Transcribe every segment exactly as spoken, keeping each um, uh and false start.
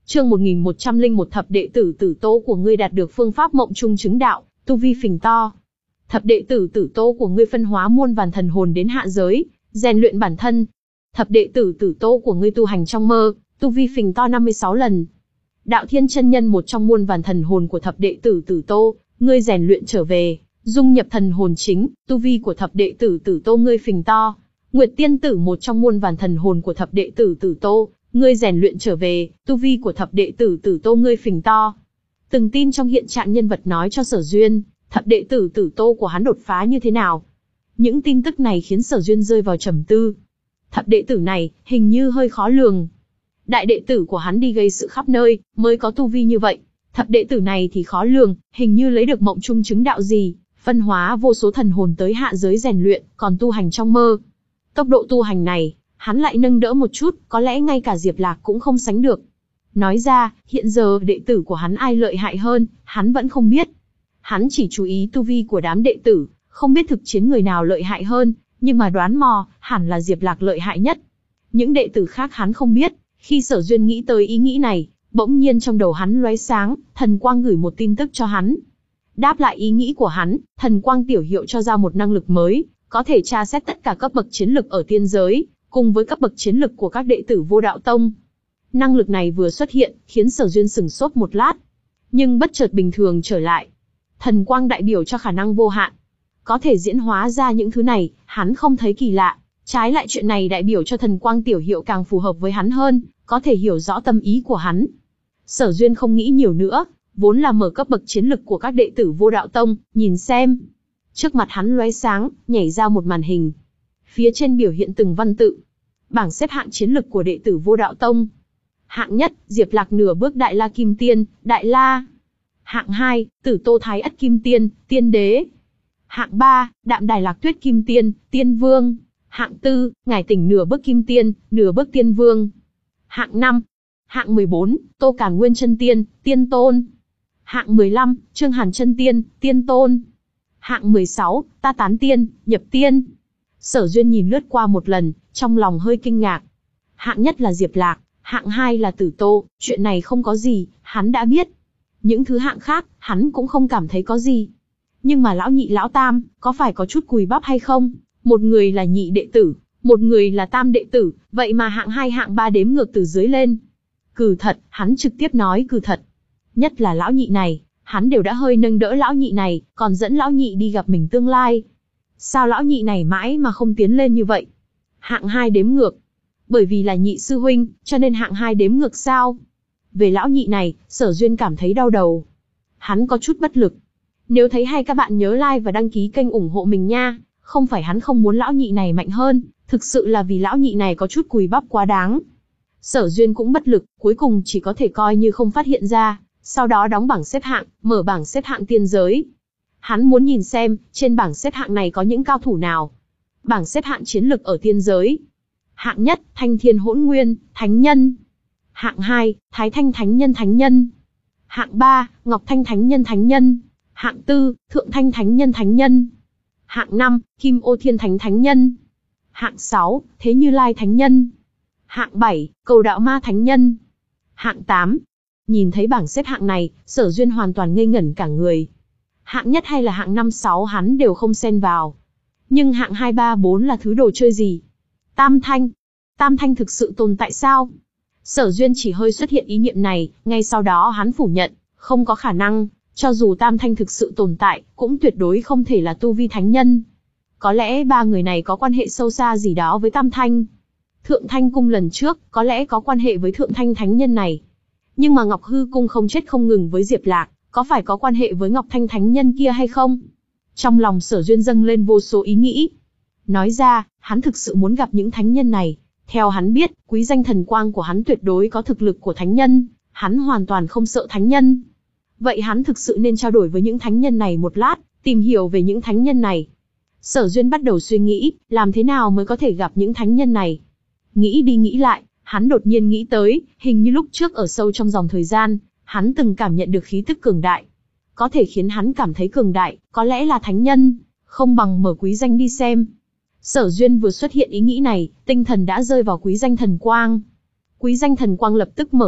Chương một nghìn một trăm lẻ một Thập đệ tử Tử Tô của ngươi đạt được phương pháp mộng trung chứng đạo, tu vi phình to. Thập đệ tử Tử Tô của ngươi phân hóa muôn vàn thần hồn đến hạ giới, rèn luyện bản thân. Thập đệ tử Tử Tô của ngươi tu hành trong mơ, tu vi phình to năm mươi sáu lần. Đạo Thiên chân nhân một trong muôn vàn thần hồn của thập đệ tử Tử Tô, ngươi rèn luyện trở về, dung nhập thần hồn chính, tu vi của thập đệ tử Tử Tô ngươi phình to. Nguyệt Tiên tử một trong muôn vàn thần hồn của thập đệ tử Tử Tô, ngươi rèn luyện trở về, tu vi của thập đệ tử Tử Tô ngươi phình to. Từng tin trong hiện trạng nhân vật nói cho Sở Duyên, thập đệ tử Tử Tô của hắn đột phá như thế nào. Những tin tức này khiến Sở Duyên rơi vào trầm tư. Thập đệ tử này, hình như hơi khó lường. Đại đệ tử của hắn đi gây sự khắp nơi, mới có tu vi như vậy. Thập đệ tử này thì khó lường, hình như lấy được mộng trung chứng đạo gì, phân hóa vô số thần hồn tới hạ giới rèn luyện, còn tu hành trong mơ. Tốc độ tu hành này, hắn lại nâng đỡ một chút, có lẽ ngay cả Diệp Lạc cũng không sánh được. Nói ra, hiện giờ đệ tử của hắn ai lợi hại hơn, hắn vẫn không biết. Hắn chỉ chú ý tu vi của đám đệ tử, không biết thực chiến người nào lợi hại hơn, nhưng mà đoán mò, hẳn là Diệp Lạc lợi hại nhất. Những đệ tử khác hắn không biết. Khi Sở Duyên nghĩ tới ý nghĩ này, bỗng nhiên trong đầu hắn lóe sáng, thần quang gửi một tin tức cho hắn. Đáp lại ý nghĩ của hắn, thần quang tiểu hiệu cho ra một năng lực mới, có thể tra xét tất cả cấp bậc chiến lực ở tiên giới, cùng với cấp bậc chiến lực của các đệ tử Vô Đạo Tông. Năng lực này vừa xuất hiện, khiến Sở Duyên sửng sốt một lát, nhưng bất chợt bình thường trở lại. Thần quang đại biểu cho khả năng vô hạn, có thể diễn hóa ra những thứ này, hắn không thấy kỳ lạ. Trái lại chuyện này đại biểu cho thần quang tiểu hiệu càng phù hợp với hắn hơn, có thể hiểu rõ tâm ý của hắn. Sở Duyên không nghĩ nhiều nữa, vốn là mở cấp bậc chiến lực của các đệ tử Vô Đạo Tông, nhìn xem. Trước mặt hắn lóe sáng, nhảy ra một màn hình. Phía trên biểu hiện từng văn tự. Bảng xếp hạng chiến lực của đệ tử Vô Đạo Tông. Hạng nhất, Diệp Lạc nửa bước Đại La Kim Tiên, Đại La. Hạng hai, Tử Tô Thái Ất Kim Tiên, Tiên Đế. Hạng ba, Đạm Đài Lạc Tuyết Kim Tiên, Tiên Vương. Hạng tư, Ngải Tỉnh nửa bước Kim Tiên, nửa bước Tiên Vương. Hạng năm, hạng mười bốn, Tô Càn Nguyên Chân Tiên, Tiên Tôn. Hạng mười lăm, Trương Hàn Chân Tiên, Tiên Tôn. Hạng mười sáu, Ta Tán Tiên, Nhập Tiên. Sở Duyên nhìn lướt qua một lần, trong lòng hơi kinh ngạc. Hạng nhất là Diệp Lạc, hạng hai là Tử Tô, chuyện này không có gì, hắn đã biết. Những thứ hạng khác, hắn cũng không cảm thấy có gì. Nhưng mà lão nhị lão tam, có phải có chút cùi bắp hay không? Một người là nhị đệ tử, một người là tam đệ tử, vậy mà hạng hai hạng ba đếm ngược từ dưới lên. Cừ thật, hắn trực tiếp nói cừ thật. Nhất là lão nhị này, hắn đều đã hơi nâng đỡ lão nhị này, còn dẫn lão nhị đi gặp mình tương lai. Sao lão nhị này mãi mà không tiến lên như vậy? Hạng hai đếm ngược. Bởi vì là nhị sư huynh, cho nên hạng hai đếm ngược sao? Về lão nhị này, Sở Duyên cảm thấy đau đầu. Hắn có chút bất lực. Nếu thấy hay các bạn nhớ like và đăng ký kênh ủng hộ mình nha. Không phải hắn không muốn lão nhị này mạnh hơn, thực sự là vì lão nhị này có chút cùi bắp quá đáng. Sở Duyên cũng bất lực, cuối cùng chỉ có thể coi như không phát hiện ra, sau đó đóng bảng xếp hạng, mở bảng xếp hạng tiên giới. Hắn muốn nhìn xem, trên bảng xếp hạng này có những cao thủ nào. Bảng xếp hạng chiến lực ở tiên giới. Hạng nhất, Thanh Thiên Hỗn Nguyên, Thánh Nhân. Hạng hai, Thái Thanh Thánh Nhân Thánh Nhân. Hạng ba, Ngọc Thanh Thánh Nhân Thánh Nhân. Hạng tư, Thượng Thanh Thánh Nhân Thánh Nhân. Hạng năm, Kim Ô Thiên Thánh Thánh Nhân. Hạng sáu, Thế Như Lai Thánh Nhân. Hạng bảy, Cầu Đạo Ma Thánh Nhân. Hạng tám. Nhìn thấy bảng xếp hạng này, Sở Duyên hoàn toàn ngây ngẩn cả người. Hạng nhất hay là hạng năm sáu hắn đều không xen vào. Nhưng hạng hai ba bốn là thứ đồ chơi gì? Tam Thanh. Tam Thanh thực sự tồn tại sao? Sở Duyên chỉ hơi xuất hiện ý niệm này, ngay sau đó hắn phủ nhận, không có khả năng. Cho dù Tam Thanh thực sự tồn tại, cũng tuyệt đối không thể là tu vi thánh nhân. Có lẽ ba người này có quan hệ sâu xa gì đó với Tam Thanh. Thượng Thanh Cung lần trước, có lẽ có quan hệ với Thượng Thanh Thánh Nhân này. Nhưng mà Ngọc Hư Cung không chết không ngừng với Diệp Lạc, có phải có quan hệ với Ngọc Thanh Thánh Nhân kia hay không? Trong lòng Sở Duyên dâng lên vô số ý nghĩ. Nói ra, hắn thực sự muốn gặp những thánh nhân này. Theo hắn biết, quý danh thần quang của hắn tuyệt đối có thực lực của thánh nhân. Hắn hoàn toàn không sợ thánh nhân. Vậy hắn thực sự nên trao đổi với những thánh nhân này một lát, tìm hiểu về những thánh nhân này. Sở Duyên bắt đầu suy nghĩ, làm thế nào mới có thể gặp những thánh nhân này. Nghĩ đi nghĩ lại, hắn đột nhiên nghĩ tới, hình như lúc trước ở sâu trong dòng thời gian, hắn từng cảm nhận được khí tức cường đại. Có thể khiến hắn cảm thấy cường đại, có lẽ là thánh nhân, không bằng mở quý danh đi xem. Sở Duyên vừa xuất hiện ý nghĩ này, tinh thần đã rơi vào quý danh thần quang. Quý danh thần quang lập tức mở mắt,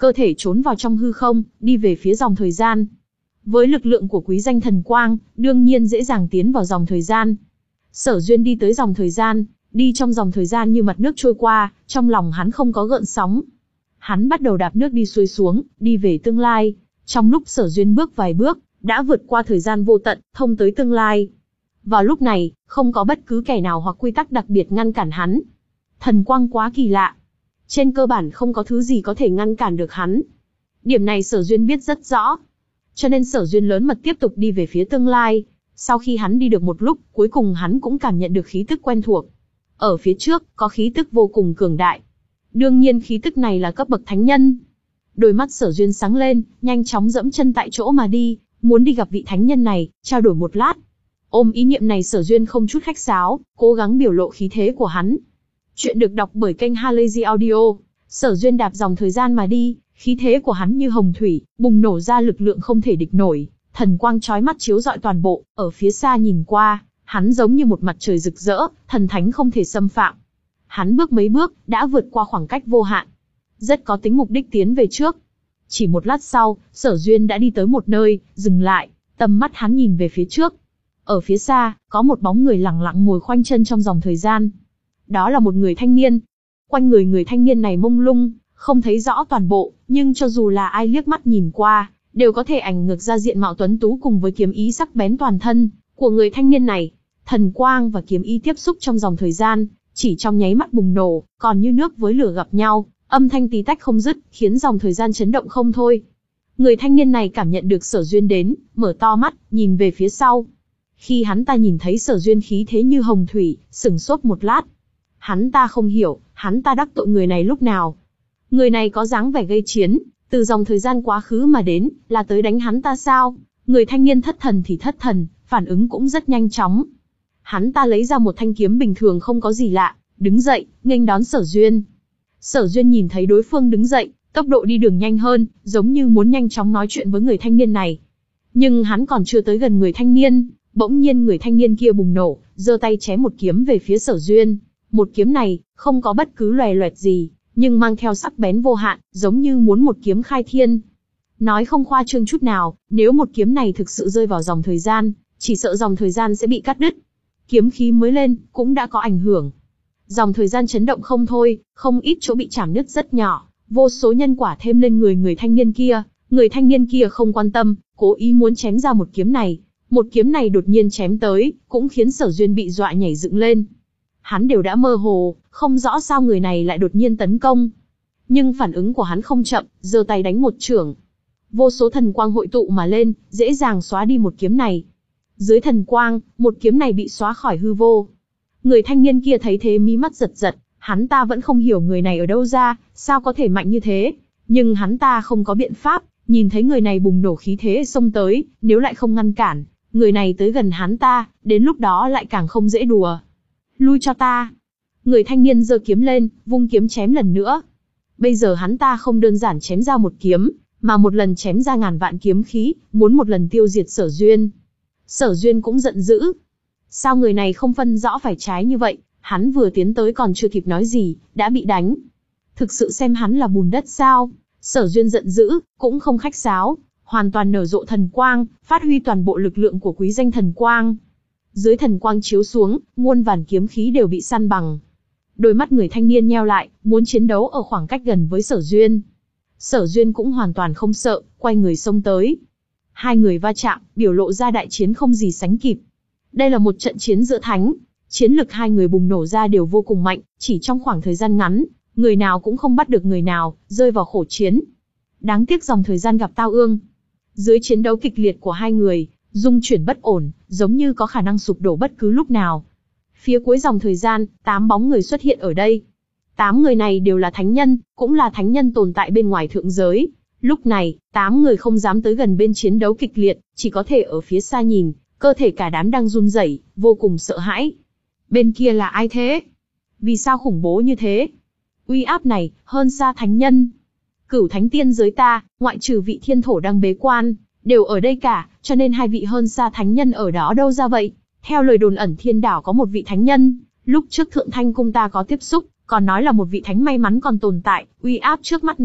cơ thể trốn vào trong hư không, đi về phía dòng thời gian. Với lực lượng của quý danh thần quang, đương nhiên dễ dàng tiến vào dòng thời gian. Sở Duyên đi tới dòng thời gian, đi trong dòng thời gian như mặt nước trôi qua, trong lòng hắn không có gợn sóng. Hắn bắt đầu đạp nước đi xuôi xuống, đi về tương lai. Trong lúc Sở Duyên bước vài bước, đã vượt qua thời gian vô tận, thông tới tương lai. Vào lúc này, không có bất cứ kẻ nào hoặc quy tắc đặc biệt ngăn cản hắn. Thần quang quá kỳ lạ. Trên cơ bản không có thứ gì có thể ngăn cản được hắn. Điểm này Sở Duyên biết rất rõ. Cho nên Sở Duyên lớn mật tiếp tục đi về phía tương lai. Sau khi hắn đi được một lúc, cuối cùng hắn cũng cảm nhận được khí tức quen thuộc. Ở phía trước, có khí tức vô cùng cường đại. Đương nhiên khí tức này là cấp bậc thánh nhân. Đôi mắt Sở Duyên sáng lên, nhanh chóng dẫm chân tại chỗ mà đi, muốn đi gặp vị thánh nhân này, trao đổi một lát. Ôm ý niệm này Sở Duyên không chút khách sáo, cố gắng biểu lộ khí thế của hắn. Chuyện được đọc bởi kênh Halazy Audio. Sở Duyên đạp dòng thời gian mà đi, khí thế của hắn như hồng thủy, bùng nổ ra lực lượng không thể địch nổi, thần quang chói mắt chiếu rọi toàn bộ, ở phía xa nhìn qua, hắn giống như một mặt trời rực rỡ, thần thánh không thể xâm phạm. Hắn bước mấy bước, đã vượt qua khoảng cách vô hạn. Rất có tính mục đích tiến về trước. Chỉ một lát sau, Sở Duyên đã đi tới một nơi, dừng lại, tầm mắt hắn nhìn về phía trước. Ở phía xa, có một bóng người lẳng lặng ngồi khoanh chân trong dòng thời gian. Đó là một người thanh niên. Quanh người người thanh niên này mông lung, không thấy rõ toàn bộ, nhưng cho dù là ai liếc mắt nhìn qua, đều có thể ảnh ngược ra diện mạo tuấn tú cùng với kiếm ý sắc bén toàn thân của người thanh niên này. Thần quang và kiếm ý tiếp xúc trong dòng thời gian, chỉ trong nháy mắt bùng nổ, còn như nước với lửa gặp nhau, âm thanh tí tách không dứt, khiến dòng thời gian chấn động không thôi. Người thanh niên này cảm nhận được Sở Duyên đến, mở to mắt, nhìn về phía sau. Khi hắn ta nhìn thấy Sở Duyên khí thế như hồng thủy, sửng sốt một lát. Hắn ta không hiểu, hắn ta đắc tội người này lúc nào. Người này có dáng vẻ gây chiến, từ dòng thời gian quá khứ mà đến, là tới đánh hắn ta sao? Người thanh niên thất thần thì thất thần, phản ứng cũng rất nhanh chóng. Hắn ta lấy ra một thanh kiếm bình thường không có gì lạ, đứng dậy, nghênh đón Sở Duyên. Sở Duyên nhìn thấy đối phương đứng dậy, tốc độ đi đường nhanh hơn, giống như muốn nhanh chóng nói chuyện với người thanh niên này. Nhưng hắn còn chưa tới gần người thanh niên, bỗng nhiên người thanh niên kia bùng nổ, giơ tay chém một kiếm về phía Sở Duyên. Một kiếm này, không có bất cứ loè loẹt gì, nhưng mang theo sắc bén vô hạn, giống như muốn một kiếm khai thiên. Nói không khoa trương chút nào, nếu một kiếm này thực sự rơi vào dòng thời gian, chỉ sợ dòng thời gian sẽ bị cắt đứt. Kiếm khí mới lên, cũng đã có ảnh hưởng. Dòng thời gian chấn động không thôi, không ít chỗ bị chảm nứt rất nhỏ, vô số nhân quả thêm lên người người thanh niên kia. Người thanh niên kia không quan tâm, cố ý muốn chém ra một kiếm này. Một kiếm này đột nhiên chém tới, cũng khiến Sở Duyên bị dọa nhảy dựng lên. Hắn đều đã mơ hồ, không rõ sao người này lại đột nhiên tấn công. Nhưng phản ứng của hắn không chậm, giơ tay đánh một chưởng. Vô số thần quang hội tụ mà lên, dễ dàng xóa đi một kiếm này. Dưới thần quang, một kiếm này bị xóa khỏi hư vô. Người thanh niên kia thấy thế mí mắt giật giật, hắn ta vẫn không hiểu người này ở đâu ra, sao có thể mạnh như thế. Nhưng hắn ta không có biện pháp, nhìn thấy người này bùng nổ khí thế xông tới, nếu lại không ngăn cản, người này tới gần hắn ta, đến lúc đó lại càng không dễ đùa. Lui cho ta. Người thanh niên giơ kiếm lên, vung kiếm chém lần nữa. Bây giờ hắn ta không đơn giản chém ra một kiếm, mà một lần chém ra ngàn vạn kiếm khí, muốn một lần tiêu diệt Sở Duyên. Sở Duyên cũng giận dữ. Sao người này không phân rõ phải trái như vậy, hắn vừa tiến tới còn chưa kịp nói gì, đã bị đánh. Thực sự xem hắn là bùn đất sao? Sở Duyên giận dữ, cũng không khách sáo, hoàn toàn nở rộ thần quang, phát huy toàn bộ lực lượng của quý danh thần quang. Dưới thần quang chiếu xuống, muôn vàn kiếm khí đều bị săn bằng. Đôi mắt người thanh niên nheo lại, muốn chiến đấu ở khoảng cách gần với Sở Duyên. Sở Duyên cũng hoàn toàn không sợ, quay người xông tới. Hai người va chạm, biểu lộ ra đại chiến không gì sánh kịp. Đây là một trận chiến giữa thánh. Chiến lực hai người bùng nổ ra đều vô cùng mạnh, chỉ trong khoảng thời gian ngắn, người nào cũng không bắt được người nào, rơi vào khổ chiến. Đáng tiếc dòng thời gian gặp tao ương. Dưới chiến đấu kịch liệt của hai người, dung chuyển bất ổn, giống như có khả năng sụp đổ bất cứ lúc nào. Phía cuối dòng thời gian, tám bóng người xuất hiện ở đây. Tám người này đều là thánh nhân, cũng là thánh nhân tồn tại bên ngoài thượng giới. Lúc này, tám người không dám tới gần bên chiến đấu kịch liệt, chỉ có thể ở phía xa nhìn, cơ thể cả đám đang run rẩy, vô cùng sợ hãi. Bên kia là ai thế? Vì sao khủng bố như thế? Uy áp này, hơn xa thánh nhân. Cửu thánh tiên giới ta, ngoại trừ vị thiên thổ đang bế quan, đều ở đây cả, cho nên hai vị hơn xa thánh nhân ở đó đâu ra vậy? Theo lời đồn ẩn thiên đảo có một vị thánh nhân, lúc trước thượng thanh cung ta có tiếp xúc, còn nói là một vị thánh may mắn còn tồn tại, uy áp trước mắt này,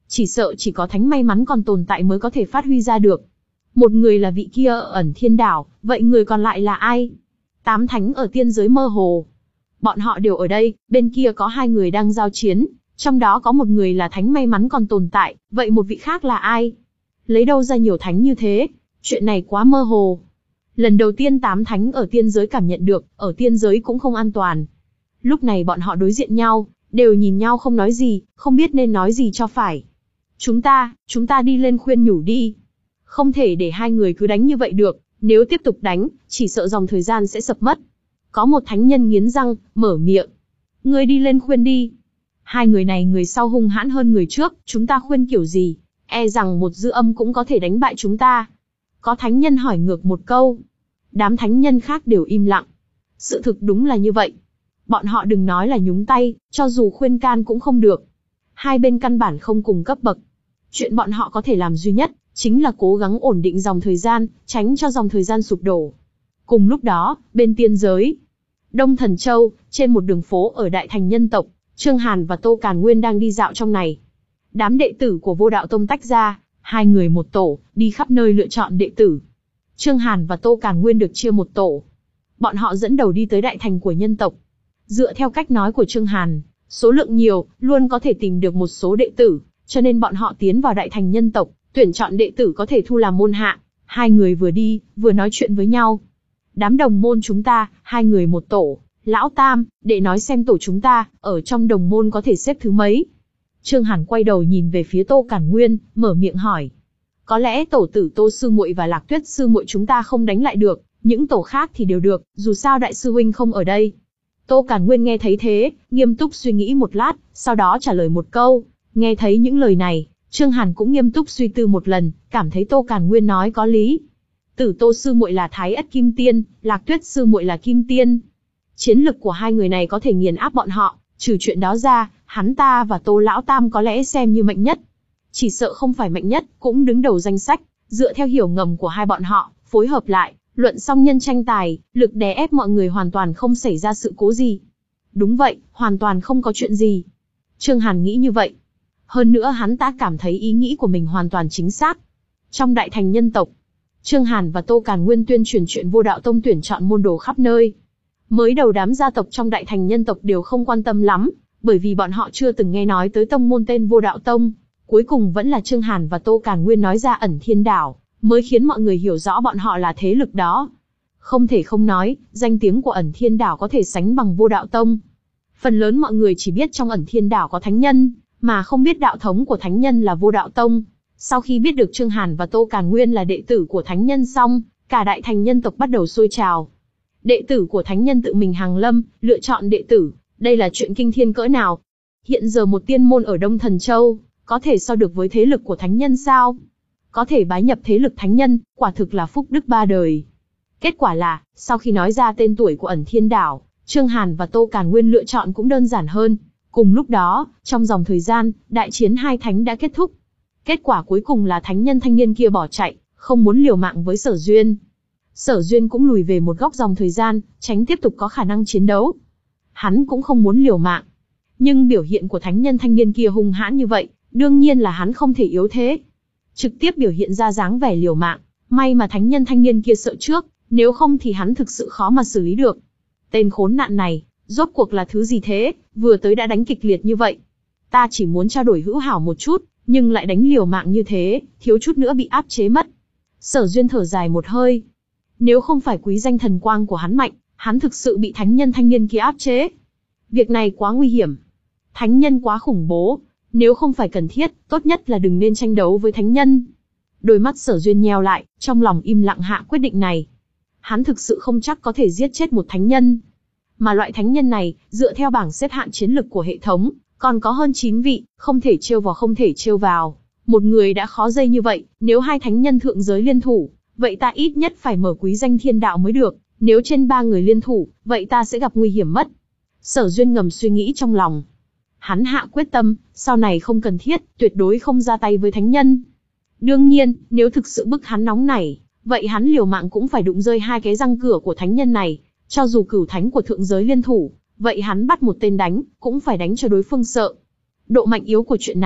Chỉ sợ chỉ có thánh may mắn còn tồn tại mới có thể phát huy ra được. Một người là vị kia ở ẩn thiên đảo, vậy người còn lại là ai? Tám thánh ở tiên giới mơ hồ. Bọn họ đều ở đây, bên kia có hai người đang giao chiến, trong đó có một người là thánh may mắn còn tồn tại, vậy một vị khác là ai? Lấy đâu ra nhiều thánh như thế? Chuyện này quá mơ hồ. Lần đầu tiên tám thánh ở tiên giới cảm nhận được, ở tiên giới cũng không an toàn. Lúc này bọn họ đối diện nhau, đều nhìn nhau không nói gì, không biết nên nói gì cho phải. Chúng ta, chúng ta đi lên khuyên nhủ đi. Không thể để hai người cứ đánh như vậy được, nếu tiếp tục đánh, chỉ sợ dòng thời gian sẽ sập mất. Có một thánh nhân nghiến răng, mở miệng. Ngươi đi lên khuyên đi. Hai người này người sau hung hãn hơn người trước, chúng ta khuyên kiểu gì? E rằng một dư âm cũng có thể đánh bại chúng ta. Có thánh nhân hỏi ngược một câu. Đám thánh nhân khác đều im lặng. Sự thực đúng là như vậy. Bọn họ đừng nói là nhúng tay, cho dù khuyên can cũng không được. Hai bên căn bản không cùng cấp bậc. Chuyện bọn họ có thể làm duy nhất, chính là cố gắng ổn định dòng thời gian, tránh cho dòng thời gian sụp đổ. Cùng lúc đó, bên tiên giới, Đông Thần Châu, trên một đường phố ở Đại Thành Nhân Tộc, Trương Hàn và Tô Càn Nguyên đang đi dạo trong này. Đám đệ tử của Vô Đạo Tông tách ra, hai người một tổ, đi khắp nơi lựa chọn đệ tử. Trương Hàn và Tô Càn Nguyên được chia một tổ. Bọn họ dẫn đầu đi tới Đại Thành của nhân tộc. Dựa theo cách nói của Trương Hàn, số lượng nhiều, luôn có thể tìm được một số đệ tử, cho nên bọn họ tiến vào Đại Thành nhân tộc, tuyển chọn đệ tử có thể thu làm môn hạ. Hai người vừa đi, vừa nói chuyện với nhau. Đám đồng môn chúng ta, hai người một tổ. Lão Tam, để nói xem tổ chúng ta, ở trong đồng môn có thể xếp thứ mấy? Trương Hàn quay đầu nhìn về phía Tô Càn Nguyên, mở miệng hỏi. Có lẽ tổ tử Tô sư muội và Lạc Tuyết sư muội chúng ta không đánh lại được, những tổ khác thì đều được, dù sao đại sư huynh không ở đây. Tô Càn Nguyên nghe thấy thế, nghiêm túc suy nghĩ một lát, sau đó trả lời một câu. Nghe thấy những lời này, Trương Hàn cũng nghiêm túc suy tư một lần, cảm thấy Tô Càn Nguyên nói có lý. Tử Tô sư muội là Thái Ất Kim Tiên, Lạc Tuyết sư muội là Kim Tiên. Chiến lực của hai người này có thể nghiền áp bọn họ, trừ chuyện đó ra, hắn ta và Tô Lão Tam có lẽ xem như mạnh nhất. Chỉ sợ không phải mạnh nhất, cũng đứng đầu danh sách, dựa theo hiểu ngầm của hai bọn họ, phối hợp lại, luận song nhân tranh tài, lực đè ép mọi người hoàn toàn không xảy ra sự cố gì. Đúng vậy, hoàn toàn không có chuyện gì. Trương Hàn nghĩ như vậy. Hơn nữa hắn ta cảm thấy ý nghĩ của mình hoàn toàn chính xác. Trong Đại Thành nhân tộc, Trương Hàn và Tô Càn Nguyên tuyên truyền chuyện Vô Đạo Tông tuyển chọn môn đồ khắp nơi. Mới đầu đám gia tộc trong Đại Thành nhân tộc đều không quan tâm lắm, bởi vì bọn họ chưa từng nghe nói tới tông môn tên Vô Đạo Tông. Cuối cùng vẫn là Trương Hàn và Tô Càn Nguyên nói ra ẩn thiên đảo, mới khiến mọi người hiểu rõ bọn họ là thế lực đó. Không thể không nói, danh tiếng của ẩn thiên đảo có thể sánh bằng Vô Đạo Tông. Phần lớn mọi người chỉ biết trong ẩn thiên đảo có thánh nhân, mà không biết đạo thống của thánh nhân là Vô Đạo Tông. Sau khi biết được Trương Hàn và Tô Càn Nguyên là đệ tử của thánh nhân xong, cả Đại Thành nhân tộc bắt đầu sôi trào. Đệ tử của thánh nhân tự mình hàng lâm, lựa chọn đệ tử, đây là chuyện kinh thiên cỡ nào. Hiện giờ một tiên môn ở Đông Thần Châu, có thể so được với thế lực của thánh nhân sao? Có thể bái nhập thế lực thánh nhân, quả thực là phúc đức ba đời. Kết quả là, sau khi nói ra tên tuổi của ẩn thiên đảo, Trương Hàn và Tô Càn Nguyên lựa chọn cũng đơn giản hơn. Cùng lúc đó, trong dòng thời gian, đại chiến hai thánh đã kết thúc. Kết quả cuối cùng là thánh nhân thanh niên kia bỏ chạy, không muốn liều mạng với Sở Duyên. Sở Duyên cũng lùi về một góc dòng thời gian, tránh tiếp tục có khả năng chiến đấu. Hắn cũng không muốn liều mạng. Nhưng biểu hiện của thánh nhân thanh niên kia hung hãn như vậy, đương nhiên là hắn không thể yếu thế. Trực tiếp biểu hiện ra dáng vẻ liều mạng, may mà thánh nhân thanh niên kia sợ trước, nếu không thì hắn thực sự khó mà xử lý được. Tên khốn nạn này, rốt cuộc là thứ gì thế, vừa tới đã đánh kịch liệt như vậy. Ta chỉ muốn trao đổi hữu hảo một chút, nhưng lại đánh liều mạng như thế, thiếu chút nữa bị áp chế mất. Sở Duyên thở dài một hơi. Nếu không phải quý danh thần quang của hắn mạnh, hắn thực sự bị thánh nhân thanh niên kia áp chế. Việc này quá nguy hiểm. Thánh nhân quá khủng bố. Nếu không phải cần thiết, tốt nhất là đừng nên tranh đấu với thánh nhân. Đôi mắt Sở Duyên nheo lại, trong lòng im lặng hạ quyết định này. Hắn thực sự không chắc có thể giết chết một thánh nhân. Mà loại thánh nhân này, dựa theo bảng xếp hạng chiến lực của hệ thống, còn có hơn chín vị, không thể trêu vào không thể trêu vào. Một người đã khó dây như vậy, nếu hai thánh nhân thượng giới liên thủ, vậy ta ít nhất phải mở quý danh thiên đạo mới được. Nếu trên ba người liên thủ, vậy ta sẽ gặp nguy hiểm mất. Sở Duyên ngầm suy nghĩ trong lòng. Hắn hạ quyết tâm, sau này không cần thiết, tuyệt đối không ra tay với thánh nhân. Đương nhiên, nếu thực sự bức hắn nóng nảy, vậy hắn liều mạng cũng phải đụng rơi hai cái răng cửa của thánh nhân này. Cho dù cửu thánh của thượng giới liên thủ, vậy hắn bắt một tên đánh, cũng phải đánh cho đối phương sợ. Độ mạnh yếu của chuyện này,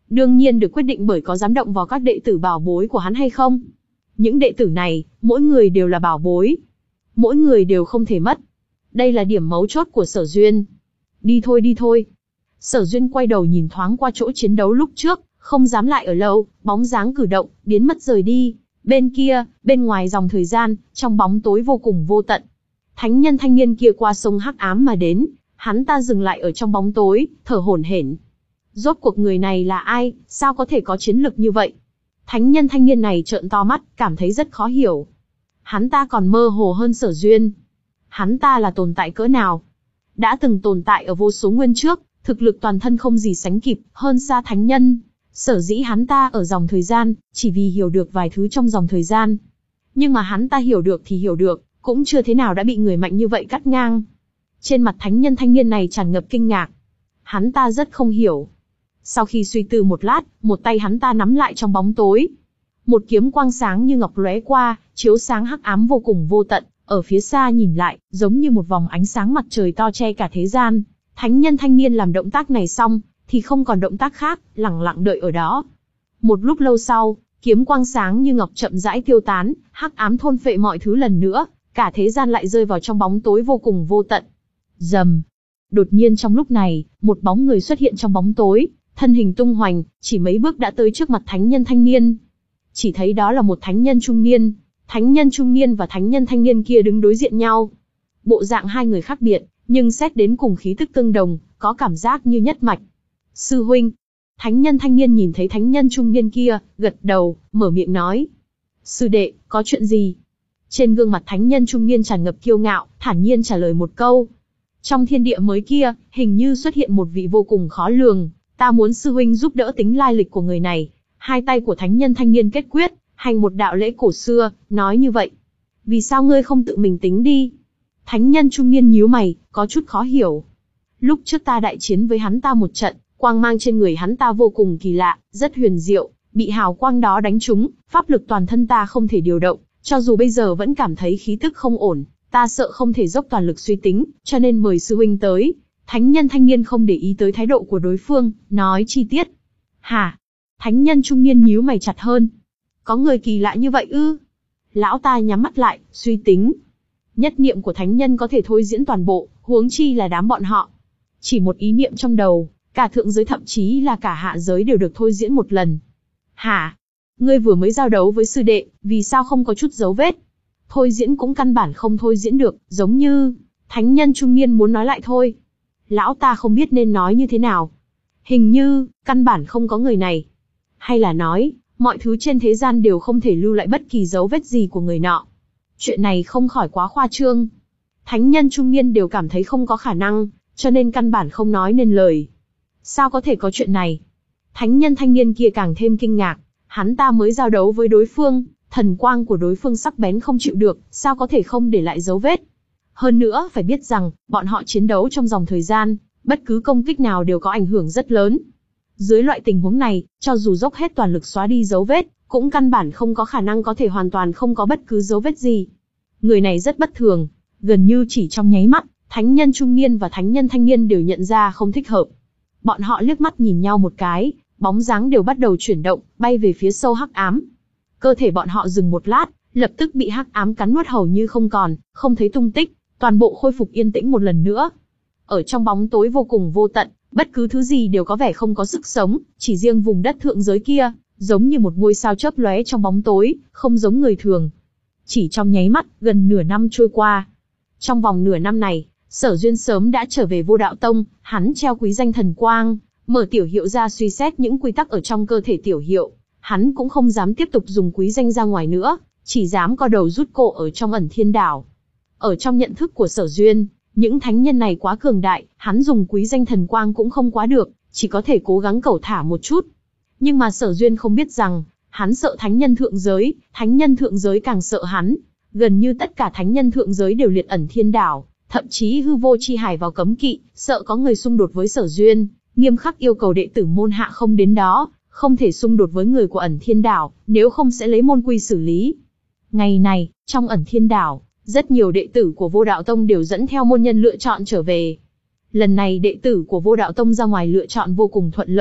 đương nhiên được quyết định bởi có dám động vào các đệ tử bảo bối của hắn hay không. Những đệ tử này, mỗi người đều là bảo bối. Mỗi người đều không thể mất. Đây là điểm mấu chốt của Sở Duyên. Đi thôi đi thôi. Sở Duyên quay đầu nhìn thoáng qua chỗ chiến đấu lúc trước, không dám lại ở lâu, bóng dáng cử động, biến mất rời đi. Bên kia, bên ngoài dòng thời gian, trong bóng tối vô cùng vô tận. Thánh nhân thanh niên kia qua sông hắc ám mà đến, hắn ta dừng lại ở trong bóng tối, thở hổn hển. Rốt cuộc người này là ai, sao có thể có chiến lực như vậy? Thánh nhân thanh niên này trợn to mắt, cảm thấy rất khó hiểu. Hắn ta còn mơ hồ hơn Sở Duyên. Hắn ta là tồn tại cỡ nào? Đã từng tồn tại ở vô số nguyên trước, thực lực toàn thân không gì sánh kịp, hơn xa thánh nhân. Sở dĩ hắn ta ở dòng thời gian, chỉ vì hiểu được vài thứ trong dòng thời gian. Nhưng mà hắn ta hiểu được thì hiểu được, cũng chưa thế nào đã bị người mạnh như vậy cắt ngang. Trên mặt thánh nhân thanh niên này tràn ngập kinh ngạc. Hắn ta rất không hiểu. Sau khi suy tư một lát, một tay hắn ta nắm lại trong bóng tối. Một kiếm quang sáng như ngọc lóe qua, chiếu sáng hắc ám vô cùng vô tận, ở phía xa nhìn lại, giống như một vòng ánh sáng mặt trời to che cả thế gian. Thánh nhân thanh niên làm động tác này xong, thì không còn động tác khác, lặng lặng đợi ở đó. Một lúc lâu sau, kiếm quang sáng như ngọc chậm rãi tiêu tán, hắc ám thôn phệ mọi thứ lần nữa, cả thế gian lại rơi vào trong bóng tối vô cùng vô tận. Rầm. Đột nhiên trong lúc này, một bóng người xuất hiện trong bóng tối, thân hình tung hoành, chỉ mấy bước đã tới trước mặt thánh nhân thanh niên. Chỉ thấy đó là một thánh nhân trung niên, thánh nhân trung niên và thánh nhân thanh niên kia đứng đối diện nhau. Bộ dạng hai người khác biệt, nhưng xét đến cùng khí tức tương đồng, có cảm giác như nhất mạch. Sư huynh. Thánh nhân thanh niên nhìn thấy thánh nhân trung niên kia, gật đầu, mở miệng nói. Sư đệ, có chuyện gì? Trên gương mặt thánh nhân trung niên tràn ngập kiêu ngạo, thản nhiên trả lời một câu. Trong thiên địa mới kia, hình như xuất hiện một vị vô cùng khó lường, ta muốn sư huynh giúp đỡ tính lai lịch của người này. Hai tay của thánh nhân thanh niên kết quyết, hành một đạo lễ cổ xưa, nói như vậy. Vì sao ngươi không tự mình tính đi? Thánh nhân trung niên nhíu mày, có chút khó hiểu. Lúc trước ta đại chiến với hắn ta một trận, quang mang trên người hắn ta vô cùng kỳ lạ, rất huyền diệu, bị hào quang đó đánh trúng, pháp lực toàn thân ta không thể điều động, cho dù bây giờ vẫn cảm thấy khí tức không ổn, ta sợ không thể dốc toàn lực suy tính, cho nên mời sư huynh tới. Thánh nhân thanh niên không để ý tới thái độ của đối phương, nói chi tiết. Hả? Thánh nhân trung niên nhíu mày chặt hơn. Có người kỳ lạ như vậy ư? Lão ta nhắm mắt lại, suy tính. Nhất niệm của thánh nhân có thể thôi diễn toàn bộ, huống chi là đám bọn họ. Chỉ một ý niệm trong đầu, cả thượng giới thậm chí là cả hạ giới đều được thôi diễn một lần. Hả? Ngươi vừa mới giao đấu với sư đệ, vì sao không có chút dấu vết? Thôi diễn cũng căn bản không thôi diễn được, giống như... Thánh nhân trung niên muốn nói lại thôi. Lão ta không biết nên nói như thế nào. Hình như, căn bản không có người này. Hay là nói, mọi thứ trên thế gian đều không thể lưu lại bất kỳ dấu vết gì của người nọ. Chuyện này không khỏi quá khoa trương. Thánh nhân trung niên đều cảm thấy không có khả năng, cho nên căn bản không nói nên lời. Sao có thể có chuyện này? Thánh nhân thanh niên kia càng thêm kinh ngạc, hắn ta mới giao đấu với đối phương, thần quang của đối phương sắc bén không chịu được, sao có thể không để lại dấu vết? Hơn nữa phải biết rằng, bọn họ chiến đấu trong dòng thời gian, bất cứ công kích nào đều có ảnh hưởng rất lớn. Dưới loại tình huống này, cho dù dốc hết toàn lực xóa đi dấu vết, cũng căn bản không có khả năng có thể hoàn toàn không có bất cứ dấu vết gì. Người này rất bất thường, gần như chỉ trong nháy mắt, thánh nhân trung niên và thánh nhân thanh niên đều nhận ra không thích hợp. Bọn họ liếc mắt nhìn nhau một cái, bóng dáng đều bắt đầu chuyển động, bay về phía sâu hắc ám. Cơ thể bọn họ dừng một lát, lập tức bị hắc ám cắn nuốt hầu như không còn, không thấy tung tích, toàn bộ khôi phục yên tĩnh một lần nữa. Ở trong bóng tối vô cùng vô tận, bất cứ thứ gì đều có vẻ không có sức sống, chỉ riêng vùng đất thượng giới kia, giống như một ngôi sao chớp lóe trong bóng tối, không giống người thường. Chỉ trong nháy mắt, gần nửa năm trôi qua. Trong vòng nửa năm này, Sở Duyên sớm đã trở về Vô Đạo Tông, hắn treo quý danh thần quang, mở tiểu hiệu ra suy xét những quy tắc ở trong cơ thể tiểu hiệu. Hắn cũng không dám tiếp tục dùng quý danh ra ngoài nữa, chỉ dám co đầu rút cổ ở trong ẩn thiên đảo. Ở trong nhận thức của Sở Duyên, những thánh nhân này quá cường đại, hắn dùng quý danh thần quang cũng không quá được, chỉ có thể cố gắng cẩu thả một chút. Nhưng mà Sở Duyên không biết rằng, hắn sợ thánh nhân thượng giới, thánh nhân thượng giới càng sợ hắn. Gần như tất cả thánh nhân thượng giới đều liệt ẩn thiên đảo, thậm chí hư vô chi hải vào cấm kỵ, sợ có người xung đột với Sở Duyên, nghiêm khắc yêu cầu đệ tử môn hạ không đến đó, không thể xung đột với người của ẩn thiên đảo, nếu không sẽ lấy môn quy xử lý. Ngày này, trong ẩn thiên đảo, rất nhiều đệ tử của Vô Đạo Tông đều dẫn theo môn nhân lựa chọn trở về. Lần này đệ tử của Vô Đạo Tông ra ngoài lựa chọn vô cùng thuận lợi,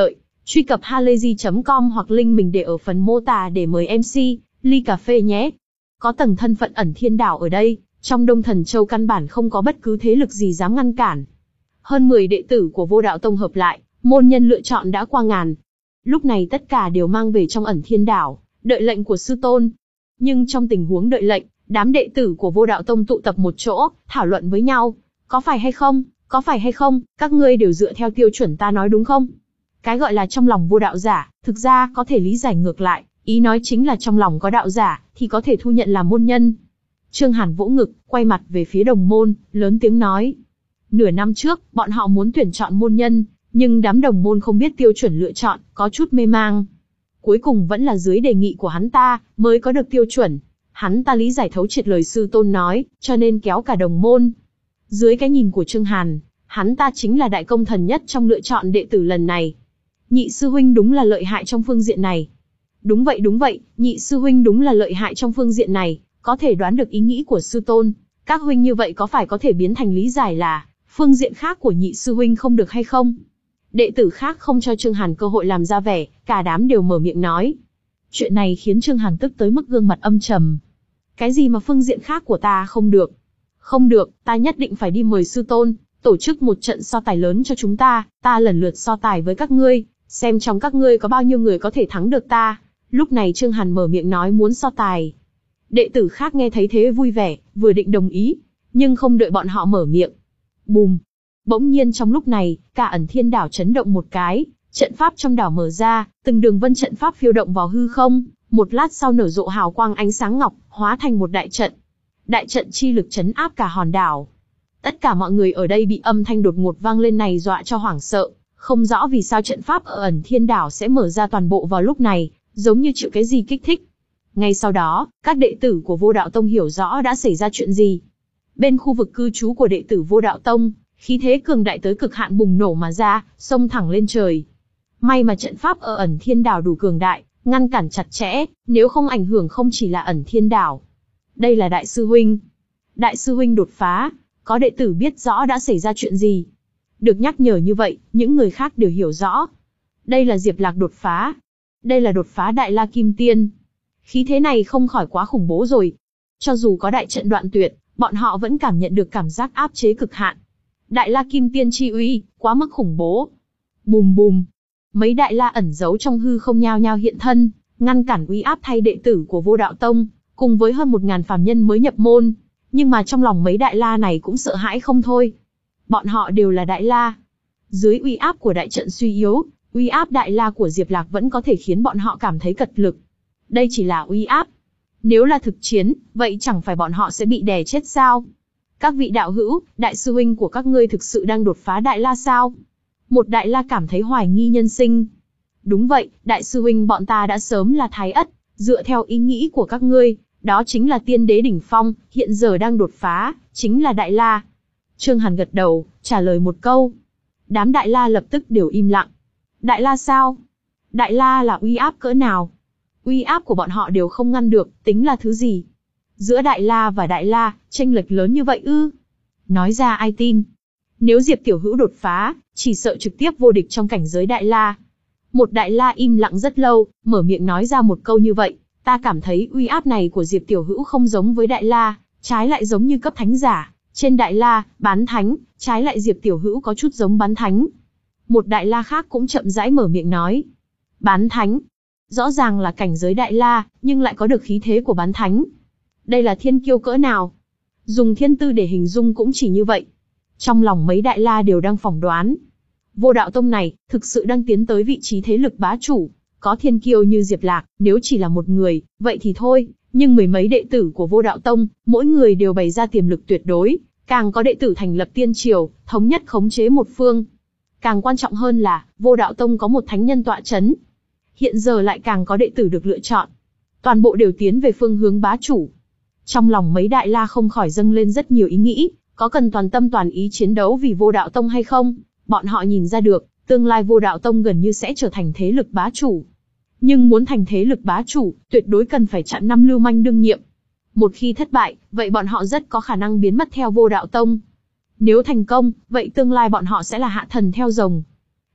Truy cập halayzi chấm com hoặc link mình để ở phần mô tả để mời em xê, ly cà phê nhé. Có tầng thân phận ẩn thiên đảo ở đây, trong Đông Thần Châu căn bản không có bất cứ thế lực gì dám ngăn cản. Hơn mười đệ tử của Vô Đạo Tông hợp lại, môn nhân lựa chọn đã qua ngàn. Lúc này tất cả đều mang về trong ẩn thiên đảo, đợi lệnh của sư tôn. Nhưng trong tình huống đợi lệnh, đám đệ tử của Vô Đạo Tông tụ tập một chỗ, thảo luận với nhau. Có phải hay không, có phải hay không, các ngươi đều dựa theo tiêu chuẩn ta nói đúng không? Cái gọi là trong lòng vô đạo giả, thực ra có thể lý giải ngược lại, ý nói chính là trong lòng có đạo giả, thì có thể thu nhận làm môn nhân. Trương Hàn vỗ ngực, quay mặt về phía đồng môn, lớn tiếng nói. Nửa năm trước, bọn họ muốn tuyển chọn môn nhân, nhưng đám đồng môn không biết tiêu chuẩn lựa chọn, có chút mê mang. Cuối cùng vẫn là dưới đề nghị của hắn ta, mới có được tiêu chuẩn. Hắn ta lý giải thấu triệt lời sư tôn nói, cho nên kéo cả đồng môn. Dưới cái nhìn của Trương Hàn, hắn ta chính là đại công thần nhất trong lựa chọn đệ tử lần này. Nhị sư huynh đúng là lợi hại trong phương diện này. Đúng vậy đúng vậy, nhị sư huynh đúng là lợi hại trong phương diện này, có thể đoán được ý nghĩ của sư tôn. Các huynh như vậy có phải có thể biến thành lý giải là, phương diện khác của nhị sư huynh không được hay không? Đệ tử khác không cho Trương Hàn cơ hội làm ra vẻ, cả đám đều mở miệng nói. Chuyện này khiến Trương Hàn tức tới mức gương mặt âm trầm. Cái gì mà phương diện khác của ta không được? Không được, ta nhất định phải đi mời sư tôn, tổ chức một trận so tài lớn cho chúng ta, ta lần lượt so tài với các ngươi, xem trong các ngươi có bao nhiêu người có thể thắng được ta. Lúc này Trương Hàn mở miệng nói muốn so tài. Đệ tử khác nghe thấy thế vui vẻ, vừa định đồng ý, nhưng không đợi bọn họ mở miệng. Bùm! Bỗng nhiên trong lúc này, cả ẩn thiên đảo chấn động một cái, trận pháp trong đảo mở ra, từng đường vân trận pháp phiêu động vào hư không, một lát sau nở rộ hào quang ánh sáng ngọc, hóa thành một đại trận. Đại trận chi lực chấn áp cả hòn đảo. Tất cả mọi người ở đây bị âm thanh đột ngột vang lên này dọa cho hoảng sợ, không rõ vì sao trận pháp ở ẩn thiên đảo sẽ mở ra toàn bộ vào lúc này, giống như chịu cái gì kích thích. Ngay sau đó, các đệ tử của Vô Đạo Tông hiểu rõ đã xảy ra chuyện gì. Bên khu vực cư trú của đệ tử Vô Đạo Tông, khí thế cường đại tới cực hạn bùng nổ mà ra, xông thẳng lên trời. May mà trận pháp ở ẩn thiên đảo đủ cường đại, ngăn cản chặt chẽ, nếu không ảnh hưởng không chỉ là ẩn thiên đảo. Đây là đại sư huynh. Đại sư huynh đột phá, có đệ tử biết rõ đã xảy ra chuyện gì. Được nhắc nhở như vậy, những người khác đều hiểu rõ. Đây là Diệp Lạc đột phá. Đây là đột phá Đại La Kim Tiên. Khí thế này không khỏi quá khủng bố rồi. Cho dù có đại trận đoạn tuyệt, bọn họ vẫn cảm nhận được cảm giác áp chế cực hạn. Đại La Kim Tiên chi uy, quá mức khủng bố. Bùm bùm. Mấy đại la ẩn giấu trong hư không nhao nhao hiện thân, ngăn cản uy áp thay đệ tử của Vô Đạo Tông, cùng với hơn một ngàn phàm nhân mới nhập môn. Nhưng mà trong lòng mấy đại la này cũng sợ hãi không thôi. Bọn họ đều là đại la. Dưới uy áp của đại trận suy yếu, uy áp đại la của Diệp Lạc vẫn có thể khiến bọn họ cảm thấy cật lực. Đây chỉ là uy áp. Nếu là thực chiến, vậy chẳng phải bọn họ sẽ bị đè chết sao? Các vị đạo hữu, đại sư huynh của các ngươi thực sự đang đột phá đại la sao? Một đại la cảm thấy hoài nghi nhân sinh. Đúng vậy, đại sư huynh bọn ta đã sớm là thái ất, dựa theo ý nghĩ của các ngươi, đó chính là tiên đế đỉnh phong, hiện giờ đang đột phá, chính là đại la. Trương Hàn gật đầu, trả lời một câu. Đám đại la lập tức đều im lặng. Đại la sao? Đại la là uy áp cỡ nào? Uy áp của bọn họ đều không ngăn được, tính là thứ gì? Giữa đại la và đại la, chênh lệch lớn như vậy ư? Nói ra ai tin? Nếu Diệp Tiểu Hữu đột phá, chỉ sợ trực tiếp vô địch trong cảnh giới đại la. Một đại la im lặng rất lâu, mở miệng nói ra một câu như vậy. Ta cảm thấy uy áp này của Diệp Tiểu Hữu không giống với đại la, trái lại giống như cấp thánh giả. Trên đại la, bán thánh, trái lại Diệp Tiểu Hữu có chút giống bán thánh. Một đại la khác cũng chậm rãi mở miệng nói. Bán thánh. Rõ ràng là cảnh giới đại la, nhưng lại có được khí thế của bán thánh. Đây là thiên kiêu cỡ nào? Dùng thiên tư để hình dung cũng chỉ như vậy. Trong lòng mấy đại la đều đang phỏng đoán. Vô Đạo Tông này, thực sự đang tiến tới vị trí thế lực bá chủ. Có thiên kiêu như Diệp Lạc, nếu chỉ là một người, vậy thì thôi. Nhưng mười mấy đệ tử của Vô Đạo Tông, mỗi người đều bày ra tiềm lực tuyệt đối. Càng có đệ tử thành lập tiên triều, thống nhất khống chế một phương. Càng quan trọng hơn là, Vô Đạo Tông có một thánh nhân tọa chấn. Hiện giờ lại càng có đệ tử được lựa chọn. Toàn bộ đều tiến về phương hướng bá chủ. Trong lòng mấy đại la không khỏi dâng lên rất nhiều ý nghĩ, có cần toàn tâm toàn ý chiến đấu vì Vô Đạo Tông hay không? Bọn họ nhìn ra được, tương lai Vô Đạo Tông gần như sẽ trở thành thế lực bá chủ. Nhưng muốn thành thế lực bá chủ, tuyệt đối cần phải chặn năm lưu manh đương nhiệm. Một khi thất bại, vậy bọn họ rất có khả năng biến mất theo Vô Đạo Tông. Nếu thành công, vậy tương lai bọn họ sẽ là hạ thần theo rồng.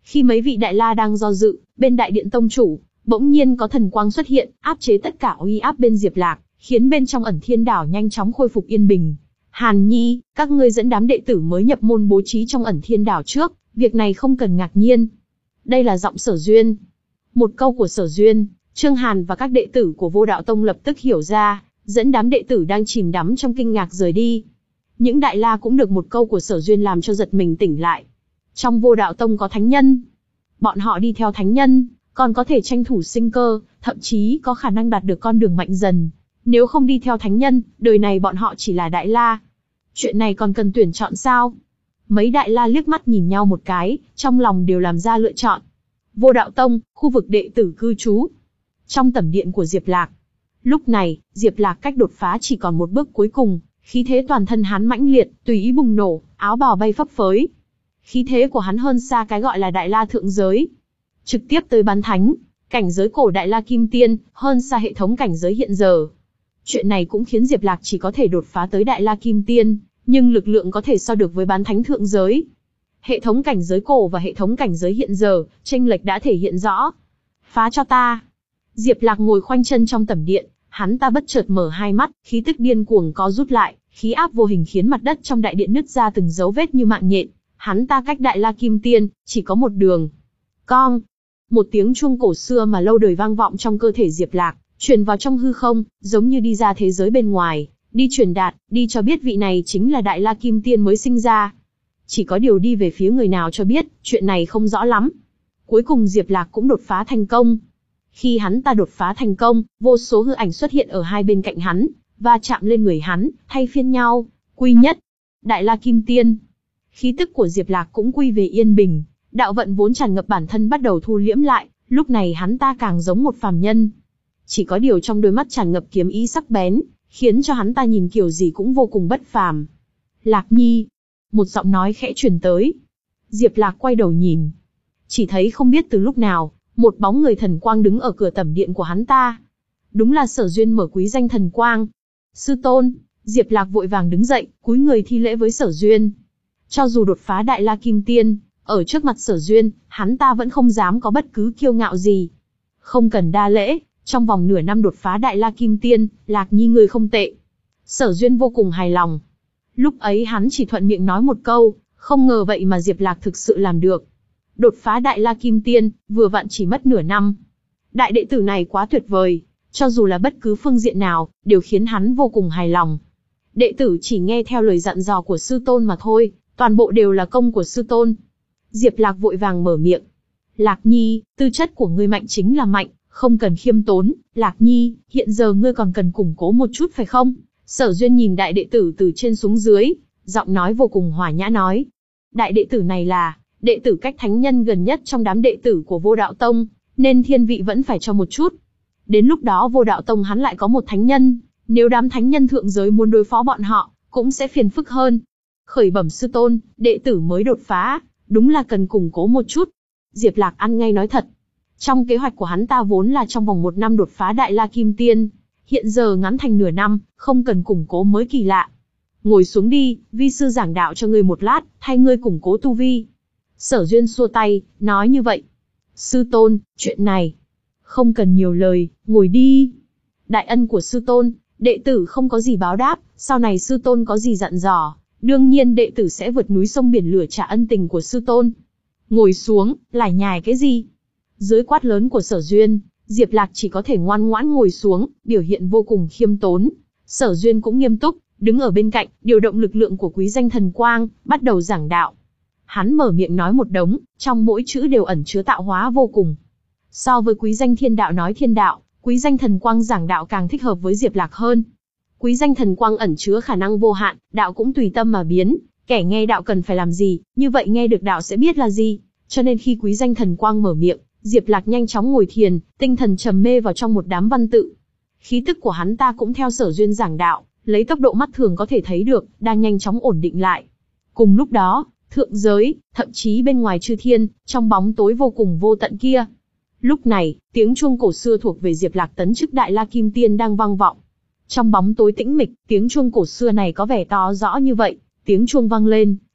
Khi mấy vị đại la đang do dự, bên đại điện tông chủ, bỗng nhiên có thần quang xuất hiện, áp chế tất cả uy áp bên Diệp Lạc, khiến bên trong ẩn thiên đảo nhanh chóng khôi phục yên bình. Hàn Nhi, các ngươi dẫn đám đệ tử mới nhập môn bố trí trong ẩn thiên đảo trước, việc này không cần ngạc nhiên. Đây là giọng Sở Duyên. Một câu của Sở Duyên, Trương Hàn và các đệ tử của Vô Đạo Tông lập tức hiểu ra, dẫn đám đệ tử đang chìm đắm trong kinh ngạc rời đi. Những đại la cũng được một câu của Sở Duyên làm cho giật mình tỉnh lại. Trong Vô Đạo Tông có thánh nhân. Bọn họ đi theo thánh nhân, còn có thể tranh thủ sinh cơ, thậm chí có khả năng đạt được con đường mạnh dần. Nếu không đi theo thánh nhân, đời này bọn họ chỉ là đại la. Chuyện này còn cần tuyển chọn sao? Mấy đại la liếc mắt nhìn nhau một cái, trong lòng đều làm ra lựa chọn. Vô Đạo Tông, khu vực đệ tử cư trú. Trong tẩm điện của Diệp Lạc. Lúc này, Diệp Lạc cách đột phá chỉ còn một bước cuối cùng, khí thế toàn thân hắn mãnh liệt, tùy ý bùng nổ, áo bào bay phấp phới. Khí thế của hắn hơn xa cái gọi là đại la thượng giới. Trực tiếp tới bán thánh, cảnh giới cổ đại la kim tiên, hơn xa hệ thống cảnh giới hiện giờ. Chuyện này cũng khiến Diệp Lạc chỉ có thể đột phá tới đại la kim tiên, nhưng lực lượng có thể so được với bán thánh thượng giới. Hệ thống cảnh giới cổ và hệ thống cảnh giới hiện giờ, chênh lệch đã thể hiện rõ. Phá cho ta. Diệp Lạc ngồi khoanh chân trong tẩm điện, hắn ta bất chợt mở hai mắt, khí tức điên cuồng co rút lại, khí áp vô hình khiến mặt đất trong đại điện nứt ra từng dấu vết như mạng nhện. Hắn ta cách đại la kim tiên, chỉ có một đường. Cong. Một tiếng chuông cổ xưa mà lâu đời vang vọng trong cơ thể Diệp Lạc, truyền vào trong hư không, giống như đi ra thế giới bên ngoài, đi truyền đạt, đi cho biết vị này chính là đại la kim tiên mới sinh ra. Chỉ có điều đi về phía người nào cho biết, chuyện này không rõ lắm. Cuối cùng Diệp Lạc cũng đột phá thành công. Khi hắn ta đột phá thành công, vô số hư ảnh xuất hiện ở hai bên cạnh hắn, và chạm lên người hắn, thay phiên nhau, quy nhất. Đại la kim tiên. Khí tức của Diệp Lạc cũng quy về yên bình, đạo vận vốn tràn ngập bản thân bắt đầu thu liễm lại, lúc này hắn ta càng giống một phàm nhân. Chỉ có điều trong đôi mắt tràn ngập kiếm ý sắc bén, khiến cho hắn ta nhìn kiểu gì cũng vô cùng bất phàm. Lạc Nhi. Một giọng nói khẽ truyền tới. Diệp Lạc quay đầu nhìn. Chỉ thấy không biết từ lúc nào, một bóng người thần quang đứng ở cửa tẩm điện của hắn ta. Đúng là Sở Duyên mở quý danh thần quang. Sư tôn. Diệp Lạc vội vàng đứng dậy, cúi người thi lễ với Sở Duyên. Cho dù đột phá đại la kim tiên, ở trước mặt Sở Duyên, hắn ta vẫn không dám có bất cứ kiêu ngạo gì. Không cần đa lễ, trong vòng nửa năm đột phá đại la kim tiên, Lạc Nhi người không tệ. Sở Duyên vô cùng hài lòng. Lúc ấy hắn chỉ thuận miệng nói một câu, không ngờ vậy mà Diệp Lạc thực sự làm được. Đột phá đại la kim tiên, vừa vặn chỉ mất nửa năm. Đại đệ tử này quá tuyệt vời, cho dù là bất cứ phương diện nào, đều khiến hắn vô cùng hài lòng. Đệ tử chỉ nghe theo lời dặn dò của sư tôn mà thôi, toàn bộ đều là công của sư tôn. Diệp Lạc vội vàng mở miệng. Lạc Nhi, tư chất của ngươi mạnh chính là mạnh, không cần khiêm tốn. Lạc Nhi, hiện giờ ngươi còn cần củng cố một chút phải không? Sở Duyên nhìn đại đệ tử từ trên xuống dưới, giọng nói vô cùng hòa nhã nói. Đại đệ tử này là đệ tử cách thánh nhân gần nhất trong đám đệ tử của Vô Đạo Tông, nên thiên vị vẫn phải cho một chút. Đến lúc đó Vô Đạo Tông hắn lại có một thánh nhân, nếu đám thánh nhân thượng giới muốn đối phó bọn họ, cũng sẽ phiền phức hơn. Khởi bẩm sư tôn, đệ tử mới đột phá, đúng là cần củng cố một chút. Diệp Lạc ăn ngay nói thật. Trong kế hoạch của hắn ta vốn là trong vòng một năm đột phá đại la kim tiên, hiện giờ ngắn thành nửa năm, không cần củng cố mới kỳ lạ. Ngồi xuống đi, vi sư giảng đạo cho ngươi một lát, thay ngươi củng cố tu vi. Sở Duyên xua tay, nói như vậy. Sư tôn, chuyện này, không cần nhiều lời, ngồi đi. Đại ân của sư tôn, đệ tử không có gì báo đáp, sau này sư tôn có gì dặn dò, đương nhiên đệ tử sẽ vượt núi sông biển lửa trả ân tình của sư tôn. Ngồi xuống, lải nhải cái gì? Dưới quát lớn của Sở Duyên, Diệp Lạc chỉ có thể ngoan ngoãn ngồi xuống, biểu hiện vô cùng khiêm tốn. Sở Duyên cũng nghiêm túc, đứng ở bên cạnh, điều động lực lượng của quý danh thần quang, bắt đầu giảng đạo. Hắn mở miệng nói một đống, trong mỗi chữ đều ẩn chứa tạo hóa vô cùng. So với quý danh thiên đạo nói thiên đạo, quý danh thần quang giảng đạo càng thích hợp với Diệp Lạc hơn. Quý danh thần quang ẩn chứa khả năng vô hạn, đạo cũng tùy tâm mà biến, kẻ nghe đạo cần phải làm gì, như vậy nghe được đạo sẽ biết là gì. Cho nên khi quý danh thần quang mở miệng, Diệp Lạc nhanh chóng ngồi thiền, tinh thần trầm mê vào trong một đám văn tự. Khí tức của hắn ta cũng theo Sở Duyên giảng đạo, lấy tốc độ mắt thường có thể thấy được, đang nhanh chóng ổn định lại. Cùng lúc đó, thượng giới, thậm chí bên ngoài chư thiên, trong bóng tối vô cùng vô tận kia. Lúc này, tiếng chuông cổ xưa thuộc về Diệp Lạc tấn chức đại la kim tiên đang vang vọng. Trong bóng tối tĩnh mịch, tiếng chuông cổ xưa này có vẻ to rõ như vậy, tiếng chuông vang lên,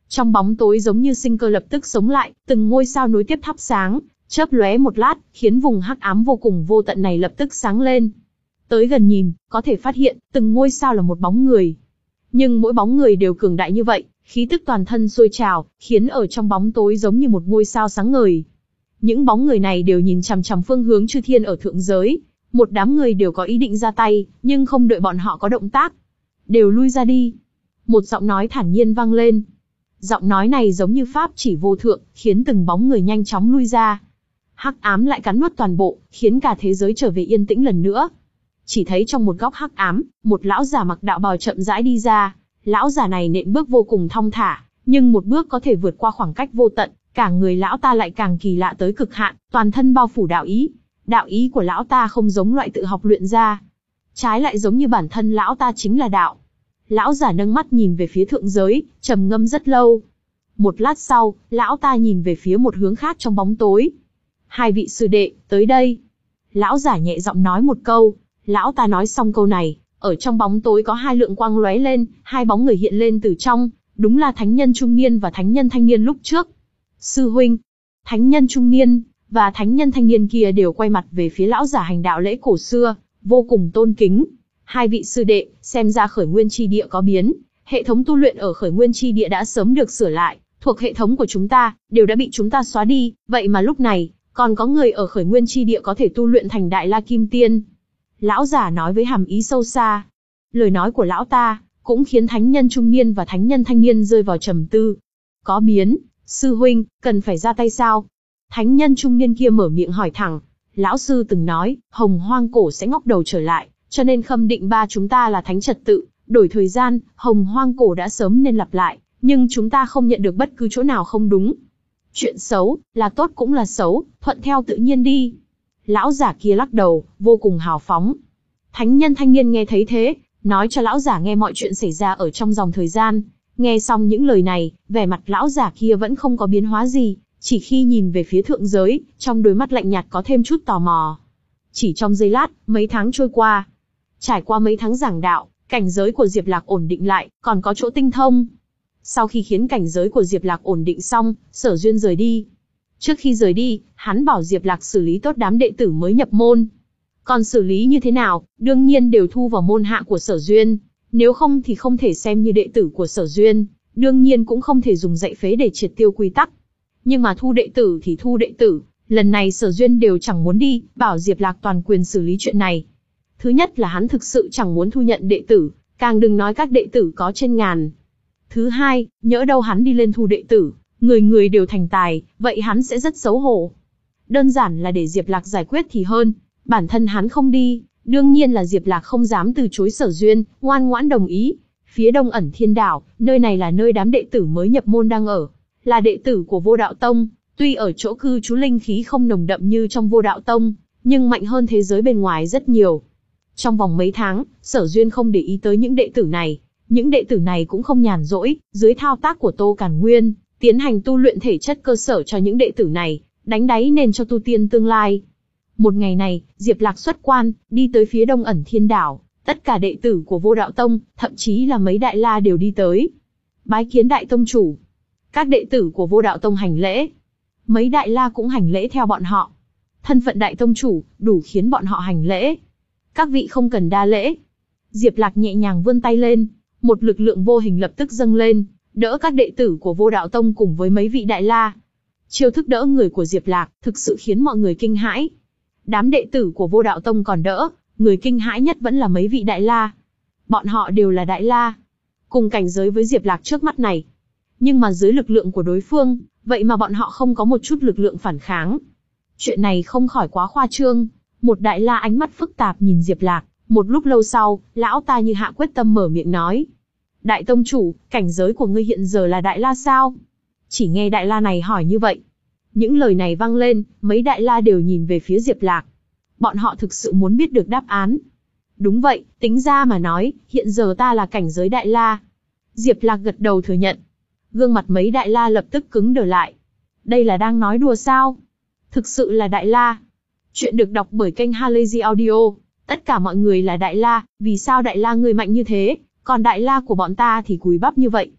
Trong bóng tối giống như sinh cơ lập tức sống lại, từng ngôi sao nối tiếp thắp sáng, chớp lóe một lát, khiến vùng hắc ám vô cùng vô tận này lập tức sáng lên. Tới gần nhìn, có thể phát hiện, từng ngôi sao là một bóng người. Nhưng mỗi bóng người đều cường đại như vậy, khí tức toàn thân sôi trào, khiến ở trong bóng tối giống như một ngôi sao sáng ngời. Những bóng người này đều nhìn chằm chằm phương hướng chư thiên ở thượng giới. Một đám người đều có ý định ra tay, nhưng không đợi bọn họ có động tác. Đều lui ra đi. Một giọng nói thản nhiên vang lên. Giọng nói này giống như pháp chỉ vô thượng, khiến từng bóng người nhanh chóng lui ra. Hắc ám lại cắn nuốt toàn bộ, khiến cả thế giới trở về yên tĩnh lần nữa. Chỉ thấy trong một góc hắc ám, một lão giả mặc đạo bào chậm rãi đi ra. Lão giả này nện bước vô cùng thong thả, nhưng một bước có thể vượt qua khoảng cách vô tận. Cả người lão ta lại càng kỳ lạ tới cực hạn, toàn thân bao phủ đạo ý. Đạo ý của lão ta không giống loại tự học luyện ra, trái lại giống như bản thân lão ta chính là đạo. Lão giả nâng mắt nhìn về phía thượng giới, trầm ngâm rất lâu. Một lát sau, lão ta nhìn về phía một hướng khác trong bóng tối. Hai vị sư đệ, tới đây. Lão giả nhẹ giọng nói một câu. Lão ta nói xong câu này, ở trong bóng tối có hai lượng quang lóe lên, hai bóng người hiện lên từ trong, đúng là thánh nhân trung niên và thánh nhân thanh niên lúc trước. Sư huynh, thánh nhân trung niên và thánh nhân thanh niên kia đều quay mặt về phía lão giả hành đạo lễ cổ xưa, vô cùng tôn kính. Hai vị sư đệ, xem ra khởi nguyên chi địa có biến, hệ thống tu luyện ở khởi nguyên chi địa đã sớm được sửa lại, thuộc hệ thống của chúng ta, đều đã bị chúng ta xóa đi, vậy mà lúc này, còn có người ở khởi nguyên chi địa có thể tu luyện thành đại la kim tiên. Lão giả nói với hàm ý sâu xa. Lời nói của lão ta, cũng khiến thánh nhân trung niên và thánh nhân thanh niên rơi vào trầm tư. Có biến, sư huynh, cần phải ra tay sao? Thánh nhân trung niên kia mở miệng hỏi thẳng. Lão sư từng nói, hồng hoang cổ sẽ ngóc đầu trở lại, cho nên khâm định ba chúng ta là thánh trật tự, đổi thời gian, hồng hoang cổ đã sớm nên lặp lại, nhưng chúng ta không nhận được bất cứ chỗ nào không đúng. Chuyện xấu, là tốt cũng là xấu, thuận theo tự nhiên đi. Lão giả kia lắc đầu, vô cùng hào phóng. Thánh nhân thanh niên nghe thấy thế, nói cho lão giả nghe mọi chuyện xảy ra ở trong dòng thời gian. Nghe xong những lời này, vẻ mặt lão giả kia vẫn không có biến hóa gì, chỉ khi nhìn về phía thượng giới, trong đôi mắt lạnh nhạt có thêm chút tò mò. Chỉ trong giây lát, mấy tháng trôi qua. Trải qua mấy tháng giảng đạo, cảnh giới của Diệp Lạc ổn định lại, còn có chỗ tinh thông. Sau khi khiến cảnh giới của Diệp Lạc ổn định xong, Sở Duyên rời đi. Trước khi rời đi, hắn bảo Diệp Lạc xử lý tốt đám đệ tử mới nhập môn. Còn xử lý như thế nào, đương nhiên đều thu vào môn hạ của Sở Duyên. Nếu không thì không thể xem như đệ tử của Sở Duyên, đương nhiên cũng không thể dùng dạy phế để triệt tiêu quy tắc. Nhưng mà thu đệ tử thì thu đệ tử, lần này Sở Duyên đều chẳng muốn đi, bảo Diệp Lạc toàn quyền xử lý chuyện này. Thứ nhất là hắn thực sự chẳng muốn thu nhận đệ tử, càng đừng nói các đệ tử có trên ngàn. Thứ hai, nhỡ đâu hắn đi lên thu đệ tử, người người đều thành tài, vậy hắn sẽ rất xấu hổ. Đơn giản là để Diệp Lạc giải quyết thì hơn, bản thân hắn không đi, đương nhiên là Diệp Lạc không dám từ chối Sở Duyên, ngoan ngoãn đồng ý. Phía Đông Ẩn Thiên Đảo, nơi này là nơi đám đệ tử mới nhập môn đang ở, là đệ tử của Vô Đạo Tông, tuy ở chỗ cư trú linh khí không nồng đậm như trong Vô Đạo Tông, nhưng mạnh hơn thế giới bên ngoài rất nhiều. Trong vòng mấy tháng, Sở Duyên không để ý tới những đệ tử này, những đệ tử này cũng không nhàn rỗi, dưới thao tác của Tô Càn Nguyên, tiến hành tu luyện thể chất cơ sở cho những đệ tử này, đánh đáy nền cho tu tiên tương lai. Một ngày này, Diệp Lạc xuất quan, đi tới phía Đông Ẩn Thiên Đảo, tất cả đệ tử của Vô Đạo Tông, thậm chí là mấy đại la đều đi tới. Bái kiến đại tông chủ. Các đệ tử của Vô Đạo Tông hành lễ. Mấy đại la cũng hành lễ theo bọn họ. Thân phận đại tông chủ, đủ khiến bọn họ hành lễ. Các vị không cần đa lễ. Diệp Lạc nhẹ nhàng vươn tay lên, một lực lượng vô hình lập tức dâng lên, đỡ các đệ tử của Vô Đạo Tông cùng với mấy vị đại la. Chiêu thức đỡ người của Diệp Lạc thực sự khiến mọi người kinh hãi. Đám đệ tử của Vô Đạo Tông còn đỡ, người kinh hãi nhất vẫn là mấy vị đại la. Bọn họ đều là đại la, cùng cảnh giới với Diệp Lạc trước mắt này. Nhưng mà dưới lực lượng của đối phương, vậy mà bọn họ không có một chút lực lượng phản kháng. Chuyện này không khỏi quá khoa trương. Một đại la ánh mắt phức tạp nhìn Diệp Lạc, một lúc lâu sau, lão ta như hạ quyết tâm mở miệng nói. Đại tông chủ, cảnh giới của ngươi hiện giờ là đại la sao? Chỉ nghe đại la này hỏi như vậy. Những lời này vang lên, mấy đại la đều nhìn về phía Diệp Lạc. Bọn họ thực sự muốn biết được đáp án. Đúng vậy, tính ra mà nói, hiện giờ ta là cảnh giới đại la. Diệp Lạc gật đầu thừa nhận. Gương mặt mấy đại la lập tức cứng đờ lại. Đây là đang nói đùa sao? Thực sự là đại la. Chuyện được đọc bởi kênh Halazy Audio. Tất cả mọi người là đại la, vì sao đại la người mạnh như thế, còn đại la của bọn ta thì cùi bắp như vậy?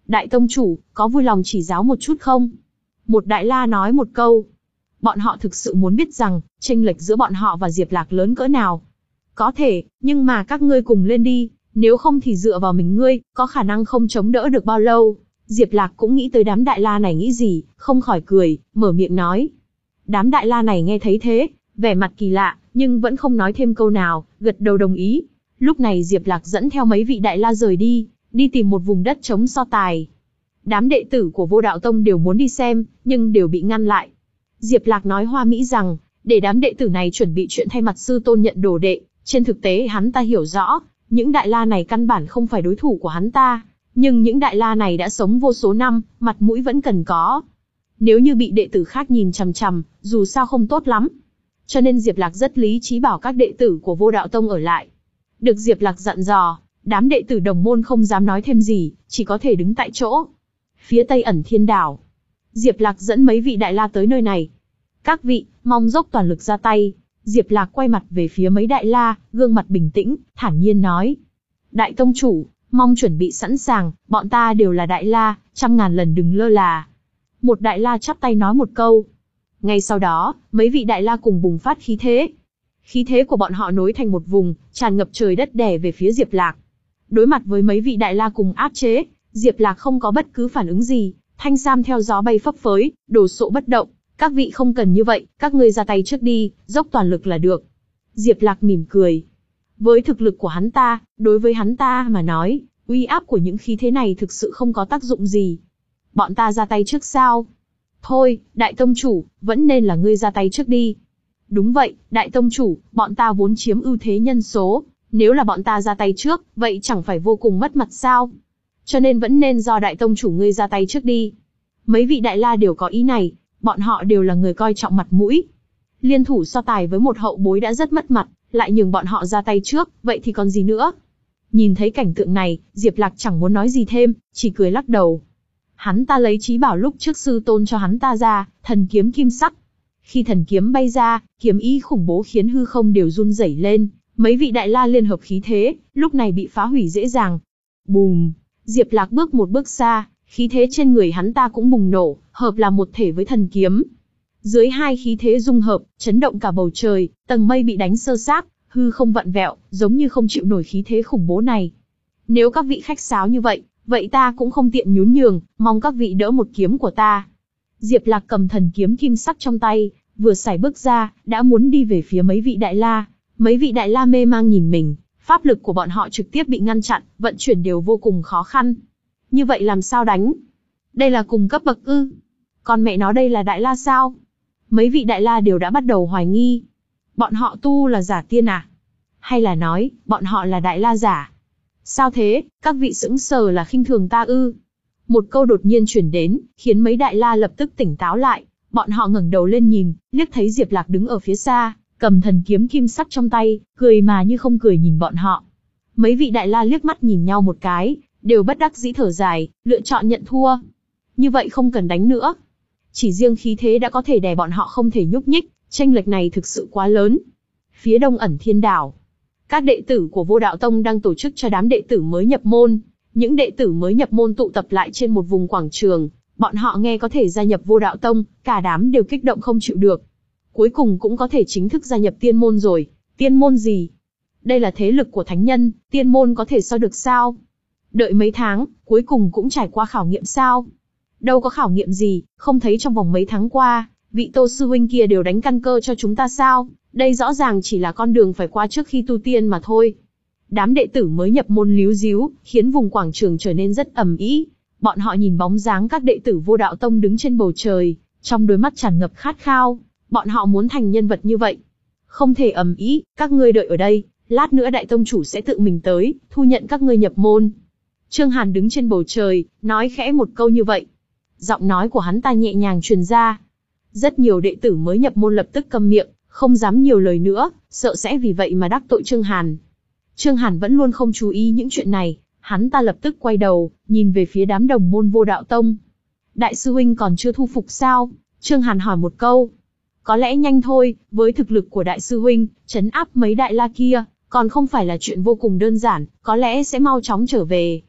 Đại tông chủ, có vui lòng chỉ giáo một chút không? Một đại la nói một câu. Bọn họ thực sự muốn biết rằng, chênh lệch giữa bọn họ và Diệp Lạc lớn cỡ nào. Có thể, nhưng mà các ngươi cùng lên đi, nếu không thì dựa vào mình ngươi, có khả năng không chống đỡ được bao lâu. Diệp Lạc cũng nghĩ tới đám đại la này nghĩ gì, không khỏi cười, mở miệng nói. Đám đại la này nghe thấy thế, vẻ mặt kỳ lạ, nhưng vẫn không nói thêm câu nào, gật đầu đồng ý. Lúc này Diệp Lạc dẫn theo mấy vị đại la rời đi, đi tìm một vùng đất trống so tài. Đám đệ tử của Vô Đạo Tông đều muốn đi xem, nhưng đều bị ngăn lại. Diệp Lạc nói hoa mỹ rằng, để đám đệ tử này chuẩn bị chuyện thay mặt sư tôn nhận đồ đệ, trên thực tế hắn ta hiểu rõ, những đại la này căn bản không phải đối thủ của hắn ta, nhưng những đại la này đã sống vô số năm, mặt mũi vẫn cần có. Nếu như bị đệ tử khác nhìn chằm chằm, dù sao không tốt lắm. Cho nên Diệp Lạc rất lý trí bảo các đệ tử của Vô Đạo Tông ở lại. Được Diệp Lạc dặn dò, đám đệ tử đồng môn không dám nói thêm gì, chỉ có thể đứng tại chỗ. Phía Tây Ẩn Thiên Đảo, Diệp Lạc dẫn mấy vị đại la tới nơi này. Các vị, mong dốc toàn lực ra tay. Diệp Lạc quay mặt về phía mấy đại la, gương mặt bình tĩnh, thản nhiên nói. Đại tông chủ, mong chuẩn bị sẵn sàng, bọn ta đều là đại la, trăm ngàn lần đừng lơ là. Một đại la chắp tay nói một câu. Ngay sau đó, mấy vị đại la cùng bùng phát khí thế. Khí thế của bọn họ nối thành một vùng, tràn ngập trời đất đè về phía Diệp Lạc. Đối mặt với mấy vị đại la cùng áp chế, Diệp Lạc không có bất cứ phản ứng gì, thanh sam theo gió bay phấp phới, đồ sộ bất động. Các vị không cần như vậy, các ngươi ra tay trước đi, dốc toàn lực là được. Diệp Lạc mỉm cười. Với thực lực của hắn ta, đối với hắn ta mà nói, uy áp của những khí thế này thực sự không có tác dụng gì. Bọn ta ra tay trước sao? Thôi, đại tông chủ, vẫn nên là ngươi ra tay trước đi. Đúng vậy, đại tông chủ, bọn ta vốn chiếm ưu thế nhân số, nếu là bọn ta ra tay trước, vậy chẳng phải vô cùng mất mặt sao? Cho nên vẫn nên do đại tông chủ ngươi ra tay trước đi. Mấy vị đại la đều có ý này, bọn họ đều là người coi trọng mặt mũi. Liên thủ so tài với một hậu bối đã rất mất mặt, lại nhường bọn họ ra tay trước, vậy thì còn gì nữa? Nhìn thấy cảnh tượng này, Diệp Lạc chẳng muốn nói gì thêm, chỉ cười lắc đầu. Hắn ta lấy trí bảo lúc trước sư tôn cho hắn ta ra, thần kiếm kim sắc. Khi thần kiếm bay ra, kiếm ý khủng bố khiến hư không đều run rẩy lên, mấy vị đại la liên hợp khí thế, lúc này bị phá hủy dễ dàng. Bùm! Diệp Lạc bước một bước xa, khí thế trên người hắn ta cũng bùng nổ, hợp làm một thể với thần kiếm. Dưới hai khí thế dung hợp, chấn động cả bầu trời, tầng mây bị đánh sơ xác, hư không vặn vẹo, giống như không chịu nổi khí thế khủng bố này. Nếu các vị khách sáo như vậy, vậy ta cũng không tiện nhún nhường, mong các vị đỡ một kiếm của ta. Diệp Lạc cầm thần kiếm kim sắc trong tay, vừa sải bước ra, đã muốn đi về phía mấy vị đại la. Mấy vị đại la mê mang nhìn mình, pháp lực của bọn họ trực tiếp bị ngăn chặn, vận chuyển đều vô cùng khó khăn. Như vậy làm sao đánh? Đây là cùng cấp bậc ư? Còn mẹ nó đây là đại la sao? Mấy vị đại la đều đã bắt đầu hoài nghi. Bọn họ tu là giả tiên à? Hay là nói, bọn họ là đại la giả? Sao thế, các vị sững sờ là khinh thường ta ư? Một câu đột nhiên chuyển đến, khiến mấy đại la lập tức tỉnh táo lại. Bọn họ ngẩng đầu lên nhìn, liếc thấy Diệp Lạc đứng ở phía xa, cầm thần kiếm kim sắc trong tay, cười mà như không cười nhìn bọn họ. Mấy vị đại la liếc mắt nhìn nhau một cái, đều bất đắc dĩ thở dài, lựa chọn nhận thua. Như vậy không cần đánh nữa. Chỉ riêng khí thế đã có thể đè bọn họ không thể nhúc nhích, chênh lệch này thực sự quá lớn. Phía Đông Ẩn Thiên Đảo, các đệ tử của Vô Đạo Tông đang tổ chức cho đám đệ tử mới nhập môn. Những đệ tử mới nhập môn tụ tập lại trên một vùng quảng trường, bọn họ nghe có thể gia nhập Vô Đạo Tông, cả đám đều kích động không chịu được. Cuối cùng cũng có thể chính thức gia nhập tiên môn rồi. Tiên môn gì? Đây là thế lực của thánh nhân, tiên môn có thể so được sao? Đợi mấy tháng, cuối cùng cũng trải qua khảo nghiệm sao? Đâu có khảo nghiệm gì, không thấy trong vòng mấy tháng qua, vị Tô sư huynh kia đều đánh căn cơ cho chúng ta sao? Đây rõ ràng chỉ là con đường phải qua trước khi tu tiên mà thôi. Đám đệ tử mới nhập môn líu díu, khiến vùng quảng trường trở nên rất ầm ĩ. Bọn họ nhìn bóng dáng các đệ tử Vô Đạo Tông đứng trên bầu trời, trong đôi mắt tràn ngập khát khao. Bọn họ muốn thành nhân vật như vậy. Không thể ầm ĩ, các ngươi đợi ở đây, lát nữa đại tông chủ sẽ tự mình tới, thu nhận các ngươi nhập môn. Trương Hàn đứng trên bầu trời, nói khẽ một câu như vậy. Giọng nói của hắn ta nhẹ nhàng truyền ra. Rất nhiều đệ tử mới nhập môn lập tức câm miệng, không dám nhiều lời nữa, sợ sẽ vì vậy mà đắc tội Trương Hàn. Trương Hàn vẫn luôn không chú ý những chuyện này, hắn ta lập tức quay đầu, nhìn về phía đám đồng môn Vô Đạo Tông. Đại sư huynh còn chưa thu phục sao? Trương Hàn hỏi một câu. Có lẽ nhanh thôi, với thực lực của đại sư huynh, trấn áp mấy đại la kia, còn không phải là chuyện vô cùng đơn giản, có lẽ sẽ mau chóng trở về.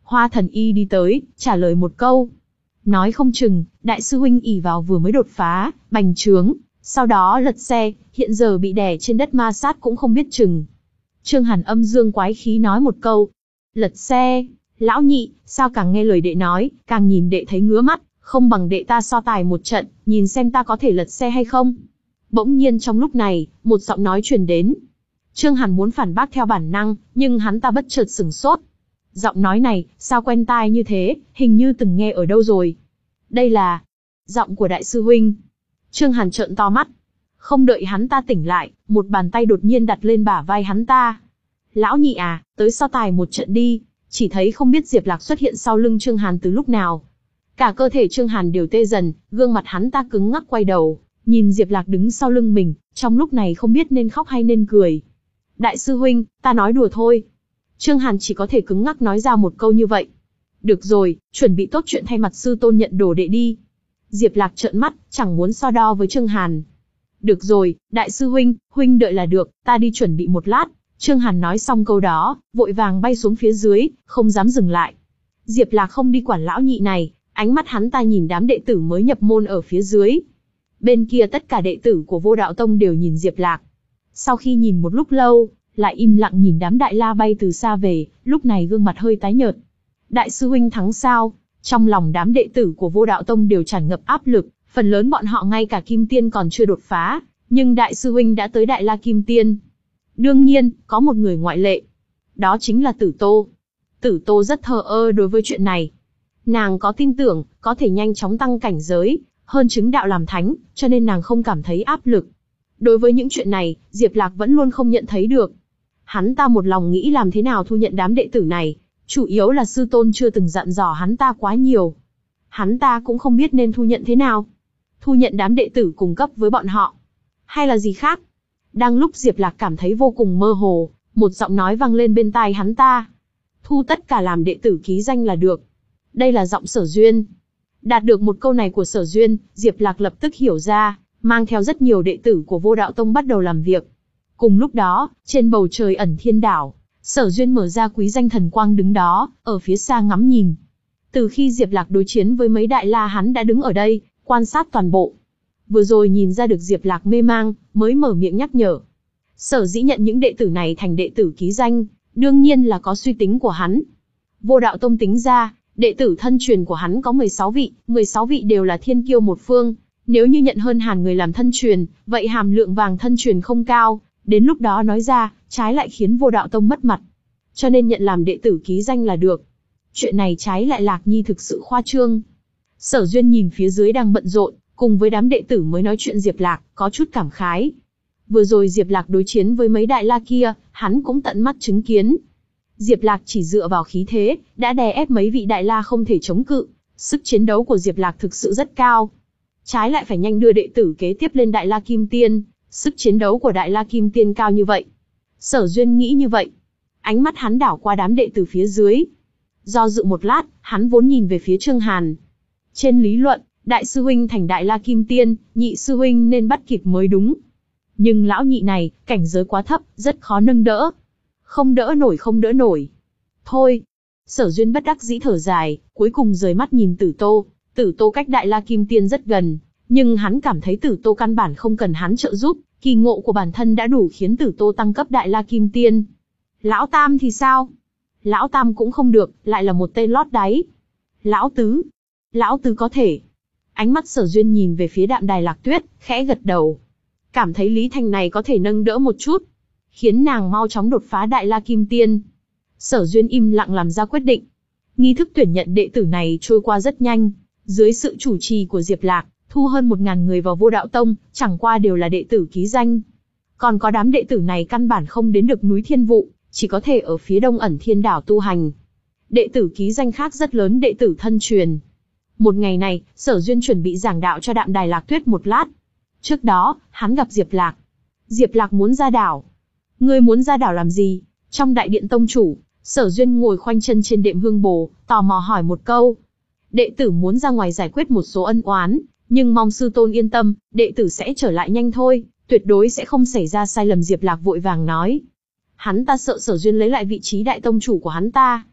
Hoa Thần Y đi tới, trả lời một câu. Nói không chừng, đại sư huynh ỷ vào vừa mới đột phá, bành trướng, sau đó lật xe, hiện giờ bị đè trên đất ma sát cũng không biết chừng. Trương Hàn âm dương quái khí nói một câu. Lật xe, lão nhị, sao càng nghe lời đệ nói, càng nhìn đệ thấy ngứa mắt, không bằng đệ ta so tài một trận, nhìn xem ta có thể lật xe hay không. Bỗng nhiên trong lúc này, một giọng nói truyền đến. Trương Hàn muốn phản bác theo bản năng, nhưng hắn ta bất chợt sửng sốt. Giọng nói này, sao quen tai như thế, hình như từng nghe ở đâu rồi. Đây là giọng của đại sư huynh. Trương Hàn trợn to mắt. Không đợi hắn ta tỉnh lại, một bàn tay đột nhiên đặt lên bả vai hắn ta. Lão nhị à, tới so tài một trận đi. Chỉ thấy không biết Diệp Lạc xuất hiện sau lưng Trương Hàn từ lúc nào. Cả cơ thể Trương Hàn đều tê dần, gương mặt hắn ta cứng ngắc quay đầu, nhìn Diệp Lạc đứng sau lưng mình, trong lúc này không biết nên khóc hay nên cười. Đại sư huynh, ta nói đùa thôi. Trương Hàn chỉ có thể cứng ngắc nói ra một câu như vậy. Được rồi, chuẩn bị tốt chuyện thay mặt sư tôn nhận đồ đệ đi. Diệp Lạc trợn mắt, chẳng muốn so đo với Trương Hàn. Được rồi, đại sư huynh, huynh đợi là được, ta đi chuẩn bị một lát. Trương Hàn nói xong câu đó, vội vàng bay xuống phía dưới, không dám dừng lại. Diệp Lạc không đi quản lão nhị này, ánh mắt hắn ta nhìn đám đệ tử mới nhập môn ở phía dưới. Bên kia tất cả đệ tử của Vô Đạo Tông đều nhìn Diệp Lạc. Sau khi nhìn một lúc lâu, lại im lặng nhìn đám đại la bay từ xa về, lúc này gương mặt hơi tái nhợt. Đại sư huynh thắng sao? Trong lòng đám đệ tử của Vô Đạo Tông đều tràn ngập áp lực, phần lớn bọn họ ngay cả Kim Tiên còn chưa đột phá, nhưng đại sư huynh đã tới Đại La Kim Tiên. Đương nhiên, có một người ngoại lệ. Đó chính là Tử Tô. Tử Tô rất thờ ơ đối với chuyện này. Nàng có tin tưởng, có thể nhanh chóng tăng cảnh giới, hơn chứng đạo làm thánh, cho nên nàng không cảm thấy áp lực. Đối với những chuyện này, Diệp Lạc vẫn luôn không nhận thấy được. Hắn ta một lòng nghĩ làm thế nào thu nhận đám đệ tử này, chủ yếu là sư tôn chưa từng dặn dò hắn ta quá nhiều. Hắn ta cũng không biết nên thu nhận thế nào. Thu nhận đám đệ tử cùng cấp với bọn họ, hay là gì khác. Đang lúc Diệp Lạc cảm thấy vô cùng mơ hồ, một giọng nói vang lên bên tai hắn ta. Thu tất cả làm đệ tử ký danh là được. Đây là giọng Sở Duyên. Đạt được một câu này của Sở Duyên, Diệp Lạc lập tức hiểu ra, mang theo rất nhiều đệ tử của Vô Đạo Tông bắt đầu làm việc. Cùng lúc đó, trên bầu trời ẩn thiên đảo, Sở Duyên mở ra quý danh thần quang đứng đó, ở phía xa ngắm nhìn. Từ khi Diệp Lạc đối chiến với mấy đại la hắn đã đứng ở đây, quan sát toàn bộ. Vừa rồi nhìn ra được Diệp Lạc mê mang, mới mở miệng nhắc nhở. Sở dĩ nhận những đệ tử này thành đệ tử ký danh, đương nhiên là có suy tính của hắn. Vô Đạo Tông tính ra, đệ tử thân truyền của hắn có mười sáu vị, mười sáu vị đều là thiên kiêu một phương. Nếu như nhận hơn hàn người làm thân truyền, vậy hàm lượng vàng thân truyền không cao, đến lúc đó nói ra, trái lại khiến Vô Đạo Tông mất mặt. Cho nên nhận làm đệ tử ký danh là được. Chuyện này trái lại Lạc Nhi thực sự khoa trương. Sở Duyên nhìn phía dưới đang bận rộn, cùng với đám đệ tử mới nói chuyện Diệp Lạc, có chút cảm khái. Vừa rồi Diệp Lạc đối chiến với mấy đại la kia, hắn cũng tận mắt chứng kiến. Diệp Lạc chỉ dựa vào khí thế, đã đè ép mấy vị đại la không thể chống cự. Sức chiến đấu của Diệp Lạc thực sự rất cao. Trái lại phải nhanh đưa đệ tử kế tiếp lên Đại La Kim Tiên, sức chiến đấu của Đại La Kim Tiên cao như vậy. Sở Duyên nghĩ như vậy. Ánh mắt hắn đảo qua đám đệ tử phía dưới. Do dự một lát, hắn vốn nhìn về phía Trương Hàn. Trên lý luận, đại sư huynh thành Đại La Kim Tiên, nhị sư huynh nên bắt kịp mới đúng. Nhưng lão nhị này, cảnh giới quá thấp, rất khó nâng đỡ. Không đỡ nổi không đỡ nổi. Thôi. Sở Duyên bất đắc dĩ thở dài, cuối cùng rời mắt nhìn Tử Tô. Tử Tô cách Đại La Kim Tiên rất gần, nhưng hắn cảm thấy Tử Tô căn bản không cần hắn trợ giúp, kỳ ngộ của bản thân đã đủ khiến Tử Tô tăng cấp Đại La Kim Tiên. Lão Tam thì sao? Lão Tam cũng không được, lại là một tên lót đáy. Lão Tứ. Lão Tứ có thể. Ánh mắt Sở Duyên nhìn về phía Đạm Đài Lạc Tuyết, khẽ gật đầu. Cảm thấy Lý Thành này có thể nâng đỡ một chút, khiến nàng mau chóng đột phá Đại La Kim Tiên. Sở Duyên im lặng làm ra quyết định. Nghi thức tuyển nhận đệ tử này trôi qua rất nhanh. Dưới sự chủ trì của Diệp Lạc, thu hơn một ngàn người vào Vô Đạo Tông, chẳng qua đều là đệ tử ký danh. Còn có đám đệ tử này căn bản không đến được núi Thiên Vụ, chỉ có thể ở phía đông ẩn thiên đảo tu hành. Đệ tử ký danh khác rất lớn đệ tử thân truyền. Một ngày này, Sở Duyên chuẩn bị giảng đạo cho Đạm Đài Lạc Tuyết một lát. Trước đó, hắn gặp Diệp Lạc. Diệp Lạc muốn ra đảo. Ngươi muốn ra đảo làm gì? Trong đại điện tông chủ, Sở Duyên ngồi khoanh chân trên đệm hương bồ, tò mò hỏi một câu. Đệ tử muốn ra ngoài giải quyết một số ân oán, nhưng mong sư tôn yên tâm, đệ tử sẽ trở lại nhanh thôi, tuyệt đối sẽ không xảy ra sai lầm. Diệp Lạc vội vàng nói. Hắn ta sợ Sở Duyên lấy lại vị trí đại tông chủ của hắn ta.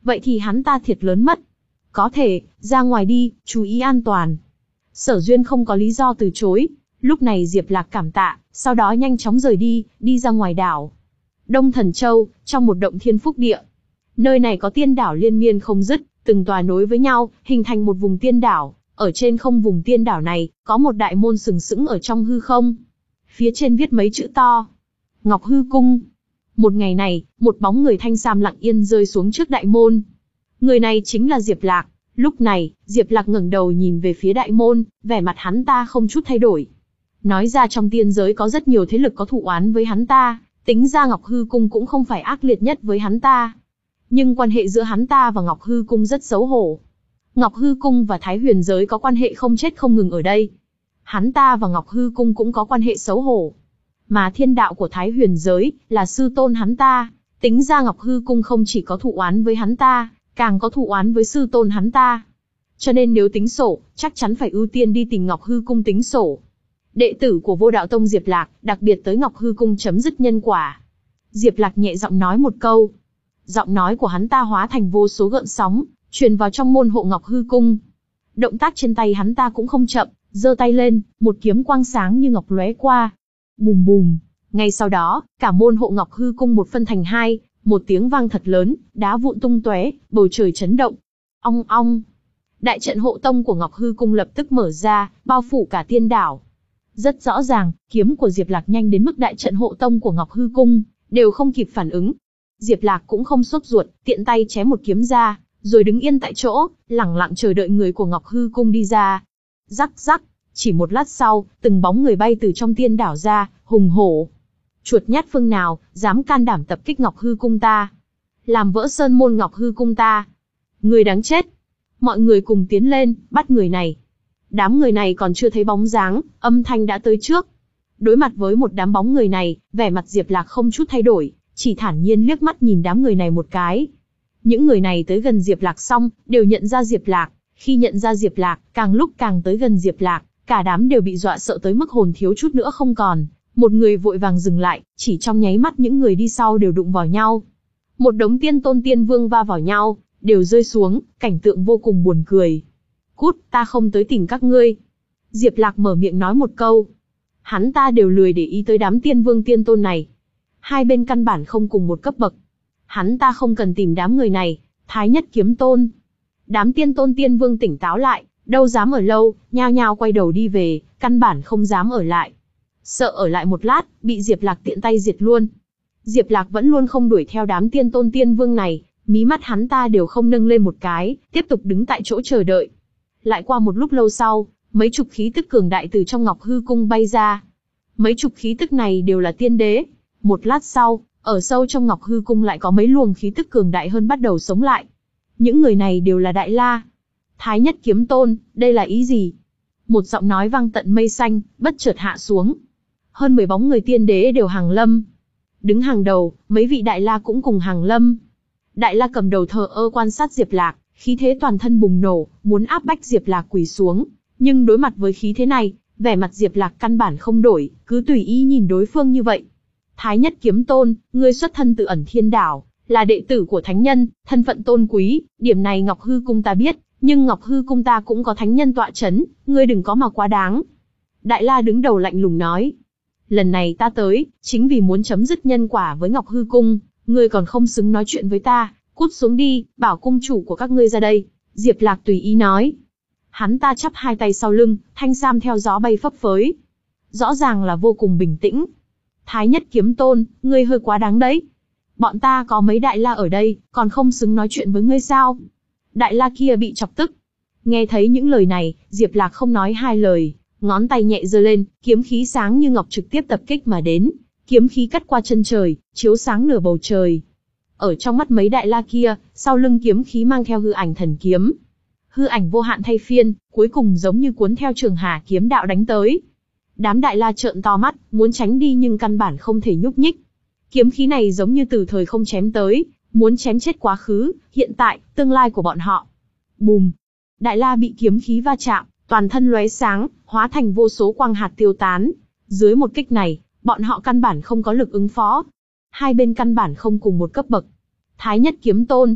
Vậy thì hắn ta thiệt lớn mất. Có thể, ra ngoài đi, chú ý an toàn. Sở Duyên không có lý do từ chối. Lúc này Diệp Lạc cảm tạ, sau đó nhanh chóng rời đi, đi ra ngoài đảo. Đông Thần Châu, trong một động thiên phúc địa. Nơi này có tiên đảo liên miên không dứt, từng tòa nối với nhau, hình thành một vùng tiên đảo. Ở trên không vùng tiên đảo này, có một đại môn sừng sững ở trong hư không. Phía trên viết mấy chữ to. Ngọc Hư Cung. Một ngày này, một bóng người thanh sam lặng yên rơi xuống trước đại môn. Người này chính là Diệp Lạc. Lúc này, Diệp Lạc ngẩng đầu nhìn về phía đại môn, vẻ mặt hắn ta không chút thay đổi. Nói ra trong tiên giới có rất nhiều thế lực có thù oán với hắn ta, tính ra Ngọc Hư Cung cũng không phải ác liệt nhất với hắn ta. Nhưng quan hệ giữa hắn ta và Ngọc Hư Cung rất xấu hổ. Ngọc Hư Cung và Thái Huyền giới có quan hệ không chết không ngừng ở đây. Hắn ta và Ngọc Hư Cung cũng có quan hệ xấu hổ. Mà thiên đạo của Thái Huyền giới là sư tôn hắn ta, tính ra Ngọc Hư Cung không chỉ có thù oán với hắn ta, càng có thù oán với sư tôn hắn ta. Cho nên nếu tính sổ, chắc chắn phải ưu tiên đi tìm Ngọc Hư Cung tính sổ. Đệ tử của Vô Đạo Tông Diệp Lạc, đặc biệt tới Ngọc Hư Cung chấm dứt nhân quả. Diệp Lạc nhẹ giọng nói một câu. Giọng nói của hắn ta hóa thành vô số gợn sóng, truyền vào trong môn hộ Ngọc Hư Cung. Động tác trên tay hắn ta cũng không chậm, giơ tay lên, một kiếm quang sáng như ngọc lóe qua. Bùm bùm, ngay sau đó, cả môn hộ Ngọc Hư Cung một phân thành hai, một tiếng vang thật lớn, đá vụn tung tóe, bầu trời chấn động. Ong ong. Đại trận hộ tông của Ngọc Hư Cung lập tức mở ra, bao phủ cả tiên đảo. Rất rõ ràng, kiếm của Diệp Lạc nhanh đến mức đại trận hộ tông của Ngọc Hư Cung đều không kịp phản ứng. Diệp Lạc cũng không sốt ruột, tiện tay chém một kiếm ra, rồi đứng yên tại chỗ, lẳng lặng chờ đợi người của Ngọc Hư Cung đi ra. Rắc rắc, chỉ một lát sau, từng bóng người bay từ trong tiên đảo ra, hùng hổ. Chuột nhát phương nào, dám can đảm tập kích Ngọc Hư Cung ta? Làm vỡ sơn môn Ngọc Hư Cung ta? Người đáng chết! Mọi người cùng tiến lên, bắt người này. Đám người này còn chưa thấy bóng dáng, âm thanh đã tới trước. Đối mặt với một đám bóng người này, vẻ mặt Diệp Lạc không chút thay đổi, chỉ thản nhiên liếc mắt nhìn đám người này một cái. Những người này tới gần Diệp Lạc xong, đều nhận ra Diệp Lạc. Khi nhận ra Diệp Lạc, càng lúc càng tới gần Diệp Lạc, cả đám đều bị dọa sợ tới mức hồn thiếu chút nữa không còn. Một người vội vàng dừng lại, chỉ trong nháy mắt những người đi sau đều đụng vào nhau. Một đống tiên tôn tiên vương va vào nhau, đều rơi xuống, cảnh tượng vô cùng buồn cười. Cút, ta không tới tìm các ngươi. Diệp Lạc mở miệng nói một câu. Hắn ta đều lười để ý tới đám tiên vương tiên tôn này. Hai bên căn bản không cùng một cấp bậc. Hắn ta không cần tìm đám người này, Thái Nhất Kiếm Tôn. Đám tiên tôn tiên vương tỉnh táo lại, đâu dám ở lâu, nhao nhao quay đầu đi về, căn bản không dám ở lại. Sợ ở lại một lát, bị Diệp Lạc tiện tay diệt luôn. Diệp Lạc vẫn luôn không đuổi theo đám tiên tôn tiên vương này, mí mắt hắn ta đều không nâng lên một cái, tiếp tục đứng tại chỗ chờ đợi. Lại qua một lúc lâu sau, mấy chục khí tức cường đại từ trong Ngọc Hư Cung bay ra. Mấy chục khí tức này đều là tiên đế. Một lát sau, ở sâu trong Ngọc Hư Cung lại có mấy luồng khí tức cường đại hơn bắt đầu sống lại. Những người này đều là Đại La. Thái Nhất Kiếm Tôn, đây là ý gì? Một giọng nói vang tận mây xanh, bất chợt hạ xuống. Hơn mười bóng người tiên đế đều hàng lâm. Đứng hàng đầu, mấy vị Đại La cũng cùng hàng lâm. Đại La cầm đầu thờ ơ quan sát Diệp Lạc, khí thế toàn thân bùng nổ, muốn áp bách Diệp Lạc quỳ xuống. Nhưng đối mặt với khí thế này, vẻ mặt Diệp Lạc căn bản không đổi, cứ tùy ý nhìn đối phương như vậy. Thái Nhất Kiếm Tôn, ngươi xuất thân từ Ẩn Thiên Đảo, là đệ tử của thánh nhân, thân phận tôn quý, điểm này Ngọc Hư Cung ta biết, nhưng Ngọc Hư Cung ta cũng có thánh nhân tọa chấn, ngươi đừng có mà quá đáng. Đại La đứng đầu lạnh lùng nói. Lần này ta tới, chính vì muốn chấm dứt nhân quả với Ngọc Hư Cung, ngươi còn không xứng nói chuyện với ta, cút xuống đi, bảo cung chủ của các ngươi ra đây. Diệp Lạc tùy ý nói. Hắn ta chắp hai tay sau lưng, thanh sam theo gió bay phấp phới. Rõ ràng là vô cùng bình tĩnh. Thái Nhất Kiếm Tôn, ngươi hơi quá đáng đấy. Bọn ta có mấy Đại La ở đây, còn không xứng nói chuyện với ngươi sao? Đại La kia bị chọc tức. Nghe thấy những lời này, Diệp Lạc không nói hai lời, ngón tay nhẹ giơ lên, kiếm khí sáng như ngọc trực tiếp tập kích mà đến. Kiếm khí cắt qua chân trời, chiếu sáng nửa bầu trời. Ở trong mắt mấy Đại La kia, sau lưng kiếm khí mang theo hư ảnh thần kiếm. Hư ảnh vô hạn thay phiên, cuối cùng giống như cuốn theo trường hà kiếm đạo đánh tới. Đám Đại La trợn to mắt, muốn tránh đi nhưng căn bản không thể nhúc nhích. Kiếm khí này giống như từ thời không chém tới, muốn chém chết quá khứ, hiện tại, tương lai của bọn họ. Bùm! Đại La bị kiếm khí va chạm, toàn thân lóe sáng, hóa thành vô số quang hạt tiêu tán. Dưới một kích này, bọn họ căn bản không có lực ứng phó. Hai bên căn bản không cùng một cấp bậc. Thái Nhất Kiếm Tôn.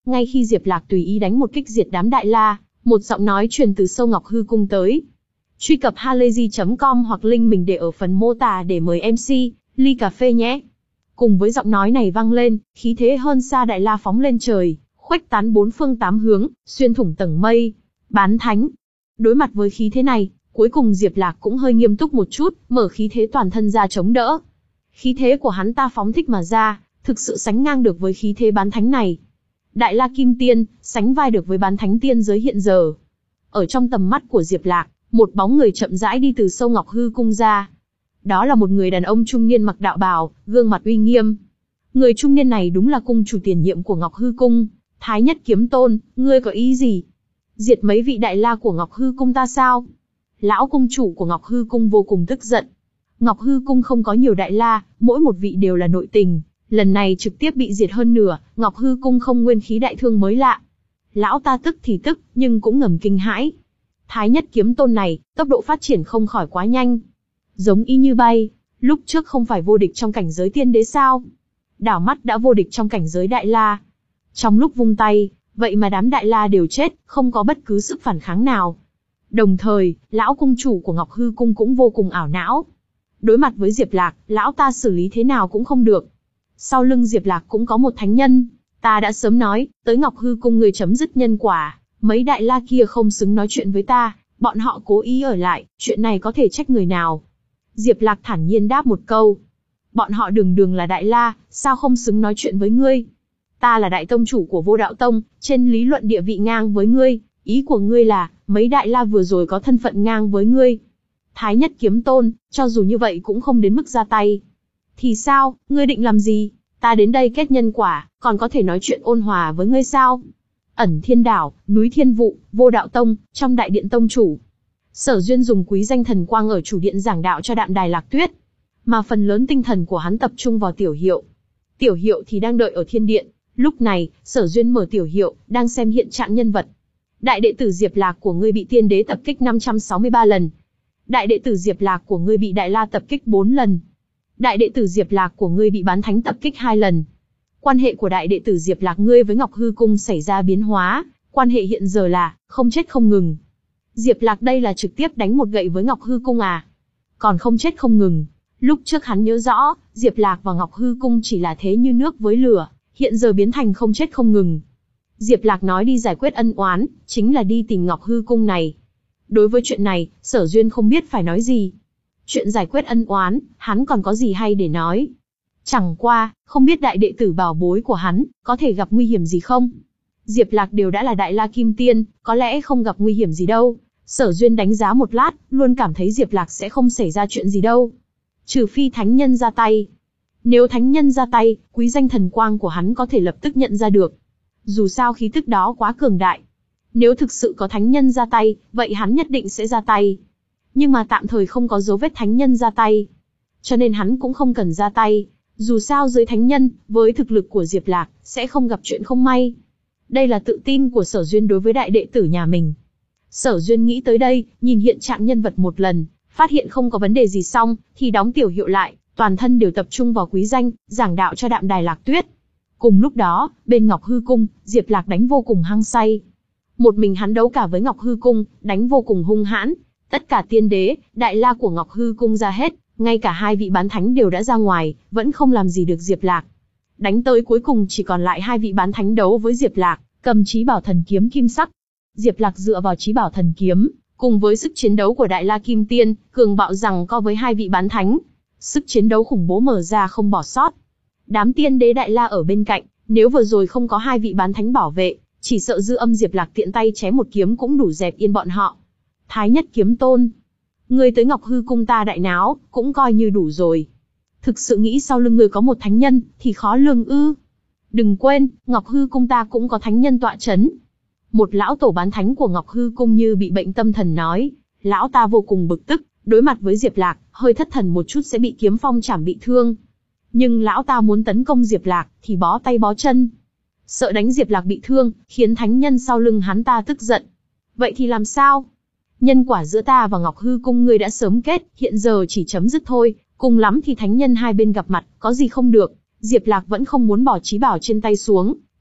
Ngay khi Diệp Lạc tùy ý đánh một kích diệt đám Đại La, một giọng nói truyền từ sâu Ngọc Hư Cung tới. Truy cập halayzi chấm com hoặc link mình để ở phần mô tả để mời em xê, ly cà phê nhé. Cùng với giọng nói này vang lên, khí thế hơn xa Đại La phóng lên trời, khuếch tán bốn phương tám hướng, xuyên thủng tầng mây. Bán thánh. Đối mặt với khí thế này, cuối cùng Diệp Lạc cũng hơi nghiêm túc một chút, mở khí thế toàn thân ra chống đỡ. Khí thế của hắn ta phóng thích mà ra, thực sự sánh ngang được với khí thế bán thánh này. Đại La Kim Tiên, sánh vai được với bán thánh tiên giới hiện giờ. Ở trong tầm mắt của Diệp Lạc, một bóng người chậm rãi đi từ sâu Ngọc Hư Cung ra. Đó là một người đàn ông trung niên mặc đạo bào, gương mặt uy nghiêm. Người trung niên này đúng là cung chủ tiền nhiệm của Ngọc Hư Cung, Thái Nhất Kiếm Tôn, ngươi có ý gì? Diệt mấy vị Đại La của Ngọc Hư Cung ta sao? Lão cung chủ của Ngọc Hư Cung vô cùng tức giận. Ngọc Hư Cung không có nhiều Đại La, mỗi một vị đều là nội tình. Lần này trực tiếp bị diệt hơn nửa, Ngọc Hư Cung không nguyên khí đại thương mới lạ. Lão ta tức thì tức, nhưng cũng ngầm kinh hãi. Thái Nhất Kiếm Tôn này, tốc độ phát triển không khỏi quá nhanh. Giống y như bay, lúc trước không phải vô địch trong cảnh giới tiên đế sao? Đảo mắt đã vô địch trong cảnh giới Đại La. Trong lúc vung tay, vậy mà đám Đại La đều chết, không có bất cứ sức phản kháng nào. Đồng thời, lão cung chủ của Ngọc Hư Cung cũng vô cùng ảo não. Đối mặt với Diệp Lạc, lão ta xử lý thế nào cũng không được. Sau lưng Diệp Lạc cũng có một thánh nhân. Ta đã sớm nói, tới Ngọc Hư Cung người chấm dứt nhân quả. Mấy Đại La kia không xứng nói chuyện với ta, bọn họ cố ý ở lại, chuyện này có thể trách người nào? Diệp Lạc thản nhiên đáp một câu. Bọn họ đường đường là Đại La, sao không xứng nói chuyện với ngươi? Ta là đại tông chủ của Vô Đạo Tông, trên lý luận địa vị ngang với ngươi. Ý của ngươi là, mấy Đại La vừa rồi có thân phận ngang với ngươi. Thái Nhất Kiếm Tôn, cho dù như vậy cũng không đến mức ra tay. Thì sao, ngươi định làm gì? Ta đến đây kết nhân quả, còn có thể nói chuyện ôn hòa với ngươi sao? Ẩn Thiên Đảo, núi Thiên Vụ, Vô Đạo Tông, trong đại điện tông chủ. Sở Duyên dùng quý danh thần quang ở chủ điện giảng đạo cho Đạm Đài Lạc Tuyết, mà phần lớn tinh thần của hắn tập trung vào Tiểu Hiệu. Tiểu Hiệu thì đang đợi ở thiên điện. Lúc này, Sở Duyên mở Tiểu Hiệu, đang xem hiện trạng nhân vật. Đại đệ tử Diệp Lạc của ngươi bị tiên đế tập kích năm trăm sáu mươi ba lần. Đại đệ tử Diệp Lạc của ngươi bị Đại La tập kích bốn lần. Đại đệ tử Diệp Lạc của ngươi bị bán thánh tập kích hai lần. Quan hệ của đại đệ tử Diệp Lạc ngươi với Ngọc Hư Cung xảy ra biến hóa, quan hệ hiện giờ là không chết không ngừng. Diệp Lạc đây là trực tiếp đánh một gậy với Ngọc Hư Cung à? Còn không chết không ngừng. Lúc trước hắn nhớ rõ, Diệp Lạc và Ngọc Hư Cung chỉ là thế như nước với lửa, hiện giờ biến thành không chết không ngừng. Diệp Lạc nói đi giải quyết ân oán, chính là đi tìm Ngọc Hư Cung này. Đối với chuyện này, Sở Duyên không biết phải nói gì. Chuyện giải quyết ân oán, hắn còn có gì hay để nói. Chẳng qua, không biết đại đệ tử bảo bối của hắn, có thể gặp nguy hiểm gì không? Diệp Lạc đều đã là Đại La Kim Tiên, có lẽ không gặp nguy hiểm gì đâu. Sở Duyên đánh giá một lát, luôn cảm thấy Diệp Lạc sẽ không xảy ra chuyện gì đâu. Trừ phi thánh nhân ra tay. Nếu thánh nhân ra tay, quý danh thần quang của hắn có thể lập tức nhận ra được. Dù sao khí tức đó quá cường đại. Nếu thực sự có thánh nhân ra tay, vậy hắn nhất định sẽ ra tay. Nhưng mà tạm thời không có dấu vết thánh nhân ra tay. Cho nên hắn cũng không cần ra tay. Dù sao dưới thánh nhân, với thực lực của Diệp Lạc, sẽ không gặp chuyện không may. Đây là tự tin của Sở Duyên đối với đại đệ tử nhà mình. Sở Duyên nghĩ tới đây, nhìn hiện trạng nhân vật một lần, phát hiện không có vấn đề gì xong, thì đóng Tiểu Hiệu lại, toàn thân đều tập trung vào quý danh, giảng đạo cho Đạm Đài Lạc Tuyết. Cùng lúc đó, bên Ngọc Hư Cung, Diệp Lạc đánh vô cùng hăng say. Một mình hắn đấu cả với Ngọc Hư Cung, đánh vô cùng hung hãn. Tất cả tiên đế, Đại La của Ngọc Hư Cung ra hết, ngay cả hai vị bán thánh đều đã ra ngoài, vẫn không làm gì được Diệp Lạc. Đánh tới cuối cùng chỉ còn lại hai vị bán thánh đấu với Diệp Lạc, cầm chí bảo thần kiếm kim sắc. Diệp Lạc dựa vào chí bảo thần kiếm, cùng với sức chiến đấu của Đại La Kim Tiên, cường bạo rằng co với hai vị bán thánh. Sức chiến đấu khủng bố mở ra không bỏ sót. Đám tiên đế Đại La ở bên cạnh, nếu vừa rồi không có hai vị bán thánh bảo vệ, chỉ sợ Dư Âm Diệp Lạc tiện tay chém một kiếm cũng đủ dẹp yên bọn họ. Thái Nhất Kiếm Tôn, ngươi tới Ngọc Hư Cung ta đại náo, cũng coi như đủ rồi. Thực sự nghĩ sau lưng ngươi có một thánh nhân, thì khó lường ư? Đừng quên, Ngọc Hư Cung ta cũng có thánh nhân tọa chấn. Một lão tổ bán thánh của Ngọc Hư Cung như bị bệnh tâm thần nói, lão ta vô cùng bực tức, đối mặt với Diệp Lạc, hơi thất thần một chút sẽ bị kiếm phong chảm bị thương. Nhưng lão ta muốn tấn công Diệp Lạc, thì bó tay bó chân. Sợ đánh Diệp Lạc bị thương, khiến thánh nhân sau lưng hắn ta tức giận. Vậy thì làm sao? Nhân quả giữa ta và Ngọc Hư Cung ngươi đã sớm kết, hiện giờ chỉ chấm dứt thôi, cùng lắm thì thánh nhân hai bên gặp mặt, có gì không được. Diệp Lạc vẫn không muốn bỏ chí bảo trên tay xuống,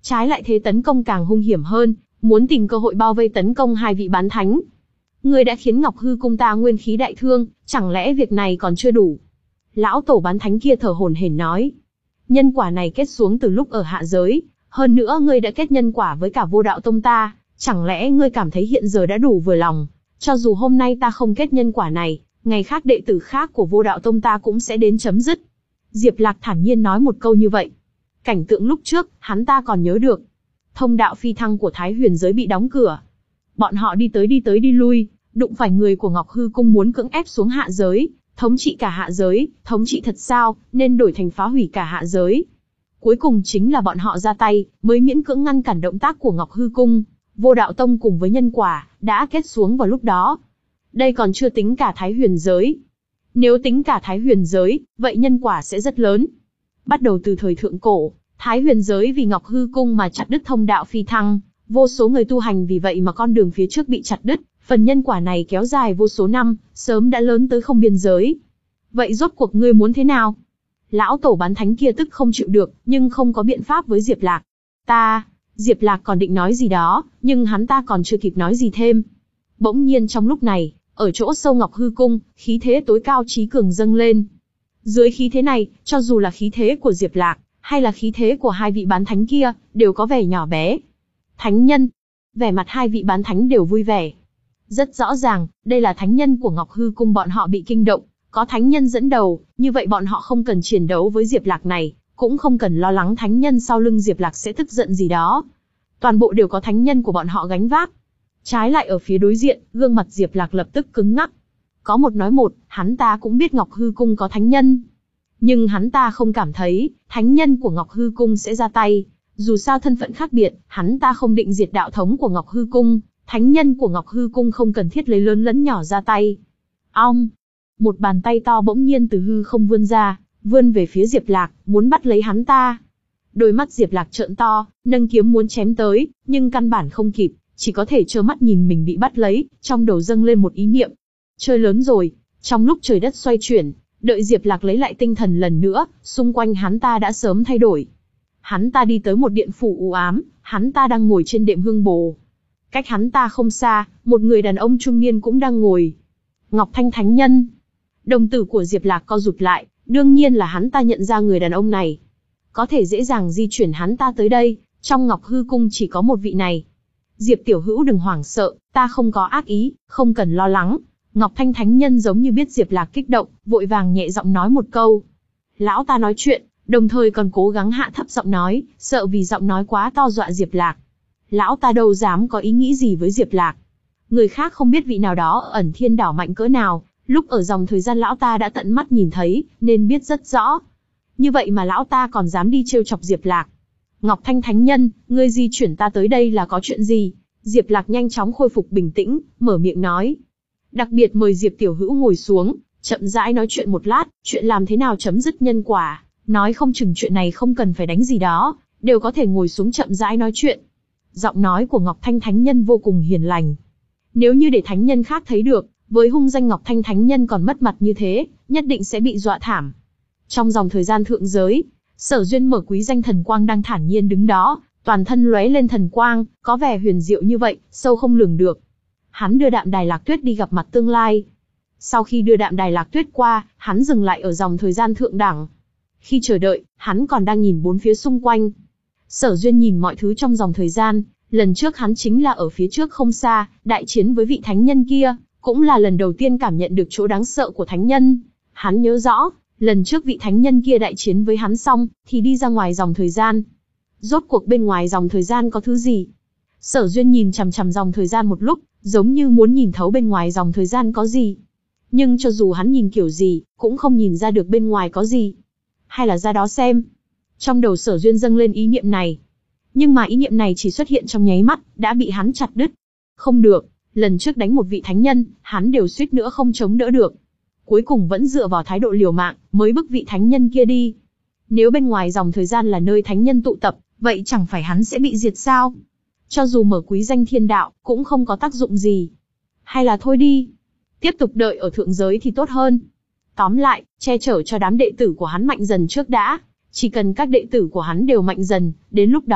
Trái lại thế tấn công càng hung hiểm hơn, muốn tìm cơ hội bao vây tấn công hai vị bán thánh. Ngươi đã khiến Ngọc Hư Cung ta nguyên khí đại thương, chẳng lẽ việc này còn chưa đủ? Lão tổ bán thánh kia thở hổn hển nói. Nhân quả này kết xuống từ lúc ở hạ giới, hơn nữa ngươi đã kết nhân quả với cả Vô Đạo Tông ta, chẳng lẽ ngươi cảm thấy hiện giờ đã đủ vừa lòng? Cho dù hôm nay ta không kết nhân quả này, ngày khác đệ tử khác của Vô Đạo Tông ta cũng sẽ đến chấm dứt. Diệp Lạc thản nhiên nói một câu như vậy. Cảnh tượng lúc trước, hắn ta còn nhớ được. Thông đạo phi thăng của Thái Huyền giới bị đóng cửa. Bọn họ đi tới đi tới đi lui, đụng phải người của Ngọc Hư Cung muốn cưỡng ép xuống hạ giới, thống trị cả hạ giới, thống trị thật sao, nên đổi thành phá hủy cả hạ giới. Cuối cùng chính là bọn họ ra tay, mới miễn cưỡng ngăn cản động tác của Ngọc Hư Cung. Vô Đạo Tông cùng với nhân quả, đã kết xuống vào lúc đó. Đây còn chưa tính cả Thái Huyền giới. Nếu tính cả Thái Huyền giới, vậy nhân quả sẽ rất lớn. Bắt đầu từ thời thượng cổ, Thái Huyền giới vì Ngọc Hư Cung mà chặt đứt thông đạo phi thăng, vô số người tu hành vì vậy mà con đường phía trước bị chặt đứt, phần nhân quả này kéo dài vô số năm, sớm đã lớn tới không biên giới. Vậy rốt cuộc ngươi muốn thế nào? Lão tổ bán thánh kia tức không chịu được, nhưng không có biện pháp với Diệp Lạc. Ta, Diệp Lạc còn định nói gì đó, nhưng hắn ta còn chưa kịp nói gì thêm. Bỗng nhiên trong lúc này, ở chỗ sâu Ngọc Hư Cung, khí thế tối cao trí cường dâng lên. Dưới khí thế này, cho dù là khí thế của Diệp Lạc, hay là khí thế của hai vị bán thánh kia, đều có vẻ nhỏ bé. Thánh nhân. Vẻ mặt hai vị bán thánh đều vui vẻ. Rất rõ ràng, đây là thánh nhân của Ngọc Hư Cung, bọn họ bị kinh động, có thánh nhân dẫn đầu, như vậy bọn họ không cần chiến đấu với Diệp Lạc này, cũng không cần lo lắng thánh nhân sau lưng Diệp Lạc sẽ tức giận gì đó. Toàn bộ đều có thánh nhân của bọn họ gánh vác. Trái lại ở phía đối diện, gương mặt Diệp Lạc lập tức cứng ngắc. Có một nói một, hắn ta cũng biết Ngọc Hư Cung có thánh nhân. Nhưng hắn ta không cảm thấy, thánh nhân của Ngọc Hư Cung sẽ ra tay. Dù sao thân phận khác biệt, hắn ta không định diệt đạo thống của Ngọc Hư Cung. Thánh nhân của Ngọc Hư Cung không cần thiết lấy lớn lẫn nhỏ ra tay. Ong! Một bàn tay to bỗng nhiên từ hư không vươn ra, vươn về phía Diệp Lạc, muốn bắt lấy hắn ta. Đôi mắt Diệp Lạc trợn to, nâng kiếm muốn chém tới, nhưng căn bản không kịp, chỉ có thể trơ mắt nhìn mình bị bắt lấy, trong đầu dâng lên một ý niệm. Chơi lớn rồi, trong lúc trời đất xoay chuyển, đợi Diệp Lạc lấy lại tinh thần lần nữa, xung quanh hắn ta đã sớm thay đổi. Hắn ta đi tới một điện phủ u ám, hắn ta đang ngồi trên đệm hương bồ. Cách hắn ta không xa, một người đàn ông trung niên cũng đang ngồi. Ngọc Thanh Thánh Nhân. Đồng tử của Diệp Lạc co rụt lại, đương nhiên là hắn ta nhận ra người đàn ông này. Có thể dễ dàng di chuyển hắn ta tới đây, trong Ngọc Hư Cung chỉ có một vị này. Diệp tiểu hữu đừng hoảng sợ, ta không có ác ý, không cần lo lắng. Ngọc Thanh Thánh Nhân giống như biết Diệp Lạc kích động, vội vàng nhẹ giọng nói một câu. Lão ta nói chuyện, đồng thời còn cố gắng hạ thấp giọng nói, sợ vì giọng nói quá to dọa Diệp Lạc. Lão ta đâu dám có ý nghĩ gì với Diệp Lạc. Người khác không biết vị nào đó ở ẩn thiên đảo mạnh cỡ nào, lúc ở dòng thời gian lão ta đã tận mắt nhìn thấy, nên biết rất rõ. Như vậy mà lão ta còn dám đi trêu chọc Diệp Lạc. Ngọc Thanh Thánh Nhân, ngươi di chuyển ta tới đây là có chuyện gì? Diệp Lạc nhanh chóng khôi phục bình tĩnh, mở miệng nói. Đặc biệt mời Diệp tiểu hữu ngồi xuống, chậm rãi nói chuyện một lát, chuyện làm thế nào chấm dứt nhân quả, nói không chừng chuyện này không cần phải đánh gì đó, đều có thể ngồi xuống chậm rãi nói chuyện. Giọng nói của Ngọc Thanh Thánh Nhân vô cùng hiền lành. Nếu như để thánh nhân khác thấy được, với hung danh Ngọc Thanh Thánh Nhân còn mất mặt như thế, nhất định sẽ bị dọa thảm. Trong dòng thời gian thượng giới, Sở Duyên mở quý danh thần quang đang thản nhiên đứng đó, toàn thân lóe lên thần quang, có vẻ huyền diệu như vậy, sâu không lường được. Hắn đưa Đạm Đài Lạc Tuyết đi gặp mặt tương lai. Sau khi đưa Đạm Đài Lạc Tuyết qua, hắn dừng lại ở dòng thời gian thượng đẳng. Khi chờ đợi, hắn còn đang nhìn bốn phía xung quanh. Sở Duyên nhìn mọi thứ trong dòng thời gian, lần trước hắn chính là ở phía trước không xa, đại chiến với vị thánh nhân kia, cũng là lần đầu tiên cảm nhận được chỗ đáng sợ của thánh nhân. Hắn nhớ rõ, lần trước vị thánh nhân kia đại chiến với hắn xong, thì đi ra ngoài dòng thời gian. Rốt cuộc bên ngoài dòng thời gian có thứ gì? Sở Duyên nhìn chằm chằm dòng thời gian một lúc, giống như muốn nhìn thấu bên ngoài dòng thời gian có gì. Nhưng cho dù hắn nhìn kiểu gì, cũng không nhìn ra được bên ngoài có gì. Hay là ra đó xem. Trong đầu Sở Duyên dâng lên ý niệm này. Nhưng mà ý niệm này chỉ xuất hiện trong nháy mắt, đã bị hắn chặt đứt. Không được, lần trước đánh một vị thánh nhân, hắn đều suýt nữa không chống đỡ được. Cuối cùng vẫn dựa vào thái độ liều mạng, mới bức vị thánh nhân kia đi. Nếu bên ngoài dòng thời gian là nơi thánh nhân tụ tập, vậy chẳng phải hắn sẽ bị diệt sao? Cho dù mở quý danh thiên đạo, cũng không có tác dụng gì. Hay là thôi đi. Tiếp tục đợi ở thượng giới thì tốt hơn. Tóm lại, che chở cho đám đệ tử của hắn mạnh dần trước đã. Chỉ cần các đệ tử của hắn đều mạnh dần, đến lúc đó,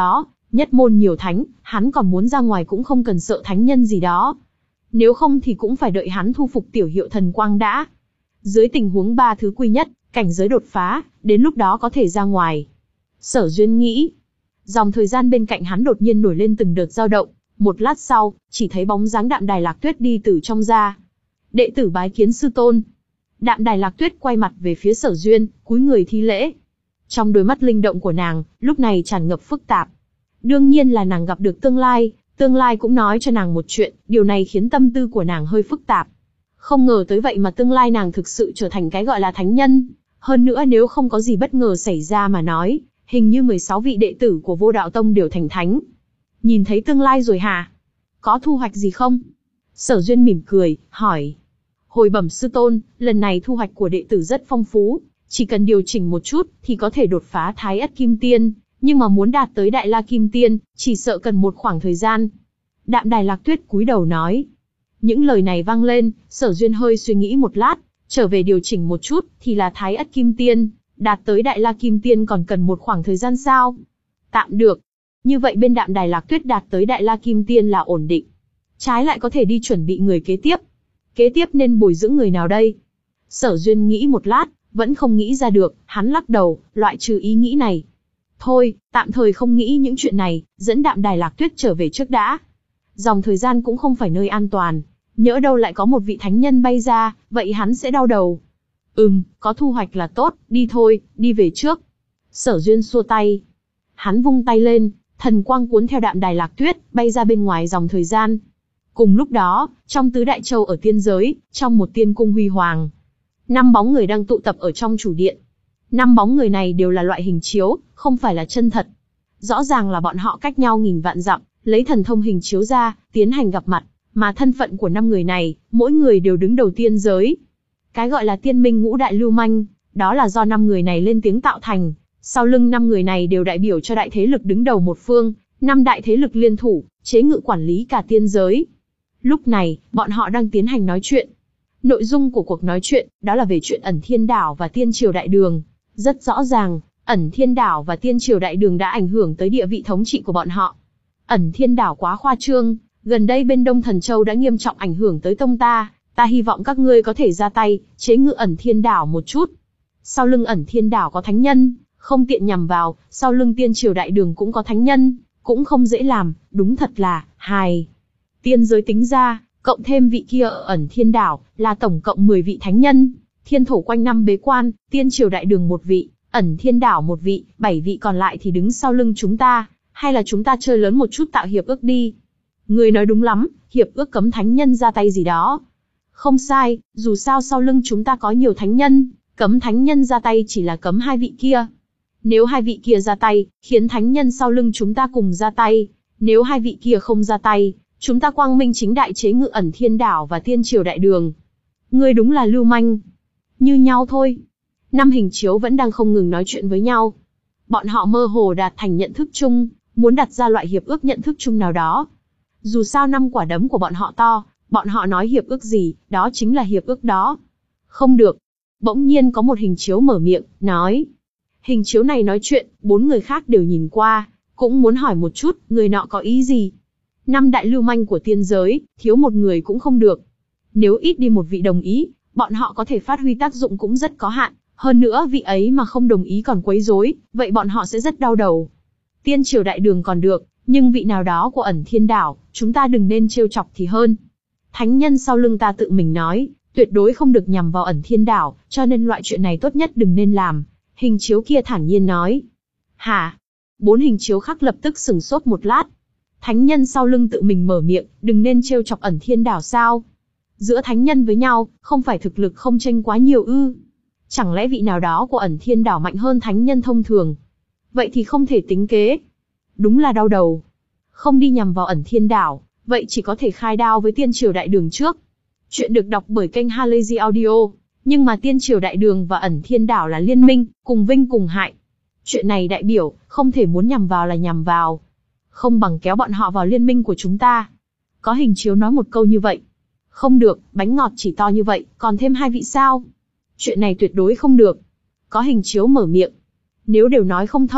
Nhất môn nhiều thánh, hắn còn muốn ra ngoài cũng không cần sợ thánh nhân gì đó. Nếu không thì cũng phải đợi hắn thu phục tiểu hiệu thần quang đã. Dưới tình huống ba thứ quy nhất, cảnh giới đột phá, đến lúc đó có thể ra ngoài. Sở Duyên nghĩ. Dòng thời gian bên cạnh hắn đột nhiên nổi lên từng đợt dao động. Một lát sau, chỉ thấy bóng dáng Đạm Đài Lạc Tuyết đi từ trong ra. Đệ tử bái kiến sư tôn. Đạm Đài Lạc Tuyết quay mặt về phía Sở Duyên, cúi người thi lễ. Trong đôi mắt linh động của nàng, lúc này tràn ngập phức tạp. Đương nhiên là nàng gặp được tương lai, tương lai cũng nói cho nàng một chuyện, điều này khiến tâm tư của nàng hơi phức tạp. Không ngờ tới vậy mà tương lai nàng thực sự trở thành cái gọi là thánh nhân. Hơn nữa nếu không có gì bất ngờ xảy ra mà nói, hình như mười sáu vị đệ tử của Vô Đạo Tông đều thành thánh. Nhìn thấy tương lai rồi hả? Có thu hoạch gì không? Sở Duyên mỉm cười, hỏi. Hồi bẩm sư tôn, lần này thu hoạch của đệ tử rất phong phú, chỉ cần điều chỉnh một chút thì có thể đột phá Thái Ất Kim Tiên, nhưng mà muốn đạt tới Đại La Kim Tiên, chỉ sợ cần một khoảng thời gian. Đạm Đài Lạc Tuyết cúi đầu nói. Những lời này vang lên, Sở Duyên hơi suy nghĩ một lát, trở về điều chỉnh một chút, thì là Thái Ất Kim Tiên, đạt tới Đại La Kim Tiên còn cần một khoảng thời gian sao? Tạm được. Như vậy bên Đạm Đài Lạc Tuyết đạt tới Đại La Kim Tiên là ổn định. Trái lại có thể đi chuẩn bị người kế tiếp. Kế tiếp nên bồi dưỡng người nào đây? Sở Duyên nghĩ một lát, vẫn không nghĩ ra được, hắn lắc đầu, loại trừ ý nghĩ này. Thôi, tạm thời không nghĩ những chuyện này, dẫn Đạm Đài Lạc Tuyết trở về trước đã. Dòng thời gian cũng không phải nơi an toàn, nhỡ đâu lại có một vị thánh nhân bay ra, vậy hắn sẽ đau đầu. Ừm, có thu hoạch là tốt, đi thôi, đi về trước. Sở Duyên xua tay. Hắn vung tay lên, thần quang cuốn theo Đạm Đài Lạc Tuyết, bay ra bên ngoài dòng thời gian. Cùng lúc đó, trong tứ đại châu ở tiên giới, trong một tiên cung huy hoàng, năm bóng người đang tụ tập ở trong chủ điện. Năm bóng người này đều là loại hình chiếu, không phải là chân thật. Rõ ràng là bọn họ cách nhau nghìn vạn dặm, lấy thần thông hình chiếu ra, tiến hành gặp mặt, mà thân phận của năm người này, mỗi người đều đứng đầu tiên giới. Cái gọi là tiên minh ngũ đại lưu manh, đó là do năm người này lên tiếng tạo thành. Sau lưng năm người này đều đại biểu cho đại thế lực đứng đầu một phương, năm đại thế lực liên thủ, chế ngự quản lý cả tiên giới. Lúc này, bọn họ đang tiến hành nói chuyện. Nội dung của cuộc nói chuyện, đó là về chuyện Ẩn Thiên Đảo và Tiên Triều Đại Đường. Rất rõ ràng, Ẩn Thiên Đảo và Tiên Triều Đại Đường đã ảnh hưởng tới địa vị thống trị của bọn họ. Ẩn Thiên Đảo quá khoa trương, gần đây bên Đông Thần Châu đã nghiêm trọng ảnh hưởng tới tông ta, ta hy vọng các ngươi có thể ra tay, chế ngự Ẩn Thiên Đảo một chút. Sau lưng Ẩn Thiên Đảo có thánh nhân, không tiện nhằm vào, sau lưng Tiên Triều Đại Đường cũng có thánh nhân, cũng không dễ làm, đúng thật là, hài. Tiên giới tính ra, cộng thêm vị kia ở Ẩn Thiên Đảo, là tổng cộng mười vị thánh nhân. Thiên thổ quanh năm bế quan, Tiên Triều Đại Đường một vị, Ẩn Thiên Đảo một vị, bảy vị còn lại thì đứng sau lưng chúng ta, hay là chúng ta chơi lớn một chút tạo hiệp ước đi. Người nói đúng lắm, hiệp ước cấm thánh nhân ra tay gì đó. Không sai, dù sao sau lưng chúng ta có nhiều thánh nhân, cấm thánh nhân ra tay chỉ là cấm hai vị kia. Nếu hai vị kia ra tay, khiến thánh nhân sau lưng chúng ta cùng ra tay. Nếu hai vị kia không ra tay, chúng ta quang minh chính đại chế ngự Ẩn Thiên Đảo và Tiên Triều Đại Đường. Ngươi đúng là lưu manh. Như nhau thôi. Năm hình chiếu vẫn đang không ngừng nói chuyện với nhau. Bọn họ mơ hồ đạt thành nhận thức chung, muốn đặt ra loại hiệp ước nhận thức chung nào đó. Dù sao năm quả đấm của bọn họ to, bọn họ nói hiệp ước gì, đó chính là hiệp ước đó. Không được. Bỗng nhiên có một hình chiếu mở miệng, nói. Hình chiếu này nói chuyện, bốn người khác đều nhìn qua, cũng muốn hỏi một chút, người nọ có ý gì. Năm đại lưu manh của tiên giới, thiếu một người cũng không được. Nếu ít đi một vị đồng ý, bọn họ có thể phát huy tác dụng cũng rất có hạn. Hơn nữa vị ấy mà không đồng ý còn quấy rối, vậy bọn họ sẽ rất đau đầu. Tiên Triều Đại Đường còn được, nhưng vị nào đó của Ẩn Thiên Đảo, chúng ta đừng nên trêu chọc thì hơn. Thánh nhân sau lưng ta tự mình nói, tuyệt đối không được nhằm vào Ẩn Thiên Đảo, cho nên loại chuyện này tốt nhất đừng nên làm. Hình chiếu kia thản nhiên nói. Hả? Bốn hình chiếu khác lập tức sừng sốt một lát. Thánh nhân sau lưng tự mình mở miệng, đừng nên trêu chọc Ẩn Thiên Đảo sao? Giữa thánh nhân với nhau, không phải thực lực không tranh quá nhiều ư? Chẳng lẽ vị nào đó của Ẩn Thiên Đảo mạnh hơn thánh nhân thông thường? Vậy thì không thể tính kế. Đúng là đau đầu. Không đi nhằm vào Ẩn Thiên Đảo, vậy chỉ có thể khai đao với Tiên Triều Đại Đường trước. Chuyện được đọc bởi kênh Halazy Audio. Nhưng mà Tiên Triều Đại Đường và Ẩn Thiên Đảo là liên minh, cùng vinh cùng hại. Chuyện này đại biểu, không thể muốn nhằm vào là nhằm vào. Không bằng kéo bọn họ vào liên minh của chúng ta. Có hình chiếu nói một câu như vậy. Không được, bánh ngọt chỉ to như vậy, còn thêm hai vị sao? Chuyện này tuyệt đối không được. Có hình chiếu mở miệng. Nếu đều nói không thông,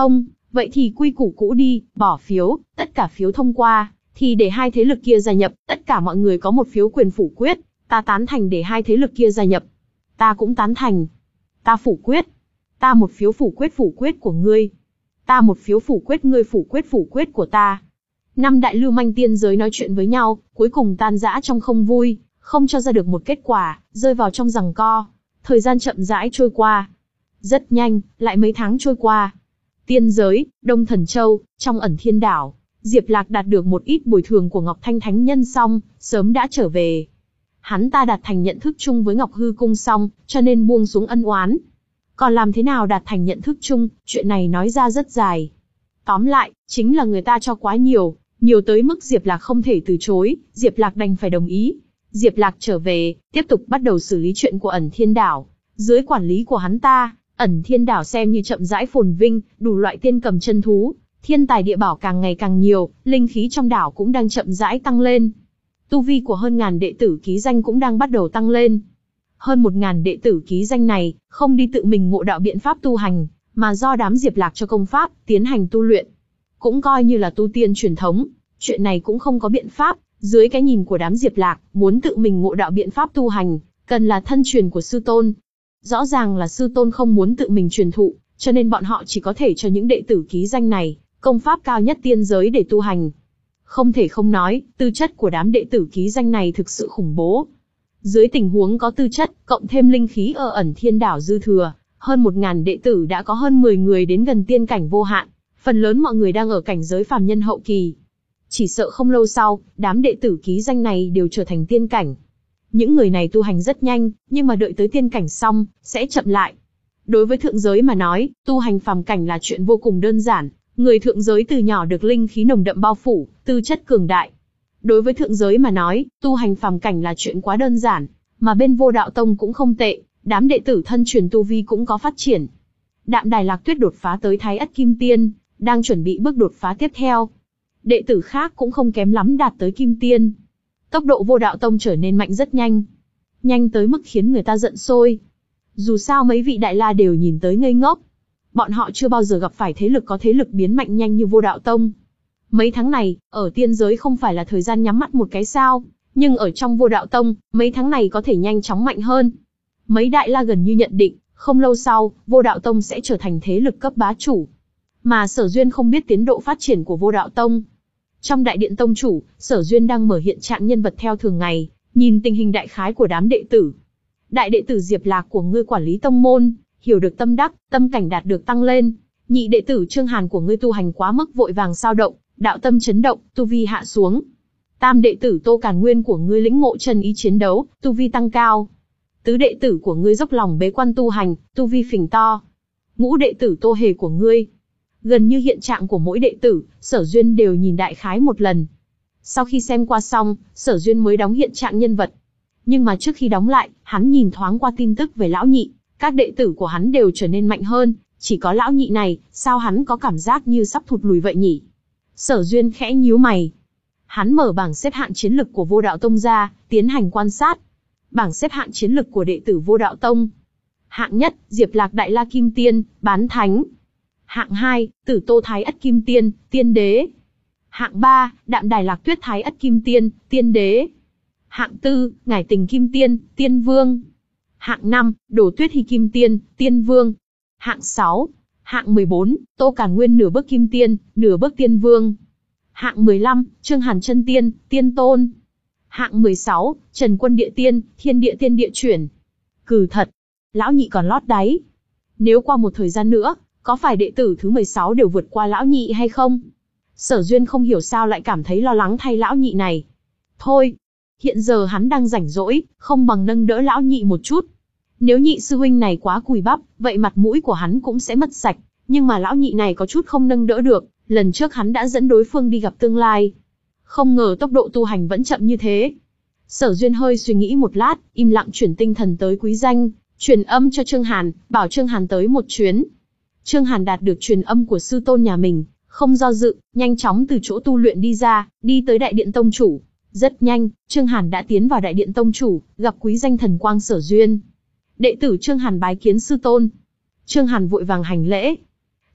Vậy thì quy củ cũ đi, bỏ phiếu, tất cả phiếu thông qua, thì để hai thế lực kia gia nhập, tất cả mọi người có một phiếu quyền phủ quyết, ta tán thành để hai thế lực kia gia nhập. Ta cũng tán thành. Ta phủ quyết. Ta một phiếu phủ quyết phủ quyết của ngươi. Ta một phiếu phủ quyết ngươi phủ quyết phủ quyết của ta. Năm đại lưu manh tiên giới nói chuyện với nhau, cuối cùng tan rã trong không vui, không cho ra được một kết quả, rơi vào trong giằng co. Thời gian chậm rãi trôi qua. Rất nhanh, lại mấy tháng trôi qua. Tiên giới, Đông Thần Châu, trong ẩn thiên đảo, Diệp Lạc đạt được một ít bồi thường của Ngọc Thanh Thánh Nhân xong, sớm đã trở về. Hắn ta đạt thành nhận thức chung với Ngọc Hư Cung xong, cho nên buông xuống ân oán. Còn làm thế nào đạt thành nhận thức chung, chuyện này nói ra rất dài. Tóm lại, chính là người ta cho quá nhiều, nhiều tới mức Diệp Lạc không thể từ chối, Diệp Lạc đành phải đồng ý. Diệp Lạc trở về, tiếp tục bắt đầu xử lý chuyện của ẩn thiên đảo. Dưới quản lý của hắn ta, ẩn thiên đảo xem như chậm rãi phồn vinh, đủ loại tiên cầm chân thú, thiên tài địa bảo càng ngày càng nhiều, linh khí trong đảo cũng đang chậm rãi tăng lên. Tu vi của hơn ngàn đệ tử ký danh cũng đang bắt đầu tăng lên. Hơn một ngàn đệ tử ký danh này, không đi tự mình ngộ đạo biện pháp tu hành, mà do đám Diệp Lạc cho công pháp, tiến hành tu luyện. Cũng coi như là tu tiên truyền thống, chuyện này cũng không có biện pháp, dưới cái nhìn của đám Diệp Lạc, muốn tự mình ngộ đạo biện pháp tu hành, cần là thân truyền của sư tôn. Rõ ràng là sư tôn không muốn tự mình truyền thụ, cho nên bọn họ chỉ có thể cho những đệ tử ký danh này, công pháp cao nhất tiên giới để tu hành. Không thể không nói, tư chất của đám đệ tử ký danh này thực sự khủng bố. Dưới tình huống có tư chất, cộng thêm linh khí ở ẩn thiên đảo dư thừa, hơn một ngàn đệ tử đã có hơn mười người đến gần tiên cảnh vô hạn, phần lớn mọi người đang ở cảnh giới phàm nhân hậu kỳ. Chỉ sợ không lâu sau, đám đệ tử ký danh này đều trở thành tiên cảnh. Những người này tu hành rất nhanh, nhưng mà đợi tới tiên cảnh xong, sẽ chậm lại. Đối với thượng giới mà nói, tu hành phàm cảnh là chuyện vô cùng đơn giản, người thượng giới từ nhỏ được linh khí nồng đậm bao phủ, tư chất cường đại. Đối với thượng giới mà nói, tu hành phàm cảnh là chuyện quá đơn giản, mà bên Vô Đạo Tông cũng không tệ, đám đệ tử thân truyền tu vi cũng có phát triển. Đạm Đài Lạc Tuyết đột phá tới Thái Ất Kim Tiên, đang chuẩn bị bước đột phá tiếp theo. Đệ tử khác cũng không kém lắm đạt tới Kim Tiên. Tốc độ Vô Đạo Tông trở nên mạnh rất nhanh. Nhanh tới mức khiến người ta giận sôi. Dù sao mấy vị đại la đều nhìn tới ngây ngốc. Bọn họ chưa bao giờ gặp phải thế lực có thế lực biến mạnh nhanh như Vô Đạo Tông. Mấy tháng này, ở tiên giới không phải là thời gian nhắm mắt một cái sao, nhưng ở trong Vô Đạo Tông, mấy tháng này có thể nhanh chóng mạnh hơn. Mấy đại la gần như nhận định, không lâu sau, Vô Đạo Tông sẽ trở thành thế lực cấp bá chủ. Mà Sở Duyên không biết tiến độ phát triển của Vô Đạo Tông. Trong đại điện tông chủ, Sở Duyên đang mở hiện trạng nhân vật theo thường ngày, nhìn tình hình đại khái của đám đệ tử. Đại đệ tử Diệp Lạc của ngươi quản lý tông môn, hiểu được tâm đắc, tâm cảnh đạt được tăng lên. Nhị đệ tử Trương Hàn của ngươi tu hành quá mức vội vàng sao động, đạo tâm chấn động, tu vi hạ xuống. Tam đệ tử Tô Càn Nguyên của ngươi lĩnh ngộ chân ý chiến đấu, tu vi tăng cao. Tứ đệ tử của ngươi dốc lòng bế quan tu hành, tu vi phình to. Ngũ đệ tử Tô Hề của ngươi, gần như hiện trạng của mỗi đệ tử, Sở Duyên đều nhìn đại khái một lần. Sau khi xem qua xong, Sở Duyên mới đóng hiện trạng nhân vật. Nhưng mà trước khi đóng lại, hắn nhìn thoáng qua tin tức về lão nhị, các đệ tử của hắn đều trở nên mạnh hơn, chỉ có lão nhị này, sao hắn có cảm giác như sắp thụt lùi vậy nhỉ? Sở Duyên khẽ nhíu mày. Hắn mở bảng xếp hạng chiến lực của Vô Đạo Tông ra, tiến hành quan sát. Bảng xếp hạng chiến lực của đệ tử Vô Đạo Tông. Hạng nhất, Diệp Lạc Đại La Kim Tiên, Bán Thánh. Hạng hai, Tử Tô Thái Ất Kim Tiên, Tiên Đế. Hạng ba, Đạm Đài Lạc Tuyết Thái Ất Kim Tiên, Tiên Đế. Hạng tư, Ngải Tình Kim Tiên, Tiên Vương. Hạng năm, Đổ Tuyết Hy Kim Tiên, Tiên Vương. Hạng sáu, hạng mười bốn, Tô Càn Nguyên nửa bước Kim Tiên, nửa bước Tiên Vương. Hạng mười lăm, Trương Hàn Chân Tiên, Tiên Tôn. Hạng mười sáu, Trần Quân Địa Tiên, Thiên Địa Tiên Địa Chuyển. Cừ thật, lão nhị còn lót đáy. Nếu qua một thời gian nữa, có phải đệ tử thứ mười sáu đều vượt qua lão nhị hay không? Sở Duyên không hiểu sao lại cảm thấy lo lắng thay lão nhị này. Thôi, hiện giờ hắn đang rảnh rỗi, không bằng nâng đỡ lão nhị một chút. Nếu nhị sư huynh này quá cùi bắp, vậy mặt mũi của hắn cũng sẽ mất sạch. Nhưng mà lão nhị này có chút không nâng đỡ được, lần trước hắn đã dẫn đối phương đi gặp tương lai. Không ngờ tốc độ tu hành vẫn chậm như thế. Sở Duyên hơi suy nghĩ một lát, im lặng chuyển tinh thần tới Quý Danh, truyền âm cho Trương Hàn, bảo Trương Hàn tới một chuyến. Trương Hàn đạt được truyền âm của sư tôn nhà mình, không do dự, nhanh chóng từ chỗ tu luyện đi ra, đi tới đại điện tông chủ. Rất nhanh, Trương Hàn đã tiến vào đại điện tông chủ, gặp Quý Danh thần quang Sở Duyên. Đệ tử Trương Hàn bái kiến sư tôn. Trương Hàn vội vàng hành lễ.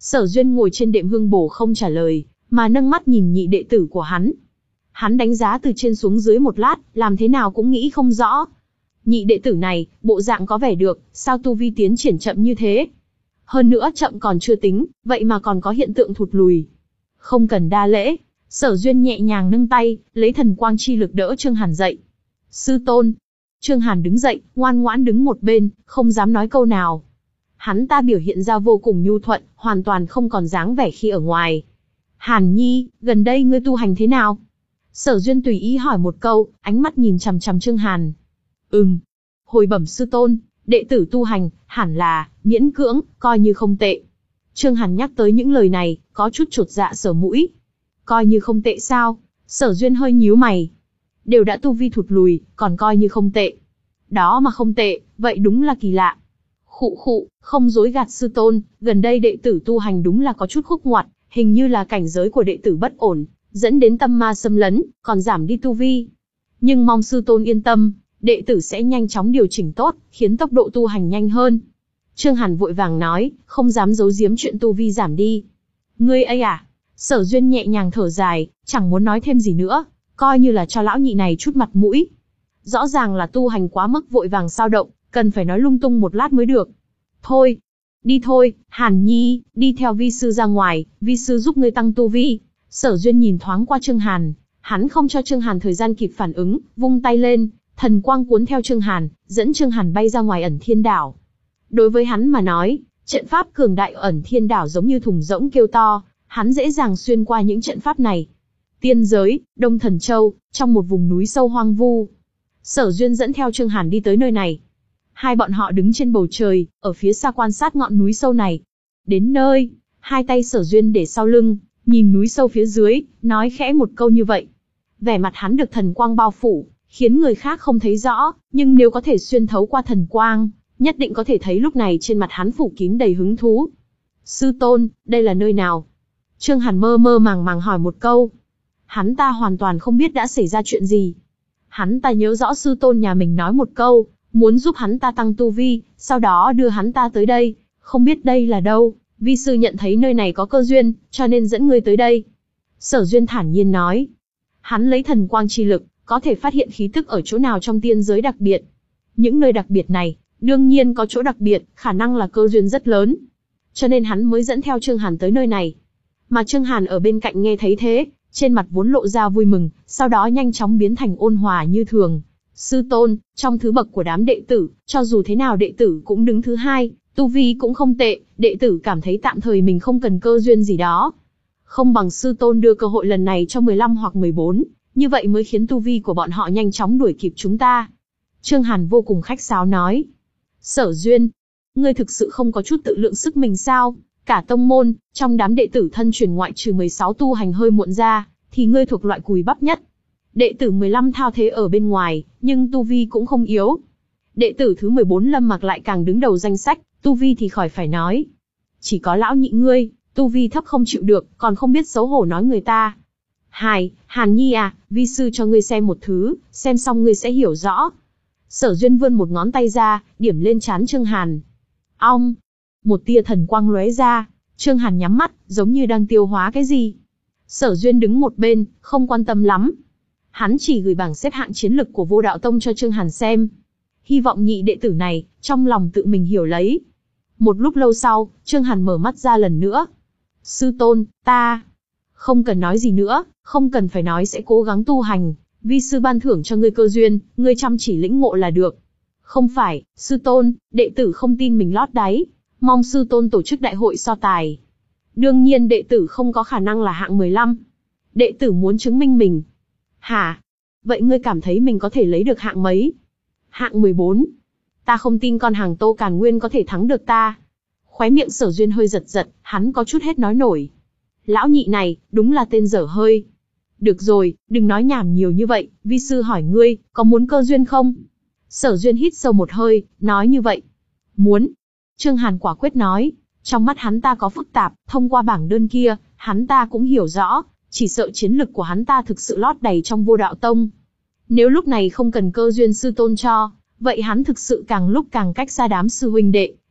Sở Duyên ngồi trên đệm hương bổ không trả lời, mà nâng mắt nhìn nhị đệ tử của hắn. Hắn đánh giá từ trên xuống dưới một lát, làm thế nào cũng nghĩ không rõ. Nhị đệ tử này, bộ dạng có vẻ được, sao tu vi tiến triển chậm như thế? Hơn nữa chậm còn chưa tính, vậy mà còn có hiện tượng thụt lùi. Không cần đa lễ, Sở Duyên nhẹ nhàng nâng tay, lấy thần quang chi lực đỡ Trương Hàn dậy. Sư tôn. Trương Hàn đứng dậy, ngoan ngoãn đứng một bên, không dám nói câu nào. Hắn ta biểu hiện ra vô cùng nhu thuận, hoàn toàn không còn dáng vẻ khi ở ngoài. Hàn Nhi, gần đây ngươi tu hành thế nào? Sở Duyên tùy ý hỏi một câu, ánh mắt nhìn chằm chằm Trương Hàn. Ừm. Hồi bẩm sư tôn, đệ tử tu hành, hẳn là, miễn cưỡng, coi như không tệ. Trương Hàn nhắc tới những lời này, có chút chột dạ sờ mũi. Coi như không tệ sao? Sở Duyên hơi nhíu mày. Đều đã tu vi thụt lùi, còn coi như không tệ. Đó mà không tệ, vậy đúng là kỳ lạ. Khụ khụ, không dối gạt sư tôn, gần đây đệ tử tu hành đúng là có chút khúc ngoặt, hình như là cảnh giới của đệ tử bất ổn, dẫn đến tâm ma xâm lấn, còn giảm đi tu vi. Nhưng mong sư tôn yên tâm, đệ tử sẽ nhanh chóng điều chỉnh tốt, khiến tốc độ tu hành nhanh hơn. Trương Hàn vội vàng nói, không dám giấu giếm chuyện tu vi giảm đi. Ngươi ấy à? Sở Duyên nhẹ nhàng thở dài, chẳng muốn nói thêm gì nữa, coi như là cho lão nhị này chút mặt mũi. Rõ ràng là tu hành quá mức vội vàng sao động, cần phải nói lung tung một lát mới được. Thôi, đi thôi, Hàn Nhi, đi theo vi sư ra ngoài, vi sư giúp ngươi tăng tu vi. Sở Duyên nhìn thoáng qua Trương Hàn, hắn không cho Trương Hàn thời gian kịp phản ứng, vung tay lên, thần quang cuốn theo Trương Hàn, dẫn Trương Hàn bay ra ngoài ẩn thiên đảo. Đối với hắn mà nói, trận pháp cường đại ở ẩn thiên đảo giống như thùng rỗng kêu to, hắn dễ dàng xuyên qua những trận pháp này. Tiên giới, Đông Thần Châu, trong một vùng núi sâu hoang vu. Sở Duyên dẫn theo Trương Hàn đi tới nơi này. Hai bọn họ đứng trên bầu trời, ở phía xa quan sát ngọn núi sâu này. Đến nơi, hai tay Sở Duyên để sau lưng, nhìn núi sâu phía dưới, nói khẽ một câu như vậy. Vẻ mặt hắn được thần quang bao phủ, khiến người khác không thấy rõ, nhưng nếu có thể xuyên thấu qua thần quang, nhất định có thể thấy lúc này trên mặt hắn phủ kín đầy hứng thú. Sư tôn, đây là nơi nào? Trương Hàn mơ mơ màng màng hỏi một câu. Hắn ta hoàn toàn không biết đã xảy ra chuyện gì. Hắn ta nhớ rõ sư tôn nhà mình nói một câu, muốn giúp hắn ta tăng tu vi, sau đó đưa hắn ta tới đây, không biết đây là đâu, vi sư nhận thấy nơi này có cơ duyên, cho nên dẫn ngươi tới đây. Sở Duyên thản nhiên nói. Hắn lấy thần quang chi lực, có thể phát hiện khí tức ở chỗ nào trong tiên giới đặc biệt. Những nơi đặc biệt này, đương nhiên có chỗ đặc biệt, khả năng là cơ duyên rất lớn. Cho nên hắn mới dẫn theo Trương Hàn tới nơi này. Mà Trương Hàn ở bên cạnh nghe thấy thế, trên mặt vốn lộ ra vui mừng, sau đó nhanh chóng biến thành ôn hòa như thường. Sư tôn, trong thứ bậc của đám đệ tử, cho dù thế nào đệ tử cũng đứng thứ hai, tu vi cũng không tệ, đệ tử cảm thấy tạm thời mình không cần cơ duyên gì đó. Không bằng sư tôn đưa cơ hội lần này cho mười lăm hoặc mười bốn, như vậy mới khiến tu vi của bọn họ nhanh chóng đuổi kịp chúng ta. Trương Hàn vô cùng khách sáo nói. Sở Duyên, ngươi thực sự không có chút tự lượng sức mình sao? Cả tông môn, trong đám đệ tử thân truyền ngoại trừ mười sáu tu hành hơi muộn ra, thì ngươi thuộc loại cùi bắp nhất. Đệ tử mười lăm thao thế ở bên ngoài, nhưng tu vi cũng không yếu. Đệ tử thứ mười bốn Lâm Mặc lại càng đứng đầu danh sách, tu vi thì khỏi phải nói. Chỉ có lão nhị ngươi, tu vi thấp không chịu được, còn không biết xấu hổ nói người ta. Hài, Hàn Nhi à, vi sư cho ngươi xem một thứ, xem xong ngươi sẽ hiểu rõ. Sở Duyên vươn một ngón tay ra, điểm lên trán Trương Hàn. Ong! Một tia thần quang lóe ra, Trương Hàn nhắm mắt, giống như đang tiêu hóa cái gì. Sở Duyên đứng một bên, không quan tâm lắm. Hắn chỉ gửi bảng xếp hạng chiến lực của Vô Đạo Tông cho Trương Hàn xem. Hy vọng nhị đệ tử này, trong lòng tự mình hiểu lấy. Một lúc lâu sau, Trương Hàn mở mắt ra lần nữa. Sư tôn, ta... Không cần nói gì nữa, không cần phải nói sẽ cố gắng tu hành. Vi sư ban thưởng cho ngươi cơ duyên, ngươi chăm chỉ lĩnh ngộ là được. Không phải, sư tôn, đệ tử không tin mình lót đáy. Mong sư tôn tổ chức đại hội so tài. Đương nhiên đệ tử không có khả năng là hạng mười lăm. Đệ tử muốn chứng minh mình. Hả? Vậy ngươi cảm thấy mình có thể lấy được hạng mấy? Hạng mười bốn. Ta không tin con hàng Tô Càn Nguyên có thể thắng được ta. Khóe miệng Sở Duyên hơi giật giật, hắn có chút hết nói nổi. Lão nhị này, đúng là tên dở hơi. Được rồi, đừng nói nhảm nhiều như vậy, vi sư hỏi ngươi, có muốn cơ duyên không? Sở Duyên hít sâu một hơi, nói như vậy. Muốn. Trương Hàn quả quyết nói, trong mắt hắn ta có phức tạp, thông qua bảng đơn kia, hắn ta cũng hiểu rõ, chỉ sợ chiến lực của hắn ta thực sự lót đầy trong Vô Đạo Tông. Nếu lúc này không cần cơ duyên sư tôn cho, vậy hắn thực sự càng lúc càng cách xa đám sư huynh đệ,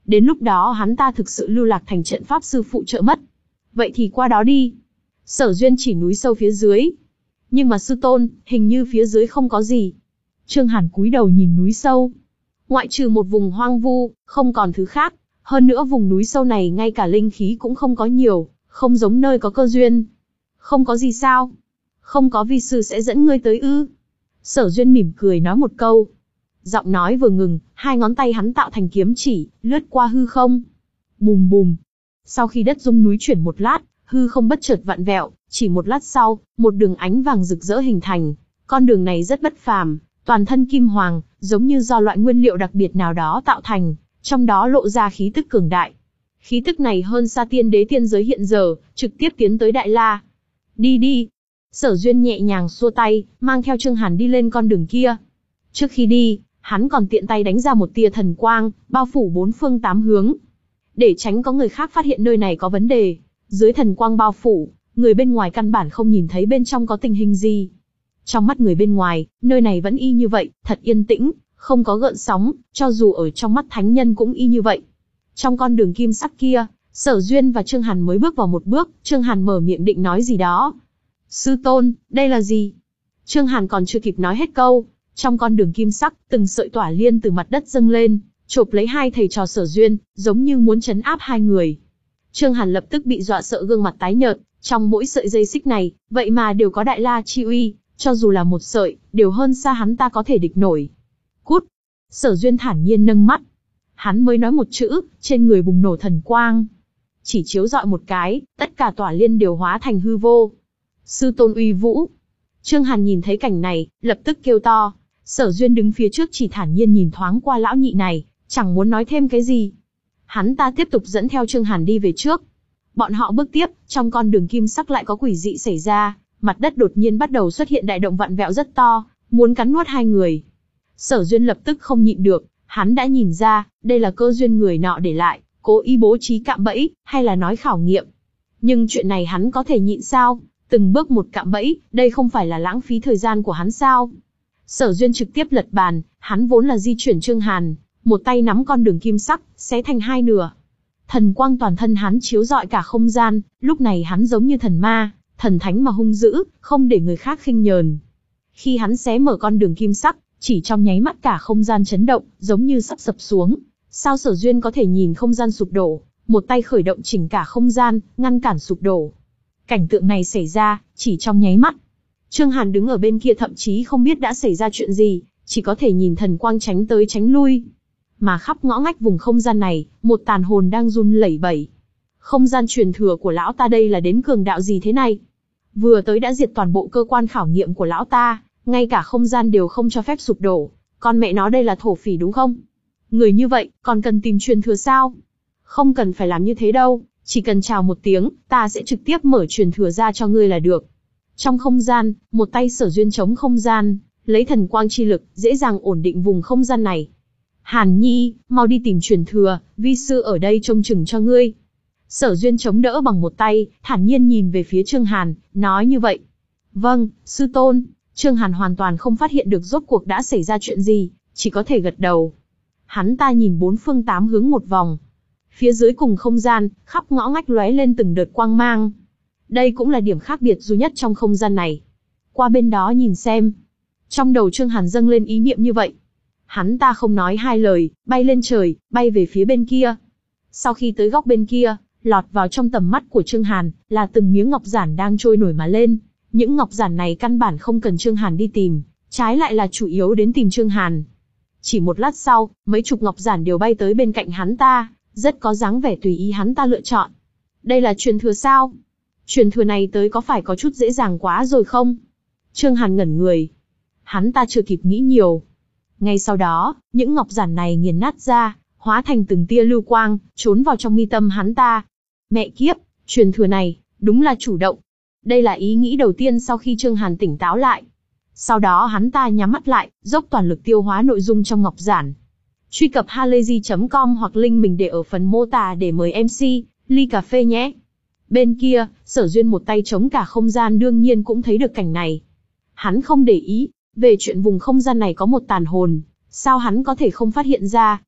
Đến lúc đó hắn ta thực sự lưu lạc thành trận pháp sư phụ trợ mất. Vậy thì qua đó đi. Sở Duyên chỉ núi sâu phía dưới. Nhưng mà sư tôn, hình như phía dưới không có gì. Trương Hàn cúi đầu nhìn núi sâu. Ngoại trừ một vùng hoang vu, không còn thứ khác. Hơn nữa vùng núi sâu này ngay cả linh khí cũng không có nhiều, không giống nơi có cơ duyên. Không có gì sao? Không có vi sư sẽ dẫn ngươi tới ư? Sở Duyên mỉm cười nói một câu. Giọng nói vừa ngừng, hai ngón tay hắn tạo thành kiếm chỉ, lướt qua hư không. Bùm bùm. Sau khi đất rung núi chuyển một lát, hư không bất chợt vặn vẹo, chỉ một lát sau, một đường ánh vàng rực rỡ hình thành. Con đường này rất bất phàm, toàn thân kim hoàng, giống như do loại nguyên liệu đặc biệt nào đó tạo thành, trong đó lộ ra khí tức cường đại. Khí tức này hơn xa tiên đế tiên giới hiện giờ, trực tiếp tiến tới Đại La. Đi đi. Sở Duyên nhẹ nhàng xua tay, mang theo Trương Hàn đi lên con đường kia. Trước khi đi, hắn còn tiện tay đánh ra một tia thần quang, bao phủ bốn phương tám hướng. Để tránh có người khác phát hiện nơi này có vấn đề, dưới thần quang bao phủ, người bên ngoài căn bản không nhìn thấy bên trong có tình hình gì. Trong mắt người bên ngoài, nơi này vẫn y như vậy, thật yên tĩnh, không có gợn sóng, cho dù ở trong mắt thánh nhân cũng y như vậy. Trong con đường kim sắc kia, Sở Duyên và Trương Hàn mới bước vào một bước, Trương Hàn mở miệng định nói gì đó. Sư tôn, đây là gì? Trương Hàn còn chưa kịp nói hết câu, trong con đường kim sắc, từng sợi tỏa liên từ mặt đất dâng lên, chộp lấy hai thầy trò Sở Duyên, giống như muốn trấn áp hai người. Trương Hàn lập tức bị dọa sợ gương mặt tái nhợt, trong mỗi sợi dây xích này, vậy mà đều có Đại La chi uy, cho dù là một sợi, đều hơn xa hắn ta có thể địch nổi. Cút! Sở Duyên thản nhiên nâng mắt. Hắn mới nói một chữ, trên người bùng nổ thần quang. Chỉ chiếu dọi một cái, tất cả tỏa liên đều hóa thành hư vô. Sư tôn uy vũ. Trương Hàn nhìn thấy cảnh này, lập tức kêu to. Sở Duyên đứng phía trước chỉ thản nhiên nhìn thoáng qua lão nhị này, chẳng muốn nói thêm cái gì. Hắn ta tiếp tục dẫn theo Trương Hàn đi về trước. Bọn họ bước tiếp, trong con đường kim sắc lại có quỷ dị xảy ra, mặt đất đột nhiên bắt đầu xuất hiện đại động vặn vẹo rất to, muốn cắn nuốt hai người. Sở Duyên lập tức không nhịn được, hắn đã nhìn ra, đây là cơ duyên người nọ để lại, cố ý bố trí cạm bẫy, hay là nói khảo nghiệm. Nhưng chuyện này hắn có thể nhịn sao? Từng bước một cạm bẫy, đây không phải là lãng phí thời gian của hắn sao? Sở Duyên trực tiếp lật bàn, hắn vốn là di chuyển Trương Hàn, một tay nắm con đường kim sắc, xé thành hai nửa. Thần quang toàn thân hắn chiếu rọi cả không gian, lúc này hắn giống như thần ma, thần thánh mà hung dữ, không để người khác khinh nhờn. Khi hắn xé mở con đường kim sắc, chỉ trong nháy mắt cả không gian chấn động, giống như sắp sập xuống. Sao Sở Duyên có thể nhìn không gian sụp đổ, một tay khởi động chỉnh cả không gian, ngăn cản sụp đổ. Cảnh tượng này xảy ra, chỉ trong nháy mắt. Trương Hàn đứng ở bên kia thậm chí không biết đã xảy ra chuyện gì, chỉ có thể nhìn thần quang tránh tới tránh lui. Mà khắp ngõ ngách vùng không gian này, một tàn hồn đang run lẩy bẩy. Không gian truyền thừa của lão ta đây là đến cường đạo gì thế này? Vừa tới đã diệt toàn bộ cơ quan khảo nghiệm của lão ta, ngay cả không gian đều không cho phép sụp đổ. Con mẹ nó đây là thổ phỉ đúng không? Người như vậy, còn cần tìm truyền thừa sao? Không cần phải làm như thế đâu, chỉ cần chào một tiếng, ta sẽ trực tiếp mở truyền thừa ra cho ngươi là được. Trong không gian, một tay Sở Duyên chống không gian, lấy thần quang chi lực, dễ dàng ổn định vùng không gian này. Hàn Nhi, mau đi tìm truyền thừa, vi sư ở đây trông chừng cho ngươi. Sở Duyên chống đỡ bằng một tay, thản nhiên nhìn về phía Trương Hàn, nói như vậy. Vâng, sư tôn. Trương Hàn hoàn toàn không phát hiện được rốt cuộc đã xảy ra chuyện gì, chỉ có thể gật đầu. Hắn ta nhìn bốn phương tám hướng một vòng. Phía dưới cùng không gian, khắp ngõ ngách lóe lên từng đợt quang mang. Đây cũng là điểm khác biệt duy nhất trong không gian này. Qua bên đó nhìn xem. Trong đầu Trương Hàn dâng lên ý niệm như vậy. Hắn ta không nói hai lời, bay lên trời, bay về phía bên kia. Sau khi tới góc bên kia, lọt vào trong tầm mắt của Trương Hàn, là từng miếng ngọc giản đang trôi nổi mà lên. Những ngọc giản này căn bản không cần Trương Hàn đi tìm, trái lại là chủ yếu đến tìm Trương Hàn. Chỉ một lát sau, mấy chục ngọc giản đều bay tới bên cạnh hắn ta, rất có dáng vẻ tùy ý hắn ta lựa chọn. Đây là truyền thừa sao? Truyền thừa này tới có phải có chút dễ dàng quá rồi không? Trương Hàn ngẩn người. Hắn ta chưa kịp nghĩ nhiều. Ngay sau đó, những ngọc giản này nghiền nát ra, hóa thành từng tia lưu quang, trốn vào trong mi tâm hắn ta. Mẹ kiếp, truyền thừa này, đúng là chủ động. Đây là ý nghĩ đầu tiên sau khi Trương Hàn tỉnh táo lại. Sau đó hắn ta nhắm mắt lại, dốc toàn lực tiêu hóa nội dung trong ngọc giản. Truy cập halayzi chấm com hoặc link mình để ở phần mô tả để mời em xê, ly cà phê nhé. Bên kia, Sở Duyên một tay chống cả không gian đương nhiên cũng thấy được cảnh này. Hắn không để ý, về chuyện vùng không gian này có một tàn hồn, sao hắn có thể không phát hiện ra.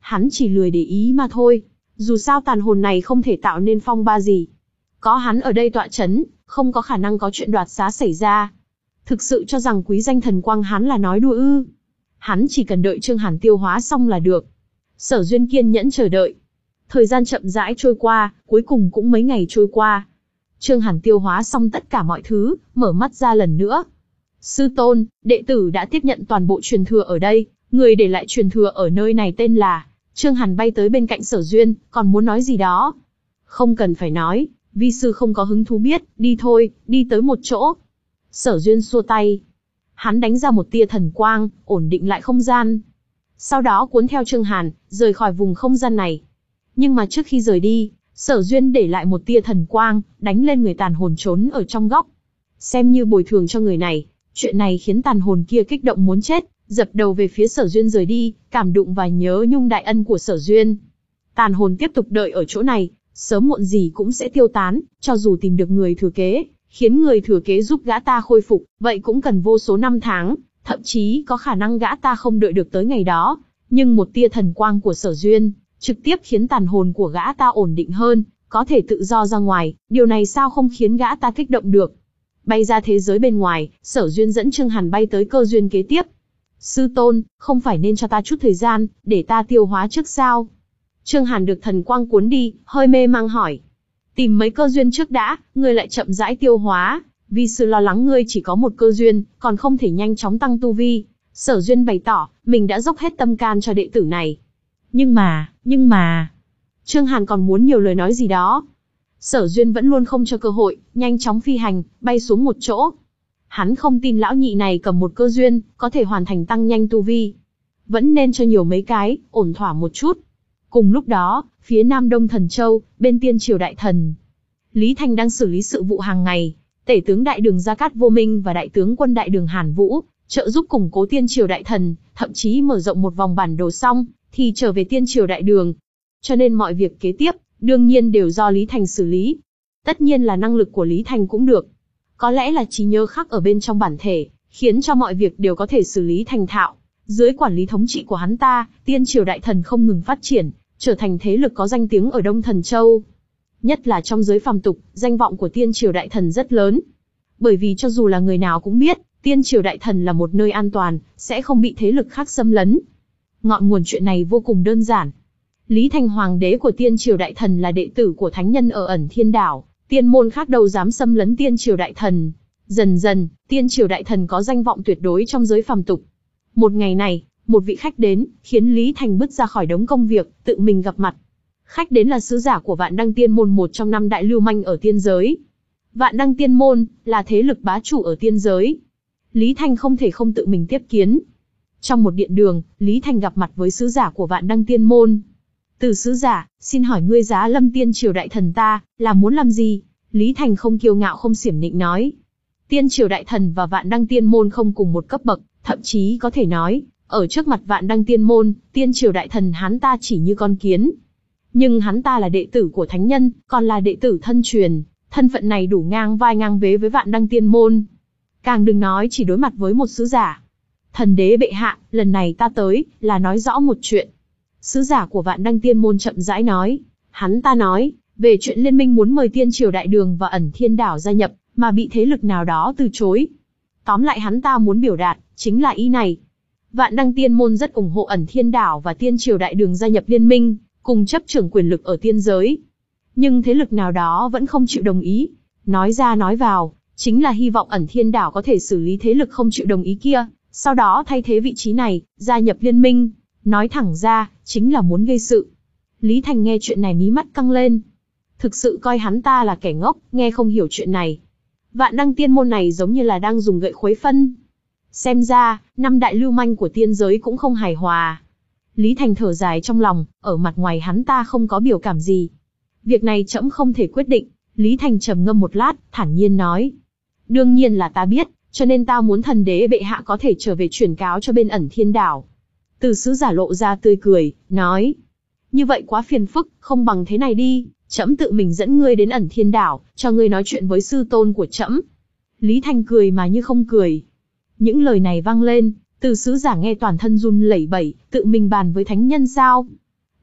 Hắn chỉ lười để ý mà thôi. Dù sao tàn hồn này không thể tạo nên phong ba gì. Có hắn ở đây tọa chấn, không có khả năng có chuyện đoạt xá xảy ra. Thực sự cho rằng quý danh thần quang hắn là nói đùa ư? Hắn chỉ cần đợi Trương Hàn tiêu hóa xong là được. Sở Duyên kiên nhẫn chờ đợi. Thời gian chậm rãi trôi qua, cuối cùng cũng mấy ngày trôi qua. Trương Hàn tiêu hóa xong tất cả mọi thứ, mở mắt ra lần nữa. Sư tôn, đệ tử đã tiếp nhận toàn bộ truyền thừa ở đây, người để lại truyền thừa ở nơi này tên là... Trương Hàn bay tới bên cạnh Sở Duyên, còn muốn nói gì đó. Không cần phải nói, vi sư không có hứng thú biết, đi thôi, đi tới một chỗ. Sở Duyên xua tay. Hắn đánh ra một tia thần quang, ổn định lại không gian. Sau đó cuốn theo Trương Hàn, rời khỏi vùng không gian này. Nhưng mà trước khi rời đi, Sở Duyên để lại một tia thần quang, đánh lên người tàn hồn trốn ở trong góc. Xem như bồi thường cho người này, chuyện này khiến tàn hồn kia kích động muốn chết, dập đầu về phía Sở Duyên rời đi, cảm đụng và nhớ nhung đại ân của Sở Duyên. Tàn hồn tiếp tục đợi ở chỗ này, sớm muộn gì cũng sẽ tiêu tán, cho dù tìm được người thừa kế, khiến người thừa kế giúp gã ta khôi phục, vậy cũng cần vô số năm tháng, thậm chí có khả năng gã ta không đợi được tới ngày đó. Nhưng một tia thần quang của Sở Duyên, trực tiếp khiến tàn hồn của gã ta ổn định hơn, có thể tự do ra ngoài, điều này sao không khiến gã ta kích động được. Bay ra thế giới bên ngoài, Sở Duyên dẫn Trương Hàn bay tới cơ duyên kế tiếp. Sư tôn, không phải nên cho ta chút thời gian, để ta tiêu hóa trước sao? Trương Hàn được thần quang cuốn đi, hơi mê mang hỏi. Tìm mấy cơ duyên trước đã, ngươi lại chậm rãi tiêu hóa, vì sư lo lắng ngươi chỉ có một cơ duyên, còn không thể nhanh chóng tăng tu vi. Sở Duyên bày tỏ, mình đã dốc hết tâm can cho đệ tử này. Nhưng mà, nhưng mà... Trương Hàn còn muốn nhiều lời nói gì đó. Sở Duyên vẫn luôn không cho cơ hội, nhanh chóng phi hành, bay xuống một chỗ. Hắn không tin lão nhị này cầm một cơ duyên, có thể hoàn thành tăng nhanh tu vi. Vẫn nên cho nhiều mấy cái, ổn thỏa một chút. Cùng lúc đó, phía Nam Đông Thần Châu, bên Tiên Triều Đại Thần, Lý Thành đang xử lý sự vụ hàng ngày. Tể tướng Đại Đường Gia Cát Vô Minh và Đại tướng quân Đại Đường Hàn Vũ trợ giúp củng cố Tiên Triều Đại Thần, thậm chí mở rộng một vòng bản đồ xong, thì trở về Tiên Triều Đại Đường. Cho nên mọi việc kế tiếp, đương nhiên đều do Lý Thành xử lý. Tất nhiên là năng lực của Lý Thành cũng được. Có lẽ là trí nhớ khắc ở bên trong bản thể, khiến cho mọi việc đều có thể xử lý thành thạo. Dưới quản lý thống trị của hắn ta, Tiên Triều Đại Thần không ngừng phát triển, trở thành thế lực có danh tiếng ở Đông Thần Châu. Nhất là trong giới phàm tục, danh vọng của Tiên Triều Đại Thần rất lớn. Bởi vì cho dù là người nào cũng biết, Tiên Triều Đại Thần là một nơi an toàn, sẽ không bị thế lực khác xâm lấn. Ngọn nguồn chuyện này vô cùng đơn giản. Lý Thành hoàng đế của Tiên Triều Đại Thần là đệ tử của thánh nhân ở Ẩn Thiên Đảo, tiên môn khác đâu dám xâm lấn Tiên Triều Đại Thần. Dần dần, Tiên Triều Đại Thần có danh vọng tuyệt đối trong giới phàm tục. Một ngày này, một vị khách đến, khiến Lý Thành bứt ra khỏi đống công việc, tự mình gặp mặt. Khách đến là sứ giả của Vạn Đăng Tiên Môn, một trong năm đại lưu manh ở tiên giới. Vạn Đăng Tiên Môn là thế lực bá chủ ở tiên giới. Lý Thành không thể không tự mình tiếp kiến. Trong một điện đường, Lý Thành gặp mặt với sứ giả của Vạn Đăng Tiên Môn. Từ sứ giả, xin hỏi ngươi Giá Lâm Tiên Triều Đại Thần ta, là muốn làm gì? Lý Thành không kiêu ngạo không xiểm nịnh nói. Tiên Triều Đại Thần và Vạn Đăng Tiên Môn không cùng một cấp bậc, thậm chí có thể nói, ở trước mặt Vạn Đăng Tiên Môn, Tiên Triều Đại Thần hắn ta chỉ như con kiến. Nhưng hắn ta là đệ tử của thánh nhân, còn là đệ tử thân truyền, thân phận này đủ ngang vai ngang vế với Vạn Đăng Tiên Môn. Càng đừng nói chỉ đối mặt với một sứ giả. Thần đế bệ hạ, lần này ta tới, là nói rõ một chuyện. Sứ giả của Vạn Đăng Tiên Môn chậm rãi nói. Hắn ta nói, về chuyện liên minh muốn mời Tiên Triều Đại Đường và Ẩn Thiên Đảo gia nhập, mà bị thế lực nào đó từ chối. Tóm lại hắn ta muốn biểu đạt, chính là ý này. Vạn Đăng Tiên Môn rất ủng hộ Ẩn Thiên Đảo và Tiên Triều Đại Đường gia nhập liên minh, cùng chấp trưởng quyền lực ở tiên giới. Nhưng thế lực nào đó vẫn không chịu đồng ý. Nói ra nói vào, chính là hy vọng Ẩn Thiên Đảo có thể xử lý thế lực không chịu đồng ý kia, sau đó thay thế vị trí này, gia nhập liên minh. Nói thẳng ra, chính là muốn gây sự. Lý Thành nghe chuyện này mí mắt căng lên. Thực sự coi hắn ta là kẻ ngốc, nghe không hiểu chuyện này. Vạn Đăng Tiên Môn này giống như là đang dùng gậy khuấy phân. Xem ra, năm đại lưu manh của tiên giới cũng không hài hòa. Lý Thành thở dài trong lòng, ở mặt ngoài hắn ta không có biểu cảm gì. Việc này trẫm không thể quyết định. Lý Thành trầm ngâm một lát, thản nhiên nói. Đương nhiên là ta biết, cho nên ta muốn thần đế bệ hạ có thể trở về chuyển cáo cho bên Ẩn Thiên Đảo. Từ sứ giả lộ ra tươi cười, nói. Như vậy quá phiền phức, không bằng thế này đi, trẫm tự mình dẫn ngươi đến Ẩn Thiên Đảo, cho ngươi nói chuyện với sư tôn của trẫm. Lý Thành cười mà như không cười. Những lời này vang lên, từ sứ giả nghe toàn thân run lẩy bẩy, tự mình bàn với thánh nhân sao?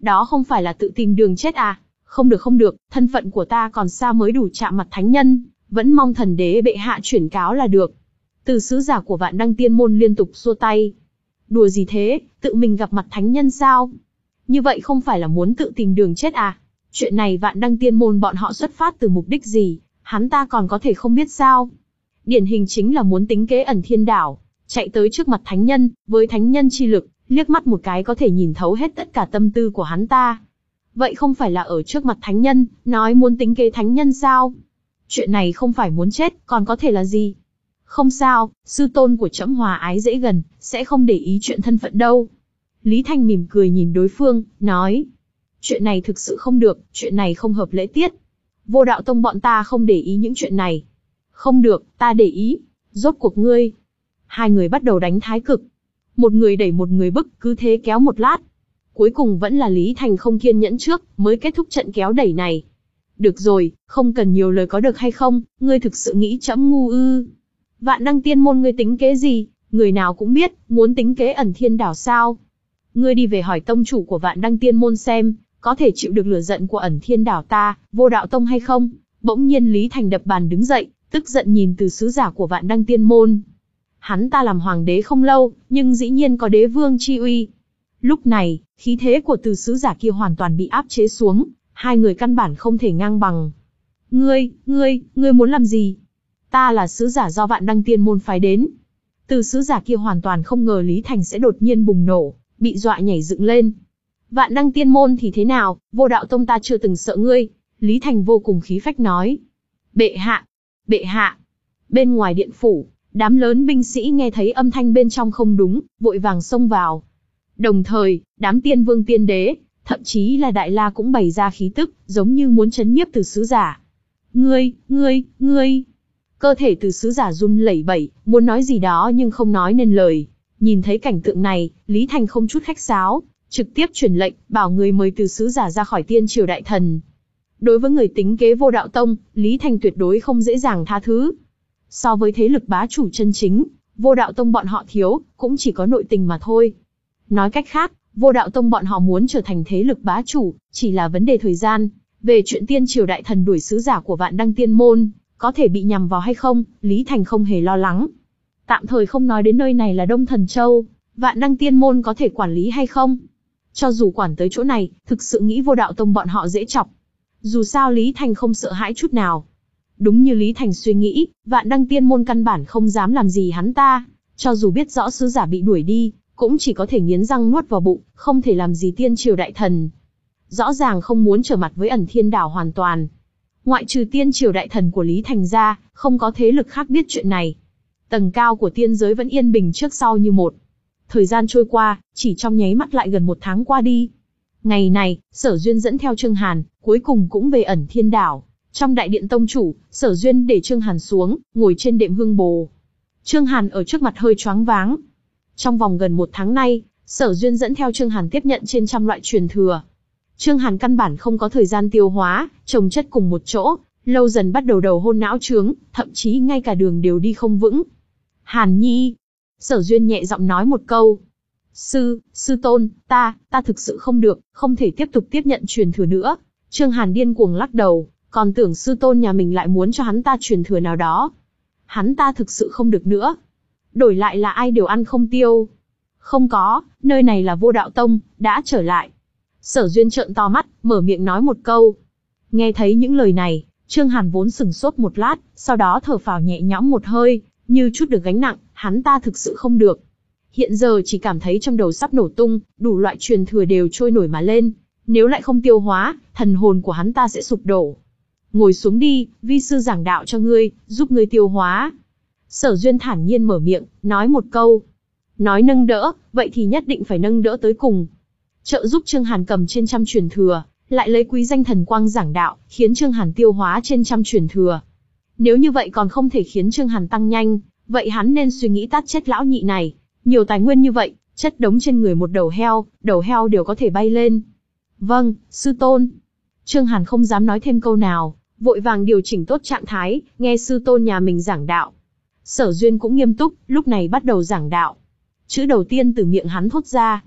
đó không phải là tự tìm đường chết à? Không được không được, thân phận của ta còn xa mới đủ chạm mặt thánh nhân, vẫn mong thần đế bệ hạ chuyển cáo là được. Từ sứ giả của Vạn Đăng Tiên Môn liên tục xua tay. Đùa gì thế, tự mình gặp mặt thánh nhân sao? Như vậy không phải là muốn tự tìm đường chết à? Chuyện này Vạn Đăng Tiên Môn bọn họ xuất phát từ mục đích gì, hắn ta còn có thể không biết sao? Điển hình chính là muốn tính kế Ẩn Thiên Đảo, chạy tới trước mặt thánh nhân, với thánh nhân chi lực, liếc mắt một cái có thể nhìn thấu hết tất cả tâm tư của hắn ta. Vậy không phải là ở trước mặt thánh nhân, nói muốn tính kế thánh nhân sao? Chuyện này không phải muốn chết, còn có thể là gì? Không sao, sư tôn của trẫm hòa ái dễ gần, sẽ không để ý chuyện thân phận đâu. Lý Thanh mỉm cười nhìn đối phương, nói. Chuyện này thực sự không được, chuyện này không hợp lễ tiết. Vô Đạo Tông bọn ta không để ý những chuyện này. Không được, ta để ý. Rốt cuộc ngươi. Hai người bắt đầu đánh thái cực. Một người đẩy một người bức, cứ thế kéo một lát. Cuối cùng vẫn là Lý Thành không kiên nhẫn trước, mới kết thúc trận kéo đẩy này. Được rồi, không cần nhiều lời có được hay không, ngươi thực sự nghĩ trẫm ngu ư? Vạn Đăng Tiên Môn ngươi tính kế gì? Người nào cũng biết, muốn tính kế Ẩn Thiên Đảo sao? Ngươi đi về hỏi tông chủ của Vạn Đăng Tiên Môn xem, có thể chịu được lửa giận của Ẩn Thiên Đảo ta, Vô Đạo Tông hay không? Bỗng nhiên Lý Thành đập bàn đứng dậy, tức giận nhìn từ sứ giả của Vạn Đăng Tiên Môn. Hắn ta làm hoàng đế không lâu, nhưng dĩ nhiên có đế vương chi uy. Lúc này, khí thế của từ sứ giả kia hoàn toàn bị áp chế xuống, hai người căn bản không thể ngang bằng. Ngươi, ngươi, ngươi muốn làm gì? Ta là sứ giả do Vạn Đăng Tiên Môn phái đến. Từ sứ giả kia hoàn toàn không ngờ Lý Thành sẽ đột nhiên bùng nổ, bị dọa nhảy dựng lên. Vạn Đăng Tiên Môn thì thế nào, Vô Đạo Tông ta chưa từng sợ ngươi. Lý Thành vô cùng khí phách nói. Bệ hạ, bệ hạ. Bên ngoài điện phủ, đám lớn binh sĩ nghe thấy âm thanh bên trong không đúng, vội vàng xông vào. Đồng thời, đám tiên vương tiên đế, thậm chí là Đại La cũng bày ra khí tức, giống như muốn trấn nhiếp từ sứ giả. Ngươi, ngươi, ngươi. Cơ thể từ sứ giả run lẩy bẩy, muốn nói gì đó nhưng không nói nên lời. Nhìn thấy cảnh tượng này, Lý Thành không chút khách sáo, trực tiếp truyền lệnh, bảo người mời từ sứ giả ra khỏi tiên triều đại thần. Đối với người tính kế Vô Đạo Tông, Lý Thành tuyệt đối không dễ dàng tha thứ. So với thế lực bá chủ chân chính, Vô Đạo Tông bọn họ thiếu, cũng chỉ có nội tình mà thôi. Nói cách khác, Vô Đạo Tông bọn họ muốn trở thành thế lực bá chủ, chỉ là vấn đề thời gian. Về chuyện tiên triều đại thần đuổi sứ giả của Vạn Đăng Tiên Môn, có thể bị nhằm vào hay không, Lý Thành không hề lo lắng. Tạm thời không nói đến nơi này là Đông Thần Châu, Vạn Đăng Tiên Môn có thể quản lý hay không? Cho dù quản tới chỗ này, thực sự nghĩ Vô Đạo Tông bọn họ dễ chọc. Dù sao Lý Thành không sợ hãi chút nào. Đúng như Lý Thành suy nghĩ, Vạn Đăng Tiên Môn căn bản không dám làm gì hắn ta. Cho dù biết rõ sứ giả bị đuổi đi, cũng chỉ có thể nghiến răng nuốt vào bụng, không thể làm gì tiên triều đại thần. Rõ ràng không muốn trở mặt với Ẩn Thiên Đảo hoàn toàn. Ngoại trừ tiên triều đại thần của Lý Thành ra, không có thế lực khác biết chuyện này. Tầng cao của tiên giới vẫn yên bình trước sau như một. Thời gian trôi qua, chỉ trong nháy mắt lại gần một tháng qua đi. Ngày này, Sở Duyên dẫn theo Trương Hàn, cuối cùng cũng về Ẩn Thiên Đảo. Trong đại điện tông chủ, Sở Duyên để Trương Hàn xuống, ngồi trên đệm hương bồ. Trương Hàn ở trước mặt hơi choáng váng. Trong vòng gần một tháng nay, Sở Duyên dẫn theo Trương Hàn tiếp nhận trên trăm loại truyền thừa. Trương Hàn căn bản không có thời gian tiêu hóa, chồng chất cùng một chỗ, lâu dần bắt đầu đầu hôn não trướng, thậm chí ngay cả đường đều đi không vững. Hàn Nhi. Sở Duyên nhẹ giọng nói một câu. Sư, sư tôn, ta, ta thực sự không được, không thể tiếp tục tiếp nhận truyền thừa nữa. Trương Hàn điên cuồng lắc đầu, còn tưởng sư tôn nhà mình lại muốn cho hắn ta truyền thừa nào đó. Hắn ta thực sự không được nữa. Đổi lại là ai đều ăn không tiêu. Không có, nơi này là Vô Đạo Tông, đã trở lại. Sở Duyên trợn to mắt, mở miệng nói một câu. Nghe thấy những lời này, Trương Hàn vốn sừng sốt một lát, sau đó thở phào nhẹ nhõm một hơi, như chút được gánh nặng, hắn ta thực sự không được. Hiện giờ chỉ cảm thấy trong đầu sắp nổ tung, đủ loại truyền thừa đều trôi nổi mà lên. Nếu lại không tiêu hóa, thần hồn của hắn ta sẽ sụp đổ. Ngồi xuống đi, vi sư giảng đạo cho ngươi, giúp ngươi tiêu hóa. Sở Duyên thản nhiên mở miệng, nói một câu. Nói nâng đỡ, vậy thì nhất định phải nâng đỡ tới cùng. Trợ giúp Trương Hàn cầm trên trăm truyền thừa, lại lấy quý danh thần quang giảng đạo, khiến Trương Hàn tiêu hóa trên trăm truyền thừa. Nếu như vậy còn không thể khiến Trương Hàn tăng nhanh, vậy hắn nên suy nghĩ tát chết lão nhị này. Nhiều tài nguyên như vậy, chất đống trên người một đầu heo, đầu heo đều có thể bay lên. Vâng, sư tôn. Trương Hàn không dám nói thêm câu nào, vội vàng điều chỉnh tốt trạng thái, nghe sư tôn nhà mình giảng đạo. Sở Duyên cũng nghiêm túc, lúc này bắt đầu giảng đạo. Chữ đầu tiên từ miệng hắn thốt ra.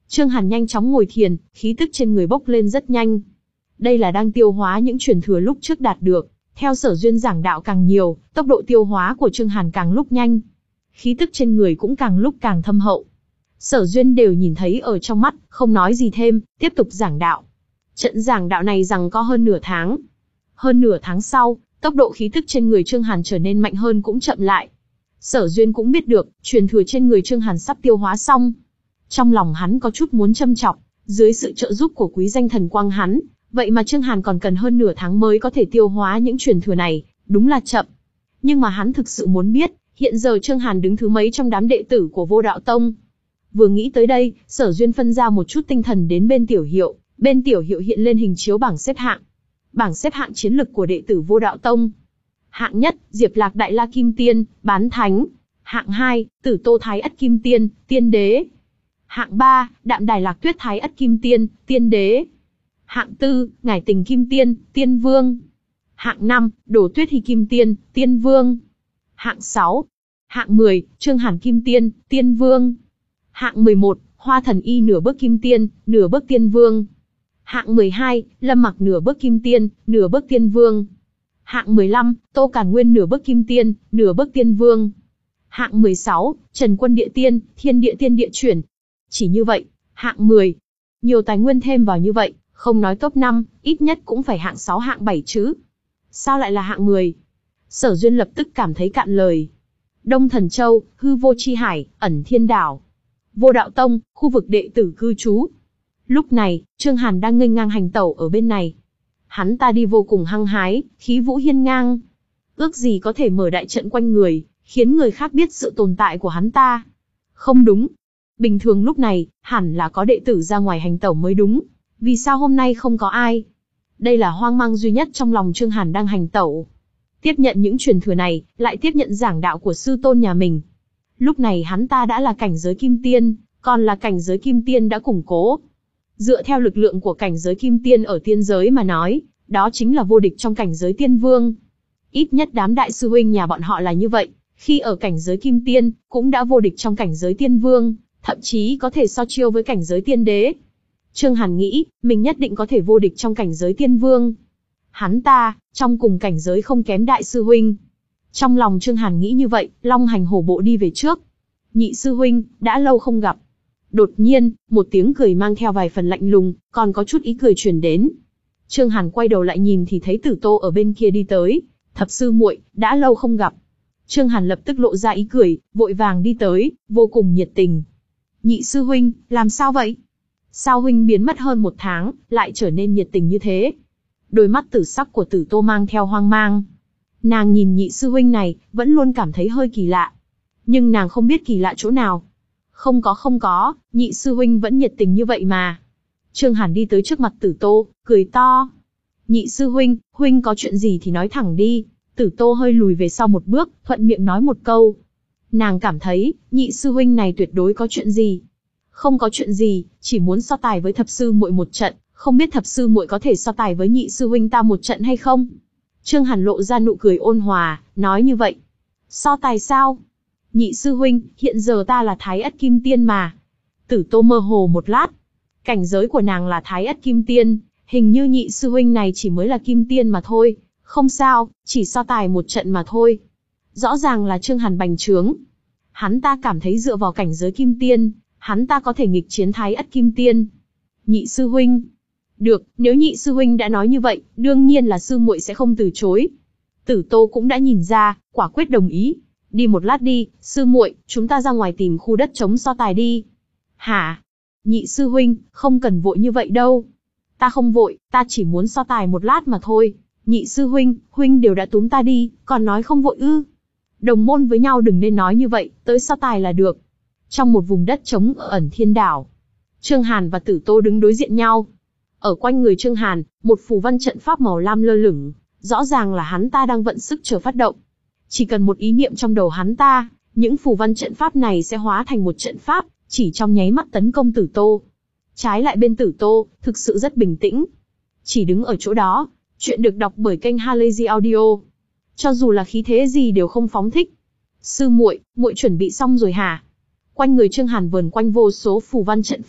Trương Hàn nhanh chóng ngồi thiền, khí tức trên người bốc lên rất nhanh. Đây là đang tiêu hóa những truyền thừa lúc trước đạt được. Theo Sở Duyên giảng đạo càng nhiều, tốc độ tiêu hóa của Trương Hàn càng lúc nhanh. Khí tức trên người cũng càng lúc càng thâm hậu. Sở Duyên đều nhìn thấy ở trong mắt, không nói gì thêm, tiếp tục giảng đạo. Trận giảng đạo này rằng có hơn nửa tháng. Hơn nửa tháng sau, tốc độ khí tức trên người Trương Hàn trở nên mạnh hơn cũng chậm lại. Sở Duyên cũng biết được, truyền thừa trên người Trương Hàn sắp tiêu hóa xong. Trong lòng hắn có chút muốn châm chọc, dưới sự trợ giúp của quý danh thần quang hắn, vậy mà Trương Hàn còn cần hơn nửa tháng mới có thể tiêu hóa những truyền thừa này, đúng là chậm. Nhưng mà hắn thực sự muốn biết, hiện giờ Trương Hàn đứng thứ mấy trong đám đệ tử của Vô Đạo Tông. Vừa nghĩ tới đây, Sở Duyên phân ra một chút tinh thần đến bên Tiểu Hiệu, bên Tiểu Hiệu hiện lên hình chiếu bảng xếp hạng. Bảng xếp hạng chiến lực của đệ tử Vô Đạo Tông. Hạng nhất, Diệp Lạc Đại La Kim Tiên, Bán Thánh. Hạng hai, Tử Tô Thái Ất Kim Tiên, Tiên Đế. Hạng ba, Đạm Đài Lạc Tuyết Thái Ất Kim Tiên, Tiên Đế. Hạng tư, Ngải Tình Kim Tiên, Tiên Vương. Hạng năm, Đổ Tuyết Hy Kim Tiên, Tiên Vương. Hạng sáu, Hạng mười, Trương Hàn Kim Tiên, Tiên Vương. Hạng mười một, Hoa Thần Y nửa bước Kim Tiên, nửa bước Tiên Vương. Hạng mười hai, Lâm Mặc nửa bước Kim Tiên, nửa bước Tiên Vương. Hạng mười lăm, Tô Càn Nguyên nửa bước Kim Tiên, nửa bước Tiên Vương. Hạng mười sáu, Trần Quân Địa Tiên, Thiên Địa Tiên Địa Chuyển. Chỉ như vậy, hạng mười. Nhiều tài nguyên thêm vào như vậy, không nói top năm, ít nhất cũng phải hạng sáu hạng bảy chứ. Sao lại là hạng mười? Sở Duyên lập tức cảm thấy cạn lời. Đông Thần Châu, Hư Vô Chi Hải, Ẩn Thiên Đảo. Vô Đạo Tông, khu vực đệ tử cư trú. Lúc này, Trương Hàn đang nghênh ngang hành tẩu ở bên này. Hắn ta đi vô cùng hăng hái, khí vũ hiên ngang. Ước gì có thể mở đại trận quanh người, khiến người khác biết sự tồn tại của hắn ta. Không đúng. Bình thường lúc này, hẳn là có đệ tử ra ngoài hành tẩu mới đúng. Vì sao hôm nay không có ai? Đây là hoang mang duy nhất trong lòng Trương Hàn đang hành tẩu. Tiếp nhận những truyền thừa này, lại tiếp nhận giảng đạo của sư tôn nhà mình. Lúc này hắn ta đã là cảnh giới Kim Tiên, còn là cảnh giới Kim Tiên đã củng cố. Dựa theo lực lượng của cảnh giới Kim Tiên ở tiên giới mà nói, đó chính là vô địch trong cảnh giới Tiên Vương. Ít nhất đám đại sư huynh nhà bọn họ là như vậy, khi ở cảnh giới Kim Tiên, cũng đã vô địch trong cảnh giới Tiên Vương, thậm chí có thể so chiêu với cảnh giới Tiên Đế. Trương Hàn nghĩ, mình nhất định có thể vô địch trong cảnh giới Tiên Vương. Hắn ta, trong cùng cảnh giới không kém đại sư huynh. Trong lòng Trương Hàn nghĩ như vậy, long hành hổ bộ đi về trước. Nhị sư huynh, đã lâu không gặp. Đột nhiên, một tiếng cười mang theo vài phần lạnh lùng, còn có chút ý cười truyền đến. Trương Hàn quay đầu lại nhìn thì thấy Tử Tô ở bên kia đi tới. Thập sư muội, đã lâu không gặp. Trương Hàn lập tức lộ ra ý cười, vội vàng đi tới, vô cùng nhiệt tình. Nhị sư huynh, làm sao vậy? Sao huynh biến mất hơn một tháng, lại trở nên nhiệt tình như thế? Đôi mắt tử sắc của Tử Tô mang theo hoang mang. Nàng nhìn nhị sư huynh này, vẫn luôn cảm thấy hơi kỳ lạ. Nhưng nàng không biết kỳ lạ chỗ nào. Không có không có, nhị sư huynh vẫn nhiệt tình như vậy mà. Trương Hàn đi tới trước mặt Tử Tô, cười to. Nhị sư huynh, huynh có chuyện gì thì nói thẳng đi. Tử Tô hơi lùi về sau một bước, thuận miệng nói một câu. Nàng cảm thấy, nhị sư huynh này tuyệt đối có chuyện gì. Không có chuyện gì, chỉ muốn so tài với thập sư muội một trận, không biết thập sư muội có thể so tài với nhị sư huynh ta một trận hay không? Trương Hàn lộ ra nụ cười ôn hòa, nói như vậy. So tài sao? Nhị sư huynh, hiện giờ ta là Thái Ất Kim Tiên mà. Tử Tô mơ hồ một lát. Cảnh giới của nàng là Thái Ất Kim Tiên, hình như nhị sư huynh này chỉ mới là Kim Tiên mà thôi. Không sao, chỉ so tài một trận mà thôi. Rõ ràng là Trương Hàn bành trướng. Hắn ta cảm thấy dựa vào cảnh giới Kim Tiên, hắn ta có thể nghịch chiến Thái Ất Kim Tiên. Nhị sư huynh. Được, nếu nhị sư huynh đã nói như vậy, đương nhiên là sư muội sẽ không từ chối. Tử Tô cũng đã nhìn ra, quả quyết đồng ý. Đi một lát đi, sư muội, chúng ta ra ngoài tìm khu đất trống so tài đi. Hả? Nhị sư huynh, không cần vội như vậy đâu. Ta không vội, ta chỉ muốn so tài một lát mà thôi. Nhị sư huynh, huynh đều đã túm ta đi, còn nói không vội ư? Đồng môn với nhau đừng nên nói như vậy, tới so tài là được. Trong một vùng đất trống ở Ẩn Thiên Đảo, Trương Hàn và Tử Tô đứng đối diện nhau. Ở quanh người Trương Hàn, một phù văn trận pháp màu lam lơ lửng, rõ ràng là hắn ta đang vận sức chờ phát động. Chỉ cần một ý niệm trong đầu hắn ta, những phù văn trận pháp này sẽ hóa thành một trận pháp, chỉ trong nháy mắt tấn công Tử Tô. Trái lại bên Tử Tô, thực sự rất bình tĩnh. Chỉ đứng ở chỗ đó, chuyện được đọc bởi kênh Halazy Audio. Cho dù là khí thế gì đều không phóng thích. Sư muội, muội chuẩn bị xong rồi hả? Quanh người Trương Hàn vờn quanh vô số phù văn trận pháp,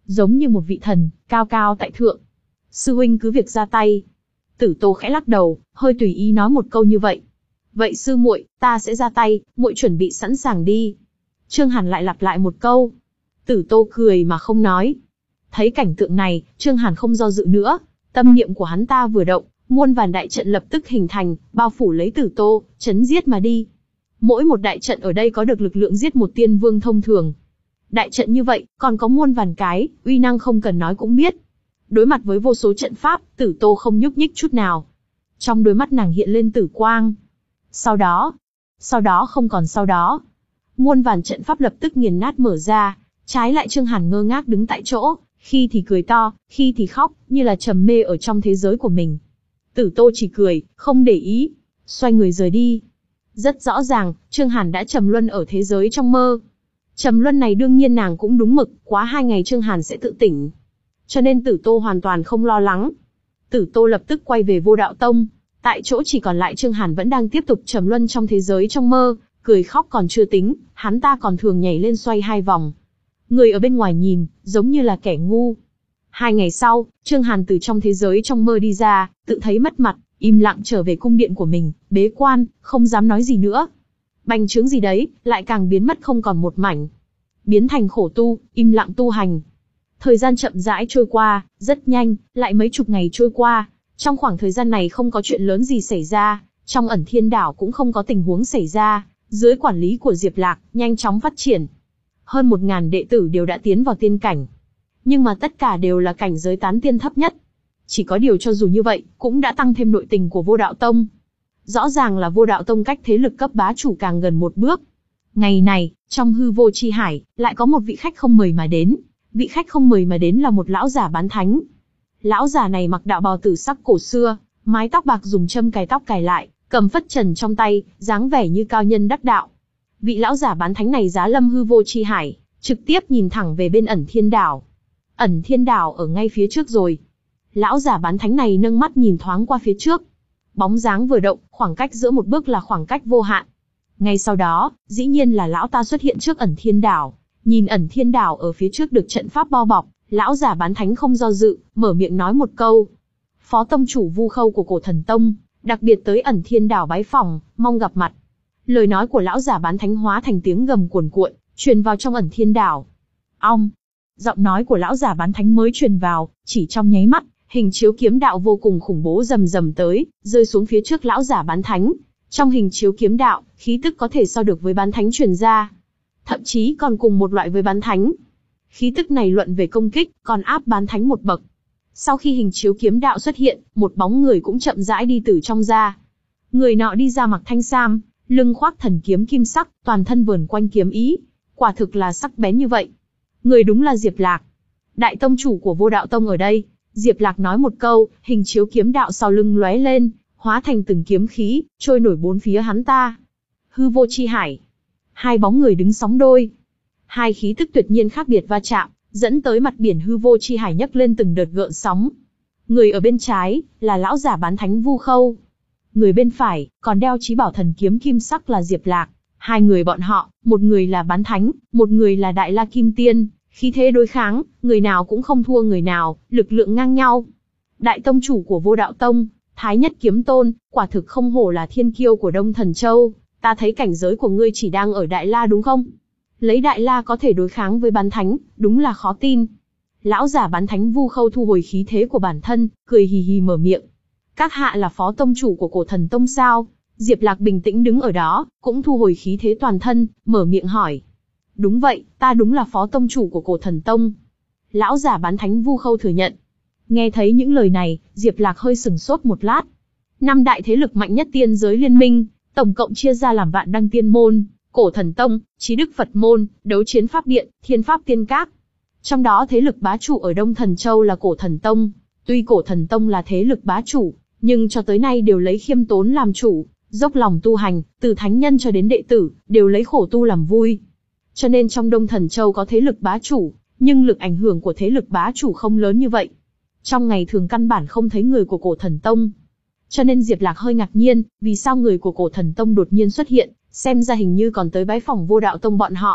giống như một vị thần, cao cao tại thượng. Sư huynh cứ việc ra tay. Tử Tô khẽ lắc đầu, hơi tùy ý nói một câu như vậy. Vậy sư muội, ta sẽ ra tay, muội chuẩn bị sẵn sàng đi. Trương Hàn lại lặp lại một câu. Tử Tô cười mà không nói. Thấy cảnh tượng này, Trương Hàn không do dự nữa, tâm niệm của hắn ta vừa động, muôn vàn đại trận lập tức hình thành, bao phủ lấy Tử Tô, chấn giết mà đi. Mỗi một đại trận ở đây có được lực lượng giết một tiên vương thông thường. Đại trận như vậy, còn có muôn vàn cái, uy năng không cần nói cũng biết. Đối mặt với vô số trận pháp, Tử Tô không nhúc nhích chút nào. Trong đôi mắt nàng hiện lên tử quang. Sau đó, sau đó không còn sau đó. Muôn vàn trận pháp lập tức nghiền nát mở ra, trái lại Trương Hàn ngơ ngác đứng tại chỗ, khi thì cười to, khi thì khóc, như là trầm mê ở trong thế giới của mình. Tử Tô chỉ cười, không để ý, xoay người rời đi. Rất rõ ràng, Trương Hàn đã trầm luân ở thế giới trong mơ. Trầm luân này đương nhiên nàng cũng đúng mực, quá hai ngày Trương Hàn sẽ tự tỉnh. Cho nên Tử Tô hoàn toàn không lo lắng. Tử Tô lập tức quay về Vô Đạo Tông. Tại chỗ chỉ còn lại Trương Hàn vẫn đang tiếp tục trầm luân trong thế giới trong mơ, cười khóc còn chưa tính, hắn ta còn thường nhảy lên xoay hai vòng. Người ở bên ngoài nhìn, giống như là kẻ ngu. Hai ngày sau, Trương Hàn từ trong thế giới trong mơ đi ra, tự thấy mất mặt, im lặng trở về cung điện của mình, bế quan, không dám nói gì nữa. Bành trướng gì đấy, lại càng biến mất không còn một mảnh. Biến thành khổ tu, im lặng tu hành. Thời gian chậm rãi trôi qua, rất nhanh, lại mấy chục ngày trôi qua. Trong khoảng thời gian này không có chuyện lớn gì xảy ra, trong Ẩn Thiên Đảo cũng không có tình huống xảy ra, dưới quản lý của Diệp Lạc, nhanh chóng phát triển. Hơn một ngàn đệ tử đều đã tiến vào tiên cảnh. Nhưng mà tất cả đều là cảnh giới tán tiên thấp nhất. Chỉ có điều cho dù như vậy, cũng đã tăng thêm nội tình của Vô Đạo Tông. Rõ ràng là Vô Đạo Tông cách thế lực cấp bá chủ càng gần một bước. Ngày này, trong hư vô chi hải, lại có một vị khách không mời mà đến. Vị khách không mời mà đến là một lão giả bán thánh. Lão giả này mặc đạo bào tử sắc cổ xưa, mái tóc bạc dùng châm cài tóc cài lại, cầm phất trần trong tay, dáng vẻ như cao nhân đắc đạo. Vị lão giả bán thánh này giá lâm hư vô chi hải, trực tiếp nhìn thẳng về bên Ẩn Thiên Đảo. Ẩn Thiên Đảo ở ngay phía trước rồi. Lão giả bán thánh này nâng mắt nhìn thoáng qua phía trước. Bóng dáng vừa động, khoảng cách giữa một bước là khoảng cách vô hạn. Ngay sau đó, dĩ nhiên là lão ta xuất hiện trước Ẩn Thiên Đảo. Nhìn Ẩn Thiên Đảo ở phía trước được trận pháp bao bọc, lão giả bán thánh không do dự, mở miệng nói một câu. Phó tông chủ Vu Khâu của Cổ Thần Tông, đặc biệt tới Ẩn Thiên Đảo bái phỏng, mong gặp mặt. Lời nói của lão giả bán thánh hóa thành tiếng gầm cuồn cuộn, truyền vào trong Ẩn Thiên Đảo. Ong! Giọng nói của lão giả bán thánh mới truyền vào, chỉ trong nháy mắt, hình chiếu kiếm đạo vô cùng khủng bố rầm rầm tới, rơi xuống phía trước lão giả bán thánh. Trong hình chiếu kiếm đạo, khí tức có thể so được với bán thánh truyền ra. Thậm chí còn cùng một loại với bán thánh. Khí tức này luận về công kích, còn áp bán thánh một bậc. Sau khi hình chiếu kiếm đạo xuất hiện, một bóng người cũng chậm rãi đi từ trong ra. Người nọ đi ra mặc thanh sam, lưng khoác thần kiếm kim sắc, toàn thân vờn quanh kiếm ý. Quả thực là sắc bén như vậy. Người đúng là Diệp Lạc. Đại tông chủ của Vô Đạo Tông ở đây. Diệp Lạc nói một câu, hình chiếu kiếm đạo sau lưng lóe lên, hóa thành từng kiếm khí, trôi nổi bốn phía hắn ta. Hư vô chi hải. Hai bóng người đứng sóng đôi. Hai khí tức tuyệt nhiên khác biệt va chạm, dẫn tới mặt biển hư vô chi hải nhấc lên từng đợt gợn sóng. Người ở bên trái, là lão giả bán thánh Vu Khâu. Người bên phải, còn đeo chí bảo thần kiếm kim sắc là Diệp Lạc. Hai người bọn họ, một người là bán thánh, một người là đại la kim tiên, khí thế đối kháng, người nào cũng không thua người nào, lực lượng ngang nhau. Đại tông chủ của Vô Đạo Tông, Thái Nhất Kiếm Tôn, quả thực không hổ là thiên kiêu của Đông Thần Châu, ta thấy cảnh giới của ngươi chỉ đang ở Đại La đúng không? Lấy Đại La có thể đối kháng với bán thánh, đúng là khó tin. Lão giả bán thánh Vu Khâu thu hồi khí thế của bản thân, cười hì hì mở miệng. Các hạ là phó tông chủ của Cổ Thần Tông sao? Diệp Lạc bình tĩnh đứng ở đó, cũng thu hồi khí thế toàn thân, mở miệng hỏi. Đúng vậy, ta đúng là phó tông chủ của Cổ Thần Tông. Lão giả bán thánh Vu Khâu thừa nhận. Nghe thấy những lời này, Diệp Lạc hơi sừng sốt một lát. Năm đại thế lực mạnh nhất tiên giới liên minh, tổng cộng chia ra làm Vạn Đăng Tiên Môn, Cổ Thần Tông, Chí Đức Phật Môn, Đấu Chiến Pháp Điện, Thiên Pháp Tiên Các. Trong đó thế lực bá chủ ở Đông Thần Châu là Cổ Thần Tông. Tuy Cổ Thần Tông là thế lực bá chủ, nhưng cho tới nay đều lấy khiêm tốn làm chủ, dốc lòng tu hành, từ thánh nhân cho đến đệ tử, đều lấy khổ tu làm vui. Cho nên trong Đông Thần Châu có thế lực bá chủ, nhưng lực ảnh hưởng của thế lực bá chủ không lớn như vậy. Trong ngày thường căn bản không thấy người của Cổ Thần Tông. Cho nên Diệp Lạc hơi ngạc nhiên, vì sao người của Cổ Thần Tông đột nhiên xuất hiện, xem ra hình như còn tới bái phỏng Vô Đạo Tông bọn họ.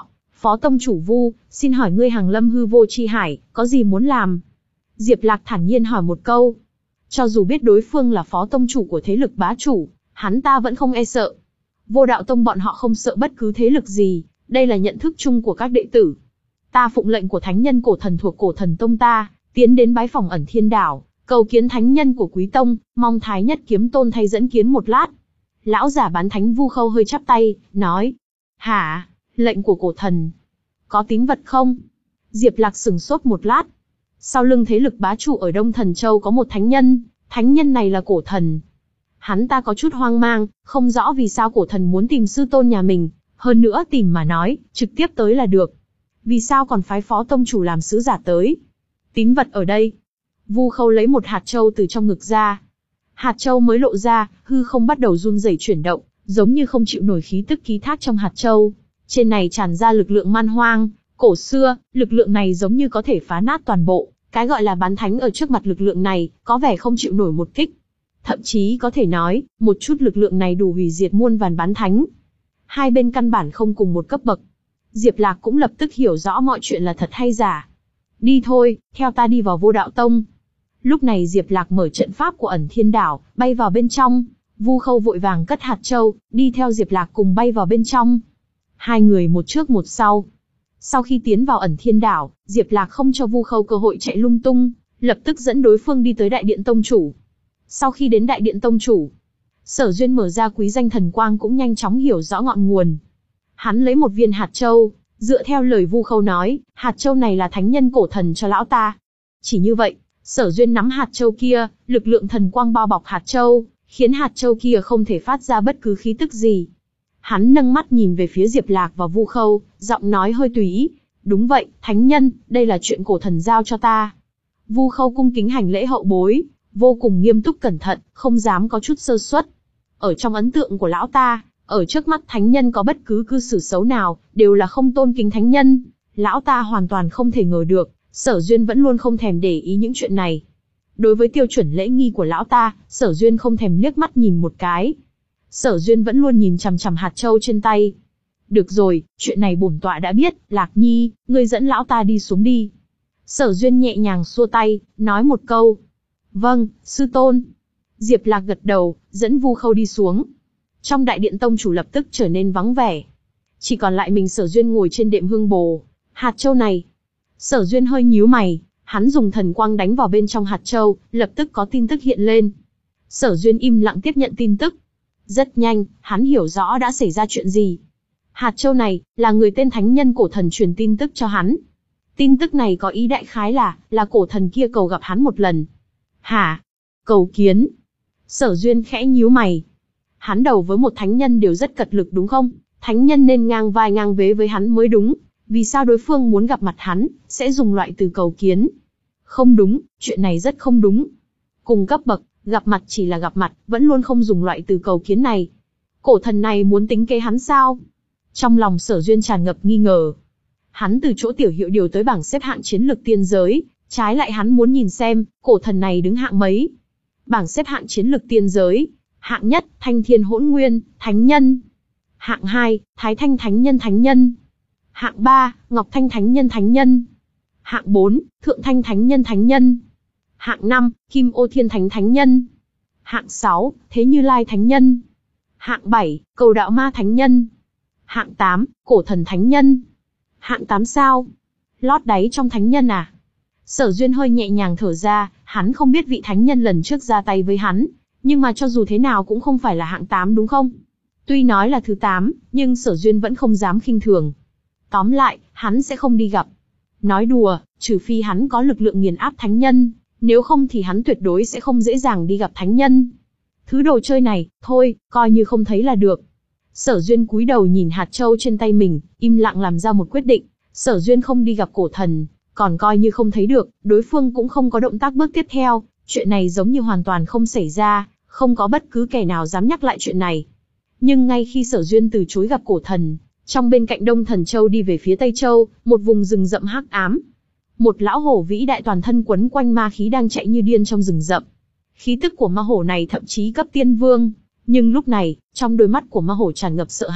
Phó tông chủ Vu, xin hỏi ngươi hàng lâm hư vô chi hải, có gì muốn làm? Diệp Lạc thản nhiên hỏi một câu. Cho dù biết đối phương là phó tông chủ của thế lực bá chủ, hắn ta vẫn không e sợ. Vô đạo tông bọn họ không sợ bất cứ thế lực gì, đây là nhận thức chung của các đệ tử. Ta phụng lệnh của thánh nhân cổ thần thuộc cổ thần tông ta, tiến đến bái phòng ẩn thiên đảo, cầu kiến thánh nhân của quý tông, mong thái nhất kiếm tôn thay dẫn kiến một lát. Lão giả bán thánh Vu Khâu hơi chắp tay, nói. Hả, lệnh của cổ thần. Có tín vật không? Diệp Lạc sừng sốt một lát. Sau lưng thế lực bá chủ ở Đông Thần Châu có một thánh nhân, thánh nhân này là cổ thần. Hắn ta có chút hoang mang, không rõ vì sao cổ thần muốn tìm sư tôn nhà mình, hơn nữa tìm mà nói, trực tiếp tới là được. Vì sao còn phái phó tông chủ làm sứ giả tới? Tín vật ở đây. Vu Khâu lấy một hạt châu từ trong ngực ra. Hạt châu mới lộ ra, hư không bắt đầu run rẩy chuyển động, giống như không chịu nổi khí tức ký thác trong hạt châu. Trên này tràn ra lực lượng man hoang, cổ xưa, lực lượng này giống như có thể phá nát toàn bộ. Cái gọi là bán thánh ở trước mặt lực lượng này, có vẻ không chịu nổi một kích. Thậm chí có thể nói, một chút lực lượng này đủ hủy diệt muôn vàn bán thánh. Hai bên căn bản không cùng một cấp bậc. Diệp Lạc cũng lập tức hiểu rõ mọi chuyện là thật hay giả. Đi thôi, theo ta đi vào Vô Đạo Tông. Lúc này Diệp Lạc mở trận pháp của ẩn thiên đảo, bay vào bên trong. Vu Khâu vội vàng cất hạt châu, đi theo Diệp Lạc cùng bay vào bên trong. Hai người một trước một sau. Sau khi tiến vào ẩn thiên đảo, Diệp Lạc không cho Vu Khâu cơ hội chạy lung tung, lập tức dẫn đối phương đi tới Đại Điện Tông Chủ. Sau khi đến Đại Điện Tông Chủ, Sở Duyên mở ra quý danh thần quang cũng nhanh chóng hiểu rõ ngọn nguồn. Hắn lấy một viên hạt châu, dựa theo lời Vu Khâu nói, hạt châu này là thánh nhân cổ thần cho lão ta. Chỉ như vậy, Sở Duyên nắm hạt châu kia, lực lượng thần quang bao bọc hạt châu, khiến hạt châu kia không thể phát ra bất cứ khí tức gì. Hắn nâng mắt nhìn về phía Diệp Lạc và Vu Khâu, giọng nói hơi tùy ý. Đúng vậy, thánh nhân, đây là chuyện cổ thần giao cho ta. Vu Khâu cung kính hành lễ hậu bối, vô cùng nghiêm túc cẩn thận, không dám có chút sơ suất. Ở trong ấn tượng của lão ta, ở trước mắt thánh nhân có bất cứ cư xử xấu nào, đều là không tôn kính thánh nhân. Lão ta hoàn toàn không thể ngờ được, Sở Duyên vẫn luôn không thèm để ý những chuyện này. Đối với tiêu chuẩn lễ nghi của lão ta, Sở Duyên không thèm liếc mắt nhìn một cái. Sở Duyên vẫn luôn nhìn chằm chằm hạt châu trên tay. Được rồi, chuyện này bổn tọa đã biết, Lạc Nhi, ngươi dẫn lão ta đi xuống đi. Sở Duyên nhẹ nhàng xua tay, nói một câu. Vâng, sư tôn. Diệp Lạc gật đầu, dẫn Vu Khâu đi xuống. Trong Đại Điện Tông Chủ lập tức trở nên vắng vẻ. Chỉ còn lại mình Sở Duyên ngồi trên đệm hương bồ. Hạt châu này. Sở Duyên hơi nhíu mày, hắn dùng thần quang đánh vào bên trong hạt châu, lập tức có tin tức hiện lên. Sở Duyên im lặng tiếp nhận tin tức. Rất nhanh, hắn hiểu rõ đã xảy ra chuyện gì. Hạt châu này, là người tên thánh nhân cổ thần truyền tin tức cho hắn. Tin tức này có ý đại khái là, là cổ thần kia cầu gặp hắn một lần. Hả? Cầu kiến? Sở Duyên khẽ nhíu mày. Hắn đầu với một thánh nhân đều rất cật lực đúng không? Thánh nhân nên ngang vai ngang vế với hắn mới đúng. Vì sao đối phương muốn gặp mặt hắn, sẽ dùng loại từ cầu kiến? Không đúng, chuyện này rất không đúng. Cùng cấp bậc, gặp mặt chỉ là gặp mặt, vẫn luôn không dùng loại từ cầu kiến này. Cổ thần này muốn tính kế hắn sao? Trong lòng Sở Duyên tràn ngập nghi ngờ. Hắn từ chỗ tiểu hiệu điều tới bảng xếp hạng chiến lược tiên giới, trái lại hắn muốn nhìn xem, cổ thần này đứng hạng mấy. Bảng xếp hạng chiến lược tiên giới, hạng nhất, Thanh Thiên Hỗn Nguyên, Thánh Nhân. Hạng hai, Thái Thanh Thánh Nhân Thánh Nhân. Hạng ba, Ngọc Thanh Thánh Nhân Thánh Nhân. Hạng bốn, Thượng Thanh Thánh Nhân Thánh Nhân. Hạng năm, Kim Ô Thiên Thánh Thánh Nhân. Hạng sáu, Thế Như Lai Thánh Nhân. Hạng bảy, Cầu Đạo Ma Thánh Nhân. Hạng tám, Cổ Thần Thánh Nhân. Hạng tám sao? Lót đáy trong thánh nhân à? Sở Duyên hơi nhẹ nhàng thở ra, hắn không biết vị thánh nhân lần trước ra tay với hắn, nhưng mà cho dù thế nào cũng không phải là hạng tám đúng không? Tuy nói là thứ tám, nhưng Sở Duyên vẫn không dám khinh thường. Tóm lại, hắn sẽ không đi gặp. Nói đùa, trừ phi hắn có lực lượng nghiền áp thánh nhân, nếu không thì hắn tuyệt đối sẽ không dễ dàng đi gặp thánh nhân. Thứ đồ chơi này, thôi, coi như không thấy là được. Sở Duyên cúi đầu nhìn hạt châu trên tay mình, im lặng làm ra một quyết định. Sở Duyên không đi gặp cổ thần, còn coi như không thấy được, đối phương cũng không có động tác bước tiếp theo. Chuyện này giống như hoàn toàn không xảy ra, không có bất cứ kẻ nào dám nhắc lại chuyện này. Nhưng ngay khi Sở Duyên từ chối gặp cổ thần, trong bên cạnh Đông Thần Châu đi về phía Tây Châu, một vùng rừng rậm hắc ám. Một lão hổ vĩ đại toàn thân quấn quanh ma khí đang chạy như điên trong rừng rậm. Khí tức của ma hổ này thậm chí cấp tiên vương. Nhưng lúc này, trong đôi mắt của ma hổ tràn ngập sợ hãi,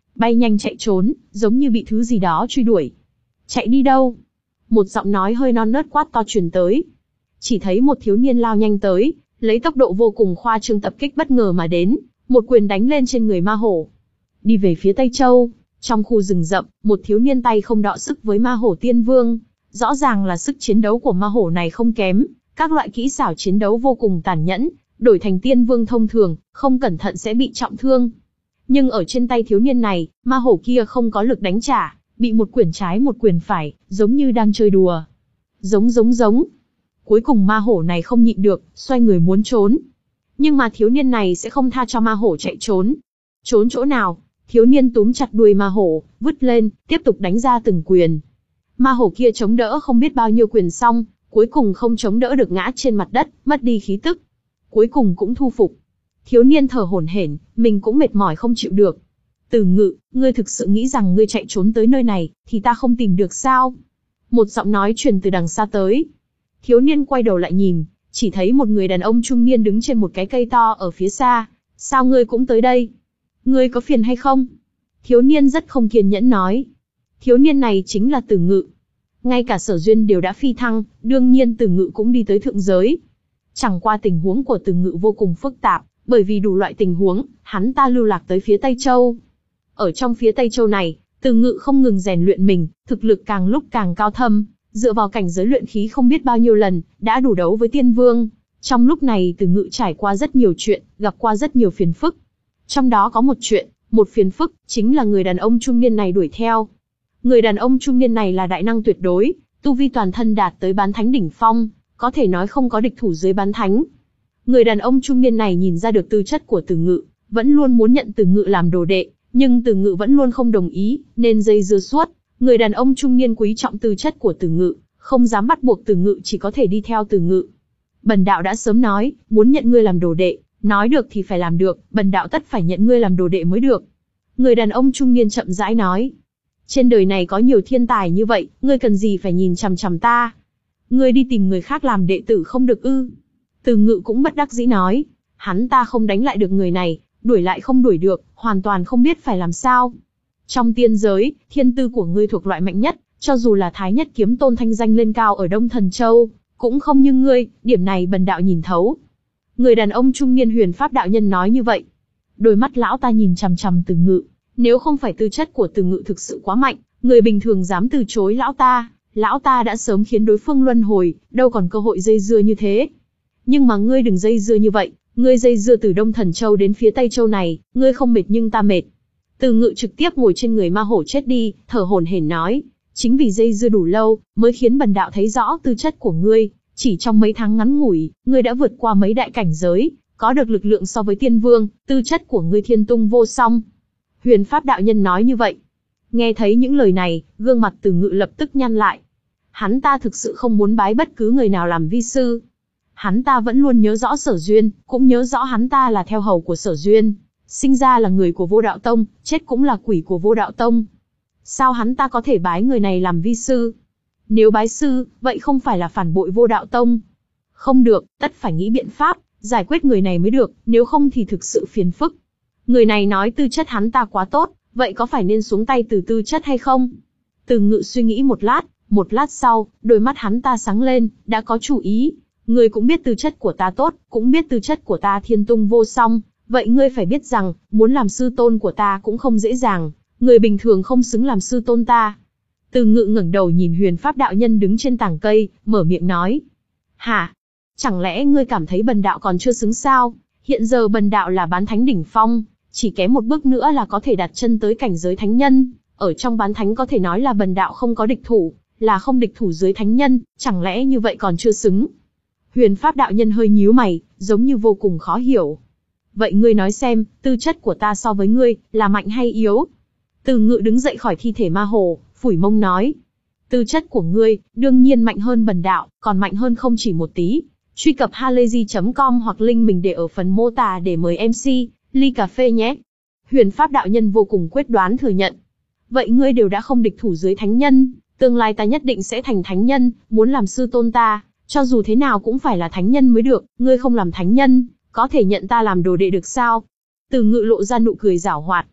bay nhanh chạy trốn, giống như bị thứ gì đó truy đuổi. Chạy đi đâu? Một giọng nói hơi non nớt quát to truyền tới. Chỉ thấy một thiếu niên lao nhanh tới, lấy tốc độ vô cùng khoa trương tập kích bất ngờ mà đến, một quyền đánh lên trên người ma hổ. Đi về phía Tây Châu, trong khu rừng rậm, một thiếu niên tay không đọ sức với ma hổ tiên vương. Rõ ràng là sức chiến đấu của ma hổ này không kém, các loại kỹ xảo chiến đấu vô cùng tàn nhẫn, đổi thành tiên vương thông thường, không cẩn thận sẽ bị trọng thương. Nhưng ở trên tay thiếu niên này, ma hổ kia không có lực đánh trả, bị một quyền trái một quyền phải, giống như đang chơi đùa. Giống giống giống. Cuối cùng ma hổ này không nhịn được, xoay người muốn trốn. Nhưng mà thiếu niên này sẽ không tha cho ma hổ chạy trốn. Trốn chỗ nào? Thiếu niên túm chặt đuôi ma hổ, vứt lên, tiếp tục đánh ra từng quyền. Ma hổ kia chống đỡ không biết bao nhiêu quyền xong, cuối cùng không chống đỡ được ngã trên mặt đất, mất đi khí tức. Cuối cùng cũng thu phục. Thiếu niên thở hổn hển, mình cũng mệt mỏi không chịu được. Từ Ngự, ngươi thực sự nghĩ rằng ngươi chạy trốn tới nơi này, thì ta không tìm được sao? Một giọng nói truyền từ đằng xa tới. Thiếu niên quay đầu lại nhìn, chỉ thấy một người đàn ông trung niên đứng trên một cái cây to ở phía xa. Sao ngươi cũng tới đây? Ngươi có phiền hay không? Thiếu niên rất không kiên nhẫn nói. Thiếu niên này chính là Từ Ngự. Ngay cả Sở Duyên đều đã phi thăng, đương nhiên Từ Ngự cũng đi tới thượng giới. Chẳng qua tình huống của Từ Ngự vô cùng phức tạp, bởi vì đủ loại tình huống, hắn ta lưu lạc tới phía Tây Châu. Ở trong phía Tây Châu này, Từ Ngự không ngừng rèn luyện mình, thực lực càng lúc càng cao thâm, dựa vào cảnh giới luyện khí không biết bao nhiêu lần, đã đủ đấu với tiên vương. Trong lúc này Từ Ngự trải qua rất nhiều chuyện, gặp qua rất nhiều phiền phức. Trong đó có một chuyện, một phiền phức, chính là người đàn ông trung niên này đuổi theo. Người đàn ông trung niên này là đại năng tuyệt đối, tu vi toàn thân đạt tới bán thánh đỉnh phong, có thể nói không có địch thủ dưới bán thánh. Người đàn ông trung niên này nhìn ra được tư chất của Từ Ngự, vẫn luôn muốn nhận Từ Ngự làm đồ đệ, nhưng Từ Ngự vẫn luôn không đồng ý, nên dây dưa suốt. Người đàn ông trung niên quý trọng tư chất của Từ Ngự, không dám bắt buộc Từ Ngự, chỉ có thể đi theo Từ Ngự. Bần đạo đã sớm nói, muốn nhận ngươi làm đồ đệ, nói được thì phải làm được, bần đạo tất phải nhận ngươi làm đồ đệ mới được. Người đàn ông trung niên chậm rãi nói. Trên đời này có nhiều thiên tài như vậy, ngươi cần gì phải nhìn chằm chằm ta? Ngươi đi tìm người khác làm đệ tử không được ư? Từ Ngự cũng bất đắc dĩ nói. Hắn ta không đánh lại được người này, đuổi lại không đuổi được, hoàn toàn không biết phải làm sao. Trong tiên giới, thiên tư của ngươi thuộc loại mạnh nhất, cho dù là Thái Nhất Kiếm Tôn thanh danh lên cao ở Đông Thần Châu, cũng không như ngươi, điểm này bần đạo nhìn thấu. Người đàn ông trung niên Huyền Pháp đạo nhân nói như vậy. Đôi mắt lão ta nhìn chằm chằm Từ Ngự, nếu không phải tư chất của Từ Ngự thực sự quá mạnh, người bình thường dám từ chối lão ta, lão ta đã sớm khiến đối phương luân hồi, đâu còn cơ hội dây dưa như thế. Nhưng mà ngươi đừng dây dưa như vậy, ngươi dây dưa từ Đông Thần Châu đến phía Tây Châu này, ngươi không mệt nhưng ta mệt. Từ Ngự trực tiếp ngồi trên người ma hổ chết đi, thở hổn hển nói, chính vì dây dưa đủ lâu, mới khiến bần đạo thấy rõ tư chất của ngươi, chỉ trong mấy tháng ngắn ngủi, ngươi đã vượt qua mấy đại cảnh giới, có được lực lượng so với tiên vương, tư chất của ngươi thiên tung vô song. Huyền Pháp đạo nhân nói như vậy. Nghe thấy những lời này, gương mặt Từ Ngự lập tức nhăn lại. Hắn ta thực sự không muốn bái bất cứ người nào làm vi sư. Hắn ta vẫn luôn nhớ rõ Sở Duyên, cũng nhớ rõ hắn ta là theo hầu của Sở Duyên, sinh ra là người của Vô Đạo Tông, chết cũng là quỷ của Vô Đạo Tông. Sao hắn ta có thể bái người này làm vi sư? Nếu bái sư, vậy không phải là phản bội Vô Đạo Tông? Không được, tất phải nghĩ biện pháp, giải quyết người này mới được, nếu không thì thực sự phiền phức. Người này nói tư chất hắn ta quá tốt, vậy có phải nên xuống tay từ tư chất hay không? Từ Ngự suy nghĩ một lát, một lát sau, đôi mắt hắn ta sáng lên, đã có chủ ý. Ngươi cũng biết tư chất của ta tốt, cũng biết tư chất của ta thiên tung vô song, vậy ngươi phải biết rằng, muốn làm sư tôn của ta cũng không dễ dàng, người bình thường không xứng làm sư tôn ta. Từ Ngự ngẩng đầu nhìn Huyền Pháp đạo nhân đứng trên tảng cây, mở miệng nói. Hả? Chẳng lẽ ngươi cảm thấy bần đạo còn chưa xứng sao? Hiện giờ bần đạo là bán thánh đỉnh phong, chỉ kém một bước nữa là có thể đặt chân tới cảnh giới thánh nhân, ở trong bán thánh có thể nói là bần đạo không có địch thủ, là không địch thủ dưới thánh nhân, chẳng lẽ như vậy còn chưa xứng? Huyền Pháp đạo nhân hơi nhíu mày, giống như vô cùng khó hiểu. Vậy ngươi nói xem, tư chất của ta so với ngươi, là mạnh hay yếu? Từ Ngự đứng dậy khỏi thi thể ma hồ, phủi mông nói. Tư chất của ngươi, đương nhiên mạnh hơn bần đạo, còn mạnh hơn không chỉ một tí. Truy cập halayzi chấm com hoặc link mình để ở phần mô tả để mời em xê, ly cà phê nhé. Huyền Pháp đạo nhân vô cùng quyết đoán thừa nhận. Vậy ngươi đều đã không địch thủ dưới thánh nhân, tương lai ta nhất định sẽ thành thánh nhân, muốn làm sư tôn ta, cho dù thế nào cũng phải là thánh nhân mới được, ngươi không làm thánh nhân, có thể nhận ta làm đồ đệ được sao? Từ Ngự lộ ra nụ cười giảo hoạt.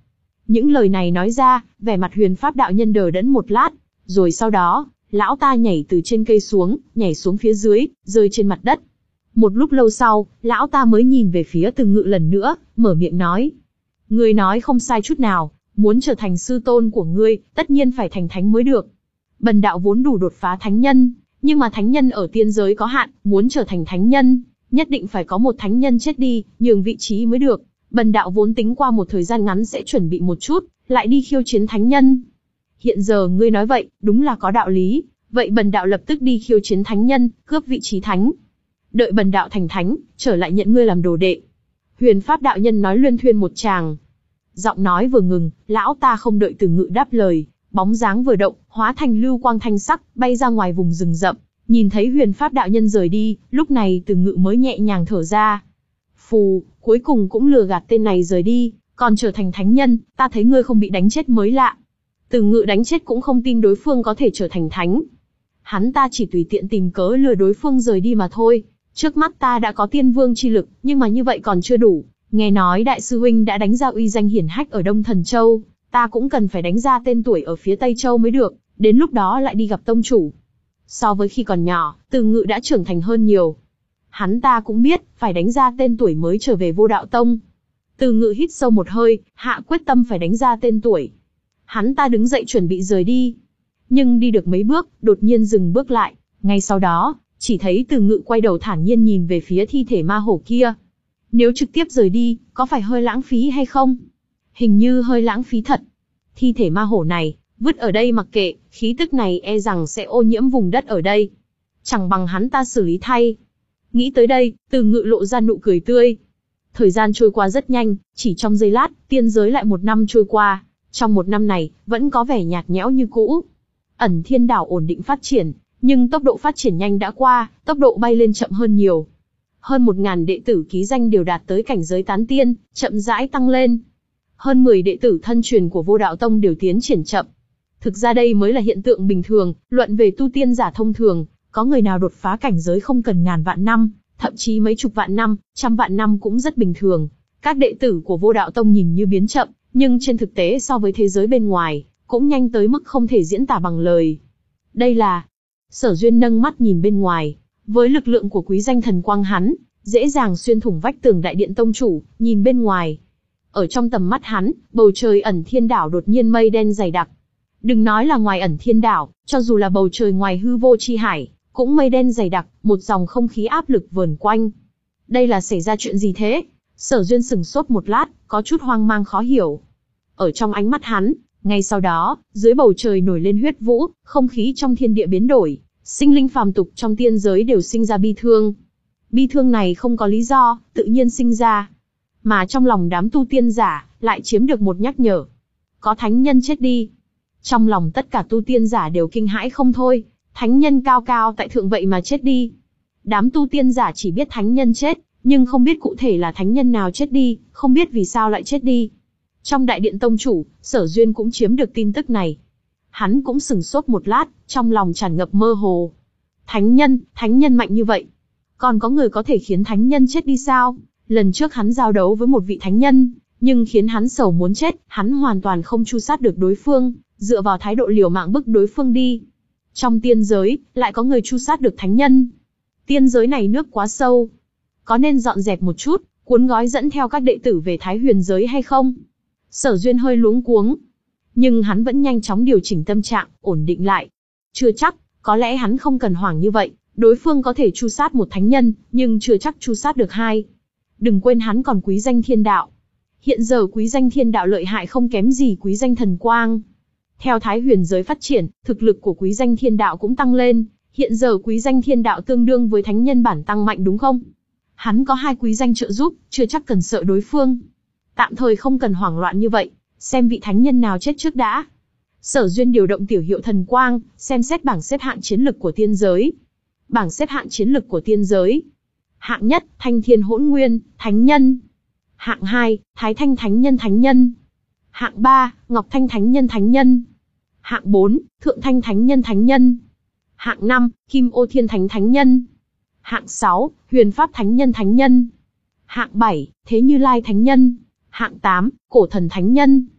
Những lời này nói ra, vẻ mặt Huyền Pháp đạo nhân đờ đẫn một lát, rồi sau đó, lão ta nhảy từ trên cây xuống, nhảy xuống phía dưới, rơi trên mặt đất. Một lúc lâu sau, lão ta mới nhìn về phía Từ Ngự lần nữa, mở miệng nói. Ngươi nói không sai chút nào, muốn trở thành sư tôn của ngươi, tất nhiên phải thành thánh mới được. Bần đạo vốn đủ đột phá thánh nhân, nhưng mà thánh nhân ở tiên giới có hạn, muốn trở thành thánh nhân, nhất định phải có một thánh nhân chết đi, nhường vị trí mới được. Bần đạo vốn tính qua một thời gian ngắn sẽ chuẩn bị một chút, lại đi khiêu chiến thánh nhân. Hiện giờ ngươi nói vậy, đúng là có đạo lý, vậy bần đạo lập tức đi khiêu chiến thánh nhân, cướp vị trí thánh. Đợi bần đạo thành thánh, trở lại nhận ngươi làm đồ đệ. Huyền Pháp đạo nhân nói luyên thuyên một tràng. Giọng nói vừa ngừng, lão ta không đợi Từ Ngự đáp lời, bóng dáng vừa động, hóa thành lưu quang thanh sắc, bay ra ngoài vùng rừng rậm. Nhìn thấy Huyền Pháp đạo nhân rời đi, lúc này Từ Ngự mới nhẹ nhàng thở ra. Phù, cuối cùng cũng lừa gạt tên này rời đi, còn trở thành thánh nhân, ta thấy ngươi không bị đánh chết mới lạ. Từ Ngự đánh chết cũng không tin đối phương có thể trở thành thánh. Hắn ta chỉ tùy tiện tìm cớ lừa đối phương rời đi mà thôi. Trước mắt ta đã có tiên vương chi lực, nhưng mà như vậy còn chưa đủ. Nghe nói đại sư huynh đã đánh ra uy danh hiển hách ở Đông Thần Châu, ta cũng cần phải đánh ra tên tuổi ở phía Tây Châu mới được, đến lúc đó lại đi gặp tông chủ. So với khi còn nhỏ, Từ Ngự đã trưởng thành hơn nhiều. Hắn ta cũng biết, phải đánh ra tên tuổi mới trở về Vô Đạo Tông. Từ Ngự hít sâu một hơi, hạ quyết tâm phải đánh ra tên tuổi. Hắn ta đứng dậy chuẩn bị rời đi. Nhưng đi được mấy bước, đột nhiên dừng bước lại. Ngay sau đó, chỉ thấy Từ Ngự quay đầu thản nhiên nhìn về phía thi thể ma hổ kia. Nếu trực tiếp rời đi, có phải hơi lãng phí hay không? Hình như hơi lãng phí thật. Thi thể ma hổ này, vứt ở đây mặc kệ, khí tức này e rằng sẽ ô nhiễm vùng đất ở đây. Chẳng bằng hắn ta xử lý thay. Nghĩ tới đây, Từ Ngự lộ ra nụ cười tươi. Thời gian trôi qua rất nhanh, chỉ trong giây lát, tiên giới lại một năm trôi qua. Trong một năm này, vẫn có vẻ nhạt nhẽo như cũ. Ẩn Thiên Đảo ổn định phát triển, nhưng tốc độ phát triển nhanh đã qua, tốc độ bay lên chậm hơn nhiều. Hơn một ngàn đệ tử ký danh đều đạt tới cảnh giới tán tiên, chậm rãi tăng lên. Hơn mười đệ tử thân truyền của Vô Đạo Tông đều tiến triển chậm. Thực ra đây mới là hiện tượng bình thường, luận về tu tiên giả thông thường, có người nào đột phá cảnh giới không cần ngàn vạn năm, thậm chí mấy chục vạn năm, trăm vạn năm cũng rất bình thường. Các đệ tử của Vô Đạo Tông nhìn như biến chậm, nhưng trên thực tế so với thế giới bên ngoài, cũng nhanh tới mức không thể diễn tả bằng lời. Đây là... Sở Duyên nâng mắt nhìn bên ngoài, với lực lượng của quý danh thần quang hắn, dễ dàng xuyên thủng vách tường đại điện tông chủ, nhìn bên ngoài. Ở trong tầm mắt hắn, bầu trời Ẩn Thiên Đảo đột nhiên mây đen dày đặc. Đừng nói là ngoài Ẩn Thiên Đảo, cho dù là bầu trời ngoài hư vô chi hải, cũng mây đen dày đặc, một dòng không khí áp lực vờn quanh. Đây là xảy ra chuyện gì thế? Sở Duyên sừng sốt một lát, có chút hoang mang khó hiểu. Ở trong ánh mắt hắn, ngay sau đó, dưới bầu trời nổi lên huyết vũ, không khí trong thiên địa biến đổi, sinh linh phàm tục trong tiên giới đều sinh ra bi thương. Bi thương này không có lý do, tự nhiên sinh ra. Mà trong lòng đám tu tiên giả, lại chiếm được một nhắc nhở. Có thánh nhân chết đi. Trong lòng tất cả tu tiên giả đều kinh hãi không thôi, thánh nhân cao cao tại thượng vậy mà chết đi. Đám tu tiên giả chỉ biết thánh nhân chết, nhưng không biết cụ thể là thánh nhân nào chết đi, không biết vì sao lại chết đi. Trong đại điện tông chủ, Sở Duyên cũng chiếm được tin tức này. Hắn cũng sừng sốt một lát, trong lòng tràn ngập mơ hồ. Thánh nhân, thánh nhân mạnh như vậy. Còn có người có thể khiến thánh nhân chết đi sao? Lần trước hắn giao đấu với một vị thánh nhân, nhưng khiến hắn sầu muốn chết, hắn hoàn toàn không tru sát được đối phương, dựa vào thái độ liều mạng bức đối phương đi. Trong tiên giới, lại có người tru sát được thánh nhân. Tiên giới này nước quá sâu. Có nên dọn dẹp một chút, cuốn gói dẫn theo các đệ tử về Thái Huyền giới hay không? Sở Duyên hơi luống cuống. Nhưng hắn vẫn nhanh chóng điều chỉnh tâm trạng, ổn định lại. Chưa chắc, có lẽ hắn không cần hoảng như vậy. Đối phương có thể tru sát một thánh nhân, nhưng chưa chắc tru sát được hai. Đừng quên hắn còn quý danh thiên đạo. Hiện giờ quý danh thiên đạo lợi hại không kém gì quý danh thần quang. Theo Thái Huyền giới phát triển, thực lực của quý danh thiên đạo cũng tăng lên. Hiện giờ quý danh thiên đạo tương đương với thánh nhân bản tăng mạnh đúng không? Hắn có hai quý danh trợ giúp, chưa chắc cần sợ đối phương. Tạm thời không cần hoảng loạn như vậy, xem vị thánh nhân nào chết trước đã. Sở Duyên điều động tiểu hiệu thần quang, xem xét bảng xếp hạng chiến lực của tiên giới. Bảng xếp hạng chiến lực của tiên giới. Hạng nhất, Thanh Thiên Hỗn Nguyên, Thánh Nhân. Hạng hai, Thái Thanh Thánh Nhân Thánh Nhân. Hạng ba, Ngọc Thanh Thánh Nhân Thánh Nhân. Hạng bốn, Thượng Thanh Thánh Nhân Thánh Nhân. Hạng năm, Kim Ô Thiên Thánh Thánh Nhân. Hạng sáu, Huyền Pháp Thánh Nhân Thánh Nhân. Hạng bảy, Thế Như Lai Thánh Nhân. Hạng tám, Cổ Thần Thánh Nhân.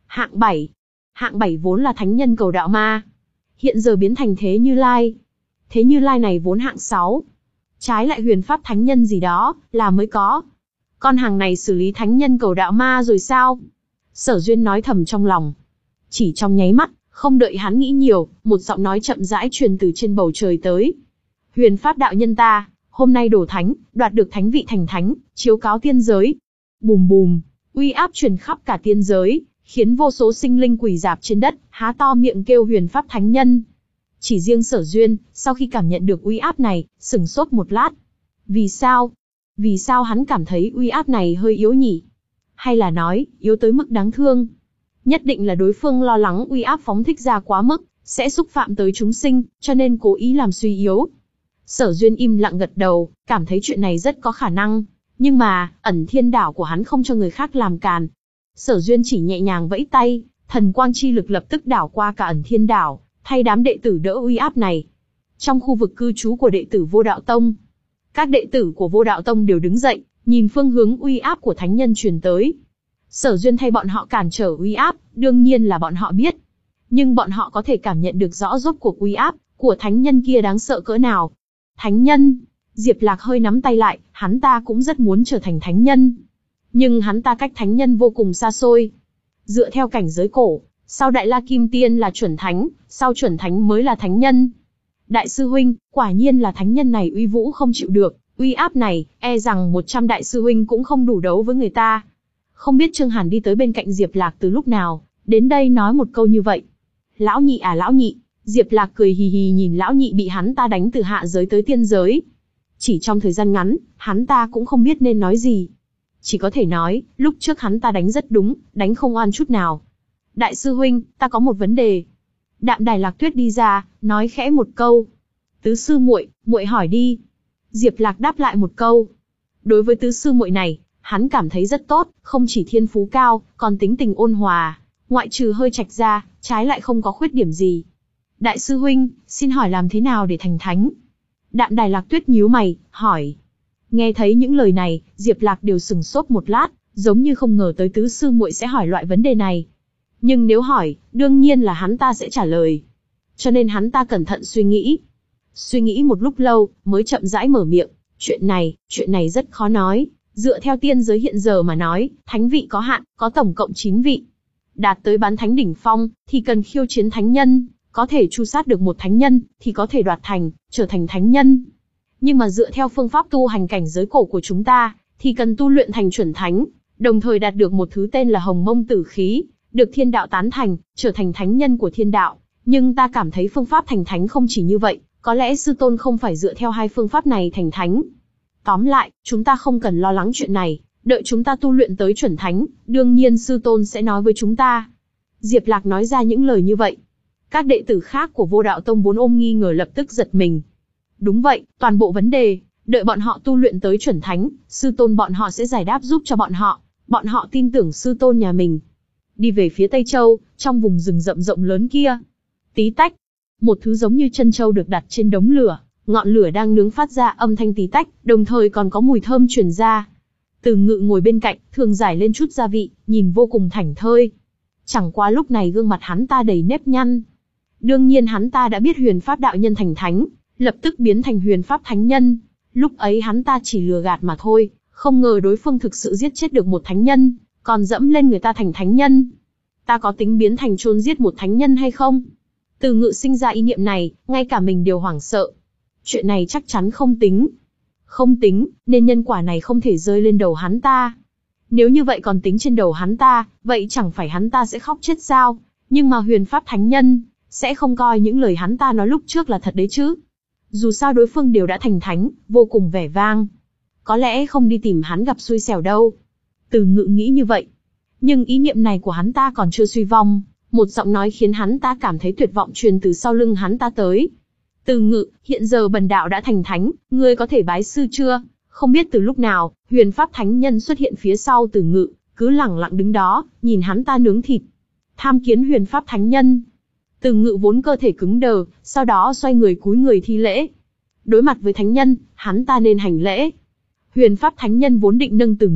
Hạng bảy. Hạng bảy vốn là thánh nhân cầu đạo ma, hiện giờ biến thành Thế Như Lai. Thế Như Lai này vốn hạng sáu. Trái lại huyền pháp thánh nhân gì đó, là mới có. Con hàng này xử lý thánh nhân cầu đạo ma rồi sao? Sở Duyên nói thầm trong lòng. Chỉ trong nháy mắt, không đợi hắn nghĩ nhiều, một giọng nói chậm rãi truyền từ trên bầu trời tới. Huyền pháp đạo nhân ta, hôm nay đổ thánh, đoạt được thánh vị thành thánh, chiếu cáo tiên giới. Bùm bùm, uy áp truyền khắp cả tiên giới, khiến vô số sinh linh quỳ rạp trên đất, há to miệng kêu huyền pháp thánh nhân. Chỉ riêng Sở Duyên, sau khi cảm nhận được uy áp này, sửng sốt một lát. Vì sao? Vì sao hắn cảm thấy uy áp này hơi yếu nhỉ? Hay là nói, yếu tới mức đáng thương? Nhất định là đối phương lo lắng uy áp phóng thích ra quá mức, sẽ xúc phạm tới chúng sinh, cho nên cố ý làm suy yếu. Sở Duyên im lặng gật đầu, cảm thấy chuyện này rất có khả năng. Nhưng mà, ẩn thiên đảo của hắn không cho người khác làm càn. Sở Duyên chỉ nhẹ nhàng vẫy tay, thần quang chi lực lập tức đảo qua cả ẩn thiên đảo, thay đám đệ tử đỡ uy áp này. Trong khu vực cư trú của đệ tử Vô Đạo Tông, các đệ tử của Vô Đạo Tông đều đứng dậy, nhìn phương hướng uy áp của thánh nhân truyền tới. Sở Duyên thay bọn họ cản trở uy áp, đương nhiên là bọn họ biết. Nhưng bọn họ có thể cảm nhận được rõ rốt cuộc uy áp của thánh nhân kia đáng sợ cỡ nào. Thánh nhân, Diệp Lạc hơi nắm tay lại, hắn ta cũng rất muốn trở thành thánh nhân. Nhưng hắn ta cách thánh nhân vô cùng xa xôi. Dựa theo cảnh giới cổ, sau Đại La Kim Tiên là chuẩn thánh, sau chuẩn thánh mới là thánh nhân. Đại sư huynh, quả nhiên là thánh nhân này uy vũ không chịu được, uy áp này, e rằng một trăm đại sư huynh cũng không đủ đấu với người ta. Không biết Trương Hàn đi tới bên cạnh Diệp Lạc từ lúc nào, đến đây nói một câu như vậy. Lão nhị à lão nhị, Diệp Lạc cười hì hì nhìn lão nhị bị hắn ta đánh từ hạ giới tới tiên giới. Chỉ trong thời gian ngắn, hắn ta cũng không biết nên nói gì. Chỉ có thể nói, lúc trước hắn ta đánh rất đúng, đánh không oan chút nào. Đại sư huynh, ta có một vấn đề. Đạm Đài Lạc Tuyết đi ra, nói khẽ một câu. Tứ sư muội, muội hỏi đi. Diệp Lạc đáp lại một câu. Đối với tứ sư muội này, hắn cảm thấy rất tốt, không chỉ thiên phú cao, còn tính tình ôn hòa, ngoại trừ hơi trạch ra, trái lại không có khuyết điểm gì. Đại sư huynh, xin hỏi làm thế nào để thành thánh? Đạm Đài Lạc Tuyết nhíu mày, hỏi. Nghe thấy những lời này, Diệp Lạc đều sừng sốt một lát, giống như không ngờ tới tứ sư muội sẽ hỏi loại vấn đề này. Nhưng nếu hỏi, đương nhiên là hắn ta sẽ trả lời. Cho nên hắn ta cẩn thận suy nghĩ. Suy nghĩ một lúc lâu, mới chậm rãi mở miệng. Chuyện này, chuyện này rất khó nói. Dựa theo tiên giới hiện giờ mà nói, thánh vị có hạn, có tổng cộng chín vị. Đạt tới bán thánh đỉnh phong, thì cần khiêu chiến thánh nhân. Có thể tru sát được một thánh nhân, thì có thể đoạt thành, trở thành thánh nhân. Nhưng mà dựa theo phương pháp tu hành cảnh giới cổ của chúng ta, thì cần tu luyện thành chuẩn thánh, đồng thời đạt được một thứ tên là Hồng Mông Tử Khí, được thiên đạo tán thành, trở thành thánh nhân của thiên đạo. Nhưng ta cảm thấy phương pháp thành thánh không chỉ như vậy, có lẽ sư tôn không phải dựa theo hai phương pháp này thành thánh. Tóm lại, chúng ta không cần lo lắng chuyện này, đợi chúng ta tu luyện tới chuẩn thánh, đương nhiên sư tôn sẽ nói với chúng ta. Diệp Lạc nói ra những lời như vậy. Các đệ tử khác của Vô Đạo Tông vốn ôm nghi ngờ lập tức giật mình. Đúng vậy, toàn bộ vấn đề, đợi bọn họ tu luyện tới chuẩn thánh, sư tôn bọn họ sẽ giải đáp giúp cho bọn họ. Bọn họ tin tưởng sư tôn nhà mình. Đi về phía Tây Châu, trong vùng rừng rậm rộng lớn kia. Tí tách, một thứ giống như chân châu được đặt trên đống lửa, ngọn lửa đang nướng phát ra âm thanh tí tách, đồng thời còn có mùi thơm truyền ra. Từ Ngự ngồi bên cạnh, thường giải lên chút gia vị, nhìn vô cùng thảnh thơi. Chẳng qua lúc này gương mặt hắn ta đầy nếp nhăn. Đương nhiên hắn ta đã biết huyền pháp đạo nhân thành thánh, lập tức biến thành huyền pháp thánh nhân. Lúc ấy hắn ta chỉ lừa gạt mà thôi, không ngờ đối phương thực sự giết chết được một thánh nhân, còn dẫm lên người ta thành thánh nhân. Ta có tính biến thành chôn giết một thánh nhân hay không? Từ Ngự sinh ra ý niệm này, ngay cả mình đều hoảng sợ. Chuyện này chắc chắn không tính. Không tính, nên nhân quả này không thể rơi lên đầu hắn ta. Nếu như vậy còn tính trên đầu hắn ta, vậy chẳng phải hắn ta sẽ khóc chết sao? Nhưng mà huyền pháp thánh nhân sẽ không coi những lời hắn ta nói lúc trước là thật đấy chứ. Dù sao đối phương đều đã thành thánh, vô cùng vẻ vang. Có lẽ không đi tìm hắn gặp xui xẻo đâu. Từ Ngự nghĩ như vậy. Nhưng ý niệm này của hắn ta còn chưa suy vong. Một giọng nói khiến hắn ta cảm thấy tuyệt vọng truyền từ sau lưng hắn ta tới. Từ Ngự, hiện giờ bần đạo đã thành thánh, ngươi có thể bái sư chưa? Không biết từ lúc nào, huyền pháp thánh nhân xuất hiện phía sau Từ Ngự, cứ lẳng lặng đứng đó, nhìn hắn ta nướng thịt. Tham kiến huyền pháp thánh nhân. Từ Ngự vốn cơ thể cứng đờ, sau đó xoay người cúi người thi lễ. Đối mặt với thánh nhân, hắn ta nên hành lễ. Huyền pháp thánh nhân vốn định nâng Từ Ngự,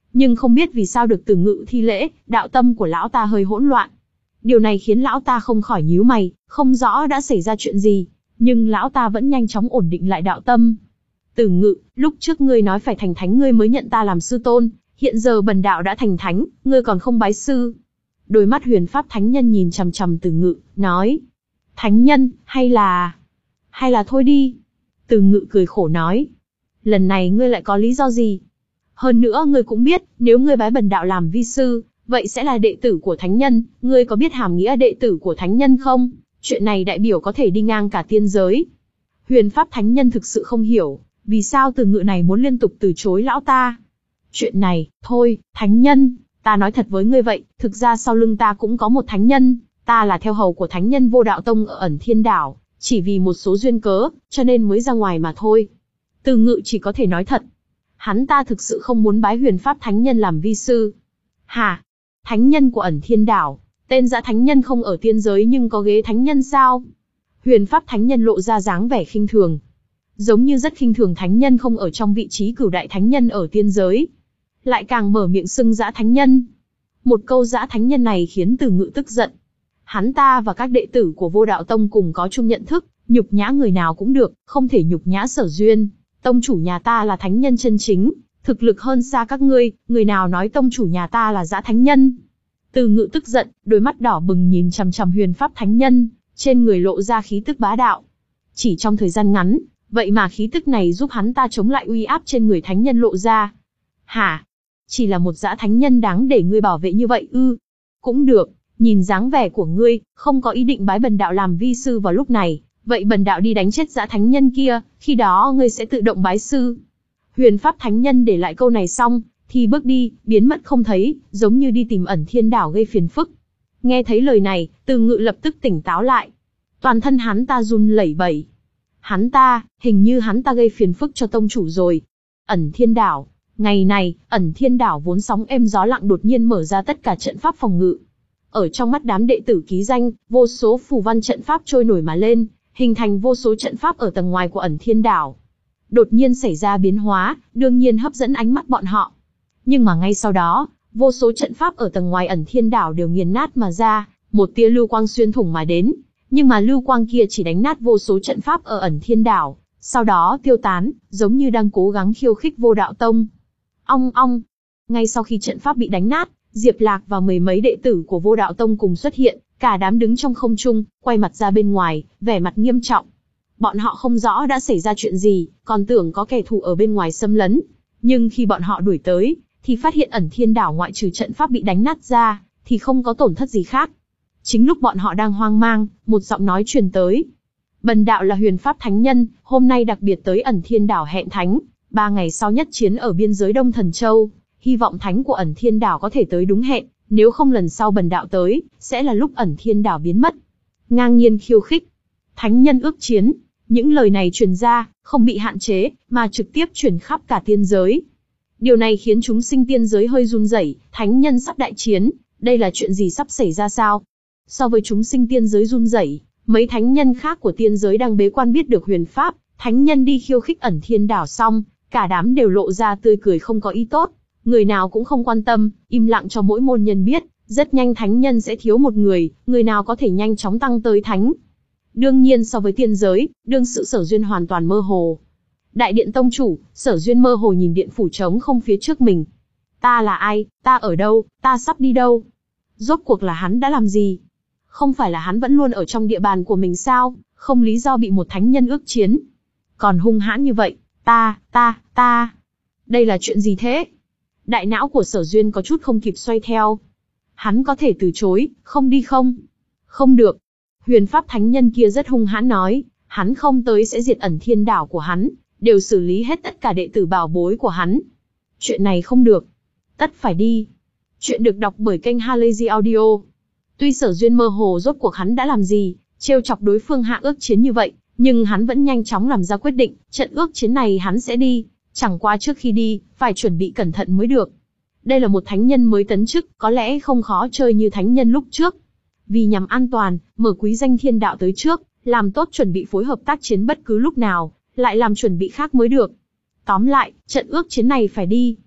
Nhưng không biết vì sao được Từ Ngự thi lễ, đạo tâm của lão ta hơi hỗn loạn. Điều này khiến lão ta không khỏi nhíu mày, không rõ đã xảy ra chuyện gì, nhưng lão ta vẫn nhanh chóng ổn định lại đạo tâm. Từ Ngự, lúc trước ngươi nói phải thành thánh ngươi mới nhận ta làm sư tôn, hiện giờ bần đạo đã thành thánh, ngươi còn không bái sư. Đôi mắt Huyền Pháp Thánh Nhân nhìn chằm chằm Từ Ngự, nói: Thánh Nhân, hay là... hay là thôi đi. Từ Ngự cười khổ nói: lần này ngươi lại có lý do gì? Hơn nữa ngươi cũng biết, nếu ngươi bái bần đạo làm vi sư, vậy sẽ là đệ tử của Thánh Nhân, ngươi có biết hàm nghĩa đệ tử của Thánh Nhân không? Chuyện này đại biểu có thể đi ngang cả tiên giới. Huyền Pháp Thánh Nhân thực sự không hiểu, vì sao Từ Ngự này muốn liên tục từ chối lão ta. Chuyện này, thôi, Thánh Nhân, ta nói thật với ngươi vậy, thực ra sau lưng ta cũng có một Thánh Nhân, ta là theo hầu của Thánh Nhân Vô Đạo Tông ở Ẩn Thiên Đảo, chỉ vì một số duyên cớ, cho nên mới ra ngoài mà thôi. Từ Ngự chỉ có thể nói thật. Hắn ta thực sự không muốn bái Huyền Pháp Thánh Nhân làm vi sư. Hả? Thánh Nhân của Ẩn Thiên Đảo, tên dã Thánh Nhân không ở tiên giới nhưng có ghế Thánh Nhân sao? Huyền Pháp Thánh Nhân lộ ra dáng vẻ khinh thường. Giống như rất khinh thường Thánh Nhân không ở trong vị trí cửu đại Thánh Nhân ở tiên giới. Lại càng mở miệng xưng dã Thánh Nhân. Một câu dã Thánh Nhân này khiến Từ Ngự tức giận. Hắn ta và các đệ tử của Vô Đạo Tông cùng có chung nhận thức, nhục nhã người nào cũng được, không thể nhục nhã Sở Duyên. Tông chủ nhà ta là Thánh Nhân chân chính, thực lực hơn xa các ngươi, người nào nói tông chủ nhà ta là dã Thánh Nhân. Từ Ngự tức giận, đôi mắt đỏ bừng nhìn chằm chằm Huyền Pháp Thánh Nhân, trên người lộ ra khí tức bá đạo. Chỉ trong thời gian ngắn, vậy mà khí tức này giúp hắn ta chống lại uy áp trên người Thánh Nhân lộ ra. Hả? Chỉ là một dã Thánh Nhân đáng để ngươi bảo vệ như vậy ư? Cũng được, nhìn dáng vẻ của ngươi, không có ý định bái bần đạo làm vi sư vào lúc này, vậy bần đạo đi đánh chết dã Thánh Nhân kia, khi đó ngươi sẽ tự động bái sư. Huyền Pháp Thánh Nhân để lại câu này xong, thì bước đi, biến mất không thấy, giống như đi tìm Ẩn Thiên Đảo gây phiền phức. Nghe thấy lời này, Từ Ngự lập tức tỉnh táo lại. Toàn thân hắn ta run lẩy bẩy. Hắn ta, hình như hắn ta gây phiền phức cho tông chủ rồi. Ẩn Thiên Đảo. Ngày này, Ẩn Thiên Đảo vốn sóng êm gió lặng đột nhiên mở ra tất cả trận pháp phòng ngự. Ở trong mắt đám đệ tử ký danh, vô số phù văn trận pháp trôi nổi mà lên, hình thành vô số trận pháp ở tầng ngoài của Ẩn Thiên Đảo. Đột nhiên xảy ra biến hóa, đương nhiên hấp dẫn ánh mắt bọn họ. Nhưng mà ngay sau đó, vô số trận pháp ở tầng ngoài Ẩn Thiên Đảo đều nghiền nát mà ra, một tia lưu quang xuyên thủng mà đến. Nhưng mà lưu quang kia chỉ đánh nát vô số trận pháp ở Ẩn Thiên Đảo, sau đó tiêu tán, giống như đang cố gắng khiêu khích Vô Đạo Tông. Ong ong. Ngay sau khi trận pháp bị đánh nát, Diệp Lạc và mười mấy đệ tử của Vô Đạo Tông cùng xuất hiện, cả đám đứng trong không trung, quay mặt ra bên ngoài, vẻ mặt nghiêm trọng. Bọn họ không rõ đã xảy ra chuyện gì, còn tưởng có kẻ thù ở bên ngoài xâm lấn. Nhưng khi bọn họ đuổi tới, thì phát hiện Ẩn Thiên Đảo ngoại trừ trận pháp bị đánh nát ra, thì không có tổn thất gì khác. Chính lúc bọn họ đang hoang mang, một giọng nói truyền tới. Bần đạo là Huyền Pháp Thánh Nhân, hôm nay đặc biệt tới Ẩn Thiên Đảo hẹn thánh, ba ngày sau nhất chiến ở biên giới Đông Thần Châu, hy vọng thánh của Ẩn Thiên Đảo có thể tới đúng hẹn, nếu không lần sau bần đạo tới, sẽ là lúc Ẩn Thiên Đảo biến mất. Ngang nhiên khiêu khích. Thánh Nhân ước chiến. Những lời này truyền ra, không bị hạn chế, mà trực tiếp truyền khắp cả tiên giới. Điều này khiến chúng sinh tiên giới hơi run rẩy, Thánh Nhân sắp đại chiến, đây là chuyện gì sắp xảy ra sao? So với chúng sinh tiên giới run rẩy, mấy thánh nhân khác của tiên giới đang bế quan biết được huyền pháp, Thánh Nhân đi khiêu khích Ẩn Thiên Đảo xong, cả đám đều lộ ra tươi cười không có ý tốt, người nào cũng không quan tâm, im lặng cho mỗi môn nhân biết, rất nhanh Thánh Nhân sẽ thiếu một người, người nào có thể nhanh chóng tăng tới thánh. Đương nhiên so với tiên giới, đương sự Sở Duyên hoàn toàn mơ hồ. Đại điện tông chủ, Sở Duyên mơ hồ nhìn điện phủ trống không phía trước mình. Ta là ai, ta ở đâu, ta sắp đi đâu? Rốt cuộc là hắn đã làm gì? Không phải là hắn vẫn luôn ở trong địa bàn của mình sao, không lý do bị một thánh nhân ước chiến. Còn hung hãn như vậy, ta, ta, ta. Đây là chuyện gì thế? Đại não của Sở Duyên có chút không kịp xoay theo. Hắn có thể từ chối, không đi không? Không được. Huyền Pháp Thánh Nhân kia rất hung hãn nói, hắn không tới sẽ diệt Ẩn Thiên Đảo của hắn, đều xử lý hết tất cả đệ tử bảo bối của hắn. Chuyện này không được. Tất phải đi. Chuyện được đọc bởi kênh Halazy Audio. Tuy Sở Duyên mơ hồ rốt cuộc hắn đã làm gì, trêu chọc đối phương hạ ước chiến như vậy, nhưng hắn vẫn nhanh chóng làm ra quyết định, trận ước chiến này hắn sẽ đi, chẳng qua trước khi đi, phải chuẩn bị cẩn thận mới được. Đây là một thánh nhân mới tấn chức, có lẽ không khó chơi như thánh nhân lúc trước. Vì nhằm an toàn, mở quý danh thiên đạo tới trước, làm tốt chuẩn bị phối hợp tác chiến bất cứ lúc nào, lại làm chuẩn bị khác mới được. Tóm lại, trận ước chiến này phải đi.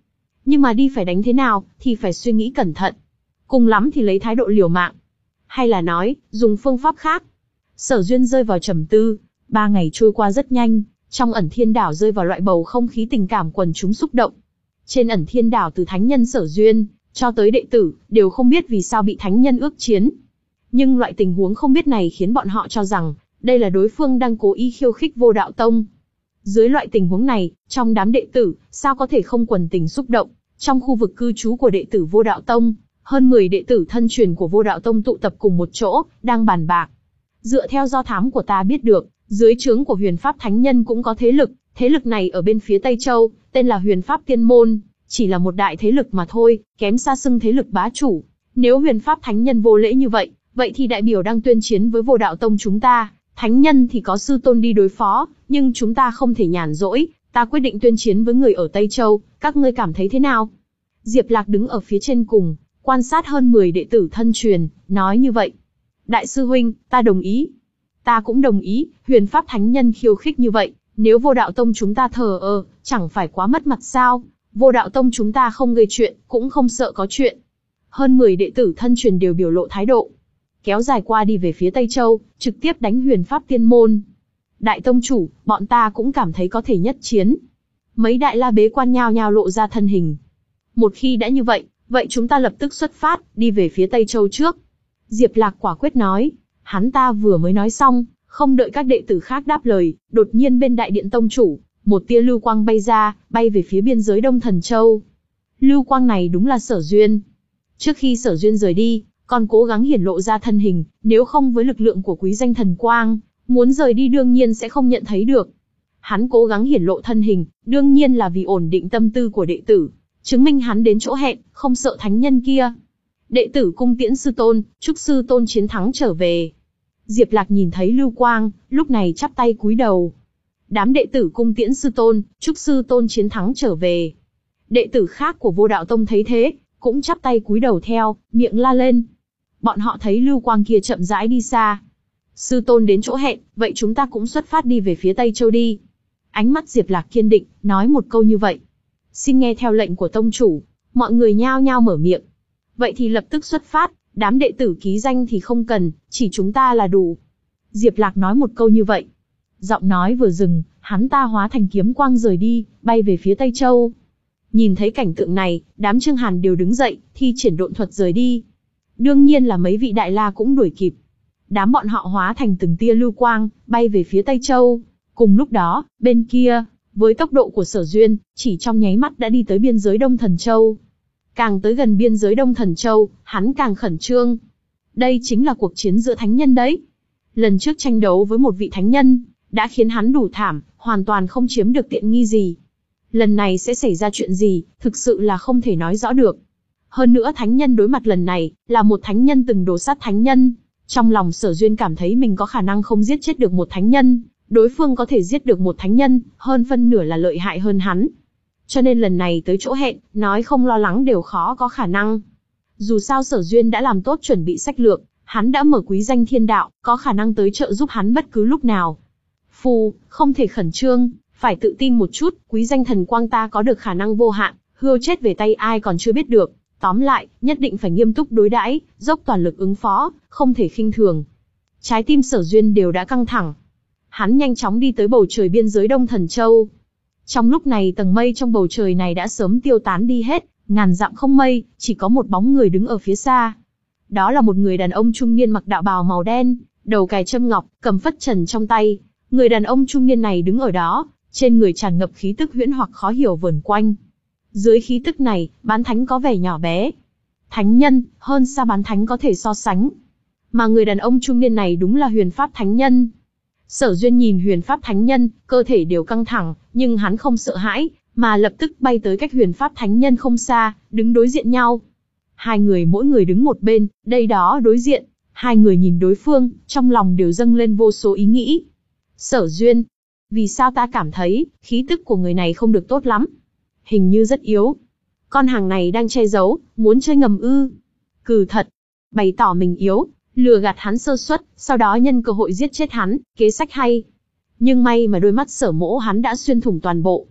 Nhưng mà đi phải đánh thế nào, thì phải suy nghĩ cẩn thận. Cùng lắm thì lấy thái độ liều mạng. Hay là nói, dùng phương pháp khác. Sở Duyên rơi vào trầm tư. Ba ngày trôi qua rất nhanh, trong ẩn thiên đảo rơi vào loại bầu không khí tình cảm quần chúng xúc động. Trên ẩn thiên đảo từ thánh nhân Sở Duyên, cho tới đệ tử, đều không biết vì sao bị thánh nhân ước chiến. Nhưng loại tình huống không biết này khiến bọn họ cho rằng, đây là đối phương đang cố ý khiêu khích Vô Đạo Tông. Dưới loại tình huống này, trong đám đệ tử, sao có thể không quần tình xúc động? Trong khu vực cư trú của đệ tử Vô Đạo Tông, hơn mười đệ tử thân truyền của Vô Đạo Tông tụ tập cùng một chỗ, đang bàn bạc. Dựa theo do thám của ta biết được, dưới trướng của Huyền Pháp Thánh Nhân cũng có thế lực, thế lực này ở bên phía Tây Châu, tên là Huyền Pháp Tiên Môn, chỉ là một đại thế lực mà thôi, kém xa xưng thế lực bá chủ. Nếu Huyền Pháp Thánh Nhân vô lễ như vậy, vậy thì đại biểu đang tuyên chiến với Vô Đạo Tông chúng ta. Thánh nhân thì có sư tôn đi đối phó, nhưng chúng ta không thể nhàn rỗi, ta quyết định tuyên chiến với người ở Tây Châu, các ngươi cảm thấy thế nào? Diệp Lạc đứng ở phía trên cùng, quan sát hơn mười đệ tử thân truyền, nói như vậy. Đại sư huynh, ta đồng ý. Ta cũng đồng ý, Huyền Pháp Thánh Nhân khiêu khích như vậy, nếu Vô Đạo Tông chúng ta thờ ơ, chẳng phải quá mất mặt sao? Vô Đạo Tông chúng ta không gây chuyện, cũng không sợ có chuyện. Hơn mười đệ tử thân truyền đều biểu lộ thái độ. Kéo dài qua đi về phía Tây Châu, trực tiếp đánh Huyền Pháp Tiên Môn. Đại tông chủ, bọn ta cũng cảm thấy có thể nhất chiến. Mấy đại la bế quan nhao nhao lộ ra thân hình. Một khi đã như vậy, vậy chúng ta lập tức xuất phát, đi về phía Tây Châu trước. Diệp Lạc quả quyết nói. Hắn ta vừa mới nói xong, không đợi các đệ tử khác đáp lời, đột nhiên bên đại điện tông chủ, một tia lưu quang bay ra, bay về phía biên giới Đông Thần Châu. Lưu quang này đúng là Sở Duyên. Trước khi Sở Duyên rời đi, còn cố gắng hiển lộ ra thân hình, nếu không với lực lượng của quý danh thần quang, muốn rời đi đương nhiên sẽ không nhận thấy được. Hắn cố gắng hiển lộ thân hình, đương nhiên là vì ổn định tâm tư của đệ tử, chứng minh hắn đến chỗ hẹn, không sợ thánh nhân kia. Đệ tử cung tiễn sư tôn, chúc sư tôn chiến thắng trở về. Diệp Lạc nhìn thấy lưu quang, lúc này chắp tay cúi đầu. Đám đệ tử cung tiễn sư tôn, chúc sư tôn chiến thắng trở về. Đệ tử khác của Vô Đạo Tông thấy thế, cũng chắp tay cúi đầu theo, miệng la lên. Bọn họ thấy lưu quang kia chậm rãi đi xa. Sư tôn đến chỗ hẹn, vậy chúng ta cũng xuất phát đi về phía Tây Châu đi. Ánh mắt Diệp Lạc kiên định, nói một câu như vậy. Xin nghe theo lệnh của tông chủ. Mọi người nhao nhao mở miệng. Vậy thì lập tức xuất phát, đám đệ tử ký danh thì không cần, chỉ chúng ta là đủ. Diệp Lạc nói một câu như vậy. Giọng nói vừa dừng, hắn ta hóa thành kiếm quang rời đi, bay về phía Tây Châu. Nhìn thấy cảnh tượng này, đám Trương Hàn đều đứng dậy, thi triển độn thuật rời đi. Đương nhiên là mấy vị đại la cũng đuổi kịp. Đám bọn họ hóa thành từng tia lưu quang, bay về phía Tây Châu. Cùng lúc đó, bên kia, với tốc độ của Sở Duyên, chỉ trong nháy mắt đã đi tới biên giới Đông Thần Châu. Càng tới gần biên giới Đông Thần Châu, hắn càng khẩn trương. Đây chính là cuộc chiến giữa thánh nhân đấy. Lần trước tranh đấu với một vị thánh nhân, đã khiến hắn đủ thảm, hoàn toàn không chiếm được tiện nghi gì. Lần này sẽ xảy ra chuyện gì, thực sự là không thể nói rõ được. Hơn nữa thánh nhân đối mặt lần này, là một thánh nhân từng đổ sát thánh nhân. Trong lòng Sở Duyên cảm thấy mình có khả năng không giết chết được một thánh nhân, đối phương có thể giết được một thánh nhân, hơn phân nửa là lợi hại hơn hắn. Cho nên lần này tới chỗ hẹn, nói không lo lắng đều khó có khả năng. Dù sao Sở Duyên đã làm tốt chuẩn bị sách lược, hắn đã mở quý danh thiên đạo, có khả năng tới trợ giúp hắn bất cứ lúc nào. Phù, không thể khẩn trương, phải tự tin một chút, quý danh thần quang ta có được khả năng vô hạn, hươu chết về tay ai còn chưa biết được. Tóm lại, nhất định phải nghiêm túc đối đãi, dốc toàn lực ứng phó, không thể khinh thường. Trái tim Sở Duyên đều đã căng thẳng. Hắn nhanh chóng đi tới bầu trời biên giới Đông Thần Châu. Trong lúc này tầng mây trong bầu trời này đã sớm tiêu tán đi hết, ngàn dặm không mây, chỉ có một bóng người đứng ở phía xa. Đó là một người đàn ông trung niên mặc đạo bào màu đen, đầu cài châm ngọc, cầm phất trần trong tay. Người đàn ông trung niên này đứng ở đó, trên người tràn ngập khí tức huyễn hoặc khó hiểu vờn quanh. Dưới khí tức này, bán thánh có vẻ nhỏ bé. Thánh nhân, hơn xa bán thánh có thể so sánh. Mà người đàn ông trung niên này đúng là Huyền Pháp Thánh Nhân. Sở Duyên nhìn Huyền Pháp Thánh Nhân, cơ thể đều căng thẳng, nhưng hắn không sợ hãi, mà lập tức bay tới cách Huyền Pháp Thánh Nhân không xa, đứng đối diện nhau. Hai người mỗi người đứng một bên, đây đó đối diện. Hai người nhìn đối phương, trong lòng đều dâng lên vô số ý nghĩ. Sở Duyên, vì sao ta cảm thấy, khí tức của người này không được tốt lắm? Hình như rất yếu. Con hàng này đang che giấu, muốn chơi ngầm ư? Cừ thật, bày tỏ mình yếu, lừa gạt hắn sơ suất, sau đó nhân cơ hội giết chết hắn, kế sách hay. Nhưng may mà đôi mắt Sở Mỗ hắn đã xuyên thủng toàn bộ.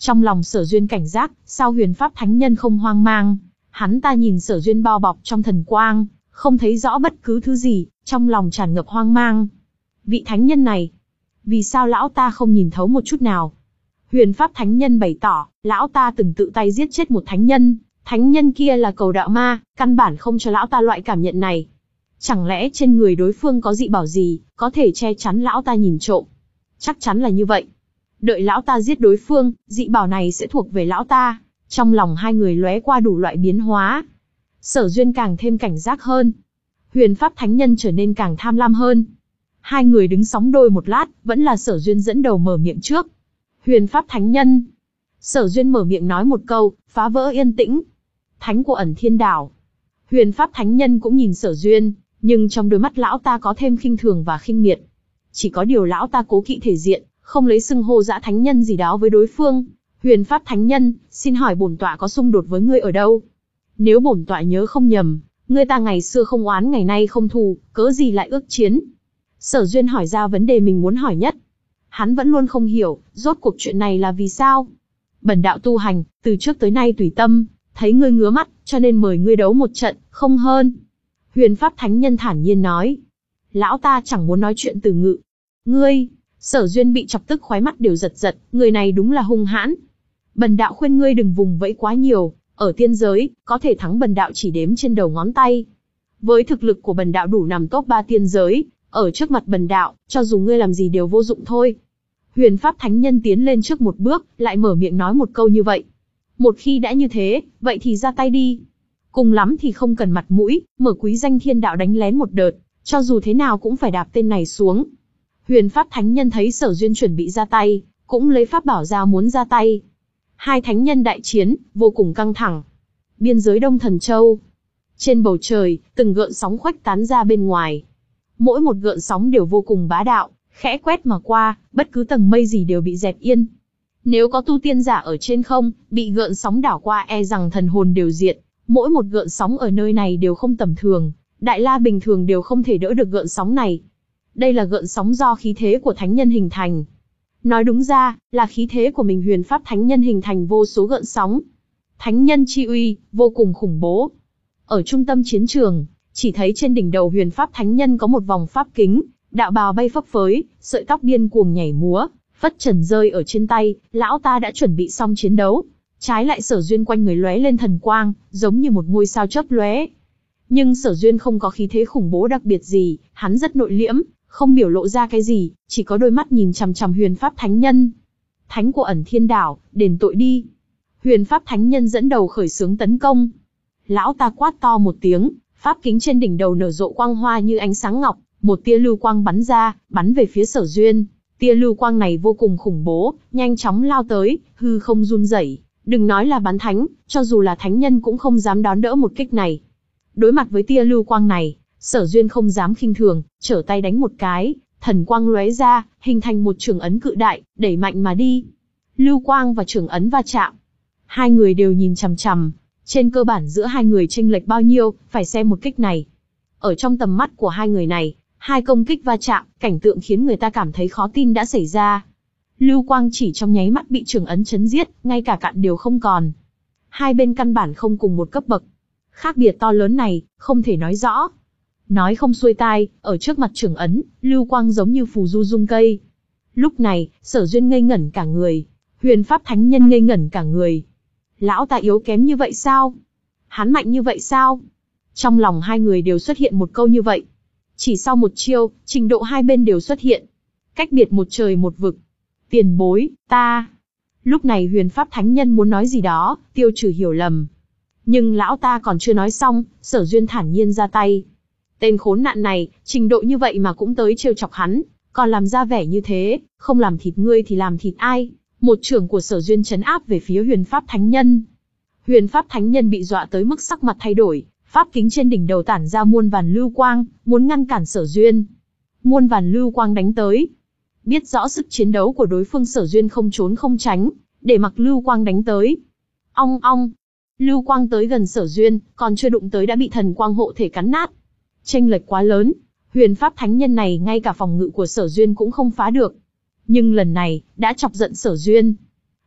Trong lòng Sở Duyên cảnh giác, sao huyền pháp thánh nhân không hoang mang? Hắn ta nhìn Sở Duyên bao bọc trong thần quang, không thấy rõ bất cứ thứ gì, trong lòng tràn ngập hoang mang. Vị thánh nhân này, vì sao lão ta không nhìn thấu một chút nào? Huyền pháp thánh nhân bày tỏ, lão ta từng tự tay giết chết một thánh nhân, thánh nhân kia là cầu đạo ma, căn bản không cho lão ta loại cảm nhận này. Chẳng lẽ trên người đối phương có dị bảo gì, có thể che chắn lão ta nhìn trộm? Chắc chắn là như vậy. Đợi lão ta giết đối phương, dị bảo này sẽ thuộc về lão ta. Trong lòng hai người lóe qua đủ loại biến hóa. Sở Duyên càng thêm cảnh giác hơn. Huyền pháp thánh nhân trở nên càng tham lam hơn. Hai người đứng sóng đôi một lát, vẫn là Sở Duyên dẫn đầu mở miệng trước. Huyền pháp thánh nhân. Sở Duyên mở miệng nói một câu, phá vỡ yên tĩnh. Thánh của ẩn thiên đảo. Huyền pháp thánh nhân cũng nhìn Sở Duyên, nhưng trong đôi mắt lão ta có thêm khinh thường và khinh miệt. Chỉ có điều lão ta cố kỵ thể diện, không lấy xưng hô dã thánh nhân gì đó với đối phương. Huyền pháp thánh nhân, xin hỏi bổn tọa có xung đột với ngươi ở đâu? Nếu bổn tọa nhớ không nhầm, ngươi ta ngày xưa không oán ngày nay không thù, cớ gì lại ước chiến? Sở Duyên hỏi ra vấn đề mình muốn hỏi nhất. Hắn vẫn luôn không hiểu, rốt cuộc chuyện này là vì sao? Bần đạo tu hành, từ trước tới nay tùy tâm, thấy ngươi ngứa mắt, cho nên mời ngươi đấu một trận, không hơn. Huyền pháp thánh nhân thản nhiên nói. Lão ta chẳng muốn nói chuyện từ ngự. Ngươi, Sở Duyên bị chọc tức khóe mắt đều giật giật, người này đúng là hung hãn. Bần đạo khuyên ngươi đừng vùng vẫy quá nhiều, ở tiên giới, có thể thắng bần đạo chỉ đếm trên đầu ngón tay. Với thực lực của bần đạo đủ nằm top ba tiên giới, ở trước mặt bần đạo, cho dù ngươi làm gì đều vô dụng thôi. Huyền pháp thánh nhân tiến lên trước một bước, lại mở miệng nói một câu như vậy. Một khi đã như thế, vậy thì ra tay đi. Cùng lắm thì không cần mặt mũi, mở quý danh thiên đạo đánh lén một đợt, cho dù thế nào cũng phải đạp tên này xuống. Huyền pháp thánh nhân thấy Sở Duyên chuẩn bị ra tay, cũng lấy pháp bảo ra muốn ra tay. Hai thánh nhân đại chiến, vô cùng căng thẳng. Biên giới Đông Thần Châu. Trên bầu trời, từng gợn sóng khuếch tán ra bên ngoài. Mỗi một gợn sóng đều vô cùng bá đạo, khẽ quét mà qua, bất cứ tầng mây gì đều bị dẹp yên. Nếu có tu tiên giả ở trên không, bị gợn sóng đảo qua e rằng thần hồn đều diệt. Mỗi một gợn sóng ở nơi này đều không tầm thường, đại la bình thường đều không thể đỡ được gợn sóng này. Đây là gợn sóng do khí thế của thánh nhân hình thành. Nói đúng ra, là khí thế của mình huyền pháp thánh nhân hình thành vô số gợn sóng. Thánh nhân chi uy, vô cùng khủng bố. Ở trung tâm chiến trường, chỉ thấy trên đỉnh đầu huyền pháp thánh nhân có một vòng pháp kính, đạo bào bay phấp phới, sợi tóc điên cuồng nhảy múa, phất trần rơi ở trên tay, lão ta đã chuẩn bị xong chiến đấu. Trái lại Sở Duyên quanh người lóe lên thần quang, giống như một ngôi sao chớp lóe. Nhưng Sở Duyên không có khí thế khủng bố đặc biệt gì, hắn rất nội liễm, không biểu lộ ra cái gì, chỉ có đôi mắt nhìn chằm chằm huyền pháp thánh nhân. Thánh của ẩn thiên đảo, đền tội đi. Huyền pháp thánh nhân dẫn đầu khởi xướng tấn công. Lão ta quát to một tiếng, pháp kính trên đỉnh đầu nở rộ quang hoa như ánh sáng ngọc, một tia lưu quang bắn ra, bắn về phía Sở Duyên. Tia lưu quang này vô cùng khủng bố, nhanh chóng lao tới, hư không run rẩy. Đừng nói là bán thánh, cho dù là thánh nhân cũng không dám đón đỡ một kích này. Đối mặt với tia lưu quang này, Sở Duyên không dám khinh thường, trở tay đánh một cái, thần quang lóe ra, hình thành một trường ấn cự đại, đẩy mạnh mà đi. Lưu quang và trường ấn va chạm. Hai người đều nhìn chằm chằm, trên cơ bản giữa hai người chênh lệch bao nhiêu, phải xem một kích này. Ở trong tầm mắt của hai người này, hai công kích va chạm, cảnh tượng khiến người ta cảm thấy khó tin đã xảy ra. Lưu quang chỉ trong nháy mắt bị trường ấn chấn giết, ngay cả cặn đều không còn. Hai bên căn bản không cùng một cấp bậc. Khác biệt to lớn này, không thể nói rõ. Nói không xuôi tai, ở trước mặt trường ấn, lưu quang giống như phù du rung cây. Lúc này, Sở Duyên ngây ngẩn cả người. Huyền pháp thánh nhân ngây ngẩn cả người. Lão ta yếu kém như vậy sao? Hắn mạnh như vậy sao? Trong lòng hai người đều xuất hiện một câu như vậy. Chỉ sau một chiêu, trình độ hai bên đều xuất hiện. Cách biệt một trời một vực. Tiền bối, ta... Lúc này huyền pháp thánh nhân muốn nói gì đó, tiêu trừ hiểu lầm. Nhưng lão ta còn chưa nói xong, Sở Duyên thản nhiên ra tay. Tên khốn nạn này, trình độ như vậy mà cũng tới trêu chọc hắn, còn làm ra vẻ như thế, không làm thịt ngươi thì làm thịt ai? Một chưởng của Sở Duyên trấn áp về phía huyền pháp thánh nhân. Huyền pháp thánh nhân bị dọa tới mức sắc mặt thay đổi, pháp kính trên đỉnh đầu tản ra muôn vàn lưu quang, muốn ngăn cản Sở Duyên. Muôn vàn lưu quang đánh tới. Biết rõ sức chiến đấu của đối phương, Sở Duyên không trốn không tránh, để mặc lưu quang đánh tới. Ong ong, lưu quang tới gần Sở Duyên, còn chưa đụng tới đã bị thần quang hộ thể cắn nát. Chênh lệch quá lớn, huyền pháp thánh nhân này ngay cả phòng ngự của Sở Duyên cũng không phá được. Nhưng lần này, đã chọc giận Sở Duyên.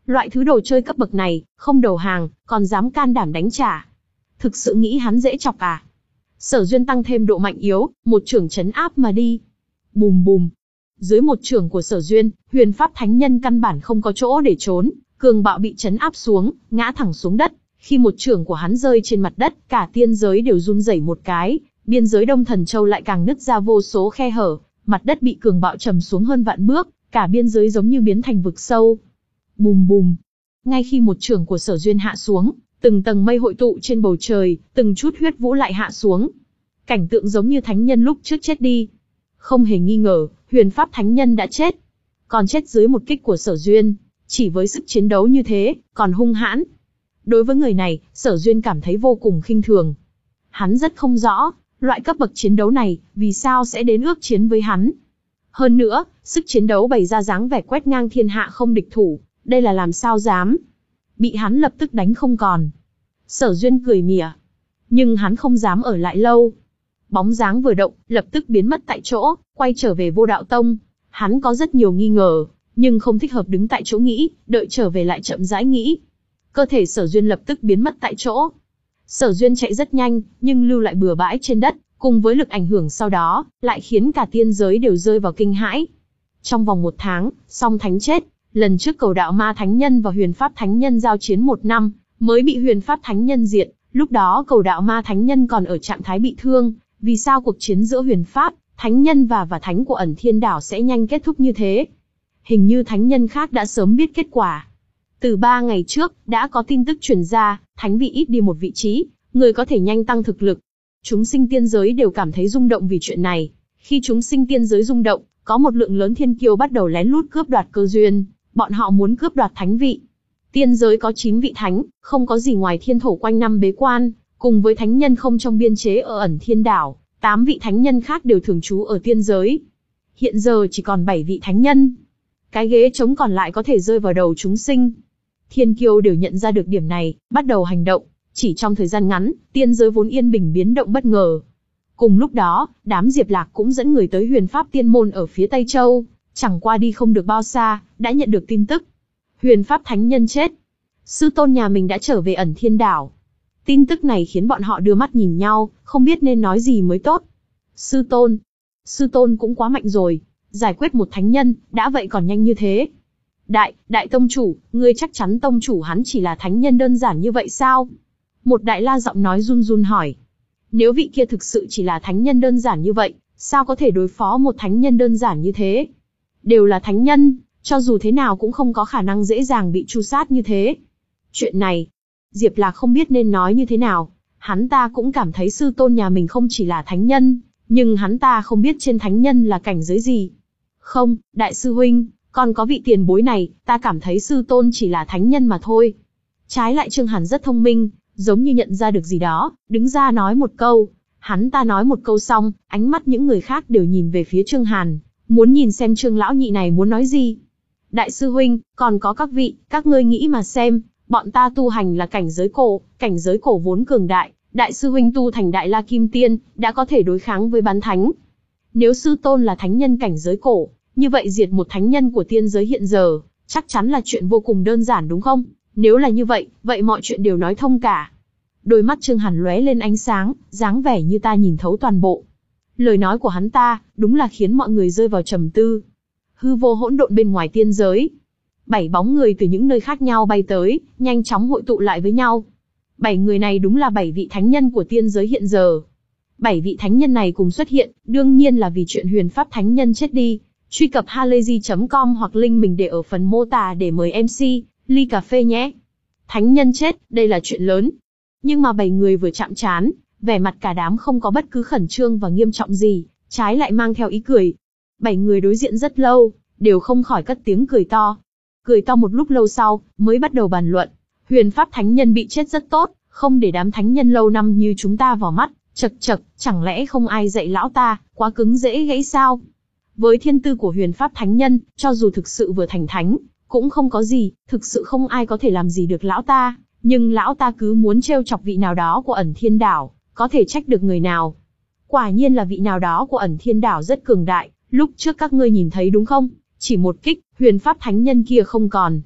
Loại thứ đồ chơi cấp bậc này, không đầu hàng, còn dám can đảm đánh trả. Thực sự nghĩ hắn dễ chọc à? Sở Duyên tăng thêm độ mạnh yếu, một chưởng chấn áp mà đi. Bùm bùm. Dưới một chưởng của Sở Duyên, Huyền Pháp Thánh Nhân căn bản không có chỗ để trốn, cường bạo bị chấn áp xuống, ngã thẳng xuống đất. Khi một chưởng của hắn rơi trên mặt đất, cả tiên giới đều run rẩy một cái, biên giới Đông Thần Châu lại càng nứt ra vô số khe hở, mặt đất bị cường bạo trầm xuống hơn vạn bước, cả biên giới giống như biến thành vực sâu. Bùm bùm. Ngay khi một chưởng của Sở Duyên hạ xuống, từng tầng mây hội tụ trên bầu trời, từng chút huyết vũ lại hạ xuống. Cảnh tượng giống như thánh nhân lúc trước chết đi. Không hề nghi ngờ, Huyền Pháp Thánh Nhân đã chết. Còn chết dưới một kích của Sở Duyên, chỉ với sức chiến đấu như thế, còn hung hãn. Đối với người này, Sở Duyên cảm thấy vô cùng khinh thường. Hắn rất không rõ, loại cấp bậc chiến đấu này, vì sao sẽ đến ước chiến với hắn. Hơn nữa, sức chiến đấu bày ra dáng vẻ quét ngang thiên hạ không địch thủ, đây là làm sao dám. Bị hắn lập tức đánh không còn. Sở Duyên cười mỉa. Nhưng hắn không dám ở lại lâu. Bóng dáng vừa động, lập tức biến mất tại chỗ, quay trở về Vô Đạo Tông. Hắn có rất nhiều nghi ngờ, nhưng không thích hợp đứng tại chỗ nghĩ, đợi trở về lại chậm rãi nghĩ. Cơ thể Sở Duyên lập tức biến mất tại chỗ. Sở Duyên chạy rất nhanh, nhưng lưu lại bừa bãi trên đất, cùng với lực ảnh hưởng sau đó, lại khiến cả tiên giới đều rơi vào kinh hãi. Trong vòng một tháng, Song Thánh chết, lần trước Cầu Đạo Ma Thánh Nhân và Huyền Pháp Thánh Nhân giao chiến một năm, mới bị Huyền Pháp Thánh Nhân diệt, lúc đó Cầu Đạo Ma Thánh Nhân còn ở trạng thái bị thương, vì sao cuộc chiến giữa Huyền Pháp Thánh Nhân và và Thánh của Ẩn Thiên Đảo sẽ nhanh kết thúc như thế? Hình như Thánh Nhân khác đã sớm biết kết quả. Từ ba ngày trước, đã có tin tức truyền ra, Thánh vị ít đi một vị trí, người có thể nhanh tăng thực lực. Chúng sinh tiên giới đều cảm thấy rung động vì chuyện này. Khi chúng sinh tiên giới rung động, có một lượng lớn thiên kiêu bắt đầu lén lút cướp đoạt cơ duyên, bọn họ muốn cướp đoạt thánh vị. Tiên giới có chín vị thánh, không có gì ngoài thiên thổ quanh năm bế quan, cùng với thánh nhân không trong biên chế ở Ẩn Thiên Đảo, tám vị thánh nhân khác đều thường trú ở tiên giới. Hiện giờ chỉ còn bảy vị thánh nhân. Cái ghế trống còn lại có thể rơi vào đầu chúng sinh. Thiên kiêu đều nhận ra được điểm này, bắt đầu hành động. Chỉ trong thời gian ngắn, tiên giới vốn yên bình biến động bất ngờ. Cùng lúc đó, đám Diệp Lạc cũng dẫn người tới Huyền Pháp Tiên Môn ở phía Tây Châu. Chẳng qua đi không được bao xa, đã nhận được tin tức. Huyền Pháp Thánh Nhân chết. Sư tôn nhà mình đã trở về Ẩn Thiên Đảo. Tin tức này khiến bọn họ đưa mắt nhìn nhau, không biết nên nói gì mới tốt. Sư tôn. Sư tôn cũng quá mạnh rồi. Giải quyết một thánh nhân, đã vậy còn nhanh như thế. Đại, đại tông chủ, ngươi chắc chắn tông chủ hắn chỉ là thánh nhân đơn giản như vậy sao? Một đại la giọng nói run run hỏi. Nếu vị kia thực sự chỉ là thánh nhân đơn giản như vậy, sao có thể đối phó một thánh nhân đơn giản như thế? Đều là thánh nhân, cho dù thế nào cũng không có khả năng dễ dàng bị tru sát như thế. Chuyện này, Diệp Lạc không biết nên nói như thế nào. Hắn ta cũng cảm thấy sư tôn nhà mình không chỉ là thánh nhân, nhưng hắn ta không biết trên thánh nhân là cảnh giới gì. Không, đại sư huynh, còn có vị tiền bối này, ta cảm thấy sư tôn chỉ là thánh nhân mà thôi. Trái lại Trương Hàn rất thông minh, giống như nhận ra được gì đó, đứng ra nói một câu. Hắn ta nói một câu xong, ánh mắt những người khác đều nhìn về phía Trương Hàn, muốn nhìn xem Trương lão nhị này muốn nói gì. Đại sư huynh, còn có các vị, các ngươi nghĩ mà xem, bọn ta tu hành là cảnh giới cổ, cảnh giới cổ vốn cường đại, đại sư huynh tu thành Đại La Kim Tiên, đã có thể đối kháng với bán thánh. Nếu sư tôn là thánh nhân cảnh giới cổ, như vậy diệt một thánh nhân của tiên giới hiện giờ, chắc chắn là chuyện vô cùng đơn giản đúng không? Nếu là như vậy, vậy mọi chuyện đều nói thông cả. Đôi mắt Trương Hàn lóe lên ánh sáng, dáng vẻ như ta nhìn thấu toàn bộ. Lời nói của hắn ta, đúng là khiến mọi người rơi vào trầm tư. Hư vô hỗn độn bên ngoài tiên giới. Bảy bóng người từ những nơi khác nhau bay tới, nhanh chóng hội tụ lại với nhau. Bảy người này đúng là bảy vị thánh nhân của tiên giới hiện giờ. Bảy vị thánh nhân này cùng xuất hiện, đương nhiên là vì chuyện Huyền Pháp Thánh Nhân chết đi. Truy cập halayzi chấm com hoặc link mình để ở phần mô tả để mời em xê, ly cà phê nhé. Thánh nhân chết, đây là chuyện lớn. Nhưng mà bảy người vừa chạm trán, vẻ mặt cả đám không có bất cứ khẩn trương và nghiêm trọng gì, trái lại mang theo ý cười. Bảy người đối diện rất lâu, đều không khỏi cất tiếng cười to. Cười to một lúc lâu sau, mới bắt đầu bàn luận. Huyền Pháp Thánh Nhân bị chết rất tốt, không để đám thánh nhân lâu năm như chúng ta vào mắt. Chậc chậc, chẳng lẽ không ai dạy lão ta, quá cứng dễ gãy sao? Với thiên tư của Huyền Pháp Thánh Nhân, cho dù thực sự vừa thành thánh, cũng không có gì, thực sự không ai có thể làm gì được lão ta. Nhưng lão ta cứ muốn trêu chọc vị nào đó của Ẩn Thiên Đảo, có thể trách được người nào? Quả nhiên là vị nào đó của Ẩn Thiên Đảo rất cường đại, lúc trước các ngươi nhìn thấy đúng không? Chỉ một kích, Huyền Pháp Thánh Nhân kia không còn.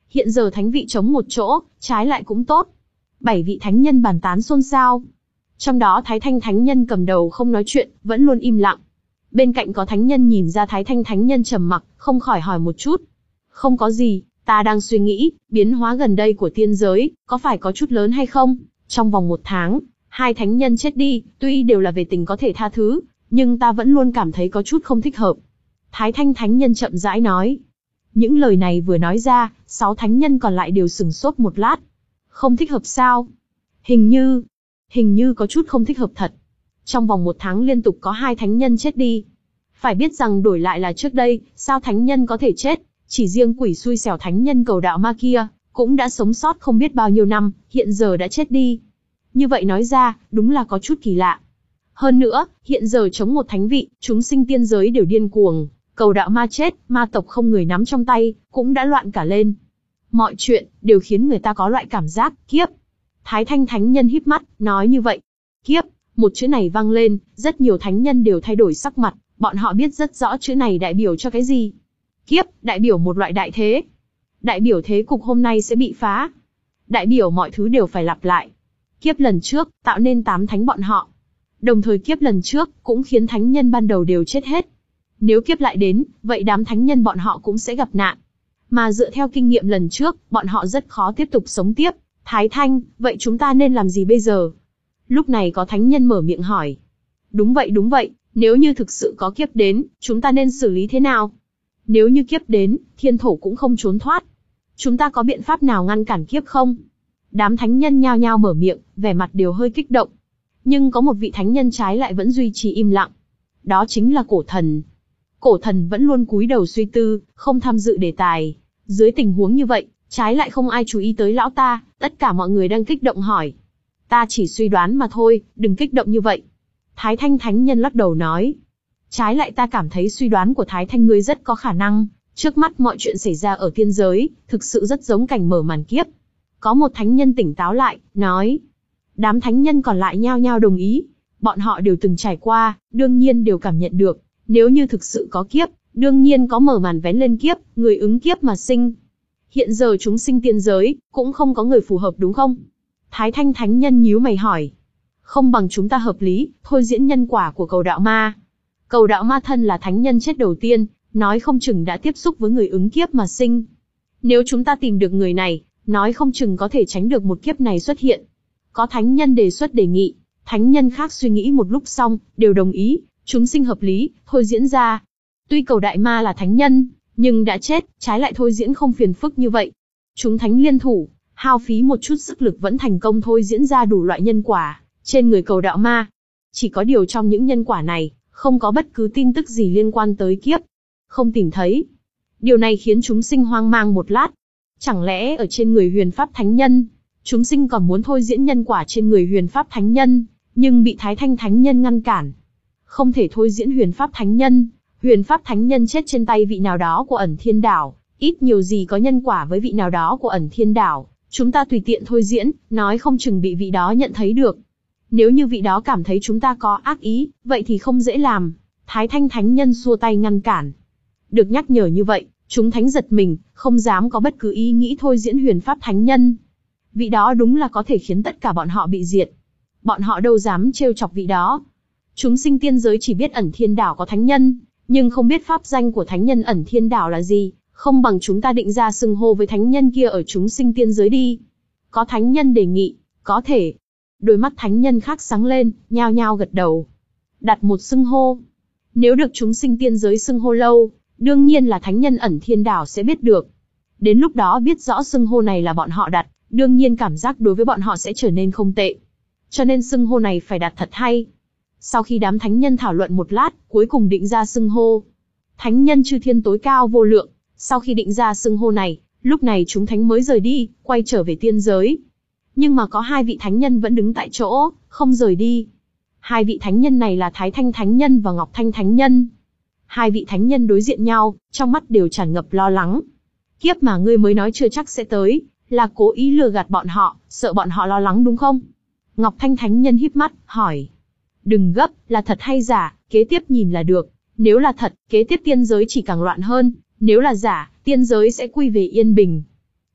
Hiện giờ thánh vị chống một chỗ, trái lại cũng tốt. Bảy vị thánh nhân bàn tán xôn xao. Trong đó Thái Thanh thánh nhân cầm đầu không nói chuyện, vẫn luôn im lặng. Bên cạnh có thánh nhân nhìn ra Thái Thanh thánh nhân trầm mặc, không khỏi hỏi một chút. Không có gì, ta đang suy nghĩ, biến hóa gần đây của tiên giới, có phải có chút lớn hay không? Trong vòng một tháng, hai thánh nhân chết đi, tuy đều là về tình có thể tha thứ, nhưng ta vẫn luôn cảm thấy có chút không thích hợp. Thái Thanh thánh nhân chậm rãi nói. Những lời này vừa nói ra, sáu thánh nhân còn lại đều sửng sốt một lát. Không thích hợp sao? Hình như, hình như có chút không thích hợp thật. Trong vòng một tháng liên tục có hai thánh nhân chết đi. Phải biết rằng đổi lại là trước đây, sao thánh nhân có thể chết? Chỉ riêng quỷ xui xẻo thánh nhân cầu đạo ma kia, cũng đã sống sót không biết bao nhiêu năm, hiện giờ đã chết đi. Như vậy nói ra, đúng là có chút kỳ lạ. Hơn nữa, hiện giờ chống một thánh vị, chúng sinh tiên giới đều điên cuồng. Cầu đạo ma chết, ma tộc không người nắm trong tay, cũng đã loạn cả lên. Mọi chuyện, đều khiến người ta có loại cảm giác, kiếp. Thái Thanh thánh nhân híp mắt, nói như vậy. Kiếp, một chữ này vang lên, rất nhiều thánh nhân đều thay đổi sắc mặt, bọn họ biết rất rõ chữ này đại biểu cho cái gì. Kiếp, đại biểu một loại đại thế. Đại biểu thế cục hôm nay sẽ bị phá. Đại biểu mọi thứ đều phải lặp lại. Kiếp lần trước, tạo nên tám thánh bọn họ. Đồng thời kiếp lần trước, cũng khiến thánh nhân ban đầu đều chết hết. Nếu kiếp lại đến, vậy đám thánh nhân bọn họ cũng sẽ gặp nạn. Mà dựa theo kinh nghiệm lần trước, bọn họ rất khó tiếp tục sống tiếp. Thái Thanh, vậy chúng ta nên làm gì bây giờ? Lúc này có thánh nhân mở miệng hỏi. Đúng vậy đúng vậy, nếu như thực sự có kiếp đến, chúng ta nên xử lý thế nào? Nếu như kiếp đến, thiên thổ cũng không trốn thoát. Chúng ta có biện pháp nào ngăn cản kiếp không? Đám thánh nhân nhao nhao mở miệng, vẻ mặt đều hơi kích động. Nhưng có một vị thánh nhân trái lại vẫn duy trì im lặng. Đó chính là cổ thần. Cổ thần vẫn luôn cúi đầu suy tư, không tham dự đề tài. Dưới tình huống như vậy, trái lại không ai chú ý tới lão ta, tất cả mọi người đang kích động hỏi. Ta chỉ suy đoán mà thôi, đừng kích động như vậy. Thái Thanh thánh nhân lắc đầu nói. Trái lại ta cảm thấy suy đoán của Thái Thanh ngươi rất có khả năng. Trước mắt mọi chuyện xảy ra ở tiên giới, thực sự rất giống cảnh mở màn kiếp. Có một thánh nhân tỉnh táo lại, nói. Đám thánh nhân còn lại nhao nhao đồng ý. Bọn họ đều từng trải qua, đương nhiên đều cảm nhận được. Nếu như thực sự có kiếp, đương nhiên có mở màn vén lên kiếp, người ứng kiếp mà sinh. Hiện giờ chúng sinh tiên giới, cũng không có người phù hợp đúng không? Thái Thanh thánh nhân nhíu mày hỏi. Không bằng chúng ta hợp lý, thôi diễn nhân quả của cầu đạo ma. Cầu đạo ma thân là thánh nhân chết đầu tiên, nói không chừng đã tiếp xúc với người ứng kiếp mà sinh. Nếu chúng ta tìm được người này, nói không chừng có thể tránh được một kiếp này xuất hiện. Có thánh nhân đề xuất đề nghị, thánh nhân khác suy nghĩ một lúc xong, đều đồng ý, chúng sinh hợp lý, thôi diễn ra. Tuy cầu đại ma là thánh nhân, nhưng đã chết, trái lại thôi diễn không phiền phức như vậy. Chúng thánh liên thủ, hao phí một chút sức lực vẫn thành công thôi diễn ra đủ loại nhân quả trên người cầu đạo ma. Chỉ có điều trong những nhân quả này, không có bất cứ tin tức gì liên quan tới kiếp. Không tìm thấy. Điều này khiến chúng sinh hoang mang một lát. Chẳng lẽ ở trên người huyền pháp thánh nhân, chúng sinh còn muốn thôi diễn nhân quả trên người huyền pháp thánh nhân, nhưng bị Thái Thanh thánh nhân ngăn cản. Không thể thôi diễn huyền pháp thánh nhân. Huyền pháp thánh nhân chết trên tay vị nào đó của ẩn thiên đảo, ít nhiều gì có nhân quả với vị nào đó của ẩn thiên đảo. Chúng ta tùy tiện thôi diễn, nói không chừng bị vị đó nhận thấy được. Nếu như vị đó cảm thấy chúng ta có ác ý, vậy thì không dễ làm. Thái Thanh thánh nhân xua tay ngăn cản. Được nhắc nhở như vậy, chúng thánh giật mình, không dám có bất cứ ý nghĩ thôi diễn huyền pháp thánh nhân. Vị đó đúng là có thể khiến tất cả bọn họ bị diệt. Bọn họ đâu dám trêu chọc vị đó. Chúng sinh tiên giới chỉ biết ẩn thiên đảo có thánh nhân, nhưng không biết pháp danh của thánh nhân ẩn thiên đảo là gì. Không bằng chúng ta định ra xưng hô với thánh nhân kia ở chúng sinh tiên giới đi. Có thánh nhân đề nghị, có thể. Đôi mắt thánh nhân khác sáng lên, nhao nhao gật đầu. Đặt một xưng hô. Nếu được chúng sinh tiên giới xưng hô lâu, đương nhiên là thánh nhân ẩn thiên đảo sẽ biết được. Đến lúc đó biết rõ xưng hô này là bọn họ đặt, đương nhiên cảm giác đối với bọn họ sẽ trở nên không tệ. Cho nên xưng hô này phải đặt thật hay. Sau khi đám thánh nhân thảo luận một lát, cuối cùng định ra xưng hô. Thánh nhân chư thiên tối cao vô lượng. Sau khi định ra xưng hô này, lúc này chúng thánh mới rời đi, quay trở về tiên giới. Nhưng mà có hai vị thánh nhân vẫn đứng tại chỗ, không rời đi. Hai vị thánh nhân này là Thái Thanh thánh nhân và Ngọc Thanh thánh nhân. Hai vị thánh nhân đối diện nhau, trong mắt đều tràn ngập lo lắng. Kiếp mà ngươi mới nói chưa chắc sẽ tới, là cố ý lừa gạt bọn họ, sợ bọn họ lo lắng đúng không? Ngọc Thanh thánh nhân híp mắt, hỏi. Đừng gấp, là thật hay giả, kế tiếp nhìn là được. Nếu là thật, kế tiếp tiên giới chỉ càng loạn hơn. Nếu là giả, tiên giới sẽ quy về yên bình.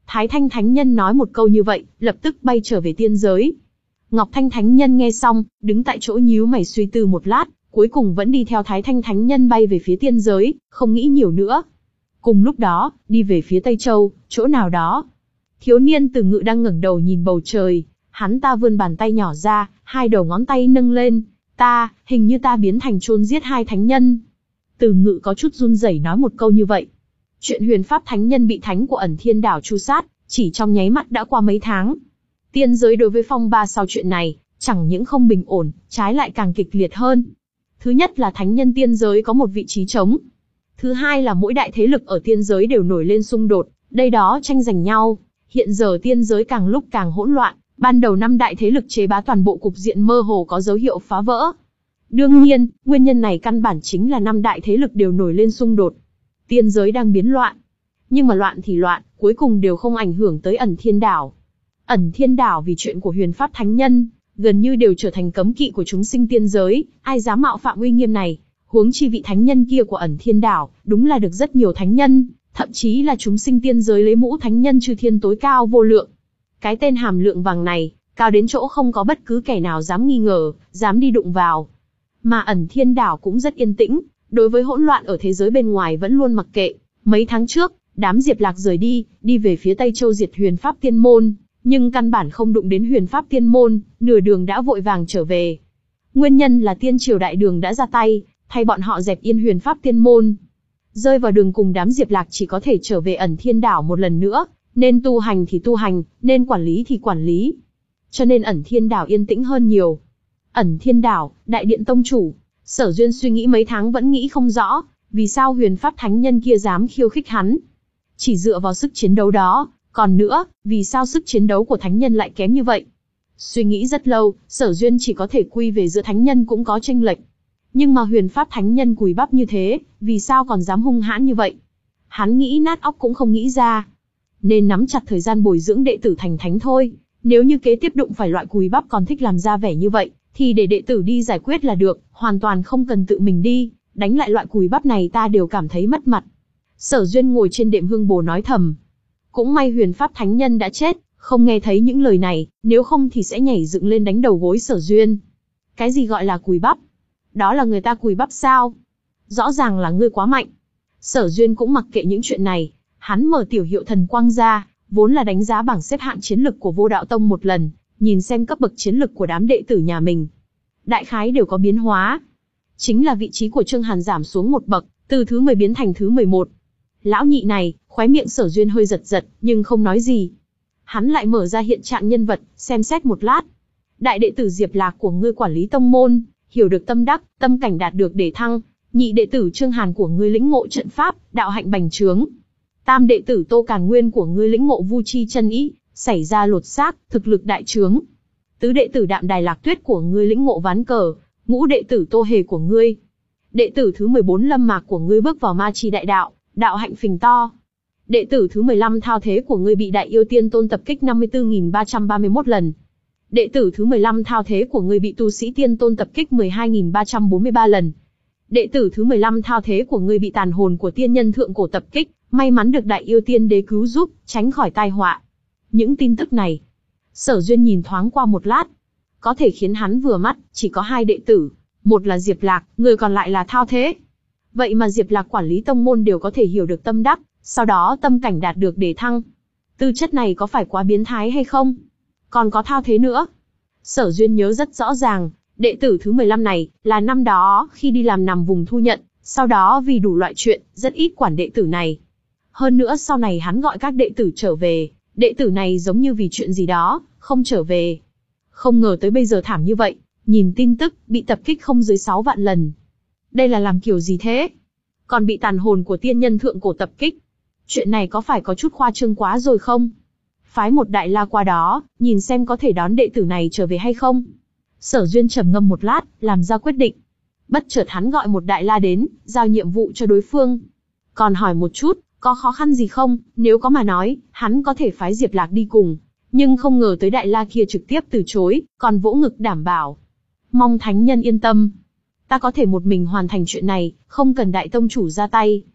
Thái Thanh Thánh Nhân nói một câu như vậy, lập tức bay trở về tiên giới. Ngọc Thanh Thánh Nhân nghe xong, đứng tại chỗ nhíu mày suy tư một lát, cuối cùng vẫn đi theo Thái Thanh Thánh Nhân bay về phía tiên giới, không nghĩ nhiều nữa. Cùng lúc đó, đi về phía Tây Châu, chỗ nào đó. Thiếu niên Từ Ngự đang ngẩng đầu nhìn bầu trời, hắn ta vươn bàn tay nhỏ ra, hai đầu ngón tay nâng lên. Ta, hình như ta biến thành chôn giết hai thánh nhân. Từ Ngự có chút run rẩy nói một câu như vậy. Chuyện Huyền Pháp Thánh Nhân bị thánh của Ẩn Thiên Đảo tru sát, chỉ trong nháy mắt đã qua mấy tháng. Tiên giới đối với phong ba sau chuyện này, chẳng những không bình ổn, trái lại càng kịch liệt hơn. Thứ nhất là thánh nhân tiên giới có một vị trí trống. Thứ hai là mỗi đại thế lực ở tiên giới đều nổi lên xung đột, đây đó tranh giành nhau. Hiện giờ tiên giới càng lúc càng hỗn loạn, ban đầu năm đại thế lực chế bá toàn bộ cục diện mơ hồ có dấu hiệu phá vỡ. Đương nhiên, nguyên nhân này căn bản chính là năm đại thế lực đều nổi lên xung đột. Tiên giới đang biến loạn. Nhưng mà loạn thì loạn, cuối cùng đều không ảnh hưởng tới Ẩn Thiên Đảo. Ẩn Thiên Đảo vì chuyện của Huyền Pháp Thánh Nhân, gần như đều trở thành cấm kỵ của chúng sinh tiên giới, ai dám mạo phạm uy nghiêm này. Huống chi vị thánh nhân kia của Ẩn Thiên Đảo, đúng là được rất nhiều thánh nhân, thậm chí là chúng sinh tiên giới lấy mũ thánh nhân chư thiên tối cao vô lượng. Cái tên hàm lượng vàng này, cao đến chỗ không có bất cứ kẻ nào dám nghi ngờ, dám đi đụng vào. Mà Ẩn Thiên Đảo cũng rất yên tĩnh, đối với hỗn loạn ở thế giới bên ngoài vẫn luôn mặc kệ. Mấy tháng trước, đám Diệp Lạc rời đi, đi về phía Tây Châu diệt Huyền Pháp Tiên Môn, nhưng căn bản không đụng đến Huyền Pháp Tiên Môn, nửa đường đã vội vàng trở về. Nguyên nhân là Tiên Triều Đại Đường đã ra tay, thay bọn họ dẹp yên Huyền Pháp Tiên Môn. Rơi vào đường cùng đám Diệp Lạc chỉ có thể trở về Ẩn Thiên Đảo một lần nữa, nên tu hành thì tu hành, nên quản lý thì quản lý. Cho nên Ẩn Thiên Đảo yên tĩnh hơn nhiều. Ẩn Thiên Đảo, Đại Điện Tông Chủ, Sở Duyên suy nghĩ mấy tháng vẫn nghĩ không rõ, vì sao Huyền Pháp Thánh Nhân kia dám khiêu khích hắn. Chỉ dựa vào sức chiến đấu đó, còn nữa, vì sao sức chiến đấu của Thánh Nhân lại kém như vậy? Suy nghĩ rất lâu, Sở Duyên chỉ có thể quy về giữa Thánh Nhân cũng có chênh lệch. Nhưng mà Huyền Pháp Thánh Nhân cùi bắp như thế, vì sao còn dám hung hãn như vậy? Hắn nghĩ nát óc cũng không nghĩ ra. Nên nắm chặt thời gian bồi dưỡng đệ tử thành thánh thôi. Nếu như kế tiếp đụng phải loại cùi bắp còn thích làm ra vẻ như vậy, thì để đệ tử đi giải quyết là được, hoàn toàn không cần tự mình đi, đánh lại loại cùi bắp này ta đều cảm thấy mất mặt. Sở Duyên ngồi trên đệm hương bồ nói thầm. Cũng may Huyền Pháp Thánh Nhân đã chết, không nghe thấy những lời này, nếu không thì sẽ nhảy dựng lên đánh đầu gối Sở Duyên. Cái gì gọi là cùi bắp? Đó là người ta cùi bắp sao? Rõ ràng là ngươi quá mạnh. Sở Duyên cũng mặc kệ những chuyện này, hắn mở tiểu hiệu thần quang ra, vốn là đánh giá bảng xếp hạng chiến lực của Vô Đạo Tông một lần, nhìn xem cấp bậc chiến lực của đám đệ tử nhà mình. Đại khái đều có biến hóa. Chính là vị trí của Trương Hàn giảm xuống một bậc, từ thứ mười biến thành thứ mười một. Lão nhị này, khóe miệng Sở Duyên hơi giật giật, nhưng không nói gì. Hắn lại mở ra hiện trạng nhân vật, xem xét một lát. Đại đệ tử Diệp Lạc của ngươi quản lý tông môn, hiểu được tâm đắc, tâm cảnh đạt được để thăng. Nhị đệ tử Trương Hàn của ngươi lĩnh ngộ trận pháp, đạo hạnh bành trướng. Tam đệ tử Tô Càn Nguyên của ngươi lĩnh ngộ vu chi chân ý, xảy ra lột xác, thực lực đại trướng. Tứ đệ tử Đạm Đài Lạc Tuyết của ngươi lĩnh ngộ ván cờ. Ngũ đệ tử Tô Hề của ngươi. Đệ tử thứ mười bốn Lâm Mạc của ngươi bước vào ma chi đại đạo, đạo hạnh phình to. Đệ tử thứ mười lăm Thao Thế của ngươi bị Đại Yêu Tiên Tôn tập kích năm mươi tư nghìn ba trăm ba mươi mốt lần. Đệ tử thứ mười lăm Thao Thế của ngươi bị Tu Sĩ Tiên Tôn tập kích mười hai nghìn ba trăm bốn mươi ba lần. Đệ tử thứ mười lăm Thao Thế của ngươi bị tàn hồn của tiên nhân thượng cổ tập kích, may mắn được Đại Yêu Tiên Đế cứu giúp, tránh khỏi tai họa. Những tin tức này, Sở Duyên nhìn thoáng qua một lát, có thể khiến hắn vừa mắt, chỉ có hai đệ tử, một là Diệp Lạc, người còn lại là Thao Thế. Vậy mà Diệp Lạc quản lý tông môn đều có thể hiểu được tâm đắc, sau đó tâm cảnh đạt được để thăng. Tư chất này có phải quá biến thái hay không? Còn có Thao Thế nữa. Sở Duyên nhớ rất rõ ràng, đệ tử thứ mười lăm này, là năm đó, khi đi làm nằm vùng thu nhận, sau đó vì đủ loại chuyện, rất ít quản đệ tử này. Hơn nữa sau này hắn gọi các đệ tử trở về, đệ tử này giống như vì chuyện gì đó, không trở về. Không ngờ tới bây giờ thảm như vậy, nhìn tin tức, bị tập kích không dưới sáu vạn lần. Đây là làm kiểu gì thế? Còn bị tàn hồn của tiên nhân thượng cổ tập kích. Chuyện này có phải có chút khoa trương quá rồi không? Phái một đại la qua đó, nhìn xem có thể đón đệ tử này trở về hay không. Sở Duyên trầm ngâm một lát, làm ra quyết định. Bất chợt hắn gọi một đại la đến, giao nhiệm vụ cho đối phương. Còn hỏi một chút, có khó khăn gì không? Nếu có mà nói, hắn có thể phái Diệp Lạc đi cùng. Nhưng không ngờ tới đại la kia trực tiếp từ chối, còn vỗ ngực đảm bảo. Mong thánh nhân yên tâm. Ta có thể một mình hoàn thành chuyện này, không cần đại tông chủ ra tay.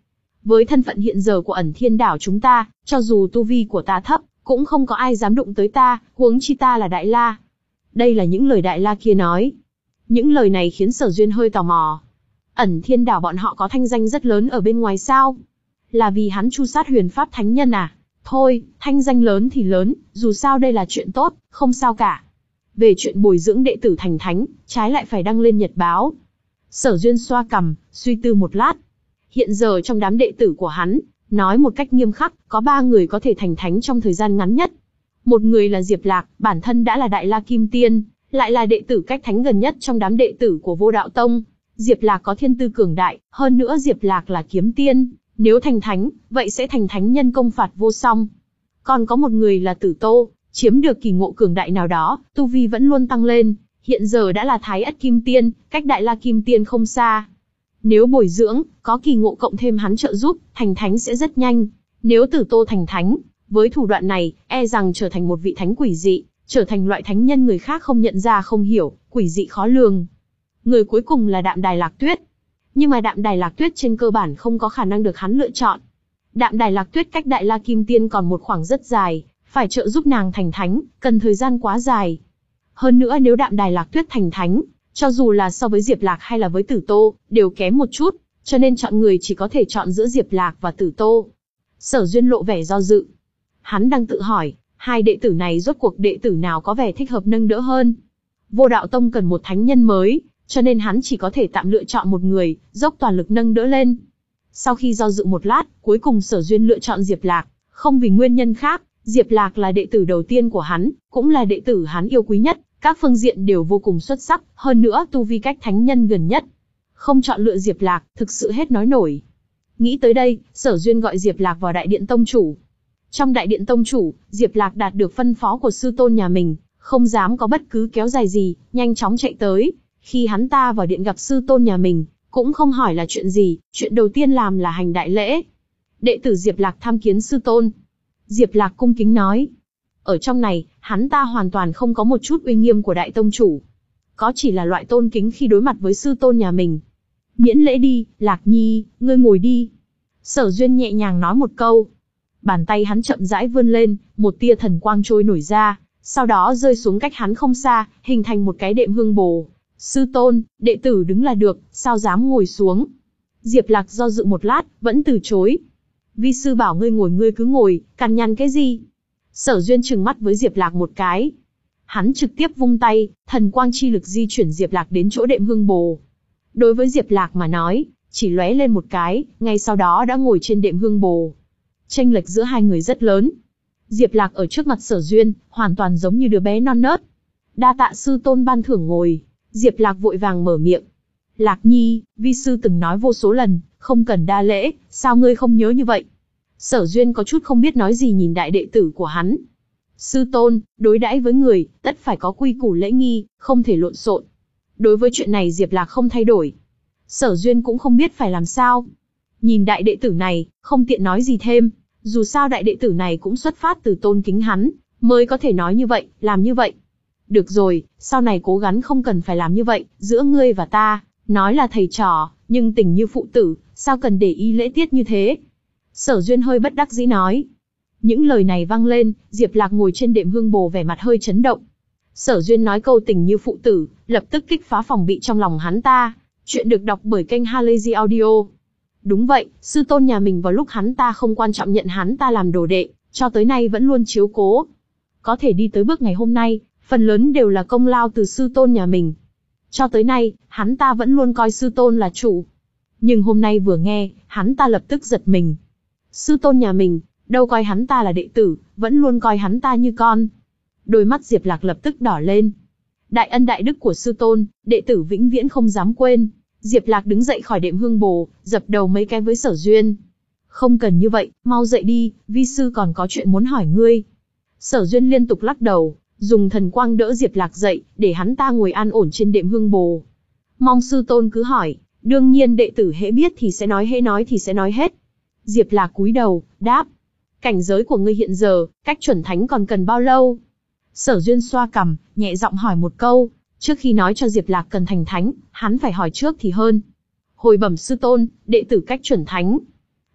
Với thân phận hiện giờ của Ẩn Thiên Đảo chúng ta, cho dù tu vi của ta thấp, cũng không có ai dám đụng tới ta, huống chi ta là Đại La. Đây là những lời Đại La kia nói. Những lời này khiến Sở Duyên hơi tò mò. Ẩn Thiên Đảo bọn họ có thanh danh rất lớn ở bên ngoài sao? Là vì hắn chu sát huyền pháp thánh nhân à? Thôi, thanh danh lớn thì lớn, dù sao đây là chuyện tốt, không sao cả. Về chuyện bồi dưỡng đệ tử thành thánh, trái lại phải đăng lên nhật báo. Sở Duyên xoa cằm, suy tư một lát. Hiện giờ trong đám đệ tử của hắn, nói một cách nghiêm khắc, có ba người có thể thành thánh trong thời gian ngắn nhất. Một người là Diệp Lạc, bản thân đã là Đại La Kim Tiên, lại là đệ tử cách thánh gần nhất trong đám đệ tử của Vô Đạo Tông. Diệp Lạc có thiên tư cường đại, hơn nữa Diệp Lạc là kiếm tiên, nếu thành thánh, vậy sẽ thành thánh nhân công phạt vô song. Còn có một người là Tử Tô, chiếm được kỳ ngộ cường đại nào đó, tu vi vẫn luôn tăng lên, hiện giờ đã là Thái Ất Kim Tiên, cách Đại La Kim Tiên không xa. Nếu bồi dưỡng, có kỳ ngộ cộng thêm hắn trợ giúp, thành thánh sẽ rất nhanh. Nếu Tử Tô thành thánh, với thủ đoạn này, e rằng trở thành một vị thánh quỷ dị, trở thành loại thánh nhân người khác không nhận ra không hiểu, quỷ dị khó lường. Người cuối cùng là Đạm Đài Lạc Tuyết. Nhưng mà Đạm Đài Lạc Tuyết trên cơ bản không có khả năng được hắn lựa chọn. Đạm Đài Lạc Tuyết cách Đại La Kim Tiên còn một khoảng rất dài, phải trợ giúp nàng thành thánh, cần thời gian quá dài. Hơn nữa nếu Đạm Đài Lạc Tuyết thành thánh, cho dù là so với Diệp Lạc hay là với Tử Tô, đều kém một chút, cho nên chọn người chỉ có thể chọn giữa Diệp Lạc và Tử Tô. Sở Duyên lộ vẻ do dự. Hắn đang tự hỏi, hai đệ tử này rốt cuộc đệ tử nào có vẻ thích hợp nâng đỡ hơn. Vô Đạo Tông cần một thánh nhân mới, cho nên hắn chỉ có thể tạm lựa chọn một người, dốc toàn lực nâng đỡ lên. Sau khi do dự một lát, cuối cùng Sở Duyên lựa chọn Diệp Lạc, không vì nguyên nhân khác, Diệp Lạc là đệ tử đầu tiên của hắn, cũng là đệ tử hắn yêu quý nhất, các phương diện đều vô cùng xuất sắc, hơn nữa tu vi cách thánh nhân gần nhất. Không chọn lựa Diệp Lạc, thực sự hết nói nổi. Nghĩ tới đây, Sở Duyên gọi Diệp Lạc vào Đại Điện Tông Chủ. Trong Đại Điện Tông Chủ, Diệp Lạc đạt được phân phó của sư tôn nhà mình, không dám có bất cứ kéo dài gì, nhanh chóng chạy tới. Khi hắn ta vào điện gặp sư tôn nhà mình, cũng không hỏi là chuyện gì, chuyện đầu tiên làm là hành đại lễ. Đệ tử Diệp Lạc tham kiến sư tôn. Diệp Lạc cung kính nói. Ở trong này, hắn ta hoàn toàn không có một chút uy nghiêm của Đại Tông Chủ. Có chỉ là loại tôn kính khi đối mặt với sư tôn nhà mình. Miễn lễ đi, Lạc Nhi, ngươi ngồi đi. Sở Duyên nhẹ nhàng nói một câu. Bàn tay hắn chậm rãi vươn lên, một tia thần quang trôi nổi ra, sau đó rơi xuống cách hắn không xa, hình thành một cái đệm hương bồ. Sư tôn, đệ tử đứng là được, sao dám ngồi xuống. Diệp Lạc do dự một lát, vẫn từ chối. Vi sư bảo ngươi ngồi ngươi cứ ngồi, cằn nhằn cái gì? Sở Duyên trừng mắt với Diệp Lạc một cái. Hắn trực tiếp vung tay, thần quang chi lực di chuyển Diệp Lạc đến chỗ đệm hương bồ. Đối với Diệp Lạc mà nói, chỉ lóe lên một cái, ngay sau đó đã ngồi trên đệm hương bồ. Chênh lệch giữa hai người rất lớn. Diệp Lạc ở trước mặt Sở Duyên, hoàn toàn giống như đứa bé non nớt. Đa tạ sư tôn ban thưởng ngồi. Diệp Lạc vội vàng mở miệng. Lạc Nhi, vi sư từng nói vô số lần, không cần đa lễ, sao ngươi không nhớ như vậy? Sở Duyên có chút không biết nói gì nhìn đại đệ tử của hắn. Sư tôn, đối đãi với người, tất phải có quy củ lễ nghi, không thể lộn xộn. Đối với chuyện này Diệp Lạc không thay đổi. Sở Duyên cũng không biết phải làm sao. Nhìn đại đệ tử này, không tiện nói gì thêm, dù sao đại đệ tử này cũng xuất phát từ tôn kính hắn, mới có thể nói như vậy, làm như vậy. Được rồi, sau này cố gắng không cần phải làm như vậy, giữa ngươi và ta, nói là thầy trò, nhưng tình như phụ tử, sao cần để ý lễ tiết như thế? Sở Duyên hơi bất đắc dĩ nói. Những lời này vang lên, Diệp Lạc ngồi trên đệm hương bồ vẻ mặt hơi chấn động. Sở Duyên nói câu tình như phụ tử, lập tức kích phá phòng bị trong lòng hắn ta. Chuyện được đọc bởi kênh Halazy Audio. Đúng vậy, sư tôn nhà mình vào lúc hắn ta không quan trọng nhận hắn ta làm đồ đệ, cho tới nay vẫn luôn chiếu cố. Có thể đi tới bước ngày hôm nay, phần lớn đều là công lao từ sư tôn nhà mình. Cho tới nay, hắn ta vẫn luôn coi sư tôn là chủ. Nhưng hôm nay vừa nghe, hắn ta lập tức giật mình. Sư tôn nhà mình, đâu coi hắn ta là đệ tử, vẫn luôn coi hắn ta như con. Đôi mắt Diệp Lạc lập tức đỏ lên. Đại ân đại đức của sư tôn, đệ tử vĩnh viễn không dám quên. Diệp Lạc đứng dậy khỏi đệm hương bồ, dập đầu mấy cái với Sở Duyên. Không cần như vậy, mau dậy đi, vi sư còn có chuyện muốn hỏi ngươi. Sở Duyên liên tục lắc đầu, dùng thần quang đỡ Diệp Lạc dậy, để hắn ta ngồi an ổn trên đệm hương bồ. Mong sư tôn cứ hỏi, đương nhiên đệ tử hễ biết thì sẽ nói, hễ nói thì sẽ nói hết. Diệp Lạc cúi đầu, đáp. Cảnh giới của ngươi hiện giờ, cách chuẩn thánh còn cần bao lâu? Sở Duyên xoa cằm, nhẹ giọng hỏi một câu. Trước khi nói cho Diệp Lạc cần thành thánh, hắn phải hỏi trước thì hơn. Hồi bẩm sư tôn, đệ tử cách chuẩn thánh.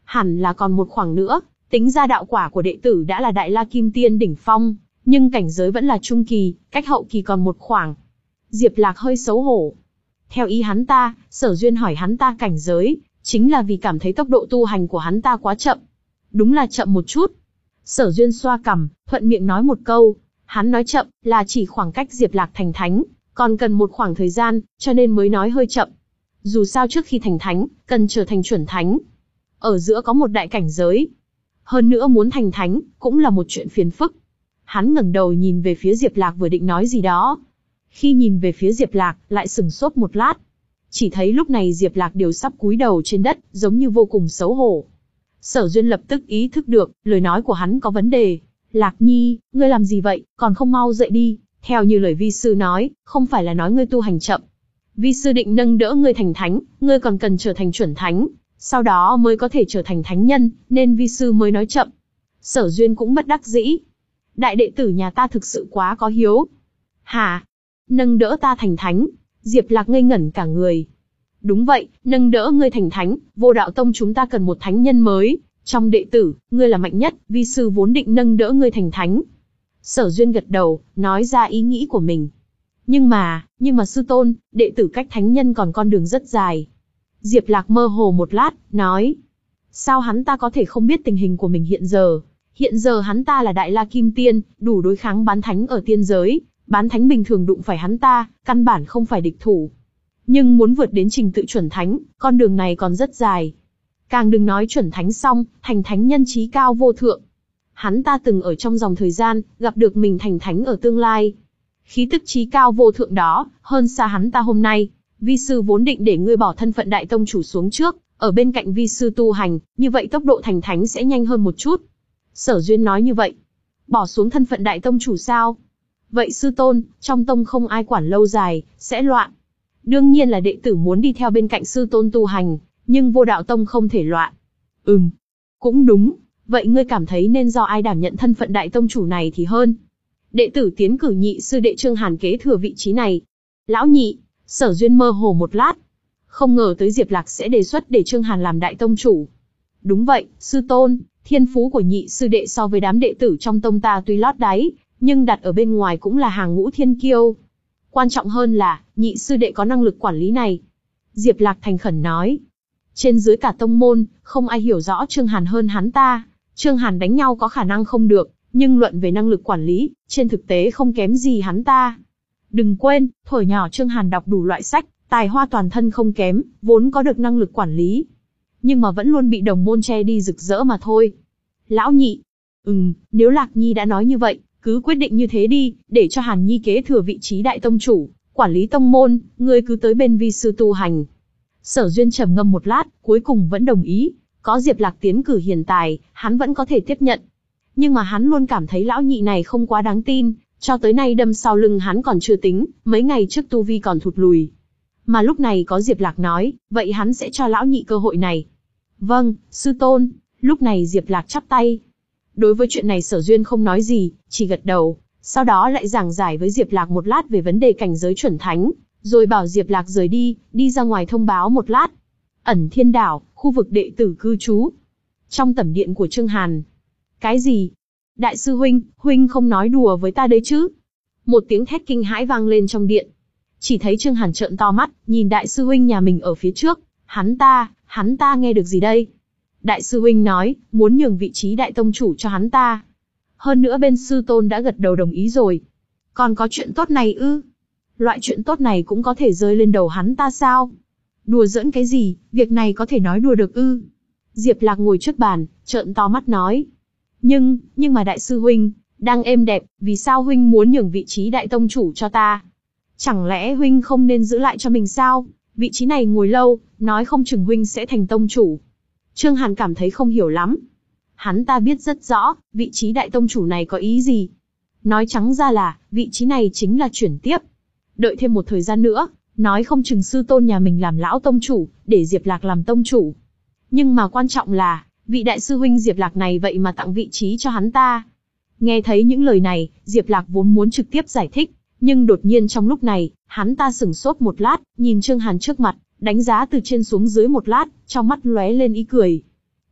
Hẳn là còn một khoảng nữa, tính ra đạo quả của đệ tử đã là Đại La Kim Tiên đỉnh phong, nhưng cảnh giới vẫn là trung kỳ, cách hậu kỳ còn một khoảng. Diệp Lạc hơi xấu hổ. Theo ý hắn ta, Sở Duyên hỏi hắn ta cảnh giới, chính là vì cảm thấy tốc độ tu hành của hắn ta quá chậm. Đúng là chậm một chút. Sở Duyên xoa cằm, thuận miệng nói một câu. Hắn nói chậm, là chỉ khoảng cách Diệp Lạc thành thánh, còn cần một khoảng thời gian, cho nên mới nói hơi chậm. Dù sao trước khi thành thánh, cần trở thành chuẩn thánh. Ở giữa có một đại cảnh giới. Hơn nữa muốn thành thánh, cũng là một chuyện phiền phức. Hắn ngẩng đầu nhìn về phía Diệp Lạc vừa định nói gì đó. Khi nhìn về phía Diệp Lạc, lại sừng sốt một lát. Chỉ thấy lúc này Diệp Lạc đều sắp cúi đầu trên đất, giống như vô cùng xấu hổ. Sở Duyên lập tức ý thức được, lời nói của hắn có vấn đề. Lạc Nhi, ngươi làm gì vậy, còn không mau dậy đi. Theo như lời vi sư nói, không phải là nói ngươi tu hành chậm. Vi sư định nâng đỡ ngươi thành thánh, ngươi còn cần trở thành chuẩn thánh, sau đó mới có thể trở thành thánh nhân, nên vi sư mới nói chậm. Sở Duyên cũng bất đắc dĩ. Đại đệ tử nhà ta thực sự quá có hiếu. Hả? Nâng đỡ ta thành thánh? Diệp Lạc ngây ngẩn cả người. Đúng vậy, nâng đỡ ngươi thành thánh, Vô Đạo Tông chúng ta cần một thánh nhân mới. Trong đệ tử, ngươi là mạnh nhất, vi sư vốn định nâng đỡ ngươi thành thánh. Sở Duyên gật đầu, nói ra ý nghĩ của mình. Nhưng mà, nhưng mà sư tôn, đệ tử cách thánh nhân còn con đường rất dài. Diệp Lạc mơ hồ một lát, nói. Sao hắn ta có thể không biết tình hình của mình hiện giờ? Hiện giờ hắn ta là Đại La Kim Tiên, đủ đối kháng bán thánh ở tiên giới. Bán thánh bình thường đụng phải hắn ta, căn bản không phải địch thủ. Nhưng muốn vượt đến trình tự chuẩn thánh, con đường này còn rất dài. Càng đừng nói chuẩn thánh xong, thành thánh nhân trí cao vô thượng. Hắn ta từng ở trong dòng thời gian, gặp được mình thành thánh ở tương lai. Khí tức trí cao vô thượng đó, hơn xa hắn ta hôm nay. Vi sư vốn định để ngươi bỏ thân phận đại tông chủ xuống trước, ở bên cạnh vi sư tu hành, như vậy tốc độ thành thánh sẽ nhanh hơn một chút. Sở Duyên nói như vậy. Bỏ xuống thân phận đại tông chủ sao? Vậy sư tôn, trong tông không ai quản lâu dài, sẽ loạn. Đương nhiên là đệ tử muốn đi theo bên cạnh sư tôn tu hành, nhưng Vô Đạo Tông không thể loạn. Ừm, cũng đúng. Vậy ngươi cảm thấy nên do ai đảm nhận thân phận đại tông chủ này thì hơn? Đệ tử tiến cử nhị sư đệ Trương Hàn kế thừa vị trí này. Lão nhị, Sở Duyên mơ hồ một lát. Không ngờ tới Diệp Lạc sẽ đề xuất để Trương Hàn làm đại tông chủ. Đúng vậy, sư tôn, thiên phú của nhị sư đệ so với đám đệ tử trong tông ta tuy lót đáy, nhưng đặt ở bên ngoài cũng là hàng ngũ thiên kiêu. Quan trọng hơn là, nhị sư đệ có năng lực quản lý này. Diệp Lạc thành khẩn nói. Trên dưới cả tông môn, không ai hiểu rõ Trương Hàn hơn hắn ta. Trương Hàn đánh nhau có khả năng không được, nhưng luận về năng lực quản lý, trên thực tế không kém gì hắn ta. Đừng quên, thuở nhỏ Trương Hàn đọc đủ loại sách, tài hoa toàn thân không kém, vốn có được năng lực quản lý. Nhưng mà vẫn luôn bị đồng môn che đi rực rỡ mà thôi. Lão nhị. Ừm, nếu Lạc Nhi đã nói như vậy, cứ quyết định như thế đi, để cho Hàn Nhi kế thừa vị trí đại tông chủ, quản lý tông môn, ngươi cứ tới bên vi sư tu hành. Sở Duyên trầm ngâm một lát, cuối cùng vẫn đồng ý. Có Diệp Lạc tiến cử hiền tài, hắn vẫn có thể tiếp nhận. Nhưng mà hắn luôn cảm thấy lão nhị này không quá đáng tin, cho tới nay đâm sau lưng hắn còn chưa tính, mấy ngày trước tu vi còn thụt lùi. Mà lúc này có Diệp Lạc nói, vậy hắn sẽ cho lão nhị cơ hội này. Vâng, sư tôn. Lúc này Diệp Lạc chắp tay. Đối với chuyện này Sở Duyên không nói gì, chỉ gật đầu, sau đó lại giảng giải với Diệp Lạc một lát về vấn đề cảnh giới chuẩn thánh, rồi bảo Diệp Lạc rời đi, đi ra ngoài thông báo một lát. Ẩn Thiên Đảo, khu vực đệ tử cư trú. Trong tẩm điện của Trương Hàn. Cái gì? Đại sư huynh, huynh không nói đùa với ta đấy chứ? Một tiếng thét kinh hãi vang lên trong điện. Chỉ thấy Trương Hàn trợn to mắt, nhìn đại sư huynh nhà mình ở phía trước. Hắn ta, hắn ta nghe được gì đây? Đại sư huynh nói, muốn nhường vị trí đại tông chủ cho hắn ta. Hơn nữa bên sư tôn đã gật đầu đồng ý rồi. Còn có chuyện tốt này ư? Loại chuyện tốt này cũng có thể rơi lên đầu hắn ta sao? Đùa giỡn cái gì, việc này có thể nói đùa được ư? Diệp Lạc ngồi trước bàn, trợn to mắt nói. Nhưng, nhưng mà đại sư huynh, đang êm đẹp, vì sao huynh muốn nhường vị trí đại tông chủ cho ta? Chẳng lẽ huynh không nên giữ lại cho mình sao? Vị trí này ngồi lâu, nói không chừng huynh sẽ thành tông chủ. Trương Hàn cảm thấy không hiểu lắm. Hắn ta biết rất rõ, vị trí đại tông chủ này có ý gì. Nói trắng ra là, vị trí này chính là chuyển tiếp. Đợi thêm một thời gian nữa, nói không chừng sư tôn nhà mình làm lão tông chủ, để Diệp Lạc làm tông chủ. Nhưng mà quan trọng là, vị đại sư huynh Diệp Lạc này vậy mà tặng vị trí cho hắn ta. Nghe thấy những lời này, Diệp Lạc vốn muốn trực tiếp giải thích, nhưng đột nhiên trong lúc này, hắn ta sửng sốt một lát, nhìn Trương Hàn trước mặt, đánh giá từ trên xuống dưới một lát, trong mắt lóe lên ý cười.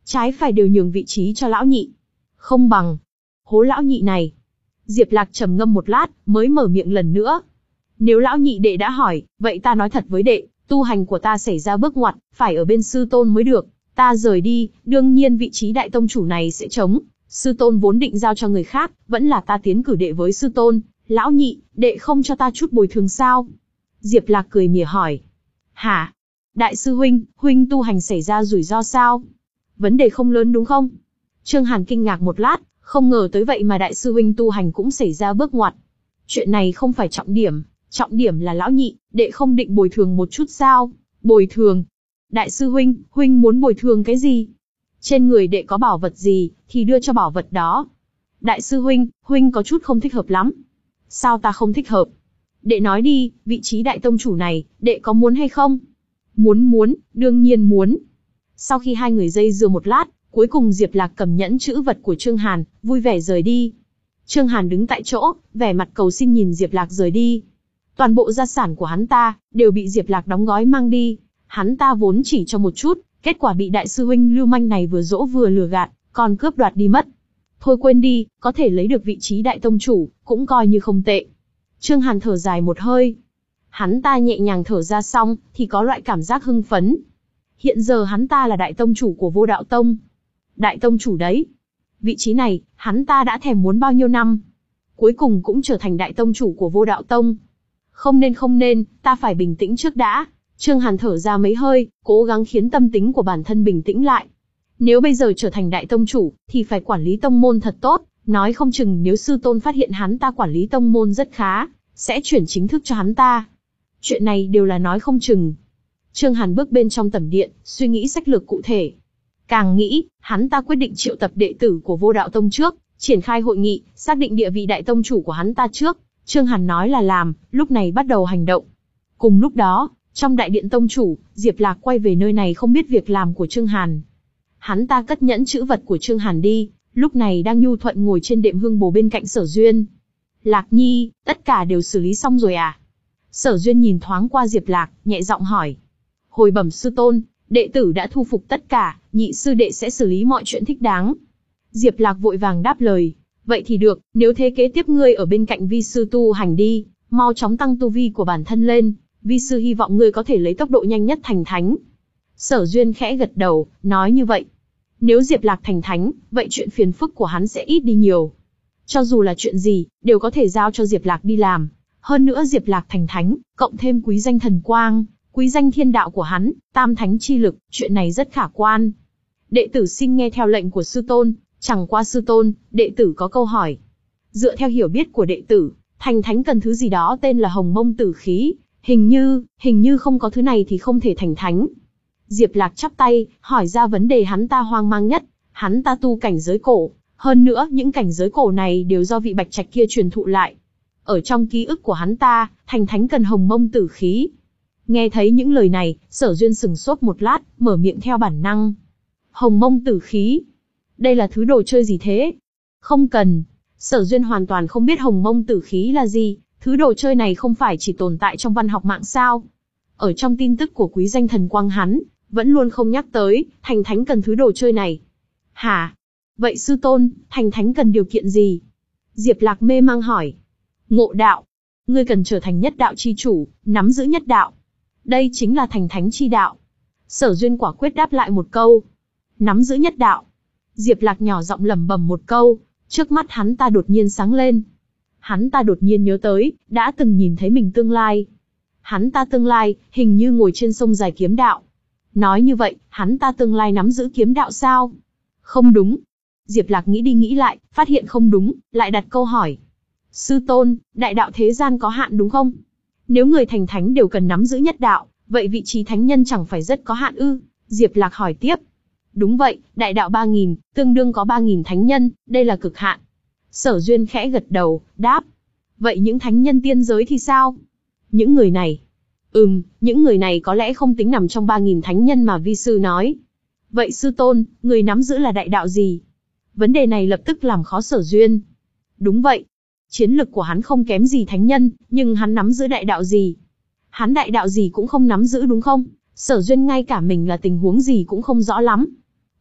trái phải đều nhường vị trí cho lão nhị. Không bằng hố lão nhị này. Diệp Lạc trầm ngâm một lát, mới mở miệng lần nữa. Nếu lão nhị đệ đã hỏi, vậy ta nói thật với đệ, tu hành của ta xảy ra bước ngoặt, phải ở bên sư tôn mới được. Ta rời đi, đương nhiên vị trí đại tông chủ này sẽ trống. Sư tôn vốn định giao cho người khác, vẫn là ta tiến cử đệ với sư tôn. Lão nhị, đệ không cho ta chút bồi thường sao? Diệp Lạc cười mỉa hỏi. Hả? Đại sư huynh, huynh tu hành xảy ra rủi ro sao? Vấn đề không lớn đúng không? Trương Hàn kinh ngạc một lát, không ngờ tới vậy mà đại sư huynh tu hành cũng xảy ra bước ngoặt. Chuyện này không phải trọng điểm, trọng điểm là lão nhị, đệ không định bồi thường một chút sao? Bồi thường? Đại sư huynh, huynh muốn bồi thường cái gì? Trên người đệ có bảo vật gì, thì đưa cho bảo vật đó. Đại sư huynh, huynh có chút không thích hợp lắm. Sao ta không thích hợp? Đệ nói đi, vị trí đại tông chủ này, đệ có muốn hay không? Muốn muốn, đương nhiên muốn. Sau khi hai người dây dưa một lát, cuối cùng Diệp Lạc cầm nhẫn chữ vật của Trương Hàn, vui vẻ rời đi. Trương Hàn đứng tại chỗ, vẻ mặt cầu xin nhìn Diệp Lạc rời đi. Toàn bộ gia sản của hắn ta, đều bị Diệp Lạc đóng gói mang đi. Hắn ta vốn chỉ cho một chút, kết quả bị đại sư huynh lưu manh này vừa dỗ vừa lừa gạt, còn cướp đoạt đi mất. Thôi quên đi, có thể lấy được vị trí đại tông chủ, cũng coi như không tệ. Trương Hàn thở dài một hơi. Hắn ta nhẹ nhàng thở ra xong, thì có loại cảm giác hưng phấn. Hiện giờ hắn ta là đại tông chủ của Vô Đạo Tông. Đại tông chủ đấy. Vị trí này, hắn ta đã thèm muốn bao nhiêu năm. Cuối cùng cũng trở thành đại tông chủ của Vô Đạo Tông. Không nên không nên, ta phải bình tĩnh trước đã. Trương Hàn thở ra mấy hơi, cố gắng khiến tâm tính của bản thân bình tĩnh lại. Nếu bây giờ trở thành đại tông chủ, thì phải quản lý tông môn thật tốt. Nói không chừng nếu sư tôn phát hiện hắn ta quản lý tông môn rất khá, sẽ chuyển chính thức cho hắn ta. Chuyện này đều là nói không chừng. Trương Hàn bước bên trong tẩm điện, suy nghĩ sách lược cụ thể. Càng nghĩ, hắn ta quyết định triệu tập đệ tử của Vô Đạo Tông trước, triển khai hội nghị, xác định địa vị đại tông chủ của hắn ta trước. Trương Hàn nói là làm, lúc này bắt đầu hành động. Cùng lúc đó, trong đại điện tông chủ, Diệp Lạc quay về nơi này không biết việc làm của Trương Hàn. Hắn ta cất nhẫn chữ vật của Trương Hàn đi, lúc này đang nhu thuận ngồi trên đệm hương bồ bên cạnh Sở Duyên. Lạc Nhi, tất cả đều xử lý xong rồi à? Sở Duyên nhìn thoáng qua Diệp Lạc, nhẹ giọng hỏi. Hồi bẩm sư tôn, đệ tử đã thu phục tất cả, nhị sư đệ sẽ xử lý mọi chuyện thích đáng. Diệp Lạc vội vàng đáp lời. Vậy thì được, nếu thế kế tiếp ngươi ở bên cạnh vi sư tu hành đi, mau chóng tăng tu vi của bản thân lên, vi sư hy vọng ngươi có thể lấy tốc độ nhanh nhất thành thánh. Sở Duyên khẽ gật đầu, nói như vậy. Nếu Diệp Lạc thành thánh, vậy chuyện phiền phức của hắn sẽ ít đi nhiều. Cho dù là chuyện gì, đều có thể giao cho Diệp Lạc đi làm. Hơn nữa Diệp Lạc thành thánh, cộng thêm quý danh thần quang, quý danh thiên đạo của hắn, tam thánh chi lực, chuyện này rất khả quan. Đệ tử xin nghe theo lệnh của sư tôn, chẳng qua sư tôn, đệ tử có câu hỏi. Dựa theo hiểu biết của đệ tử, thành thánh cần thứ gì đó tên là hồng mông tử khí, hình như, hình như không có thứ này thì không thể thành thánh. Diệp Lạc chắp tay, hỏi ra vấn đề hắn ta hoang mang nhất, hắn ta tu cảnh giới cổ, hơn nữa những cảnh giới cổ này đều do vị bạch trạch kia truyền thụ lại. Ở trong ký ức của hắn ta, thành thánh cần hồng mông tử khí. Nghe thấy những lời này, Sở Duyên sừng sốt một lát, mở miệng theo bản năng. Hồng mông tử khí? Đây là thứ đồ chơi gì thế? Không cần. Sở Duyên hoàn toàn không biết hồng mông tử khí là gì, thứ đồ chơi này không phải chỉ tồn tại trong văn học mạng sao? Ở trong tin tức của quý danh thần quang hắn, vẫn luôn không nhắc tới, thành thánh cần thứ đồ chơi này. Hả? Vậy sư tôn, thành thánh cần điều kiện gì? Diệp Lạc mê mang hỏi. Ngộ đạo. Ngươi cần trở thành nhất đạo chi chủ, nắm giữ nhất đạo. Đây chính là thành thánh chi đạo. Sở Duyên quả quyết đáp lại một câu. Nắm giữ nhất đạo. Diệp Lạc nhỏ giọng lẩm bẩm một câu, trước mắt hắn ta đột nhiên sáng lên. Hắn ta đột nhiên nhớ tới, đã từng nhìn thấy mình tương lai. Hắn ta tương lai, hình như ngồi trên sông dài kiếm đạo. Nói như vậy, hắn ta tương lai nắm giữ kiếm đạo sao? Không đúng. Diệp Lạc nghĩ đi nghĩ lại, phát hiện không đúng, lại đặt câu hỏi. Sư tôn, đại đạo thế gian có hạn đúng không? Nếu người thành thánh đều cần nắm giữ nhất đạo, vậy vị trí thánh nhân chẳng phải rất có hạn ư? Diệp Lạc hỏi tiếp. Đúng vậy, đại đạo ba nghìn, tương đương có ba nghìn thánh nhân, đây là cực hạn. Sở Duyên khẽ gật đầu, đáp. Vậy những thánh nhân tiên giới thì sao? Những người này. Ừm, những người này có lẽ không tính nằm trong ba nghìn thánh nhân mà vi sư nói. Vậy sư tôn, người nắm giữ là đại đạo gì? Vấn đề này lập tức làm khó Sở Duyên. Đúng vậy. Chiến lực của hắn không kém gì thánh nhân, nhưng hắn nắm giữ đại đạo gì? Hắn đại đạo gì cũng không nắm giữ đúng không? Sở Duyên ngay cả mình là tình huống gì cũng không rõ lắm.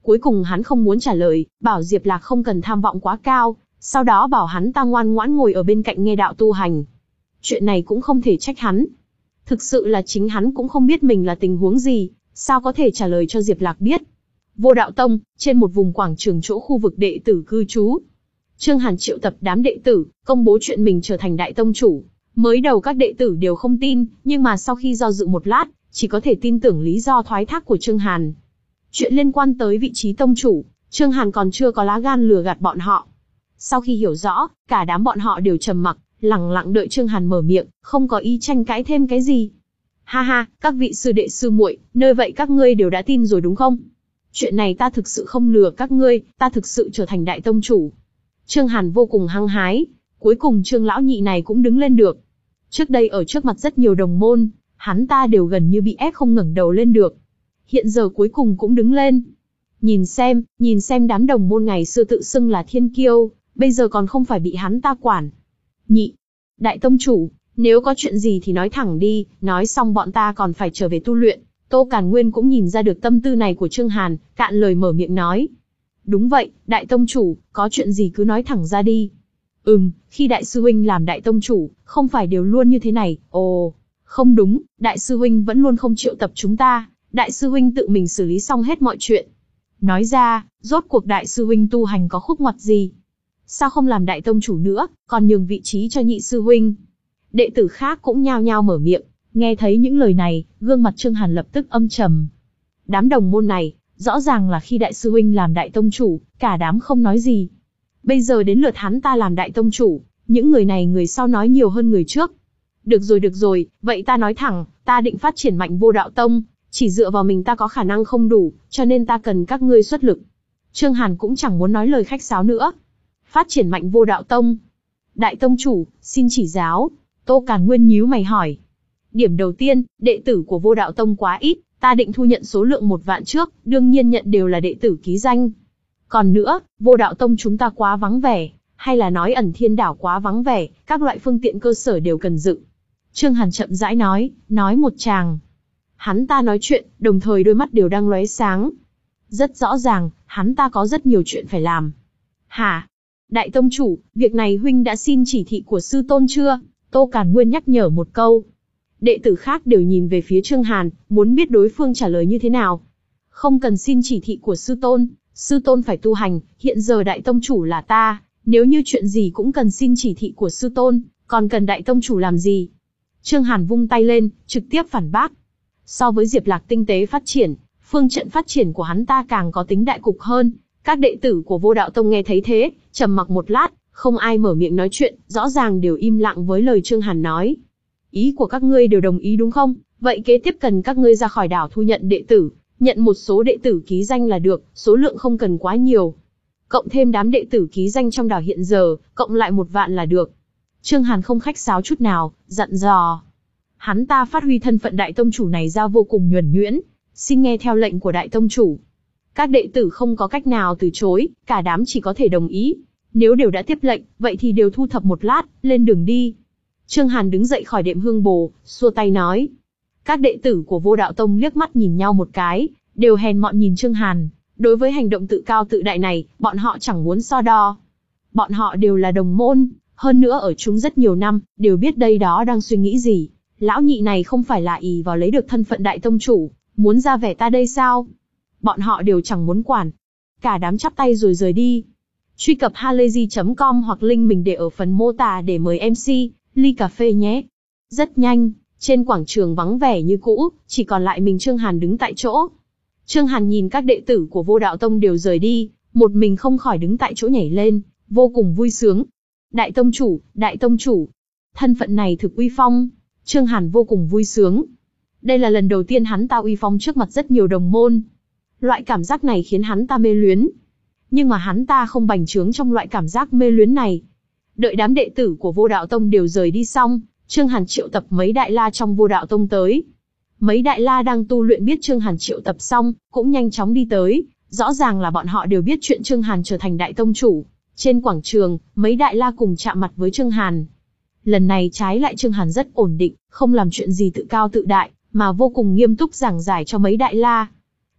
Cuối cùng hắn không muốn trả lời, bảo Diệp Lạc không cần tham vọng quá cao, sau đó bảo hắn ta ngoan ngoãn ngồi ở bên cạnh nghe đạo tu hành. Chuyện này cũng không thể trách hắn. Thực sự là chính hắn cũng không biết mình là tình huống gì, sao có thể trả lời cho Diệp Lạc biết. Vô Đạo Tông, trên một vùng quảng trường chỗ khu vực đệ tử cư trú. Trương Hàn triệu tập đám đệ tử, công bố chuyện mình trở thành đại tông chủ. Mới đầu các đệ tử đều không tin, nhưng mà sau khi do dự một lát, chỉ có thể tin tưởng lý do thoái thác của Trương Hàn. Chuyện liên quan tới vị trí tông chủ, Trương Hàn còn chưa có lá gan lừa gạt bọn họ. Sau khi hiểu rõ, cả đám bọn họ đều trầm mặc, lẳng lặng đợi Trương Hàn mở miệng, không có ý tranh cãi thêm cái gì. Ha ha, các vị sư đệ sư muội, nơi vậy các ngươi đều đã tin rồi đúng không? Chuyện này ta thực sự không lừa các ngươi, ta thực sự trở thành đại tông chủ. Trương Hàn vô cùng hăng hái, cuối cùng Trương lão nhị này cũng đứng lên được. Trước đây ở trước mặt rất nhiều đồng môn, hắn ta đều gần như bị ép không ngẩng đầu lên được. Hiện giờ cuối cùng cũng đứng lên. Nhìn xem, nhìn xem đám đồng môn ngày xưa tự xưng là thiên kiêu, bây giờ còn không phải bị hắn ta quản. Nhị, đại tông chủ, nếu có chuyện gì thì nói thẳng đi, nói xong bọn ta còn phải trở về tu luyện. Tô Càn Nguyên cũng nhìn ra được tâm tư này của Trương Hàn, cạn lời mở miệng nói. Đúng vậy, đại tông chủ, có chuyện gì cứ nói thẳng ra đi. Ừm, khi đại sư huynh làm đại tông chủ, không phải đều luôn như thế này. Ồ, không đúng, đại sư huynh vẫn luôn không triệu tập chúng ta, đại sư huynh tự mình xử lý xong hết mọi chuyện. Nói ra, rốt cuộc đại sư huynh tu hành có khúc ngoặt gì? Sao không làm đại tông chủ nữa, còn nhường vị trí cho nhị sư huynh? Đệ tử khác cũng nhao nhao mở miệng, nghe thấy những lời này, gương mặt Trương Hàn lập tức âm trầm. Đám đồng môn này, rõ ràng là khi đại sư huynh làm đại tông chủ, cả đám không nói gì. Bây giờ đến lượt hắn ta làm đại tông chủ, những người này người sau nói nhiều hơn người trước. Được rồi được rồi, vậy ta nói thẳng, ta định phát triển mạnh Vô Đạo Tông, chỉ dựa vào mình ta có khả năng không đủ, cho nên ta cần các ngươi xuất lực. Trương Hàn cũng chẳng muốn nói lời khách sáo nữa. Phát triển mạnh Vô Đạo Tông. Đại tông chủ, xin chỉ giáo. Tô Càn Nguyên nhíu mày hỏi. Điểm đầu tiên, đệ tử của Vô Đạo Tông quá ít, ta định thu nhận số lượng một vạn trước, đương nhiên nhận đều là đệ tử ký danh. Còn nữa, Vô Đạo Tông chúng ta quá vắng vẻ, hay là nói Ẩn Thiên Đảo quá vắng vẻ, các loại phương tiện cơ sở đều cần dựng. Trương Hàn chậm rãi nói, nói một tràng. Hắn ta nói chuyện, đồng thời đôi mắt đều đang lóe sáng. Rất rõ ràng, hắn ta có rất nhiều chuyện phải làm. Hả? Đại tông chủ, việc này huynh đã xin chỉ thị của sư tôn chưa? Tô Càn Nguyên nhắc nhở một câu. Đệ tử khác đều nhìn về phía Trương Hàn, muốn biết đối phương trả lời như thế nào. Không cần xin chỉ thị của sư tôn, sư tôn phải tu hành, hiện giờ đại tông chủ là ta, nếu như chuyện gì cũng cần xin chỉ thị của sư tôn, còn cần đại tông chủ làm gì? Trương Hàn vung tay lên, trực tiếp phản bác. So với Diệp Lạc tinh tế phát triển, phương trận phát triển của hắn ta càng có tính đại cục hơn. Các đệ tử của Vô Đạo Tông nghe thấy thế, trầm mặc một lát, không ai mở miệng nói chuyện, rõ ràng đều im lặng với lời Trương Hàn nói. Ý của các ngươi đều đồng ý đúng không? Vậy kế tiếp cần các ngươi ra khỏi đảo thu nhận đệ tử, nhận một số đệ tử ký danh là được, số lượng không cần quá nhiều. Cộng thêm đám đệ tử ký danh trong đảo hiện giờ, cộng lại một vạn là được. Trương Hàn không khách sáo chút nào, dặn dò. Hắn ta phát huy thân phận đại tông chủ này ra vô cùng nhuần nhuyễn, xin nghe theo lệnh của đại tông chủ. Các đệ tử không có cách nào từ chối, cả đám chỉ có thể đồng ý. Nếu đều đã tiếp lệnh, vậy thì đều thu thập một lát, lên đường đi. Trương Hàn đứng dậy khỏi đệm hương bồ, xua tay nói. Các đệ tử của Vô Đạo Tông liếc mắt nhìn nhau một cái, đều hèn mọn nhìn Trương Hàn. Đối với hành động tự cao tự đại này, bọn họ chẳng muốn so đo. Bọn họ đều là đồng môn, hơn nữa ở chung rất nhiều năm, đều biết đây đó đang suy nghĩ gì. Lão nhị này không phải là ỷ vào lấy được thân phận đại tông chủ, muốn ra vẻ ta đây sao? Bọn họ đều chẳng muốn quản. Cả đám chắp tay rồi rời đi. Truy cập halayzi chấm com hoặc link mình để ở phần mô tả để mời em xê, ly cà phê nhé. Rất nhanh, trên quảng trường vắng vẻ như cũ, chỉ còn lại mình Trương Hàn đứng tại chỗ. Trương Hàn nhìn các đệ tử của Vô Đạo Tông đều rời đi, một mình không khỏi đứng tại chỗ nhảy lên, vô cùng vui sướng. Đại tông chủ, đại tông chủ. Thân phận này thực uy phong. Trương Hàn vô cùng vui sướng. Đây là lần đầu tiên hắn ta uy phong trước mặt rất nhiều đồng môn. Loại cảm giác này khiến hắn ta mê luyến. Nhưng mà hắn ta không bành trướng trong loại cảm giác mê luyến này. Đợi đám đệ tử của Vô Đạo Tông đều rời đi xong, Trương Hàn triệu tập mấy đại la trong Vô Đạo Tông tới. Mấy đại la đang tu luyện biết Trương Hàn triệu tập xong, cũng nhanh chóng đi tới. Rõ ràng là bọn họ đều biết chuyện Trương Hàn trở thành đại tông chủ. Trên quảng trường, mấy đại la cùng chạm mặt với Trương Hàn. Lần này trái lại Trương Hàn rất ổn định, không làm chuyện gì tự cao tự đại, mà vô cùng nghiêm túc giảng giải cho mấy đại la.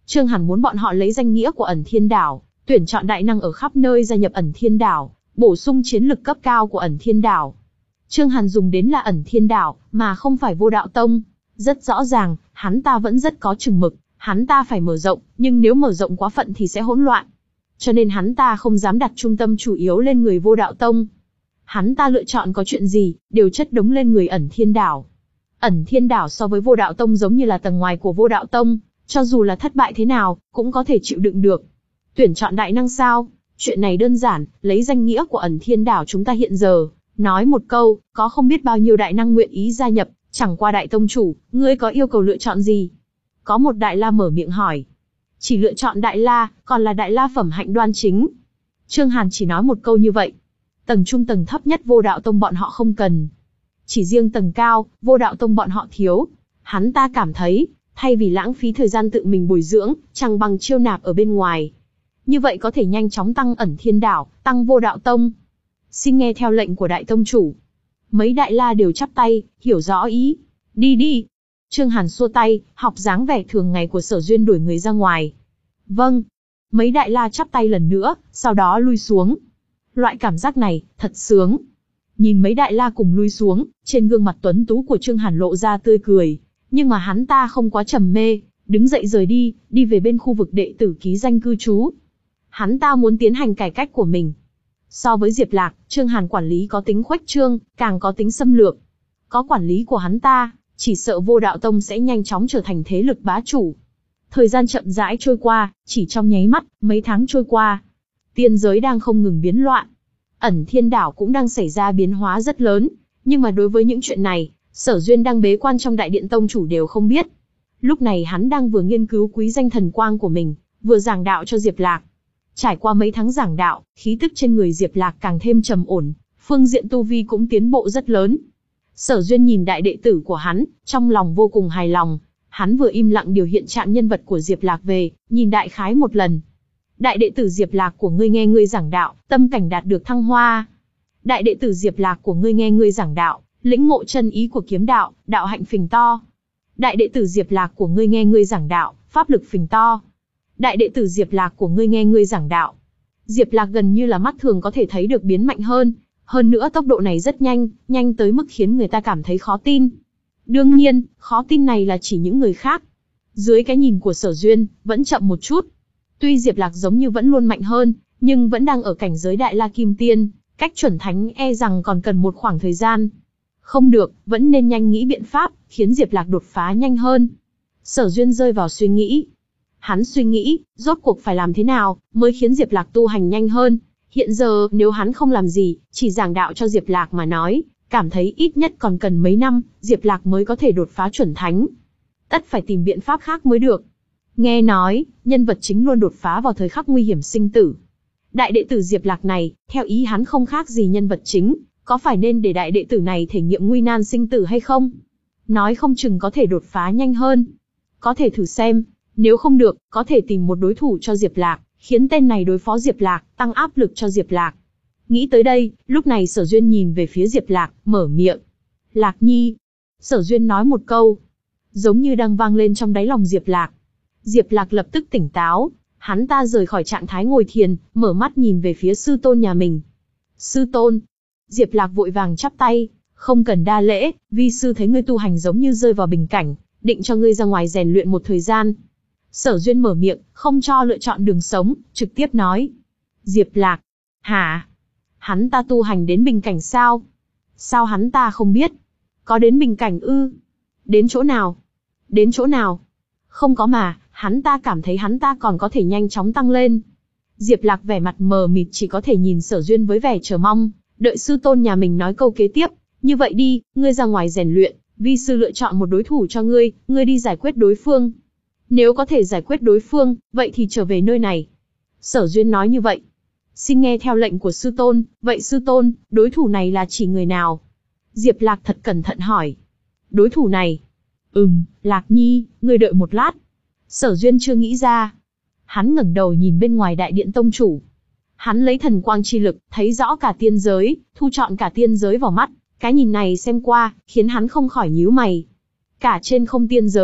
Trương Hàn muốn bọn họ lấy danh nghĩa của Ẩn Thiên Đảo, tuyển chọn đại năng ở khắp nơi gia nhập Ẩn Thiên Đảo, bổ sung chiến lực cấp cao của Ẩn Thiên Đảo. Trương Hàn dùng đến là Ẩn Thiên Đảo, mà không phải Vô Đạo Tông. Rất rõ ràng, hắn ta vẫn rất có chừng mực, hắn ta phải mở rộng, nhưng nếu mở rộng quá phận thì sẽ hỗn loạn. Cho nên hắn ta không dám đặt trung tâm chủ yếu lên người Vô Đạo Tông. Hắn ta lựa chọn có chuyện gì, đều chất đống lên người Ẩn Thiên Đảo. Ẩn Thiên Đảo so với Vô Đạo Tông giống như là tầng ngoài của Vô Đạo Tông, cho dù là thất bại thế nào, cũng có thể chịu đựng được. Tuyển chọn đại năng sao? Chuyện này đơn giản, lấy danh nghĩa của Ẩn Thiên Đảo chúng ta hiện giờ, nói một câu, có không biết bao nhiêu đại năng nguyện ý gia nhập, chẳng qua đại tông chủ, ngươi có yêu cầu lựa chọn gì? Có một đại la mở miệng hỏi. Chỉ lựa chọn đại la, còn là đại la phẩm hạnh đoan chính. Trương Hàn chỉ nói một câu như vậy. Tầng trung tầng thấp nhất Vô Đạo Tông bọn họ không cần. Chỉ riêng tầng cao, Vô Đạo Tông bọn họ thiếu. Hắn ta cảm thấy, thay vì lãng phí thời gian tự mình bồi dưỡng, chẳng bằng chiêu nạp ở bên ngoài. Như vậy có thể nhanh chóng tăng Ẩn Thiên Đảo, tăng Vô Đạo Tông. Xin nghe theo lệnh của đại tông chủ. Mấy đại la đều chắp tay, hiểu rõ ý. Đi đi. Trương Hàn xua tay, học dáng vẻ thường ngày của Sở Duyên đuổi người ra ngoài. Vâng. Mấy đại la chắp tay lần nữa, sau đó lui xuống. Loại cảm giác này, thật sướng. Nhìn mấy đại la cùng lui xuống, trên gương mặt tuấn tú của Trương Hàn lộ ra tươi cười. Nhưng mà hắn ta không quá trầm mê, đứng dậy rời đi, đi về bên khu vực đệ tử ký danh cư trú. Hắn ta muốn tiến hành cải cách của mình. So với Diệp Lạc, Trương Hàn quản lý có tính khuếch trương, càng có tính xâm lược. Có quản lý của hắn ta, chỉ sợ Vô Đạo Tông sẽ nhanh chóng trở thành thế lực bá chủ. Thời gian chậm rãi trôi qua, chỉ trong nháy mắt, mấy tháng trôi qua. Tiên giới đang không ngừng biến loạn. Ẩn Thiên Đảo cũng đang xảy ra biến hóa rất lớn. Nhưng mà đối với những chuyện này, Sở Duyên đang bế quan trong đại điện tông chủ đều không biết. Lúc này hắn đang vừa nghiên cứu quý danh thần quang của mình, vừa giảng đạo cho Diệp Lạc. Trải qua mấy tháng giảng đạo, khí tức trên người Diệp Lạc càng thêm trầm ổn, phương diện tu vi cũng tiến bộ rất lớn. Sở Duyên nhìn đại đệ tử của hắn, trong lòng vô cùng hài lòng. Hắn vừa im lặng điều hiện trạng nhân vật của Diệp Lạc về, nhìn đại khái một lần. Đại đệ tử Diệp Lạc của ngươi nghe ngươi giảng đạo, tâm cảnh đạt được thăng hoa. Đại đệ tử Diệp Lạc của ngươi nghe ngươi giảng đạo, lĩnh ngộ chân ý của kiếm đạo, đạo hạnh phình to. Đại đệ tử Diệp Lạc của ngươi nghe ngươi giảng đạo, pháp lực phình to. Đại đệ tử Diệp Lạc của ngươi nghe ngươi giảng đạo. Diệp Lạc gần như là mắt thường có thể thấy được biến mạnh hơn, hơn nữa tốc độ này rất nhanh, nhanh tới mức khiến người ta cảm thấy khó tin. Đương nhiên, khó tin này là chỉ những người khác. Dưới cái nhìn của Sở Duyên, vẫn chậm một chút. Tuy Diệp Lạc giống như vẫn luôn mạnh hơn, nhưng vẫn đang ở cảnh giới Đại La Kim Tiên, cách chuẩn thánh e rằng còn cần một khoảng thời gian. Không được, vẫn nên nhanh nghĩ biện pháp, khiến Diệp Lạc đột phá nhanh hơn. Sở Duyên rơi vào suy nghĩ. Hắn suy nghĩ, rốt cuộc phải làm thế nào, mới khiến Diệp Lạc tu hành nhanh hơn. Hiện giờ, nếu hắn không làm gì, chỉ giảng đạo cho Diệp Lạc mà nói, cảm thấy ít nhất còn cần mấy năm, Diệp Lạc mới có thể đột phá chuẩn thánh. Tất phải tìm biện pháp khác mới được. Nghe nói, nhân vật chính luôn đột phá vào thời khắc nguy hiểm sinh tử. Đại đệ tử Diệp Lạc này, theo ý hắn không khác gì nhân vật chính, có phải nên để đại đệ tử này thể nghiệm nguy nan sinh tử hay không? Nói không chừng có thể đột phá nhanh hơn. Có thể thử xem, nếu không được, có thể tìm một đối thủ cho Diệp Lạc, khiến tên này đối phó Diệp Lạc, tăng áp lực cho Diệp Lạc. Nghĩ tới đây, lúc này Sở Duyên nhìn về phía Diệp Lạc, mở miệng. Lạc Nhi. Sở Duyên nói một câu, giống như đang vang lên trong đáy lòng Diệp Lạc. Diệp Lạc lập tức tỉnh táo, hắn ta rời khỏi trạng thái ngồi thiền, mở mắt nhìn về phía sư tôn nhà mình. Sư tôn. Diệp Lạc vội vàng chắp tay, không cần đa lễ, vi sư thấy ngươi tu hành giống như rơi vào bình cảnh, định cho ngươi ra ngoài rèn luyện một thời gian. Sở Duyên mở miệng, không cho lựa chọn đường sống, trực tiếp nói. Diệp Lạc. Hả? Hắn ta tu hành đến bình cảnh sao? Sao hắn ta không biết? Có đến bình cảnh ư? Đến chỗ nào? Đến chỗ nào? Không có mà, hắn ta cảm thấy hắn ta còn có thể nhanh chóng tăng lên. Diệp Lạc vẻ mặt mờ mịt chỉ có thể nhìn Sở Duyên với vẻ chờ mong, đợi sư tôn nhà mình nói câu kế tiếp. Như vậy đi, ngươi ra ngoài rèn luyện, vi sư lựa chọn một đối thủ cho ngươi, ngươi đi giải quyết đối phương. Nếu có thể giải quyết đối phương, vậy thì trở về nơi này. Sở Duyên nói như vậy. Xin nghe theo lệnh của sư tôn, vậy sư tôn, đối thủ này là chỉ người nào? Diệp Lạc thật cẩn thận hỏi. Đối thủ này? Ừm, Lạc Nhi, ngươi đợi một lát. Sở Duyên chưa nghĩ ra. Hắn ngẩng đầu nhìn bên ngoài đại điện tông chủ. Hắn lấy thần quang chi lực, thấy rõ cả tiên giới, thu trọn cả tiên giới vào mắt. Cái nhìn này xem qua, khiến hắn không khỏi nhíu mày. Cả trên không tiên giới,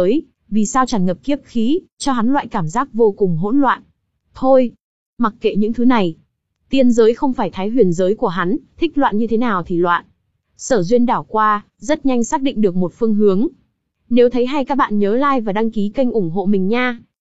Vì sao tràn ngập kiếp khí, cho hắn loại cảm giác vô cùng hỗn loạn. Thôi, mặc kệ những thứ này. Tiên giới không phải Thái Huyền giới của hắn, thích loạn như thế nào thì loạn. Sở Duyên đảo qua, rất nhanh xác định được một phương hướng. Nếu thấy hay các bạn nhớ like và đăng ký kênh ủng hộ mình nha.